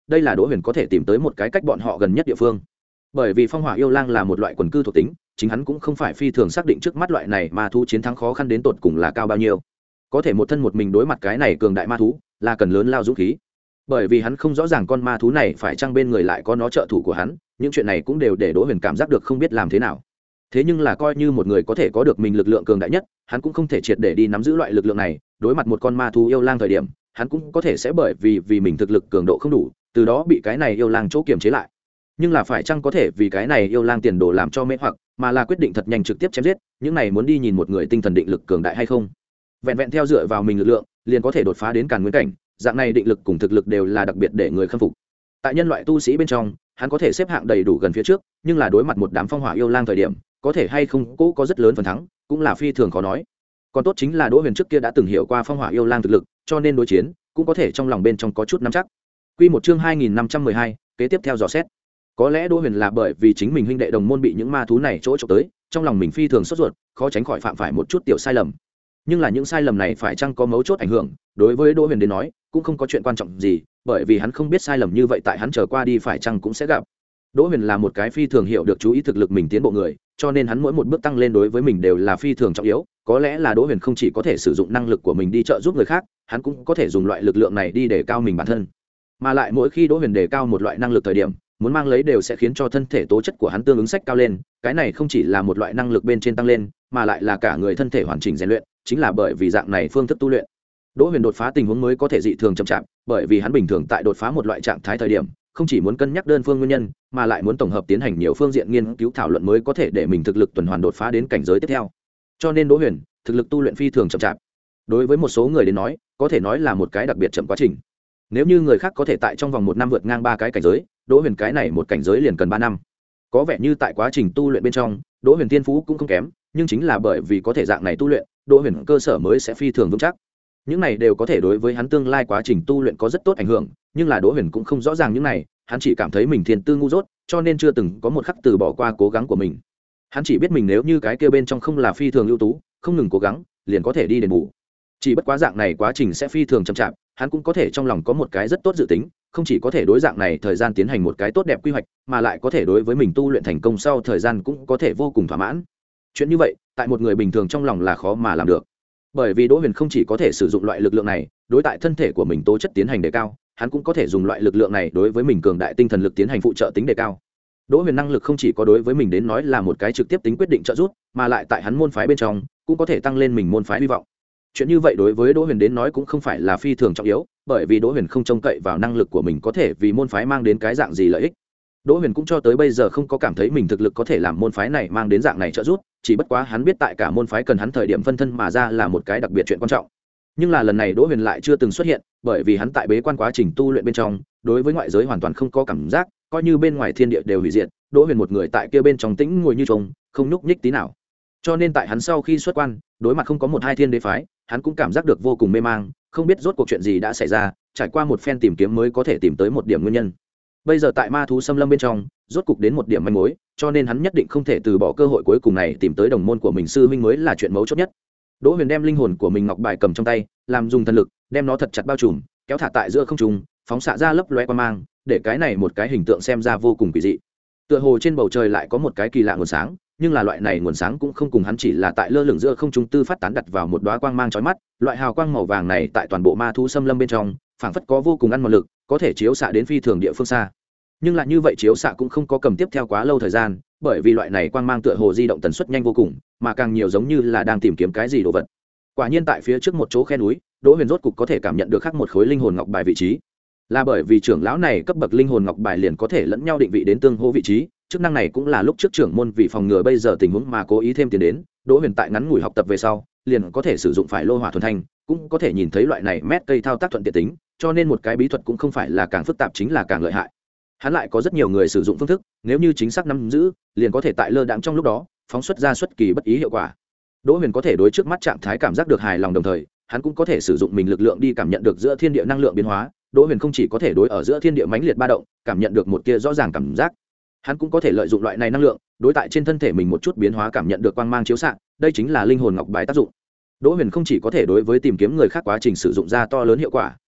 đây là Đỗ Huyền có thể tìm tới một cái cách bọn họ gần nhất địa phương. Bởi vì phong hỏa yêu lang là một loại quần cư thuộc tính, chính hắn cũng không phải phi thường xác định trước mắt loại này ma thú chiến thắng khó khăn đến tột cùng là cao bao nhiêu. Có thể một thân một mình đối mặt cái này cường đại ma thú là cần lớn lao dũng khí, bởi vì hắn không rõ ràng con ma thú này phải chăng bên người lại có nó trợ thủ của hắn. Những chuyện này cũng đều để Đỗ Huyền cảm giác được không biết làm thế nào. Thế nhưng là coi như một người có thể có được mình lực lượng cường đại nhất, hắn cũng không thể triệt để đi nắm giữ loại lực lượng này. Đối mặt một con ma thú yêu lang thời điểm, hắn cũng có thể sẽ bởi vì vì mình thực lực cường độ không đủ, từ đó bị cái này yêu lang chỗ kiềm chế lại. Nhưng là phải chăng có thể vì cái này yêu lang tiền đồ làm cho mê hoặc, mà là quyết định thật nhanh trực tiếp chém giết, những này muốn đi nhìn một người tinh thần định lực cường đại hay không. Vẹn vẹn theo dựa vào mình lực lượng, liền có thể đột phá đến càn nguyên cảnh, dạng này định lực cùng thực lực đều là đặc biệt để người khâm phục. Tại nhân loại tu sĩ bên trong, hắn có thể xếp hạng đầy đủ gần phía trước, nhưng là đối mặt một đám phong hỏa yêu lang thời điểm, có thể hay không cố có rất lớn phần thắng, cũng là phi thường khó nói. Còn tốt chính là Đỗ Huyền trước kia đã từng hiểu qua phong hỏa yêu lang thực lực, cho nên đối chiến cũng có thể trong lòng bên trong có chút nắm chắc. Quy một chương hai nghìn năm trăm mười hai, kế tiếp theo dò xét. Có lẽ Đỗ Huyền là bởi vì chính mình huynh đệ đồng môn bị những ma thú này chỗ chọc tới, trong lòng mình phi thường sốt ruột, khó tránh khỏi phạm phải một chút tiểu sai lầm. Nhưng là những sai lầm này phải chăng có mấu chốt ảnh hưởng, đối với Đỗ Huyền đến nói, cũng không có chuyện quan trọng gì, bởi vì hắn không biết sai lầm như vậy tại hắn trở qua đi phải chăng cũng sẽ gặp. Đỗ Huyền là một cái phi thường hiểu được chú ý thực lực mình tiến bộ người, cho nên hắn mỗi một bước tăng lên đối với mình đều là phi thường trọng yếu. Có lẽ là Đỗ Huyền không chỉ có thể sử dụng năng lực của mình đi trợ giúp người khác, hắn cũng có thể dùng loại lực lượng này đi để cao mình bản thân. Mà lại mỗi khi Đỗ Huyền đề cao một loại năng lực thời điểm, muốn mang lấy đều sẽ khiến cho thân thể tố chất của hắn tương ứng sách cao lên. Cái này không chỉ là một loại năng lực bên trên tăng lên, mà lại là cả người thân thể hoàn chỉnh rèn luyện, chính là bởi vì dạng này phương thức tu luyện. Đỗ Huyền đột phá tình huống mới có thể dị thường chậm chạp, bởi vì hắn bình thường tại đột phá một loại trạng thái thời điểm, không chỉ muốn cân nhắc đơn phương nguyên nhân, mà lại muốn tổng hợp tiến hành nhiều phương diện nghiên cứu thảo luận mới có thể để mình thực lực tuần hoàn đột phá đến cảnh giới tiếp theo. Cho nên Đỗ Huyền, thực lực tu luyện phi thường chậm chạp. Đối với một số người đến nói, có thể nói là một cái đặc biệt chậm quá trình. Nếu như người khác có thể tại trong vòng một năm vượt ngang ba cái cảnh giới, Đỗ Huyền cái này một cảnh giới liền cần ba năm. Có vẻ như tại quá trình tu luyện bên trong, Đỗ Huyền thiên phú cũng không kém, nhưng chính là bởi vì có thể dạng này tu luyện, Đỗ Huyền cơ sở mới sẽ phi thường vững chắc. Những này đều có thể đối với hắn tương lai quá trình tu luyện có rất tốt ảnh hưởng, nhưng là Đỗ Huyền cũng không rõ ràng những này, hắn chỉ cảm thấy mình thiên tư ngu dốt, cho nên chưa từng có một khắc từ bỏ qua cố gắng của mình. Hắn chỉ biết mình nếu như cái kia bên trong không là phi thường ưu tú, không ngừng cố gắng, liền có thể đi đền bù. Chỉ bất quá dạng này quá trình sẽ phi thường chậm chạp, hắn cũng có thể trong lòng có một cái rất tốt dự tính, không chỉ có thể đối dạng này thời gian tiến hành một cái tốt đẹp quy hoạch, mà lại có thể đối với mình tu luyện thành công sau thời gian cũng có thể vô cùng thỏa mãn. Chuyện như vậy, tại một người bình thường trong lòng là khó mà làm được. Bởi vì Đỗ Huyền không chỉ có thể sử dụng loại lực lượng này, đối tại thân thể của mình tố chất tiến hành đề cao, hắn cũng có thể dùng loại lực lượng này đối với mình cường đại tinh thần lực tiến hành phụ trợ tính đề cao. Đỗ Huyền năng lực không chỉ có đối với mình đến nói là một cái trực tiếp tính quyết định trợ giúp, mà lại tại hắn môn phái bên trong cũng có thể tăng lên mình môn phái hy vọng. Chuyện như vậy đối với Đỗ Huyền đến nói cũng không phải là phi thường trọng yếu, bởi vì Đỗ Huyền không trông cậy vào năng lực của mình có thể vì môn phái mang đến cái dạng gì lợi ích. Đỗ Huyền cũng cho tới bây giờ không có cảm thấy mình thực lực có thể làm môn phái này mang đến dạng này trợ giúp, chỉ bất quá hắn biết tại cả môn phái cần hắn thời điểm phân thân mà ra là một cái đặc biệt chuyện quan trọng. Nhưng là lần này Đỗ Huyền lại chưa từng xuất hiện, bởi vì hắn tại bế quan quá trình tu luyện bên trong, đối với ngoại giới hoàn toàn không có cảm giác, coi như bên ngoài thiên địa đều hủy diệt, Đỗ Huyền một người tại kia bên trong tĩnh ngồi như trống, không nhúc nhích tí nào. Cho nên tại hắn sau khi xuất quan, đối mặt không có một hai thiên đế phái, hắn cũng cảm giác được vô cùng mê mang, không biết rốt cuộc chuyện gì đã xảy ra, trải qua một phen tìm kiếm mới có thể tìm tới một điểm nguyên nhân. Bây giờ tại ma thú xâm lâm bên trong, rốt cục đến một điểm manh mối, cho nên hắn nhất định không thể từ bỏ cơ hội cuối cùng này tìm tới đồng môn của mình sư huynh mới là chuyện mấu chốt nhất. Đỗ Huyền đem linh hồn của mình ngọc bài cầm trong tay, làm dùng thần lực, đem nó thật chặt bao trùm, kéo thả tại giữa không trung, phóng xạ ra lấp lóe quang mang, để cái này một cái hình tượng xem ra vô cùng kỳ dị. Tựa hồ trên bầu trời lại có một cái kỳ lạ nguồn sáng, nhưng là loại này nguồn sáng cũng không cùng hắn chỉ là tại lơ lửng giữa không trung tư phát tán đặt vào một đóa quang mang chói mắt, loại hào quang màu vàng này tại toàn bộ ma thú xâm lâm bên trong, phảng phất có vô cùng ăn mòn lực, có thể chiếu xạ đến phi thường địa phương xa. Nhưng lại như vậy chiếu xạ cũng không có cầm tiếp theo quá lâu thời gian, bởi vì loại này quang mang tựa hồ di động tần suất nhanh vô cùng, mà càng nhiều giống như là đang tìm kiếm cái gì đồ vật. Quả nhiên tại phía trước một chỗ khe núi, Đỗ Huyền rốt cục có thể cảm nhận được khác một khối linh hồn ngọc bài vị trí. Là bởi vì trưởng lão này cấp bậc linh hồn ngọc bài liền có thể lẫn nhau định vị đến tương hỗ vị trí, chức năng này cũng là lúc trước trưởng môn vì phòng ngừa bây giờ tình huống mà cố ý thêm tiền đến. Đỗ Huyền tại ngắn ngủi học tập về sau, liền có thể sử dụng phải lô hỏa thuần thanh, cũng có thể nhìn thấy loại này mét cây thao tác thuận tiện tính, cho nên một cái bí thuật cũng không phải là càng phức tạp chính là càng lợi hại. Hắn lại có rất nhiều người sử dụng phương thức, nếu như chính xác nắm giữ, liền có thể tại lơ đãng trong lúc đó phóng xuất ra xuất kỳ bất ý hiệu quả. Đỗ Huyền có thể đối trước mắt trạng thái cảm giác được hài lòng, đồng thời hắn cũng có thể sử dụng mình lực lượng đi cảm nhận được giữa thiên địa năng lượng biến hóa. Đỗ Huyền không chỉ có thể đối ở giữa thiên địa mãnh liệt ba động, cảm nhận được một tia rõ ràng cảm giác, hắn cũng có thể lợi dụng loại này năng lượng, đối tại trên thân thể mình một chút biến hóa cảm nhận được quang mang chiếu xạ, đây chính là linh hồn ngọc bài tác dụng. Đỗ Huyền không chỉ có thể đối với tìm kiếm người khác quá trình sử dụng ra to lớn hiệu quả,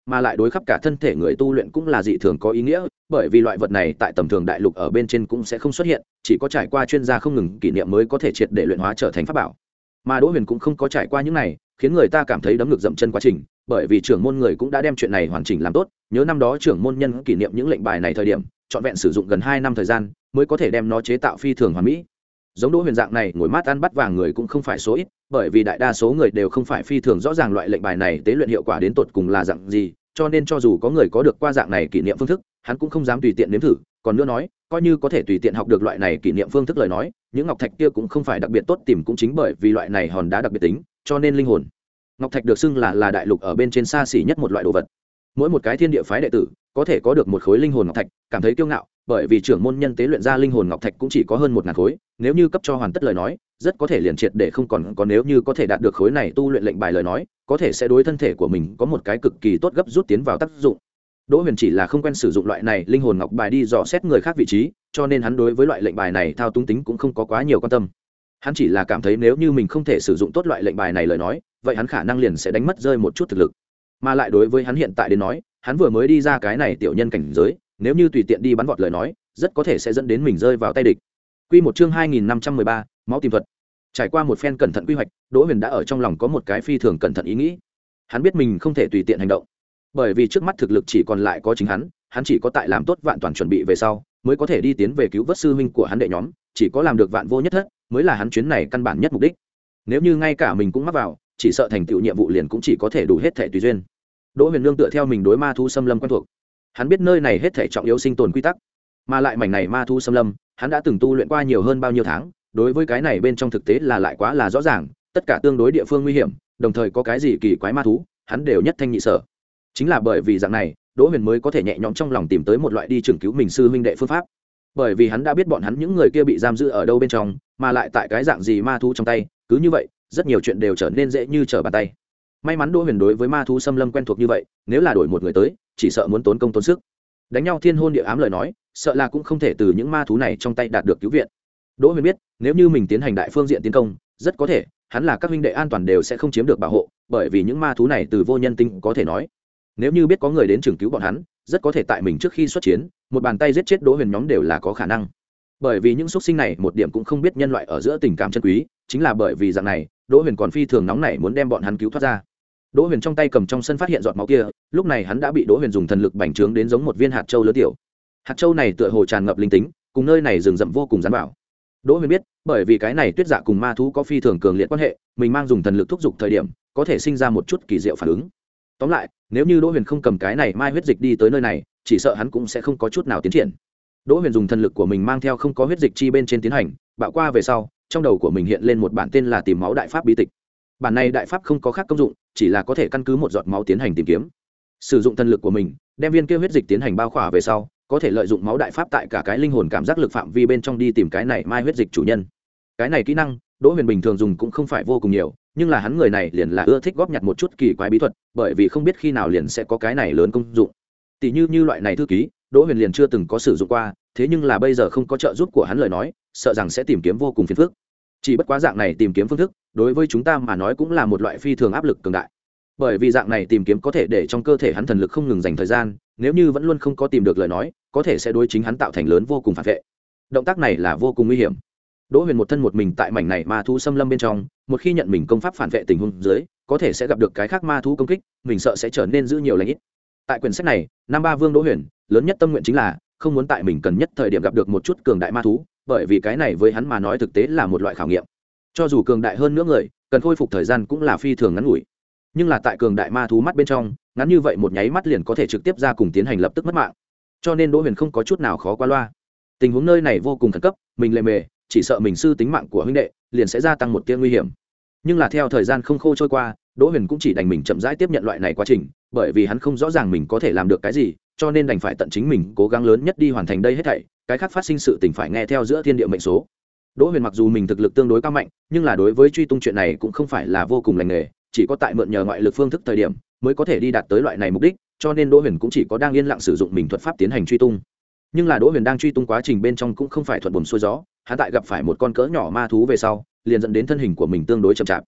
mà lại đối khắp cả thân thể người tu luyện cũng là dị thường có ý nghĩa, bởi vì loại vật này tại tầm thường đại lục ở bên trên cũng sẽ không xuất hiện, chỉ có trải qua chuyên gia không ngừng kỷ niệm mới có thể triệt để luyện hóa trở thành pháp bảo. Mà Đỗ Huyền cũng không có trải qua những này, khiến người ta cảm thấy đấm ngược dậm chân quá trình, bởi vì trưởng môn người cũng đã đem chuyện này hoàn chỉnh làm tốt, nhớ năm đó trưởng môn nhân kỷ niệm những lệnh bài này thời điểm, trọn vẹn sử dụng gần hai năm thời gian mới có thể đem nó chế tạo phi thường hoàn mỹ. Giống Đỗ Huyền dạng này ngồi mát ăn bắt vàng người cũng không phải số ít, bởi vì đại đa số người đều không phải phi thường rõ ràng loại lệnh bài này tế luyện hiệu quả đến tột cùng là dạng gì, cho nên cho dù có người có được qua dạng này kỷ niệm phương thức, hắn cũng không dám tùy tiện nếm thử, còn nữa nói, coi như có thể tùy tiện học được loại này kỷ niệm phương thức lời nói, những ngọc thạch kia cũng không phải đặc biệt tốt tìm, cũng chính bởi vì loại này hòn đá đặc biệt tính, cho nên linh hồn ngọc thạch được xưng là là đại lục ở bên trên xa xỉ nhất một loại đồ vật. Mỗi một cái thiên địa phái đệ tử có thể có được một khối linh hồn ngọc thạch, cảm thấy kiêu ngạo, bởi vì trưởng môn nhân tế luyện ra linh hồn ngọc thạch cũng chỉ có hơn một ngàn khối, nếu như cấp cho hoàn tất lời nói, rất có thể liền triệt để không còn, còn nếu như có thể đạt được khối này tu luyện lệnh bài lời nói, có thể sẽ đối thân thể của mình có một cái cực kỳ tốt gấp rút tiến vào tác dụng. Đỗ Huyền chỉ là không quen sử dụng loại này linh hồn ngọc bài đi dò xét người khác vị trí, cho nên hắn đối với loại lệnh bài này thao túng tính cũng không có quá nhiều quan tâm. Hắn chỉ là cảm thấy nếu như mình không thể sử dụng tốt loại lệnh bài này lời nói, vậy hắn khả năng liền sẽ đánh mất rơi một chút thực lực. Mà lại đối với hắn hiện tại đến nói, hắn vừa mới đi ra cái này tiểu nhân cảnh giới, nếu như tùy tiện đi bắn vọt lời nói, rất có thể sẽ dẫn đến mình rơi vào tay địch. Quy một chương hai nghìn năm trăm mười ba, máu tìm thuật. Trải qua một phen cẩn thận quy hoạch, Đỗ Huyền đã ở trong lòng có một cái phi thường cẩn thận ý nghĩ. Hắn biết mình không thể tùy tiện hành động, bởi vì trước mắt thực lực chỉ còn lại có chính hắn, hắn chỉ có tại làm tốt vạn toàn chuẩn bị về sau, mới có thể đi tiến về cứu vớt sư huynh của hắn đệ nhóm, chỉ có làm được vạn vô nhất thất, mới là hắn chuyến này căn bản nhất mục đích. Nếu như ngay cả mình cũng mắc vào, chỉ sợ thành tựu nhiệm vụ liền cũng chỉ có thể đủ hết thể tùy duyên. Đỗ Huyền nương tựa theo mình đối ma thú xâm lâm quen thuộc, hắn biết nơi này hết thể trọng yếu sinh tồn quy tắc, mà lại mảnh này ma thú xâm lâm, hắn đã từng tu luyện qua nhiều hơn bao nhiêu tháng, đối với cái này bên trong thực tế là lại quá là rõ ràng, tất cả tương đối địa phương nguy hiểm, đồng thời có cái gì kỳ quái ma thú, hắn đều nhất thanh nhị sở. Chính là bởi vì dạng này, Đỗ Huyền mới có thể nhẹ nhõm trong lòng tìm tới một loại đi chừng cứu mình sư huynh đệ phương pháp, bởi vì hắn đã biết bọn hắn những người kia bị giam giữ ở đâu bên trong, mà lại tại cái dạng gì ma thú trong tay, cứ như vậy, rất nhiều chuyện đều trở nên dễ như trở bàn tay. May mắn Đỗ Huyền đối với ma thú xâm lâm quen thuộc như vậy, nếu là đổi một người tới, chỉ sợ muốn tốn công tốn sức. Đánh nhau thiên hôn địa ám lời nói, sợ là cũng không thể từ những ma thú này trong tay đạt được cứu viện. Đỗ Huyền biết, nếu như mình tiến hành đại phương diện tiến công, rất có thể, hắn là các huynh đệ an toàn đều sẽ không chiếm được bảo hộ, bởi vì những ma thú này từ vô nhân tinh có thể nói. Nếu như biết có người đến chừng cứu bọn hắn, rất có thể tại mình trước khi xuất chiến, một bàn tay giết chết Đỗ Huyền nhóm đều là có khả năng. Bởi vì những xuất sinh này một điểm cũng không biết nhân loại ở giữa tình cảm chân quý, chính là bởi vì dạng này, Đỗ Huyền còn phi thường nóng nảy muốn đem bọn hắn cứu thoát ra. Đỗ Huyền trong tay cầm trong sân phát hiện giọt máu kia, lúc này hắn đã bị Đỗ Huyền dùng thần lực bành trướng đến giống một viên hạt châu lớn tiểu. Hạt châu này tựa hồ tràn ngập linh tính, cùng nơi này rừng rậm vô cùng gián bảo. Đỗ Huyền biết, bởi vì cái này tuyết dạ cùng ma thú có phi thường cường liệt quan hệ, mình mang dùng thần lực thúc giục thời điểm, có thể sinh ra một chút kỳ diệu phản ứng. Tóm lại, nếu như Đỗ Huyền không cầm cái này mai huyết dịch đi tới nơi này, chỉ sợ hắn cũng sẽ không có chút nào tiến triển. Đỗ Huyền dùng thần lực của mình mang theo không có huyết dịch chi bên trên tiến hành, bạo qua về sau, trong đầu của mình hiện lên một bản tên là tìm máu đại pháp bí tịch. Bản này đại pháp không có khác công dụng, chỉ là có thể căn cứ một giọt máu tiến hành tìm kiếm. Sử dụng thần lực của mình, đem viên kia huyết dịch tiến hành bao khỏa về sau, có thể lợi dụng máu đại pháp tại cả cái linh hồn cảm giác lực phạm vi bên trong đi tìm cái này mai huyết dịch chủ nhân. Cái này kỹ năng, Đỗ Huyền bình thường dùng cũng không phải vô cùng nhiều, nhưng là hắn người này liền là ưa thích góp nhặt một chút kỳ quái bí thuật, bởi vì không biết khi nào liền sẽ có cái này lớn công dụng. Tỷ như như loại này thư ký, Đỗ Huyền liền chưa từng có sử dụng qua, thế nhưng là bây giờ không có trợ giúp của hắn lời nói, sợ rằng sẽ tìm kiếm vô cùng phiền phức. Chỉ bất quá dạng này tìm kiếm phương thức, đối với chúng ta mà nói cũng là một loại phi thường áp lực cường đại. Bởi vì dạng này tìm kiếm có thể để trong cơ thể hắn thần lực không ngừng dành thời gian, nếu như vẫn luôn không có tìm được lời nói, có thể sẽ đối chính hắn tạo thành lớn vô cùng phản vệ. Động tác này là vô cùng nguy hiểm. Đỗ Huyền một thân một mình tại mảnh này ma thú xâm lâm bên trong, một khi nhận mình công pháp phản vệ tình huống dưới, có thể sẽ gặp được cái khác ma thú công kích, mình sợ sẽ trở nên giữ nhiều lành ít. Tại quyển sách này, Nam Ba Vương Đỗ Huyền, lớn nhất tâm nguyện chính là không muốn tại mình cần nhất thời điểm gặp được một chút cường đại ma thú, bởi vì cái này với hắn mà nói thực tế là một loại khảo nghiệm. Cho dù cường đại hơn nữa người, cần khôi phục thời gian cũng là phi thường ngắn ngủi. Nhưng là tại cường đại ma thú mắt bên trong, ngắn như vậy một nháy mắt liền có thể trực tiếp ra cùng tiến hành lập tức mất mạng. Cho nên Đỗ Huyền không có chút nào khó qua loa. Tình huống nơi này vô cùng khẩn cấp, mình lề mề, chỉ sợ mình sư tính mạng của huynh đệ liền sẽ gia tăng một tia nguy hiểm. Nhưng là theo thời gian không khô trôi qua, Đỗ Huyền cũng chỉ đành mình chậm rãi tiếp nhận loại này quá trình, bởi vì hắn không rõ ràng mình có thể làm được cái gì, cho nên đành phải tận chính mình cố gắng lớn nhất đi hoàn thành đây hết thảy, cái khác phát sinh sự tình phải nghe theo giữa thiên địa mệnh số. Đỗ Huyền mặc dù mình thực lực tương đối cao mạnh, nhưng là đối với truy tung chuyện này cũng không phải là vô cùng lành nghề, chỉ có tại mượn nhờ ngoại lực phương thức thời điểm mới có thể đi đạt tới loại này mục đích, cho nên Đỗ Huyền cũng chỉ có đang yên lặng sử dụng mình thuật pháp tiến hành truy tung. Nhưng là Đỗ Huyền đang truy tung quá trình bên trong cũng không phải thuận buồm xuôi gió, hắn tại gặp phải một con cỡ nhỏ ma thú về sau, liền dẫn đến thân hình của mình tương đối chậm chạp.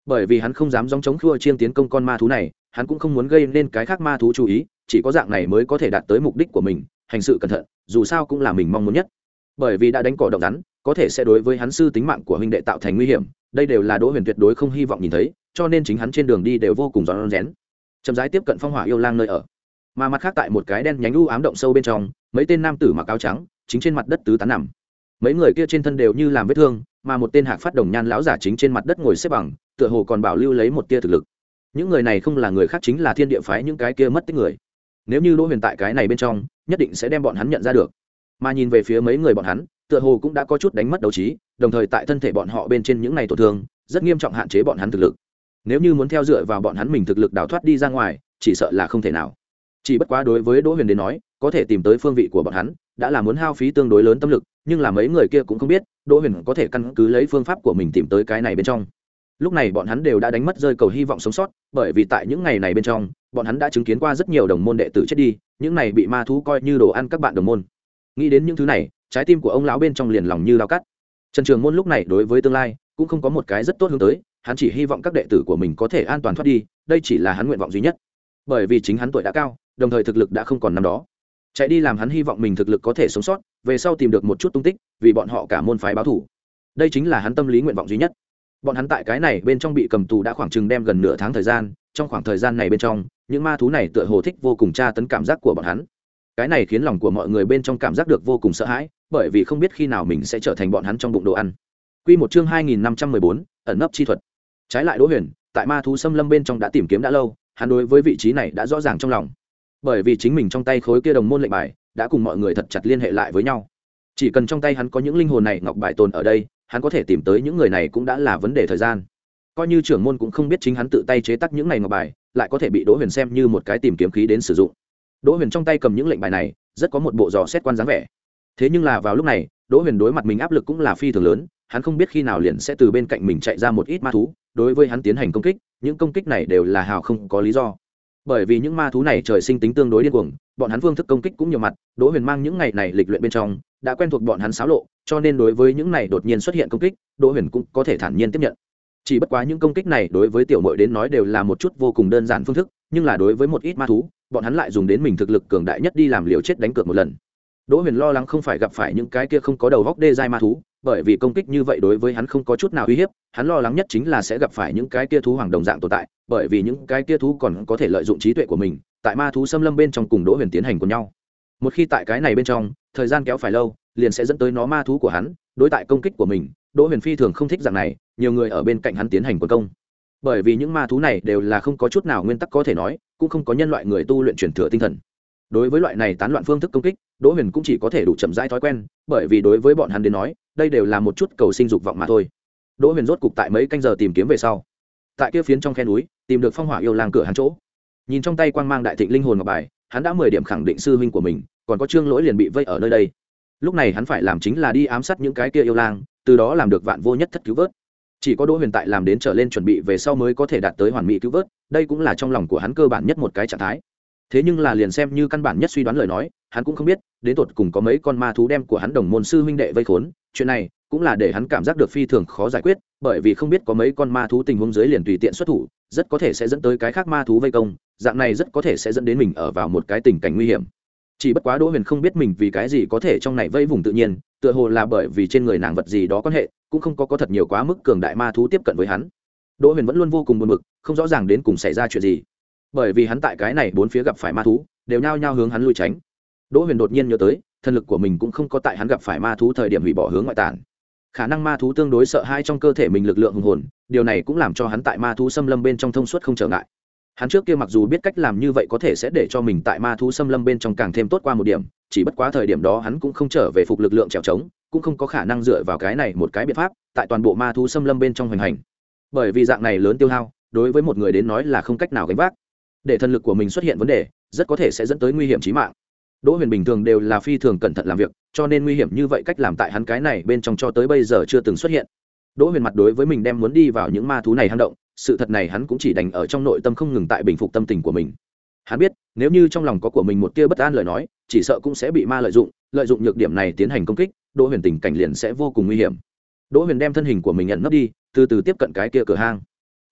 bởi vì hắn không dám dòng chống khua chiên tiến công con ma thú này, hắn cũng không muốn gây nên cái khác ma thú chú ý, chỉ có dạng này mới có thể đạt tới mục đích của mình, hành sự cẩn thận, dù sao cũng là mình mong muốn nhất. Bởi vì đã đánh cỏ động rắn, có thể sẽ đối với hắn sư tính mạng của huynh đệ tạo thành nguy hiểm, đây đều là Đỗ Huyền tuyệt đối không hy vọng nhìn thấy, cho nên chính hắn trên đường đi đều vô cùng rón rén. Chậm rãi tiếp cận phong hỏa yêu lang nơi ở, mà mặt khác tại một cái đen nhánh u ám động sâu bên trong, mấy tên nam tử mặc áo trắng chính trên mặt đất tứ tán nằm. Mấy người kia trên thân đều như làm vết thương, mà một tên hạc phát đồng nhan lão giả chính trên mặt đất ngồi xếp bằng, tựa hồ còn bảo lưu lấy một tia thực lực. Những người này không là người khác, chính là Thiên Địa phái những cái kia mất tích người. Nếu như Đỗ Huyền tại cái này bên trong, nhất định sẽ đem bọn hắn nhận ra được. Mà nhìn về phía mấy người bọn hắn, tựa hồ cũng đã có chút đánh mất đấu trí, đồng thời tại thân thể bọn họ bên trên những này tổn thương rất nghiêm trọng, hạn chế bọn hắn thực lực. Nếu như muốn theo dựa vào bọn hắn mình thực lực đào thoát đi ra ngoài, chỉ sợ là không thể nào. Chỉ bất quá đối với Đỗ Huyền đến nói, có thể tìm tới phương vị của bọn hắn đã là muốn hao phí tương đối lớn tâm lực, nhưng là mấy người kia cũng không biết Đỗ Huyền có thể căn cứ lấy phương pháp của mình tìm tới cái này bên trong. Lúc này bọn hắn đều đã đánh mất rơi cầu hy vọng sống sót, bởi vì tại những ngày này bên trong, bọn hắn đã chứng kiến qua rất nhiều đồng môn đệ tử chết đi, những này bị ma thú coi như đồ ăn các bạn đồng môn. Nghĩ đến những thứ này, trái tim của ông lão bên trong liền lòng như dao cắt. Trần Trường Môn lúc này đối với tương lai cũng không có một cái rất tốt hướng tới, hắn chỉ hy vọng các đệ tử của mình có thể an toàn thoát đi, đây chỉ là hắn nguyện vọng duy nhất. Bởi vì chính hắn tuổi đã cao, đồng thời thực lực đã không còn năm đó. Chạy đi làm hắn hy vọng mình thực lực có thể sống sót, về sau tìm được một chút tung tích, vì bọn họ cả môn phái báo thù. Đây chính là hắn tâm lý nguyện vọng duy nhất. Bọn hắn tại cái này bên trong bị cầm tù đã khoảng chừng đem gần nửa tháng thời gian, trong khoảng thời gian này bên trong, những ma thú này tựa hồ thích vô cùng tra tấn cảm giác của bọn hắn. Cái này khiến lòng của mọi người bên trong cảm giác được vô cùng sợ hãi, bởi vì không biết khi nào mình sẽ trở thành bọn hắn trong bụng đồ ăn. Quy một chương hai nghìn năm trăm mười bốn, ẩn nấp chi thuật. Trái lại Đỗ Huyền, tại ma thú xâm lâm bên trong đã tìm kiếm đã lâu, hắn đối với vị trí này đã rõ ràng trong lòng. Bởi vì chính mình trong tay khối kia đồng môn lệnh bài đã cùng mọi người thật chặt liên hệ lại với nhau. Chỉ cần trong tay hắn có những linh hồn này ngọc bài tồn ở đây, hắn có thể tìm tới những người này cũng đã là vấn đề thời gian. Coi như trưởng môn cũng không biết chính hắn tự tay chế tác những này ngọc bài, lại có thể bị Đỗ Huyền xem như một cái tìm kiếm khí đến sử dụng. Đỗ Huyền trong tay cầm những lệnh bài này, rất có một bộ dò xét quan dáng vẻ. Thế nhưng là vào lúc này, Đỗ Huyền đối mặt mình áp lực cũng là phi thường lớn, hắn không biết khi nào liền sẽ từ bên cạnh mình chạy ra một ít ma thú, đối với hắn tiến hành công kích, những công kích này đều là hào không có lý do. Bởi vì những ma thú này trời sinh tính tương đối điên cuồng, bọn hắn phương thức công kích cũng nhiều mặt, Đỗ Huyền mang những ngày này lịch luyện bên trong, đã quen thuộc bọn hắn xáo lộ, cho nên đối với những này đột nhiên xuất hiện công kích, Đỗ Huyền cũng có thể thản nhiên tiếp nhận. Chỉ bất quá những công kích này đối với tiểu muội đến nói đều là một chút vô cùng đơn giản phương thức, nhưng là đối với một ít ma thú, bọn hắn lại dùng đến mình thực lực cường đại nhất đi làm liều chết đánh cược một lần. Đỗ Huyền lo lắng không phải gặp phải những cái kia không có đầu góc đê giai ma thú, bởi vì công kích như vậy đối với hắn không có chút nào uy hiếp, hắn lo lắng nhất chính là sẽ gặp phải những cái kia thú hoàng đồng dạng tồn tại, bởi vì những cái kia thú còn có thể lợi dụng trí tuệ của mình, tại ma thú xâm lâm bên trong cùng Đỗ Huyền tiến hành cùng nhau. Một khi tại cái này bên trong, thời gian kéo phải lâu, liền sẽ dẫn tới nó ma thú của hắn, đối tại công kích của mình, Đỗ Huyền phi thường không thích dạng này, nhiều người ở bên cạnh hắn tiến hành quần công. Bởi vì những ma thú này đều là không có chút nào nguyên tắc có thể nói, cũng không có nhân loại người tu luyện truyền thừa tinh thần. Đối với loại này tán loạn phương thức công kích, Đỗ Huyền cũng chỉ có thể đủ chậm rãi thói quen, bởi vì đối với bọn hắn đến nói, đây đều là một chút cầu sinh dục vọng mà thôi. Đỗ Huyền rốt cục tại mấy canh giờ tìm kiếm về sau, tại kia phiến trong khe núi, tìm được phong hỏa yêu lang cửa hắn chỗ. Nhìn trong tay quang mang đại thịnh linh hồn ngọc bài, hắn đã mười điểm khẳng định sư huynh của mình, còn có Trương Lỗi liền bị vây ở nơi đây. Lúc này hắn phải làm chính là đi ám sát những cái kia yêu lang, từ đó làm được vạn vô nhất thất cứu vớt. Chỉ có Đỗ Huyền tại làm đến trở lên chuẩn bị về sau mới có thể đạt tới hoàn mỹ cứu vớt, đây cũng là trong lòng của hắn cơ bản nhất một cái trạng thái. Thế nhưng là liền xem như căn bản nhất suy đoán lời nói, hắn cũng không biết đến tột cùng có mấy con ma thú đem của hắn đồng môn sư huynh đệ vây khốn, chuyện này cũng là để hắn cảm giác được phi thường khó giải quyết, bởi vì không biết có mấy con ma thú tình huống dưới liền tùy tiện xuất thủ, rất có thể sẽ dẫn tới cái khác ma thú vây công, dạng này rất có thể sẽ dẫn đến mình ở vào một cái tình cảnh nguy hiểm. Chỉ bất quá Đỗ Huyền không biết mình vì cái gì có thể trong này vây vùng tự nhiên, tựa hồ là bởi vì trên người nàng vật gì đó quan hệ, cũng không có có thật nhiều quá mức cường đại ma thú tiếp cận với hắn. Đỗ Huyền vẫn luôn vô cùng buồn bực, không rõ ràng đến cùng xảy ra chuyện gì. Bởi vì hắn tại cái này bốn phía gặp phải ma thú, đều nhao nhao hướng hắn lui tránh. Đỗ Huyền đột nhiên nhớ tới, thần lực của mình cũng không có tại hắn gặp phải ma thú thời điểm hủy bỏ hướng ngoại tản. Khả năng ma thú tương đối sợ hãi trong cơ thể mình lực lượng hùng hồn, điều này cũng làm cho hắn tại ma thú xâm lâm bên trong thông suốt không trở ngại. Hắn trước kia mặc dù biết cách làm như vậy có thể sẽ để cho mình tại ma thú xâm lâm bên trong càng thêm tốt qua một điểm, chỉ bất quá thời điểm đó hắn cũng không trở về phục lực lượng trèo trống, cũng không có khả năng dựa vào cái này một cái biện pháp tại toàn bộ ma thú xâm lâm bên trong hoành hành. Bởi vì dạng này lớn tiêu hao, đối với một người đến nói là không cách nào gánh vác. Để thần lực của mình xuất hiện vấn đề, rất có thể sẽ dẫn tới nguy hiểm chí mạng. Đỗ Huyền bình thường đều là phi thường cẩn thận làm việc, cho nên nguy hiểm như vậy cách làm tại hắn cái này bên trong cho tới bây giờ chưa từng xuất hiện. Đỗ Huyền mặt đối với mình đem muốn đi vào những ma thú này hang động, sự thật này hắn cũng chỉ đành ở trong nội tâm không ngừng tại bình phục tâm tình của mình. Hắn biết, nếu như trong lòng có của mình một tia bất an lời nói, chỉ sợ cũng sẽ bị ma lợi dụng, lợi dụng nhược điểm này tiến hành công kích, Đỗ Huyền tình cảnh liền sẽ vô cùng nguy hiểm. Đỗ Huyền đem thân hình của mình nhận nấp đi, từ từ tiếp cận cái kia cửa hang.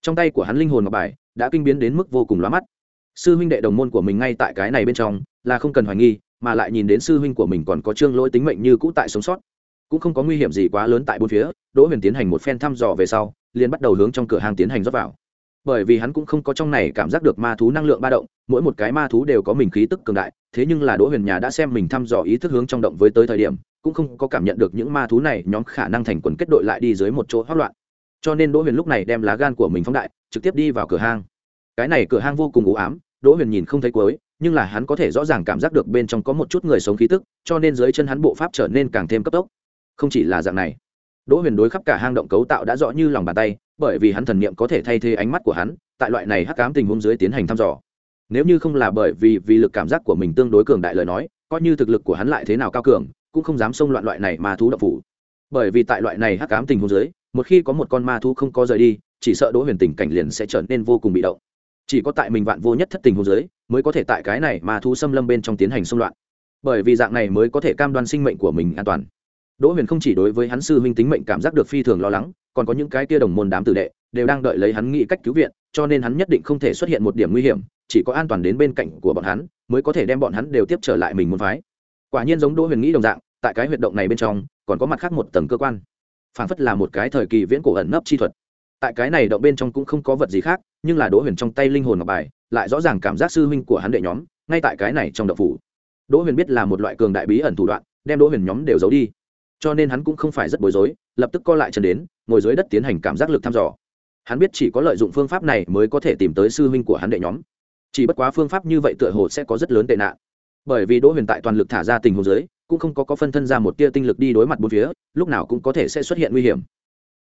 trong tay của hắn linh hồn ngọc bài đã kinh biến đến mức vô cùng lóa mắt. Sư huynh đệ đồng môn của mình ngay tại cái này bên trong là không cần hoài nghi, mà lại nhìn đến sư huynh của mình còn có Trương Lỗi tính mệnh như cũ tại sống sót, cũng không có nguy hiểm gì quá lớn tại bốn phía. Đỗ Huyền tiến hành một phen thăm dò về sau, liền bắt đầu hướng trong cửa hàng tiến hành rót vào. Bởi vì hắn cũng không có trong này cảm giác được ma thú năng lượng ba động, mỗi một cái ma thú đều có mình khí tức cường đại, thế nhưng là Đỗ Huyền nhà đã xem mình thăm dò ý thức hướng trong động với tới thời điểm, cũng không có cảm nhận được những ma thú này nhóm khả năng thành quần kết đội lại đi dưới một chỗ hoắc loạn. Cho nên Đỗ Huyền lúc này đem lá gan của mình phóng đại, trực tiếp đi vào cửa hang. Cái này cửa hang vô cùng u ám, Đỗ Huyền nhìn không thấy cuối, nhưng là hắn có thể rõ ràng cảm giác được bên trong có một chút người sống khí tức, cho nên dưới chân hắn bộ pháp trở nên càng thêm cấp tốc. Không chỉ là dạng này, Đỗ Huyền đối khắp cả hang động cấu tạo đã rõ như lòng bàn tay, bởi vì hắn thần niệm có thể thay thế ánh mắt của hắn, tại loại này hắc ám tình huống dưới tiến hành thăm dò. Nếu như không là bởi vì vì lực cảm giác của mình tương đối cường đại lời nói, coi như thực lực của hắn lại thế nào cao cường, cũng không dám xông loạn loại này ma thú động phủ. Bởi vì tại loại này hắc ám tình huống dưới, một khi có một con ma thú không có rời đi, chỉ sợ Đỗ Huyền tình cảnh liền sẽ trở nên vô cùng bị động. Chỉ có tại mình vạn vô nhất thất tình huống dưới, mới có thể tại cái này ma thú xâm lâm bên trong tiến hành xung loạn. Bởi vì dạng này mới có thể cam đoan sinh mệnh của mình an toàn. Đỗ Huyền không chỉ đối với hắn sư huynh tính mệnh cảm giác được phi thường lo lắng, còn có những cái kia đồng môn đám tử đệ đều đang đợi lấy hắn nghĩ cách cứu viện, cho nên hắn nhất định không thể xuất hiện một điểm nguy hiểm, chỉ có an toàn đến bên cạnh của bọn hắn mới có thể đem bọn hắn đều tiếp trở lại mình môn phái. Quả nhiên giống Đỗ Huyền nghĩ đồng dạng, tại cái huyệt động này bên trong còn có mặt khác một tầng cơ quan, phảng phất là một cái thời kỳ viễn cổ ẩn nấp chi thuật. Tại cái này động bên trong cũng không có vật gì khác, nhưng là Đỗ Huyền trong tay linh hồn ngọc bài lại rõ ràng cảm giác sư huynh của hắn đệ nhóm ngay tại cái này trong động phủ. Đỗ Huyền biết là một loại cường đại bí ẩn thủ đoạn, đem Đỗ Huyền nhóm đều giấu đi, cho nên hắn cũng không phải rất bối rối, lập tức co lại chân đến, ngồi dưới đất tiến hành cảm giác lực thăm dò. Hắn biết chỉ có lợi dụng phương pháp này mới có thể tìm tới sư huynh của hắn đệ nhóm. Chỉ bất quá phương pháp như vậy tựa hồ sẽ có rất lớn tệ nạn, bởi vì Đỗ Huyền tại toàn lực thả ra tình huống dưới, cũng không có có phân thân ra một tia tinh lực đi đối mặt bốn phía, lúc nào cũng có thể sẽ xuất hiện nguy hiểm.